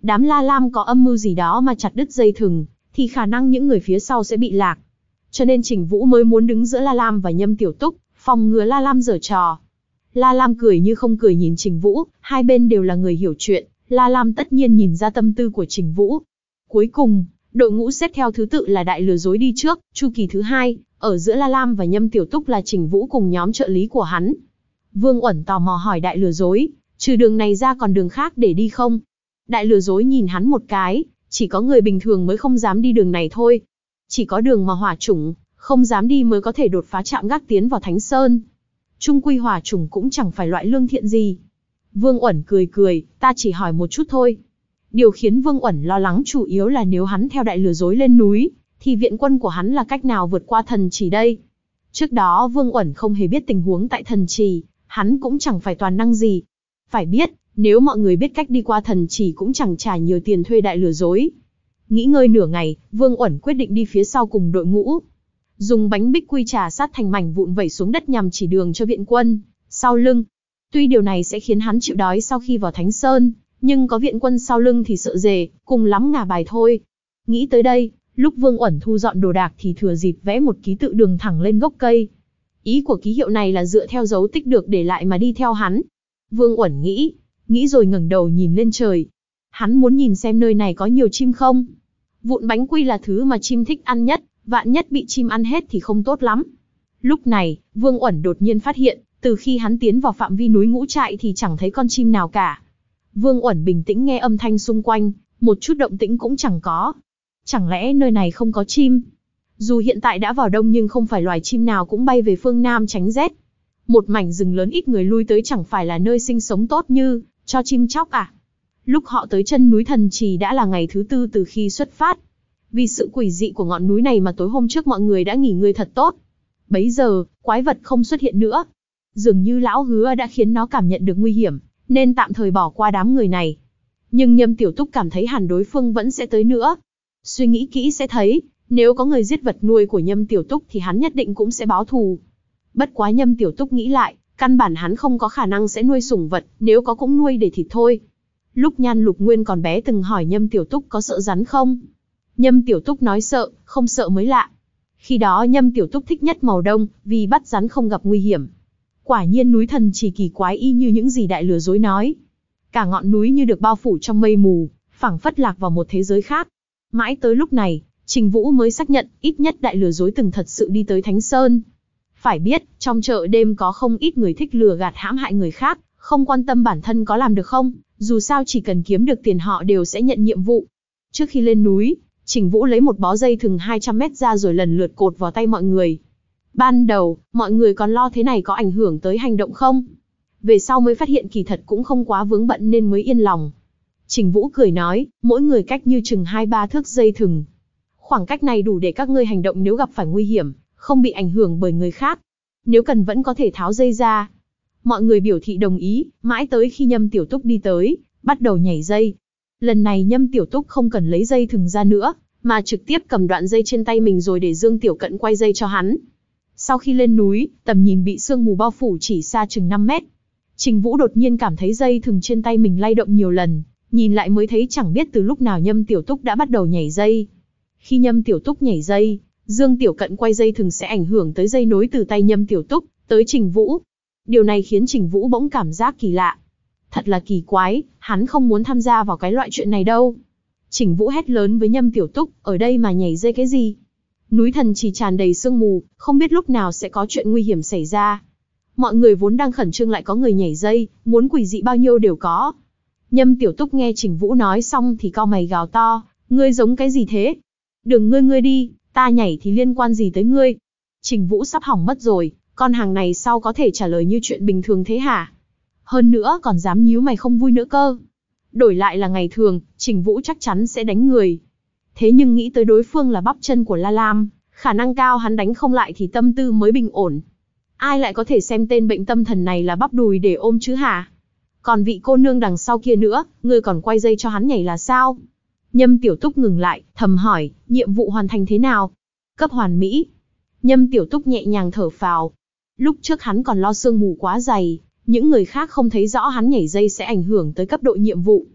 Đám La Lam có âm mưu gì đó mà chặt đứt dây thừng, thì khả năng những người phía sau sẽ bị lạc. Cho nên Trình Vũ mới muốn đứng giữa La Lam và Nhâm Tiểu Túc, phòng ngừa La Lam giở trò. La Lam cười như không cười nhìn Trình Vũ, hai bên đều là người hiểu chuyện, La Lam tất nhiên nhìn ra tâm tư của Trình Vũ. Cuối cùng, đội ngũ xếp theo thứ tự là đại lừa dối đi trước, chu kỳ thứ hai, ở giữa La Lam và Nhâm Tiểu Túc là Trình Vũ cùng nhóm trợ lý của hắn. Vương Uẩn tò mò hỏi đại lừa dối, trừ đường này ra còn đường khác để đi không? Đại lừa dối nhìn hắn một cái, chỉ có người bình thường mới không dám đi đường này thôi. Chỉ có đường mà hỏa chủng không dám đi mới có thể đột phá trạm gác tiến vào Thánh Sơn. Trung quy hỏa chủng cũng chẳng phải loại lương thiện gì. Vương Uẩn cười cười, ta chỉ hỏi một chút thôi. Điều khiến Vương Uẩn lo lắng chủ yếu là nếu hắn theo đại lừa dối lên núi, thì viện quân của hắn là cách nào vượt qua thần trì đây? Trước đó Vương Uẩn không hề biết tình huống tại thần trì, hắn cũng chẳng phải toàn năng gì. Phải biết, nếu mọi người biết cách đi qua thần trì cũng chẳng trả nhiều tiền thuê đại lừa dối. Nghĩ ngơi nửa ngày, Vương Uẩn quyết định đi phía sau cùng đội ngũ. Dùng bánh bích quy trà sát thành mảnh vụn vẩy xuống đất nhằm chỉ đường cho viện quân sau lưng. Tuy điều này sẽ khiến hắn chịu đói sau khi vào Thánh Sơn, nhưng có viện quân sau lưng thì sợ dề, cùng lắm ngả bài thôi. Nghĩ tới đây, lúc Vương Uẩn thu dọn đồ đạc thì thừa dịp vẽ một ký tự đường thẳng lên gốc cây. Ý của ký hiệu này là dựa theo dấu tích được để lại mà đi theo hắn. Vương Uẩn nghĩ, nghĩ rồi ngẩng đầu nhìn lên trời. Hắn muốn nhìn xem nơi này có nhiều chim không. Vụn bánh quy là thứ mà chim thích ăn nhất, vạn nhất bị chim ăn hết thì không tốt lắm. Lúc này, Vương Uẩn đột nhiên phát hiện, từ khi hắn tiến vào phạm vi núi Ngũ Trại thì chẳng thấy con chim nào cả. Vương Uẩn bình tĩnh nghe âm thanh xung quanh, một chút động tĩnh cũng chẳng có. Chẳng lẽ nơi này không có chim? Dù hiện tại đã vào đông nhưng không phải loài chim nào cũng bay về phương Nam tránh rét. Một mảnh rừng lớn ít người lui tới chẳng phải là nơi sinh sống tốt như cho chim chóc à? Lúc họ tới chân núi Thần Trì đã là ngày thứ tư từ khi xuất phát. Vì sự quỷ dị của ngọn núi này mà tối hôm trước mọi người đã nghỉ ngơi thật tốt. Bấy giờ, quái vật không xuất hiện nữa. Dường như lão hứa đã khiến nó cảm nhận được nguy hiểm, nên tạm thời bỏ qua đám người này. Nhưng Nhâm Tiểu Túc cảm thấy hẳn đối phương vẫn sẽ tới nữa. Suy nghĩ kỹ sẽ thấy, nếu có người giết vật nuôi của Nhâm Tiểu Túc thì hắn nhất định cũng sẽ báo thù. Bất quá Nhâm Tiểu Túc nghĩ lại, căn bản hắn không có khả năng sẽ nuôi sủng vật, nếu có cũng nuôi để thịt thôi. Lúc Nhan Lục Nguyên còn bé từng hỏi Nhâm Tiểu Túc có sợ rắn không? Nhâm Tiểu Túc nói sợ, không sợ mới lạ. Khi đó Nhâm Tiểu Túc thích nhất màu đông, vì bắt rắn không gặp nguy hiểm. Quả nhiên núi Thần Trì kỳ quái y như những gì đại lừa dối nói. Cả ngọn núi như được bao phủ trong mây mù, phảng phất lạc vào một thế giới khác. Mãi tới lúc này, Trình Vũ mới xác nhận, ít nhất đại lừa dối từng thật sự đi tới Thánh Sơn. Phải biết, trong chợ đêm có không ít người thích lừa gạt hãm hại người khác, không quan tâm bản thân có làm được không, dù sao chỉ cần kiếm được tiền họ đều sẽ nhận nhiệm vụ. Trước khi lên núi, Trình Vũ lấy một bó dây thừng hai trăm mét ra rồi lần lượt cột vào tay mọi người. Ban đầu, mọi người còn lo thế này có ảnh hưởng tới hành động không? Về sau mới phát hiện kỳ thật cũng không quá vướng bận nên mới yên lòng. Trình Vũ cười nói, mỗi người cách như chừng hai ba thước dây thừng. Khoảng cách này đủ để các ngươi hành động nếu gặp phải nguy hiểm, không bị ảnh hưởng bởi người khác. Nếu cần vẫn có thể tháo dây ra. Mọi người biểu thị đồng ý, mãi tới khi Nhâm Tiểu Túc đi tới, bắt đầu nhảy dây. Lần này Nhâm Tiểu Túc không cần lấy dây thừng ra nữa, mà trực tiếp cầm đoạn dây trên tay mình rồi để Dương Tiểu Cận quay dây cho hắn. Sau khi lên núi, tầm nhìn bị sương mù bao phủ chỉ xa chừng năm mét. Trình Vũ đột nhiên cảm thấy dây thừng trên tay mình lay động nhiều lần, nhìn lại mới thấy chẳng biết từ lúc nào Nhâm Tiểu Túc đã bắt đầu nhảy dây. Khi Nhâm Tiểu Túc nhảy dây, Dương Tiểu Cận quay dây thừng sẽ ảnh hưởng tới dây nối từ tay Nhâm Tiểu Túc tới Trình Vũ. Điều này khiến Trình Vũ bỗng cảm giác kỳ lạ. Thật là kỳ quái, hắn không muốn tham gia vào cái loại chuyện này đâu. Trình Vũ hét lớn với Nhâm Tiểu Túc, ở đây mà nhảy dây cái gì? Núi Thần Trì tràn đầy sương mù, không biết lúc nào sẽ có chuyện nguy hiểm xảy ra. Mọi người vốn đang khẩn trương lại có người nhảy dây, muốn quỷ dị bao nhiêu đều có. Nhâm Tiểu Túc nghe Trình Vũ nói xong thì cau mày gào to, ngươi giống cái gì thế? Đừng ngươi ngươi đi, ta nhảy thì liên quan gì tới ngươi? Trình Vũ sắp hỏng mất rồi, con hàng này sao có thể trả lời như chuyện bình thường thế hả? Hơn nữa còn dám nhíu mày không vui nữa cơ. Đổi lại là ngày thường, Trình Vũ chắc chắn sẽ đánh người. Thế nhưng nghĩ tới đối phương là bắp chân của La Lam, khả năng cao hắn đánh không lại thì tâm tư mới bình ổn. Ai lại có thể xem tên bệnh tâm thần này là bắp đùi để ôm chứ hả? Còn vị cô nương đằng sau kia nữa, ngươi còn quay dây cho hắn nhảy là sao? Nhâm Tiểu Túc ngừng lại, thầm hỏi, nhiệm vụ hoàn thành thế nào? Cấp hoàn mỹ. Nhâm Tiểu Túc nhẹ nhàng thở phào. Lúc trước hắn còn lo sương mù quá dày, những người khác không thấy rõ hắn nhảy dây sẽ ảnh hưởng tới cấp độ nhiệm vụ.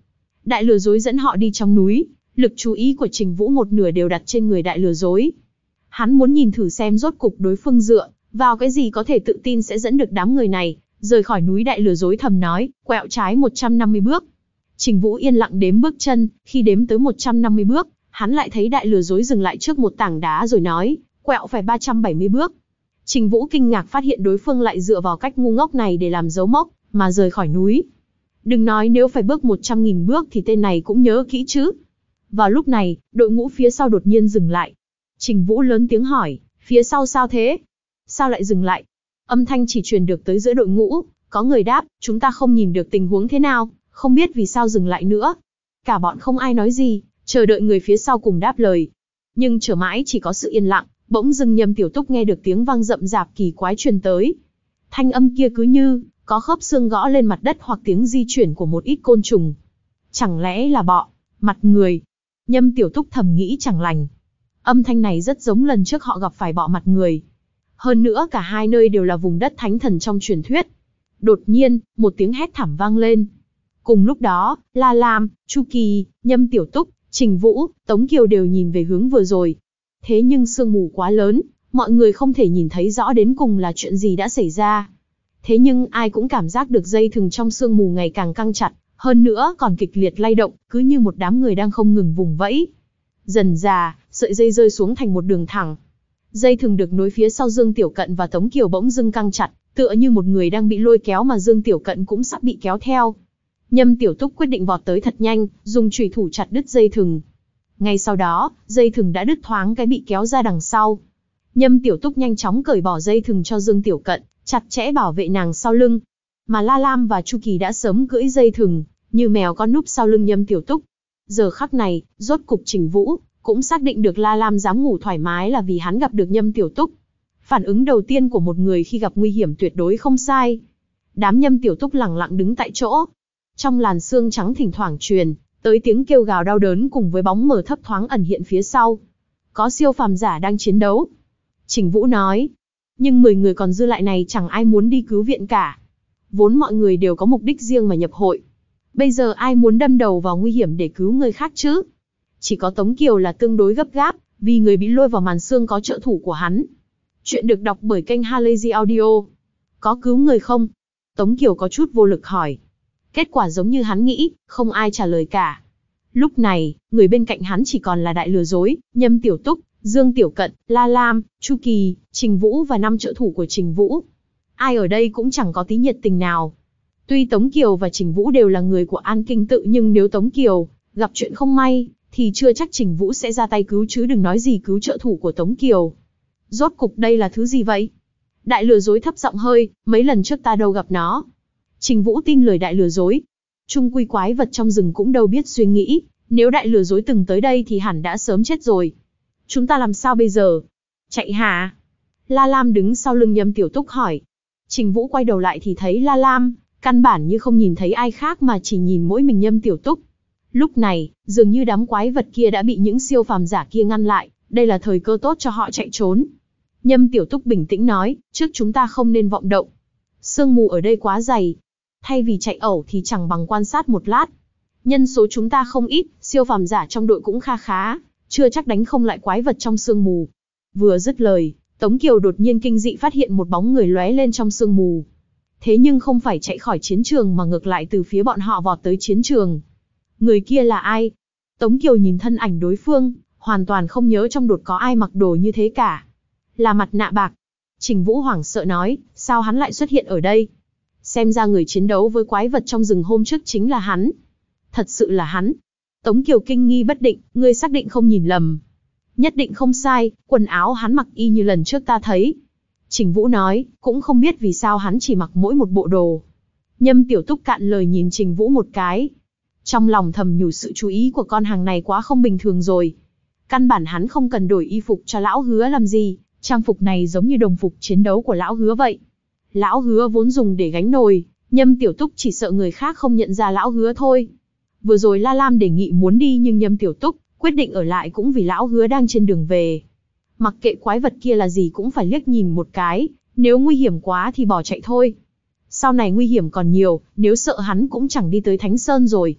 Đại lừa dối dẫn họ đi trong núi, lực chú ý của Trình Vũ một nửa đều đặt trên người đại lừa dối. Hắn muốn nhìn thử xem rốt cục đối phương dựa vào cái gì có thể tự tin sẽ dẫn được đám người này rời khỏi núi. Đại lừa dối thầm nói, quẹo trái một trăm năm mươi bước. Trình Vũ yên lặng đếm bước chân, khi đếm tới một trăm năm mươi bước, hắn lại thấy đại lừa dối dừng lại trước một tảng đá rồi nói, quẹo phải ba trăm bảy mươi bước. Trình Vũ kinh ngạc phát hiện đối phương lại dựa vào cách ngu ngốc này để làm dấu mốc, mà rời khỏi núi. Đừng nói nếu phải bước một trăm nghìn bước thì tên này cũng nhớ kỹ chứ. Vào lúc này, đội ngũ phía sau đột nhiên dừng lại. Trình Vũ lớn tiếng hỏi, phía sau sao thế? Sao lại dừng lại? Âm thanh chỉ truyền được tới giữa đội ngũ, có người đáp, chúng ta không nhìn được tình huống thế nào, không biết vì sao dừng lại nữa. Cả bọn không ai nói gì, chờ đợi người phía sau cùng đáp lời. Nhưng chờ mãi chỉ có sự yên lặng, bỗng dưng Nhâm Tiểu Túc nghe được tiếng vang rậm rạp kỳ quái truyền tới. Thanh âm kia cứ như có khớp xương gõ lên mặt đất hoặc tiếng di chuyển của một ít côn trùng. Chẳng lẽ là bọ, mặt người? Nhâm Tiểu Túc thầm nghĩ chẳng lành. Âm thanh này rất giống lần trước họ gặp phải bọ mặt người. Hơn nữa cả hai nơi đều là vùng đất thánh thần trong truyền thuyết. Đột nhiên, một tiếng hét thảm vang lên. Cùng lúc đó, La Lam, Chu Kỳ, Nhâm Tiểu Túc, Trình Vũ, Tống Kiều đều nhìn về hướng vừa rồi. Thế nhưng sương mù quá lớn, mọi người không thể nhìn thấy rõ đến cùng là chuyện gì đã xảy ra. Thế nhưng ai cũng cảm giác được dây thừng trong sương mù ngày càng căng chặt, hơn nữa còn kịch liệt lay động, cứ như một đám người đang không ngừng vùng vẫy. Dần dà, sợi dây rơi xuống thành một đường thẳng. Dây thừng được nối phía sau Dương Tiểu Cận và Tống Kiều bỗng dưng căng chặt, tựa như một người đang bị lôi kéo mà Dương Tiểu Cận cũng sắp bị kéo theo. Nhâm Tiểu Túc quyết định vọt tới thật nhanh, dùng chùy thủ chặt đứt dây thừng. Ngay sau đó, dây thừng đã đứt thoáng cái bị kéo ra đằng sau. Nhâm Tiểu Túc nhanh chóng cởi bỏ dây thừng cho Dương Tiểu Cận, chặt chẽ bảo vệ nàng sau lưng. Mà La Lam và Chu Kỳ đã sớm cưỡi dây thừng, như mèo con núp sau lưng Nhâm Tiểu Túc. Giờ khắc này, rốt cục Trình Vũ cũng xác định được La Lam dám ngủ thoải mái là vì hắn gặp được Nhâm Tiểu Túc. Phản ứng đầu tiên của một người khi gặp nguy hiểm tuyệt đối không sai. Đám Nhâm Tiểu Túc lẳng lặng đứng tại chỗ. Trong làn sương trắng thỉnh thoảng truyền tới tiếng kêu gào đau đớn cùng với bóng mờ thấp thoáng ẩn hiện phía sau. Có siêu phàm giả đang chiến đấu. Trình Vũ nói. Nhưng mười người còn dư lại này chẳng ai muốn đi cứu viện cả. Vốn mọi người đều có mục đích riêng mà nhập hội. Bây giờ ai muốn đâm đầu vào nguy hiểm để cứu người khác chứ? Chỉ có Tống Kiều là tương đối gấp gáp, vì người bị lôi vào màn sương có trợ thủ của hắn. Chuyện được đọc bởi kênh Halazy Audio. Có cứu người không? Tống Kiều có chút vô lực hỏi. Kết quả giống như hắn nghĩ, không ai trả lời cả. Lúc này, người bên cạnh hắn chỉ còn là đại lừa dối, Nhâm Tiểu Túc, Dương Tiểu Cận, La Lam, Chu Kỳ, Trình Vũ và năm trợ thủ của Trình Vũ. Ai ở đây cũng chẳng có tí nhiệt tình nào. Tuy Tống Kiều và Trình Vũ đều là người của An Kinh Tự, nhưng nếu Tống Kiều gặp chuyện không may, thì chưa chắc Trình Vũ sẽ ra tay cứu, chứ đừng nói gì cứu trợ thủ của Tống Kiều. Rốt cục đây là thứ gì vậy? Đại lừa dối thấp giọng hơi, mấy lần trước ta đâu gặp nó. Trình Vũ tin lời đại lừa dối. Chung quy quái vật trong rừng cũng đâu biết suy nghĩ, nếu đại lừa dối từng tới đây thì hẳn đã sớm chết rồi. Chúng ta làm sao bây giờ? Chạy hả? La Lam đứng sau lưng Nhâm Tiểu Túc hỏi. Trình Vũ quay đầu lại thì thấy La Lam căn bản như không nhìn thấy ai khác mà chỉ nhìn mỗi mình Nhâm Tiểu Túc. Lúc này, dường như đám quái vật kia đã bị những siêu phàm giả kia ngăn lại, đây là thời cơ tốt cho họ chạy trốn. Nhâm Tiểu Túc bình tĩnh nói, trước chúng ta không nên vọng động. Sương mù ở đây quá dày. Thay vì chạy ẩu thì chẳng bằng quan sát một lát. Nhân số chúng ta không ít, siêu phàm giả trong đội cũng kha khá, chưa chắc đánh không lại quái vật trong sương mù. Vừa dứt lời, Tống Kiều đột nhiên kinh dị phát hiện một bóng người lóe lên trong sương mù. Thế nhưng không phải chạy khỏi chiến trường mà ngược lại từ phía bọn họ vọt tới chiến trường. Người kia là ai? Tống Kiều nhìn thân ảnh đối phương, hoàn toàn không nhớ trong đột có ai mặc đồ như thế cả. Là mặt nạ bạc. Trình Vũ hoảng sợ nói, sao hắn lại xuất hiện ở đây? Xem ra người chiến đấu với quái vật trong rừng hôm trước chính là hắn. Thật sự là hắn. Tống Kiều kinh nghi bất định, ngươi xác định không nhìn lầm. Nhất định không sai, quần áo hắn mặc y như lần trước ta thấy. Trình Vũ nói, cũng không biết vì sao hắn chỉ mặc mỗi một bộ đồ. Nhâm Tiểu Túc cạn lời nhìn Trình Vũ một cái. Trong lòng thầm nhủ sự chú ý của con hàng này quá không bình thường rồi. Căn bản hắn không cần đổi y phục cho lão Hứa làm gì, trang phục này giống như đồng phục chiến đấu của lão Hứa vậy. Lão Hứa vốn dùng để gánh nồi, Nhâm Tiểu Túc chỉ sợ người khác không nhận ra lão Hứa thôi. Vừa rồi La Lam đề nghị muốn đi nhưng Nhâm Tiểu Túc quyết định ở lại cũng vì lão Hứa đang trên đường về. Mặc kệ quái vật kia là gì cũng phải liếc nhìn một cái, nếu nguy hiểm quá thì bỏ chạy thôi. Sau này nguy hiểm còn nhiều, nếu sợ hắn cũng chẳng đi tới Thánh Sơn rồi.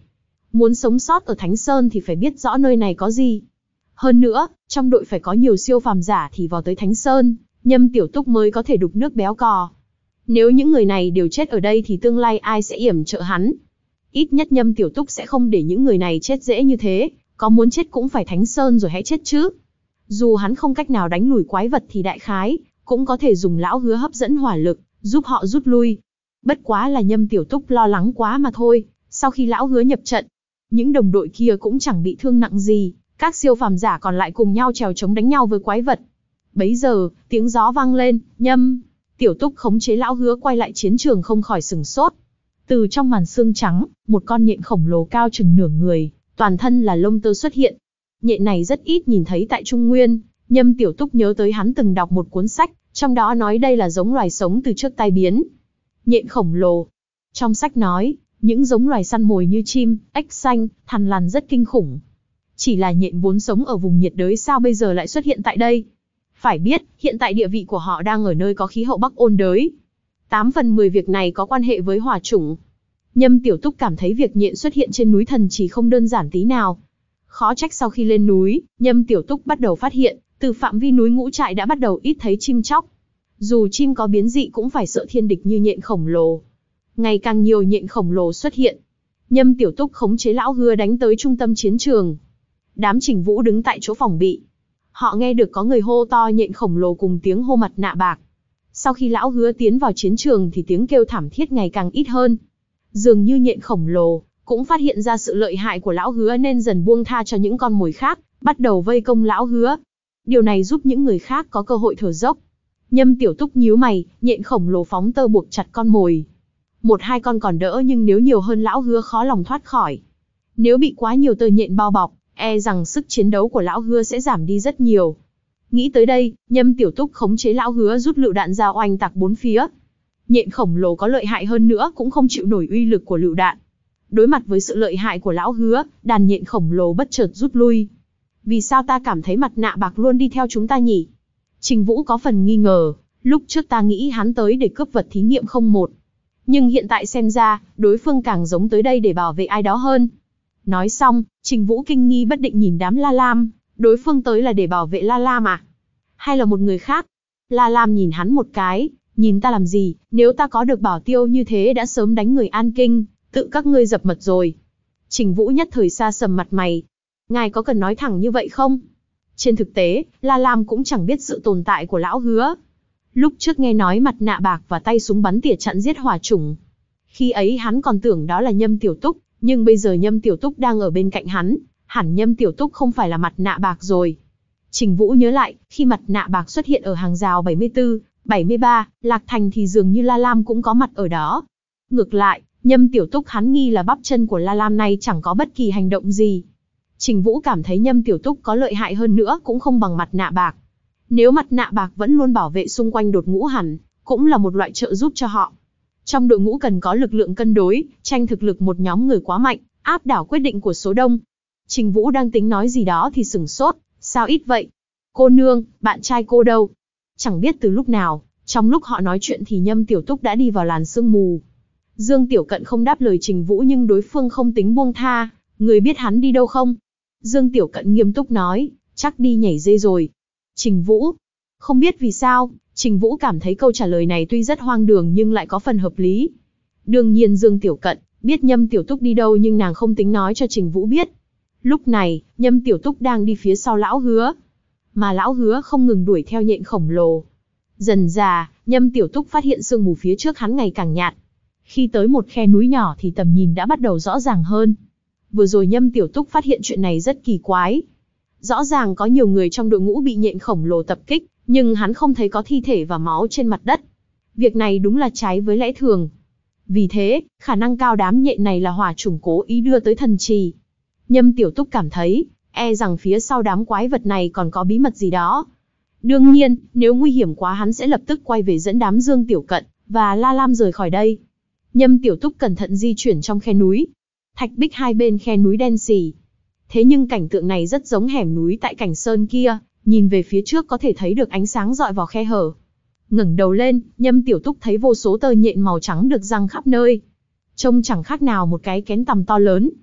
Muốn sống sót ở Thánh Sơn thì phải biết rõ nơi này có gì. Hơn nữa, trong đội phải có nhiều siêu phàm giả thì vào tới Thánh Sơn, Nhâm Tiểu Túc mới có thể đục nước béo cò. Nếu những người này đều chết ở đây thì tương lai ai sẽ yểm trợ hắn? Ít nhất Nhâm Tiểu Túc sẽ không để những người này chết dễ như thế, có muốn chết cũng phải Thánh Sơn rồi hãy chết chứ. Dù hắn không cách nào đánh lùi quái vật thì đại khái, cũng có thể dùng lão hứa hấp dẫn hỏa lực, giúp họ rút lui. Bất quá là Nhâm Tiểu Túc lo lắng quá mà thôi, sau khi lão hứa nhập trận, những đồng đội kia cũng chẳng bị thương nặng gì, các siêu phàm giả còn lại cùng nhau trèo chống đánh nhau với quái vật. Bấy giờ, tiếng gió vang lên, Nhâm Tiểu Túc khống chế lão hứa quay lại chiến trường không khỏi sửng sốt. Từ trong màn xương trắng, một con nhện khổng lồ cao chừng nửa người, toàn thân là lông tơ xuất hiện. Nhện này rất ít nhìn thấy tại Trung Nguyên, Nhâm Tiểu Túc nhớ tới hắn từng đọc một cuốn sách, trong đó nói đây là giống loài sống từ trước tai biến. Nhện khổng lồ. Trong sách nói, những giống loài săn mồi như chim, ếch xanh, thằn lằn rất kinh khủng. Chỉ là nhện vốn sống ở vùng nhiệt đới sao bây giờ lại xuất hiện tại đây? Phải biết, hiện tại địa vị của họ đang ở nơi có khí hậu Bắc ôn đới. tám phần mười việc này có quan hệ với hỏa chủng. Nhâm Tiểu Túc cảm thấy việc nhện xuất hiện trên núi Thần Trì không đơn giản tí nào. Khó trách sau khi lên núi, Nhâm Tiểu Túc bắt đầu phát hiện, từ phạm vi núi Ngũ Trại đã bắt đầu ít thấy chim chóc. Dù chim có biến dị cũng phải sợ thiên địch như nhện khổng lồ. Ngày càng nhiều nhện khổng lồ xuất hiện. Nhâm Tiểu Túc khống chế lão hứa đánh tới trung tâm chiến trường. Đám Trình Vũ đứng tại chỗ phòng bị. Họ nghe được có người hô to nhện khổng lồ cùng tiếng hô mặt nạ bạc. Sau khi lão hứa tiến vào chiến trường thì tiếng kêu thảm thiết ngày càng ít hơn. Dường như nhện khổng lồ cũng phát hiện ra sự lợi hại của lão hứa nên dần buông tha cho những con mồi khác, bắt đầu vây công lão hứa. Điều này giúp những người khác có cơ hội thở dốc. Nhâm Tiểu Túc nhíu mày, nhện khổng lồ phóng tơ buộc chặt con mồi. Một hai con còn đỡ nhưng nếu nhiều hơn lão hứa khó lòng thoát khỏi. Nếu bị quá nhiều tơ nhện bao bọc, e rằng sức chiến đấu của lão hứa sẽ giảm đi rất nhiều. Nghĩ tới đây, Nhâm Tiểu Túc khống chế lão hứa rút lựu đạn ra oanh tạc bốn phía. Nhện khổng lồ có lợi hại hơn nữa cũng không chịu nổi uy lực của lựu đạn. Đối mặt với sự lợi hại của lão hứa, đàn nhện khổng lồ bất chợt rút lui. Vì sao ta cảm thấy mặt nạ bạc luôn đi theo chúng ta nhỉ? Trình Vũ có phần nghi ngờ, lúc trước ta nghĩ hắn tới để cướp vật thí nghiệm không một. Nhưng hiện tại xem ra, đối phương càng giống tới đây để bảo vệ ai đó hơn. Nói xong, Trình Vũ kinh nghi bất định nhìn đám La Lam, đối phương tới là để bảo vệ La Lam à? Hay là một người khác? La Lam nhìn hắn một cái, nhìn ta làm gì, nếu ta có được bảo tiêu như thế đã sớm đánh người An Kinh, tự các ngươi dập mật rồi. Trình Vũ nhất thời xa sầm mặt mày. Ngài có cần nói thẳng như vậy không? Trên thực tế, La Lam cũng chẳng biết sự tồn tại của lão hứa. Lúc trước nghe nói mặt nạ bạc và tay súng bắn tỉa chặn giết hỏa chủng. Khi ấy hắn còn tưởng đó là Nhâm Tiểu Túc, nhưng bây giờ Nhâm Tiểu Túc đang ở bên cạnh hắn, hẳn Nhâm Tiểu Túc không phải là mặt nạ bạc rồi. Trình Vũ nhớ lại, khi mặt nạ bạc xuất hiện ở hàng rào bảy mươi tư, bảy mươi ba, Lạc Thành thì dường như La Lam cũng có mặt ở đó. Ngược lại, Nhâm Tiểu Túc hắn nghi là bắp chân của La Lam này chẳng có bất kỳ hành động gì. Trình Vũ cảm thấy Nhâm Tiểu Túc có lợi hại hơn nữa cũng không bằng mặt nạ bạc. Nếu mặt nạ bạc vẫn luôn bảo vệ xung quanh đột ngũ hẳn, cũng là một loại trợ giúp cho họ. Trong đội ngũ cần có lực lượng cân đối, tranh thực lực một nhóm người quá mạnh, áp đảo quyết định của số đông. Trình Vũ đang tính nói gì đó thì sửng sốt, sao ít vậy? Cô nương, bạn trai cô đâu? Chẳng biết từ lúc nào, trong lúc họ nói chuyện thì Nhâm Tiểu Túc đã đi vào làn sương mù. Dương Tiểu Cận không đáp lời Trình Vũ nhưng đối phương không tính buông tha, người biết hắn đi đâu không? Dương Tiểu Cận nghiêm túc nói, chắc đi nhảy dây rồi. Trình Vũ, không biết vì sao, Trình Vũ cảm thấy câu trả lời này tuy rất hoang đường nhưng lại có phần hợp lý. Đương nhiên Dương Tiểu Cận biết Nhâm Tiểu Túc đi đâu nhưng nàng không tính nói cho Trình Vũ biết. Lúc này, Nhâm Tiểu Túc đang đi phía sau lão hứa. Mà lão hứa không ngừng đuổi theo nhện khổng lồ. Dần dà, Nhâm Tiểu Túc phát hiện sương mù phía trước hắn ngày càng nhạt. Khi tới một khe núi nhỏ thì tầm nhìn đã bắt đầu rõ ràng hơn. Vừa rồi Nhâm Tiểu Túc phát hiện chuyện này rất kỳ quái. Rõ ràng có nhiều người trong đội ngũ bị nhện khổng lồ tập kích, nhưng hắn không thấy có thi thể và máu trên mặt đất. Việc này đúng là trái với lẽ thường. Vì thế, khả năng cao đám nhện này là hỏa chủng cố ý đưa tới thần trì. Nhâm Tiểu Túc cảm thấy, e rằng phía sau đám quái vật này còn có bí mật gì đó. Đương nhiên, nếu nguy hiểm quá hắn sẽ lập tức quay về dẫn đám Dương Tiểu Cận và La Lam rời khỏi đây. Nhâm Tiểu Túc cẩn thận di chuyển trong khe núi. Thạch bích hai bên khe núi đen sì. Thế nhưng cảnh tượng này rất giống hẻm núi tại Cảnh Sơn kia, nhìn về phía trước có thể thấy được ánh sáng rọi vào khe hở. Ngẩng đầu lên, Nhâm Tiểu Túc thấy vô số tơ nhện màu trắng được giăng khắp nơi. Trông chẳng khác nào một cái kén tằm to lớn.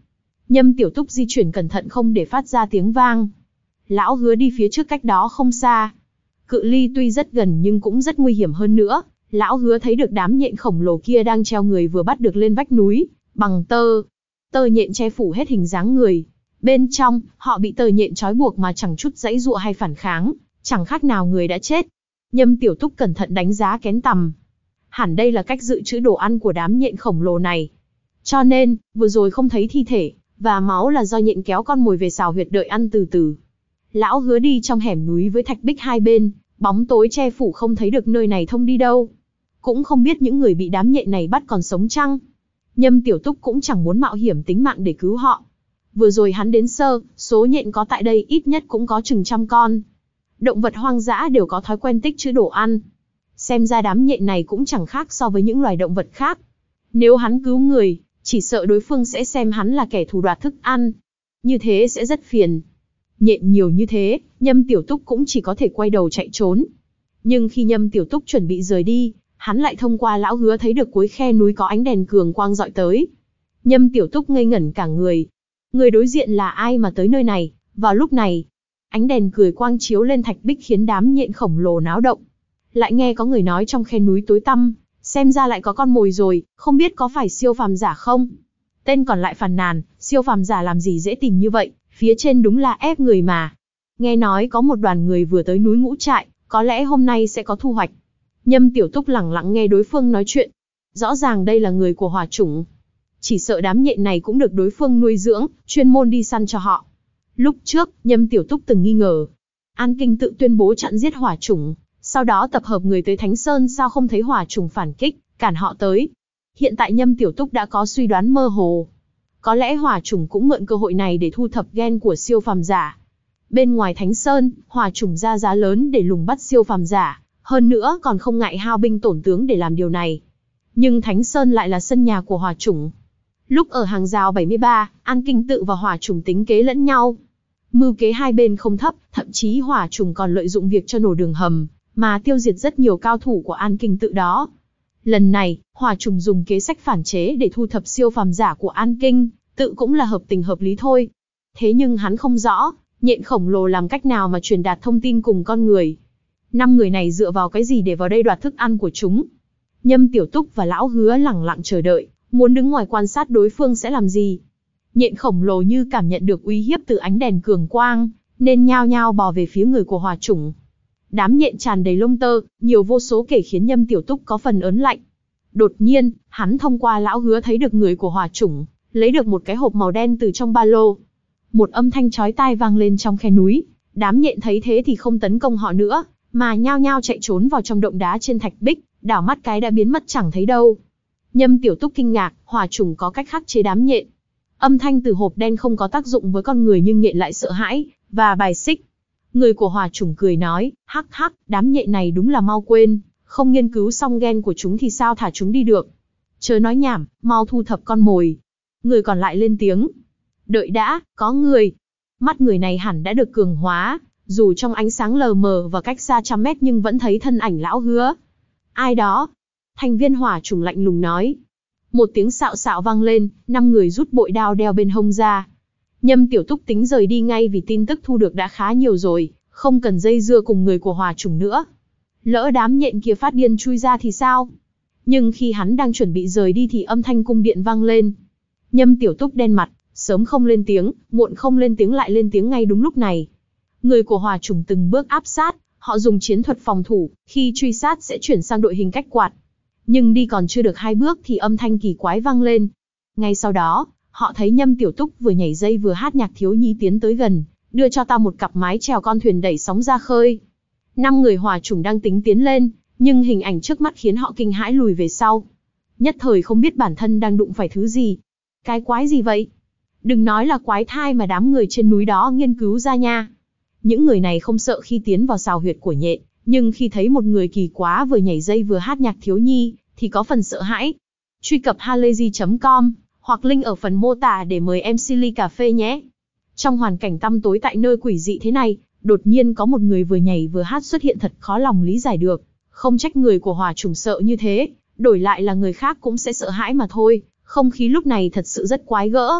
Nhâm Tiểu Túc di chuyển cẩn thận không để phát ra tiếng vang. Lão Hứa đi phía trước cách đó không xa. Cự ly tuy rất gần nhưng cũng rất nguy hiểm hơn nữa. Lão Hứa thấy được đám nhện khổng lồ kia đang treo người vừa bắt được lên vách núi, bằng tơ. Tơ nhện che phủ hết hình dáng người. Bên trong, họ bị tơ nhện trói buộc mà chẳng chút giãy giụa hay phản kháng, chẳng khác nào người đã chết. Nhâm Tiểu Túc cẩn thận đánh giá kén tầm. Hẳn đây là cách dự trữ đồ ăn của đám nhện khổng lồ này. Cho nên, vừa rồi không thấy thi thể, và máu là do nhện kéo con mồi về xào huyệt đợi ăn từ từ. Lão Hứa đi trong hẻm núi với thạch bích hai bên, bóng tối che phủ không thấy được nơi này thông đi đâu. Cũng không biết những người bị đám nhện này bắt còn sống chăng. Nhâm Tiểu Túc cũng chẳng muốn mạo hiểm tính mạng để cứu họ. Vừa rồi hắn đến sơ, số nhện có tại đây ít nhất cũng có chừng trăm con. Động vật hoang dã đều có thói quen tích trữ đồ ăn. Xem ra đám nhện này cũng chẳng khác so với những loài động vật khác. Nếu hắn cứu người, chỉ sợ đối phương sẽ xem hắn là kẻ thù đoạt thức ăn. Như thế sẽ rất phiền. Nhện nhiều như thế, Nhâm Tiểu Túc cũng chỉ có thể quay đầu chạy trốn. Nhưng khi Nhâm Tiểu Túc chuẩn bị rời đi, hắn lại thông qua Lão Hứa thấy được cuối khe núi có ánh đèn cường quang dọi tới. Nhâm Tiểu Túc ngây ngẩn cả người. Người đối diện là ai mà tới nơi này, vào lúc này? Ánh đèn cười quang chiếu lên thạch bích khiến đám nhện khổng lồ náo động. Lại nghe có người nói trong khe núi tối tăm, xem ra lại có con mồi rồi, không biết có phải siêu phàm giả không? Tên còn lại phàn nàn, siêu phàm giả làm gì dễ tìm như vậy, phía trên đúng là ép người mà. Nghe nói có một đoàn người vừa tới núi Ngũ Trại, có lẽ hôm nay sẽ có thu hoạch. Nhâm Tiểu Túc lẳng lặng nghe đối phương nói chuyện. Rõ ràng đây là người của hỏa chủng. Chỉ sợ đám nhện này cũng được đối phương nuôi dưỡng, chuyên môn đi săn cho họ. Lúc trước, Nhâm Tiểu Túc từng nghi ngờ. An Kinh tự tuyên bố chặn giết hỏa chủng, sau đó tập hợp người tới Thánh Sơn, sao không thấy hỏa chủng phản kích, cản họ tới. Hiện tại Nhâm Tiểu Túc đã có suy đoán mơ hồ. Có lẽ hỏa chủng cũng mượn cơ hội này để thu thập gen của siêu phàm giả. Bên ngoài Thánh Sơn, hỏa chủng ra giá lớn để lùng bắt siêu phàm giả, hơn nữa còn không ngại hao binh tổn tướng để làm điều này. Nhưng Thánh Sơn lại là sân nhà của hỏa chủng. Lúc ở hàng rào bảy mươi ba, An Kinh tự và hỏa chủng tính kế lẫn nhau. Mưu kế hai bên không thấp, thậm chí hỏa chủng còn lợi dụng việc cho nổ đường hầm, mà tiêu diệt rất nhiều cao thủ của An Kinh tự đó. Lần này, hỏa chủng dùng kế sách phản chế để thu thập siêu phàm giả của An Kinh, tự cũng là hợp tình hợp lý thôi. Thế nhưng hắn không rõ, nhện khổng lồ làm cách nào mà truyền đạt thông tin cùng con người. Năm người này dựa vào cái gì để vào đây đoạt thức ăn của chúng? Nhâm Tiểu Túc và Lão Hứa lẳng lặng chờ đợi, muốn đứng ngoài quan sát đối phương sẽ làm gì. Nhện khổng lồ như cảm nhận được uy hiếp từ ánh đèn cường quang, nên nhao nhao bò về phía người của hỏa chủng. Đám nhện tràn đầy lông tơ, nhiều vô số kể khiến Nhâm Tiểu Túc có phần ớn lạnh. Đột nhiên, hắn thông qua Lão Hứa thấy được người của hỏa chủng, lấy được một cái hộp màu đen từ trong ba lô. Một âm thanh chói tai vang lên trong khe núi, đám nhện thấy thế thì không tấn công họ nữa, mà nhao nhao chạy trốn vào trong động đá trên thạch bích, đảo mắt cái đã biến mất chẳng thấy đâu. Nhâm Tiểu Túc kinh ngạc, hỏa chủng có cách khắc chế đám nhện. Âm thanh từ hộp đen không có tác dụng với con người nhưng nhện lại sợ hãi và bài xích. Người của hỏa chủng cười nói, hắc hắc, đám nhện này đúng là mau quên, không nghiên cứu xong gen của chúng thì sao thả chúng đi được. Chớ nói nhảm, mau thu thập con mồi. Người còn lại lên tiếng. Đợi đã, có người. Mắt người này hẳn đã được cường hóa, dù trong ánh sáng lờ mờ và cách xa trăm mét nhưng vẫn thấy thân ảnh Lão Hứa. Ai đó? Thành viên hỏa chủng lạnh lùng nói. Một tiếng xạo xạo vang lên, năm người rút bội đao đeo bên hông ra. Nhâm Tiểu Túc tính rời đi ngay vì tin tức thu được đã khá nhiều rồi, không cần dây dưa cùng người của hỏa chủng nữa. Lỡ đám nhện kia phát điên chui ra thì sao? Nhưng khi hắn đang chuẩn bị rời đi thì âm thanh cung điện vang lên. Nhâm Tiểu Túc đen mặt, sớm không lên tiếng, muộn không lên tiếng lại lên tiếng ngay đúng lúc này. Người của hỏa chủng từng bước áp sát, họ dùng chiến thuật phòng thủ, khi truy sát sẽ chuyển sang đội hình cách quạt. Nhưng đi còn chưa được hai bước thì âm thanh kỳ quái vang lên. Ngay sau đó, họ thấy Nhâm Tiểu Túc vừa nhảy dây vừa hát nhạc thiếu nhi tiến tới gần, đưa cho ta một cặp mái chèo con thuyền đẩy sóng ra khơi. Năm người hỏa chủng đang tính tiến lên, nhưng hình ảnh trước mắt khiến họ kinh hãi lùi về sau. Nhất thời không biết bản thân đang đụng phải thứ gì. Cái quái gì vậy? Đừng nói là quái thai mà đám người trên núi đó nghiên cứu ra nha. Những người này không sợ khi tiến vào sào huyệt của nhện, nhưng khi thấy một người kỳ quá vừa nhảy dây vừa hát nhạc thiếu nhi, thì có phần sợ hãi. Truy cập halayzi chấm com, hoặc link ở phần mô tả để mời em xê ly cà phê nhé. Trong hoàn cảnh tăm tối tại nơi quỷ dị thế này, đột nhiên có một người vừa nhảy vừa hát xuất hiện thật khó lòng lý giải được. Không trách người của hỏa chủng sợ như thế, đổi lại là người khác cũng sẽ sợ hãi mà thôi. Không khí lúc này thật sự rất quái gở.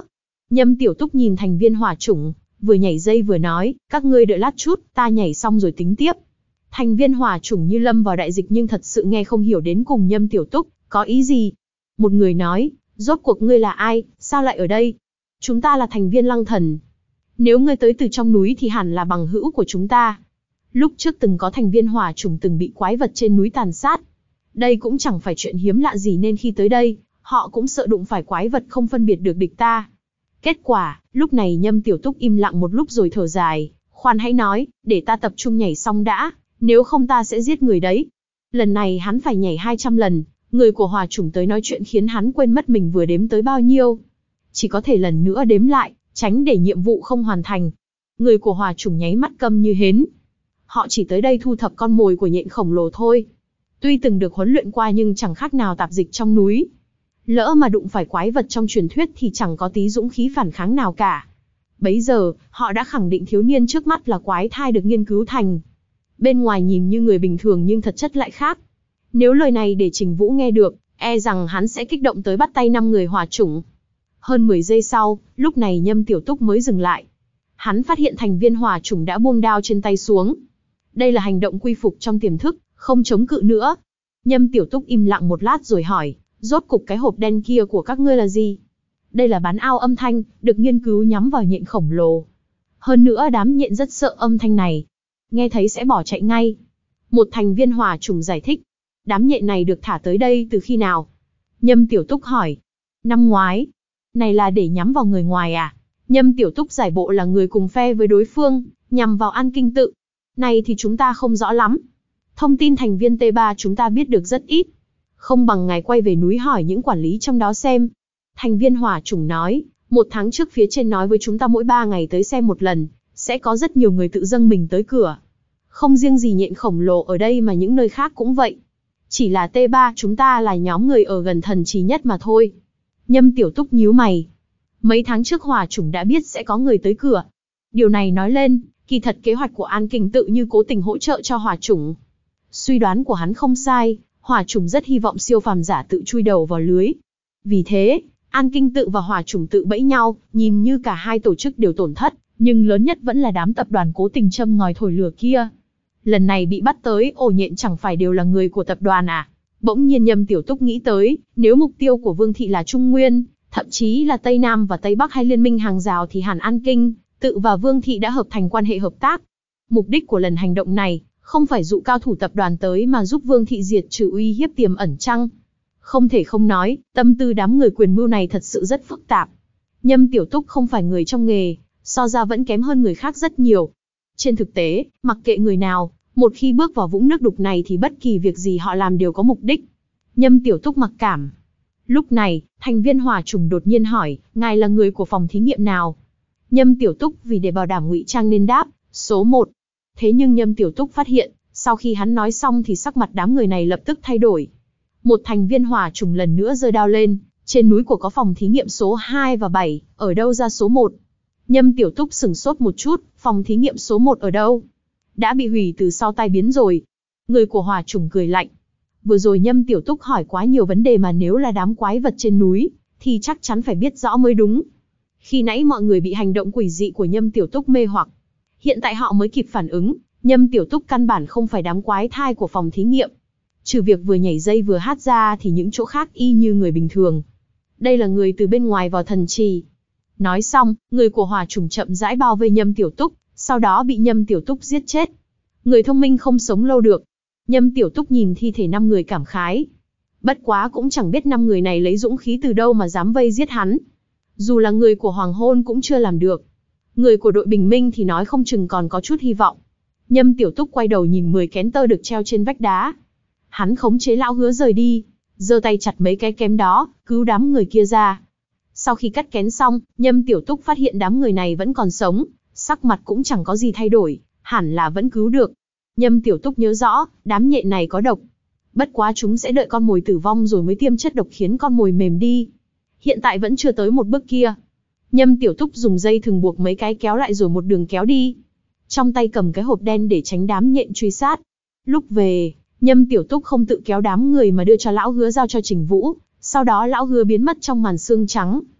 Nhâm Tiểu Túc nhìn thành viên hỏa chủng, vừa nhảy dây vừa nói, các ngươi đợi lát chút, ta nhảy xong rồi tính tiếp. Thành viên hỏa chủng như lâm vào đại dịch nhưng thật sự nghe không hiểu đến cùng Nhâm Tiểu Túc có ý gì. Một người nói, rốt cuộc ngươi là ai, sao lại ở đây? Chúng ta là thành viên Lăng Thần. Nếu ngươi tới từ trong núi thì hẳn là bằng hữu của chúng ta. Lúc trước từng có thành viên hỏa chủng từng bị quái vật trên núi tàn sát. Đây cũng chẳng phải chuyện hiếm lạ gì nên khi tới đây, họ cũng sợ đụng phải quái vật không phân biệt được địch ta. Kết quả, lúc này Nhâm Tiểu Túc im lặng một lúc rồi thở dài, khoan hãy nói, để ta tập trung nhảy xong đã, nếu không ta sẽ giết người đấy. Lần này hắn phải nhảy hai trăm lần, người của hỏa chủng tới nói chuyện khiến hắn quên mất mình vừa đếm tới bao nhiêu. Chỉ có thể lần nữa đếm lại, tránh để nhiệm vụ không hoàn thành. Người của hỏa chủng nháy mắt câm như hến. Họ chỉ tới đây thu thập con mồi của nhện khổng lồ thôi. Tuy từng được huấn luyện qua nhưng chẳng khác nào tạp dịch trong núi. Lỡ mà đụng phải quái vật trong truyền thuyết thì chẳng có tí dũng khí phản kháng nào cả. Bấy giờ, họ đã khẳng định thiếu niên trước mắt là quái thai được nghiên cứu thành. Bên ngoài nhìn như người bình thường nhưng thật chất lại khác. Nếu lời này để Trình Vũ nghe được, e rằng hắn sẽ kích động tới bắt tay năm người hỏa chủng. Hơn mười giây sau, lúc này Nhâm Tiểu Túc mới dừng lại. Hắn phát hiện thành viên hỏa chủng đã buông đao trên tay xuống. Đây là hành động quy phục trong tiềm thức, không chống cự nữa. Nhâm Tiểu Túc im lặng một lát rồi hỏi, rốt cục cái hộp đen kia của các ngươi là gì? Đây là bán ao âm thanh, được nghiên cứu nhắm vào nhện khổng lồ. Hơn nữa đám nhện rất sợ âm thanh này. Nghe thấy sẽ bỏ chạy ngay. Một thành viên hỏa chủng giải thích. Đám nhện này được thả tới đây từ khi nào? Nhâm Tiểu Túc hỏi. Năm ngoái. Này là để nhắm vào người ngoài à? Nhâm Tiểu Túc giải bộ là người cùng phe với đối phương, nhằm vào An Kinh Tự. Này thì chúng ta không rõ lắm. Thông tin thành viên T ba chúng ta biết được rất ít. Không bằng ngài quay về núi hỏi những quản lý trong đó xem. Thành viên hỏa chủng nói, một tháng trước phía trên nói với chúng ta mỗi ba ngày tới xem một lần, sẽ có rất nhiều người tự dâng mình tới cửa. Không riêng gì nhện khổng lồ ở đây mà những nơi khác cũng vậy. Chỉ là T ba chúng ta là nhóm người ở gần thần trì nhất mà thôi. Nhâm Tiểu Túc nhíu mày. Mấy tháng trước hỏa chủng đã biết sẽ có người tới cửa. Điều này nói lên, kỳ thật kế hoạch của An Kinh Tự như cố tình hỗ trợ cho hỏa chủng. Suy đoán của hắn không sai, hỏa chủng rất hy vọng siêu phàm giả tự chui đầu vào lưới. Vì thế, An Kinh Tự và hỏa chủng tự bẫy nhau, nhìn như cả hai tổ chức đều tổn thất, nhưng lớn nhất vẫn là đám tập đoàn cố tình châm ngòi thổi lửa kia. Lần này bị bắt tới ổ nhện chẳng phải đều là người của tập đoàn à? Bỗng nhiên Nhâm Tiểu Túc nghĩ tới, nếu mục tiêu của Vương thị là Trung Nguyên, thậm chí là Tây Nam và Tây Bắc hay liên minh hàng rào thì hẳn An Kinh Tự và Vương thị đã hợp thành quan hệ hợp tác. Mục đích của lần hành động này không phải dụ cao thủ tập đoàn tới mà giúp Vương thị diệt trừ uy hiếp tiềm ẩn chăng? Không thể không nói, tâm tư đám người quyền mưu này thật sự rất phức tạp. Nhâm Tiểu Túc không phải người trong nghề, so ra vẫn kém hơn người khác rất nhiều. Trên thực tế, mặc kệ người nào, một khi bước vào vũng nước đục này thì bất kỳ việc gì họ làm đều có mục đích. Nhâm Tiểu Túc mặc cảm. Lúc này, thành viên hỏa chủng đột nhiên hỏi, ngài là người của phòng thí nghiệm nào? Nhâm Tiểu Túc vì để bảo đảm ngụy trang nên đáp, số một. Thế nhưng Nhâm Tiểu Túc phát hiện, sau khi hắn nói xong thì sắc mặt đám người này lập tức thay đổi. Một thành viên hỏa chủng lần nữa giơ đao lên, trên núi của có phòng thí nghiệm số hai và bảy, ở đâu ra số một? Nhâm Tiểu Túc sửng sốt một chút, phòng thí nghiệm số một ở đâu? Đã bị hủy từ sau tai biến rồi. Người của hỏa chủng cười lạnh. Vừa rồi Nhâm Tiểu Túc hỏi quá nhiều vấn đề mà nếu là đám quái vật trên núi, thì chắc chắn phải biết rõ mới đúng. Khi nãy mọi người bị hành động quỷ dị của Nhâm Tiểu Túc mê hoặc. Hiện tại họ mới kịp phản ứng, Nhâm Tiểu Túc căn bản không phải đám quái thai của phòng thí nghiệm. Trừ việc vừa nhảy dây vừa hát ra thì những chỗ khác y như người bình thường. Đây là người từ bên ngoài vào thần trì. Nói xong, người của hỏa chủng chậm rãi bao vây Nhâm Tiểu Túc, sau đó bị Nhâm Tiểu Túc giết chết. Người thông minh không sống lâu được. Nhâm Tiểu Túc nhìn thi thể năm người cảm khái. Bất quá cũng chẳng biết năm người này lấy dũng khí từ đâu mà dám vây giết hắn. Dù là người của Hoàng Hôn cũng chưa làm được. Người của đội bình minh thì nói không chừng còn có chút hy vọng. Nhâm Tiểu Túc quay đầu nhìn mười kén tơ được treo trên vách đá. Hắn khống chế lão hứa rời đi, giơ tay chặt mấy cái kén đó, cứu đám người kia ra. Sau khi cắt kén xong, Nhâm Tiểu Túc phát hiện đám người này vẫn còn sống, sắc mặt cũng chẳng có gì thay đổi, hẳn là vẫn cứu được. Nhâm Tiểu Túc nhớ rõ, đám nhện này có độc. Bất quá chúng sẽ đợi con mồi tử vong rồi mới tiêm chất độc khiến con mồi mềm đi. Hiện tại vẫn chưa tới một bước kia. Nhâm Tiểu Túc dùng dây thừng buộc mấy cái kéo lại rồi một đường kéo đi. Trong tay cầm cái hộp đen để tránh đám nhện truy sát. Lúc về, Nhâm Tiểu Túc không tự kéo đám người mà đưa cho lão hứa giao cho Trình Vũ. Sau đó lão hứa biến mất trong màn sương trắng.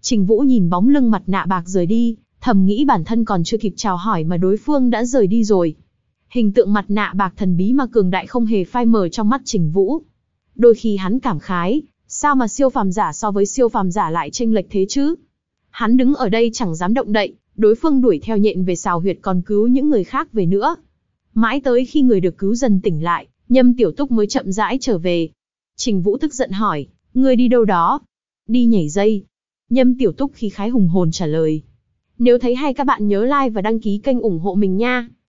Trình Vũ nhìn bóng lưng mặt nạ bạc rời đi, thầm nghĩ bản thân còn chưa kịp chào hỏi mà đối phương đã rời đi rồi. Hình tượng mặt nạ bạc thần bí mà cường đại không hề phai mờ trong mắt Trình Vũ. Đôi khi hắn cảm khái, sao mà siêu phàm giả so với siêu phàm giả lại chênh lệch thế chứ? Hắn đứng ở đây chẳng dám động đậy, đối phương đuổi theo nhện về xào huyệt còn cứu những người khác về nữa. Mãi tới khi người được cứu dần tỉnh lại, Nhâm Tiểu Túc mới chậm rãi trở về. Trình Vũ tức giận hỏi, ngươi đi đâu đó? Đi nhảy dây. Nhâm Tiểu Túc khí khái hùng hồn trả lời. Nếu thấy hay các bạn nhớ like và đăng ký kênh ủng hộ mình nha.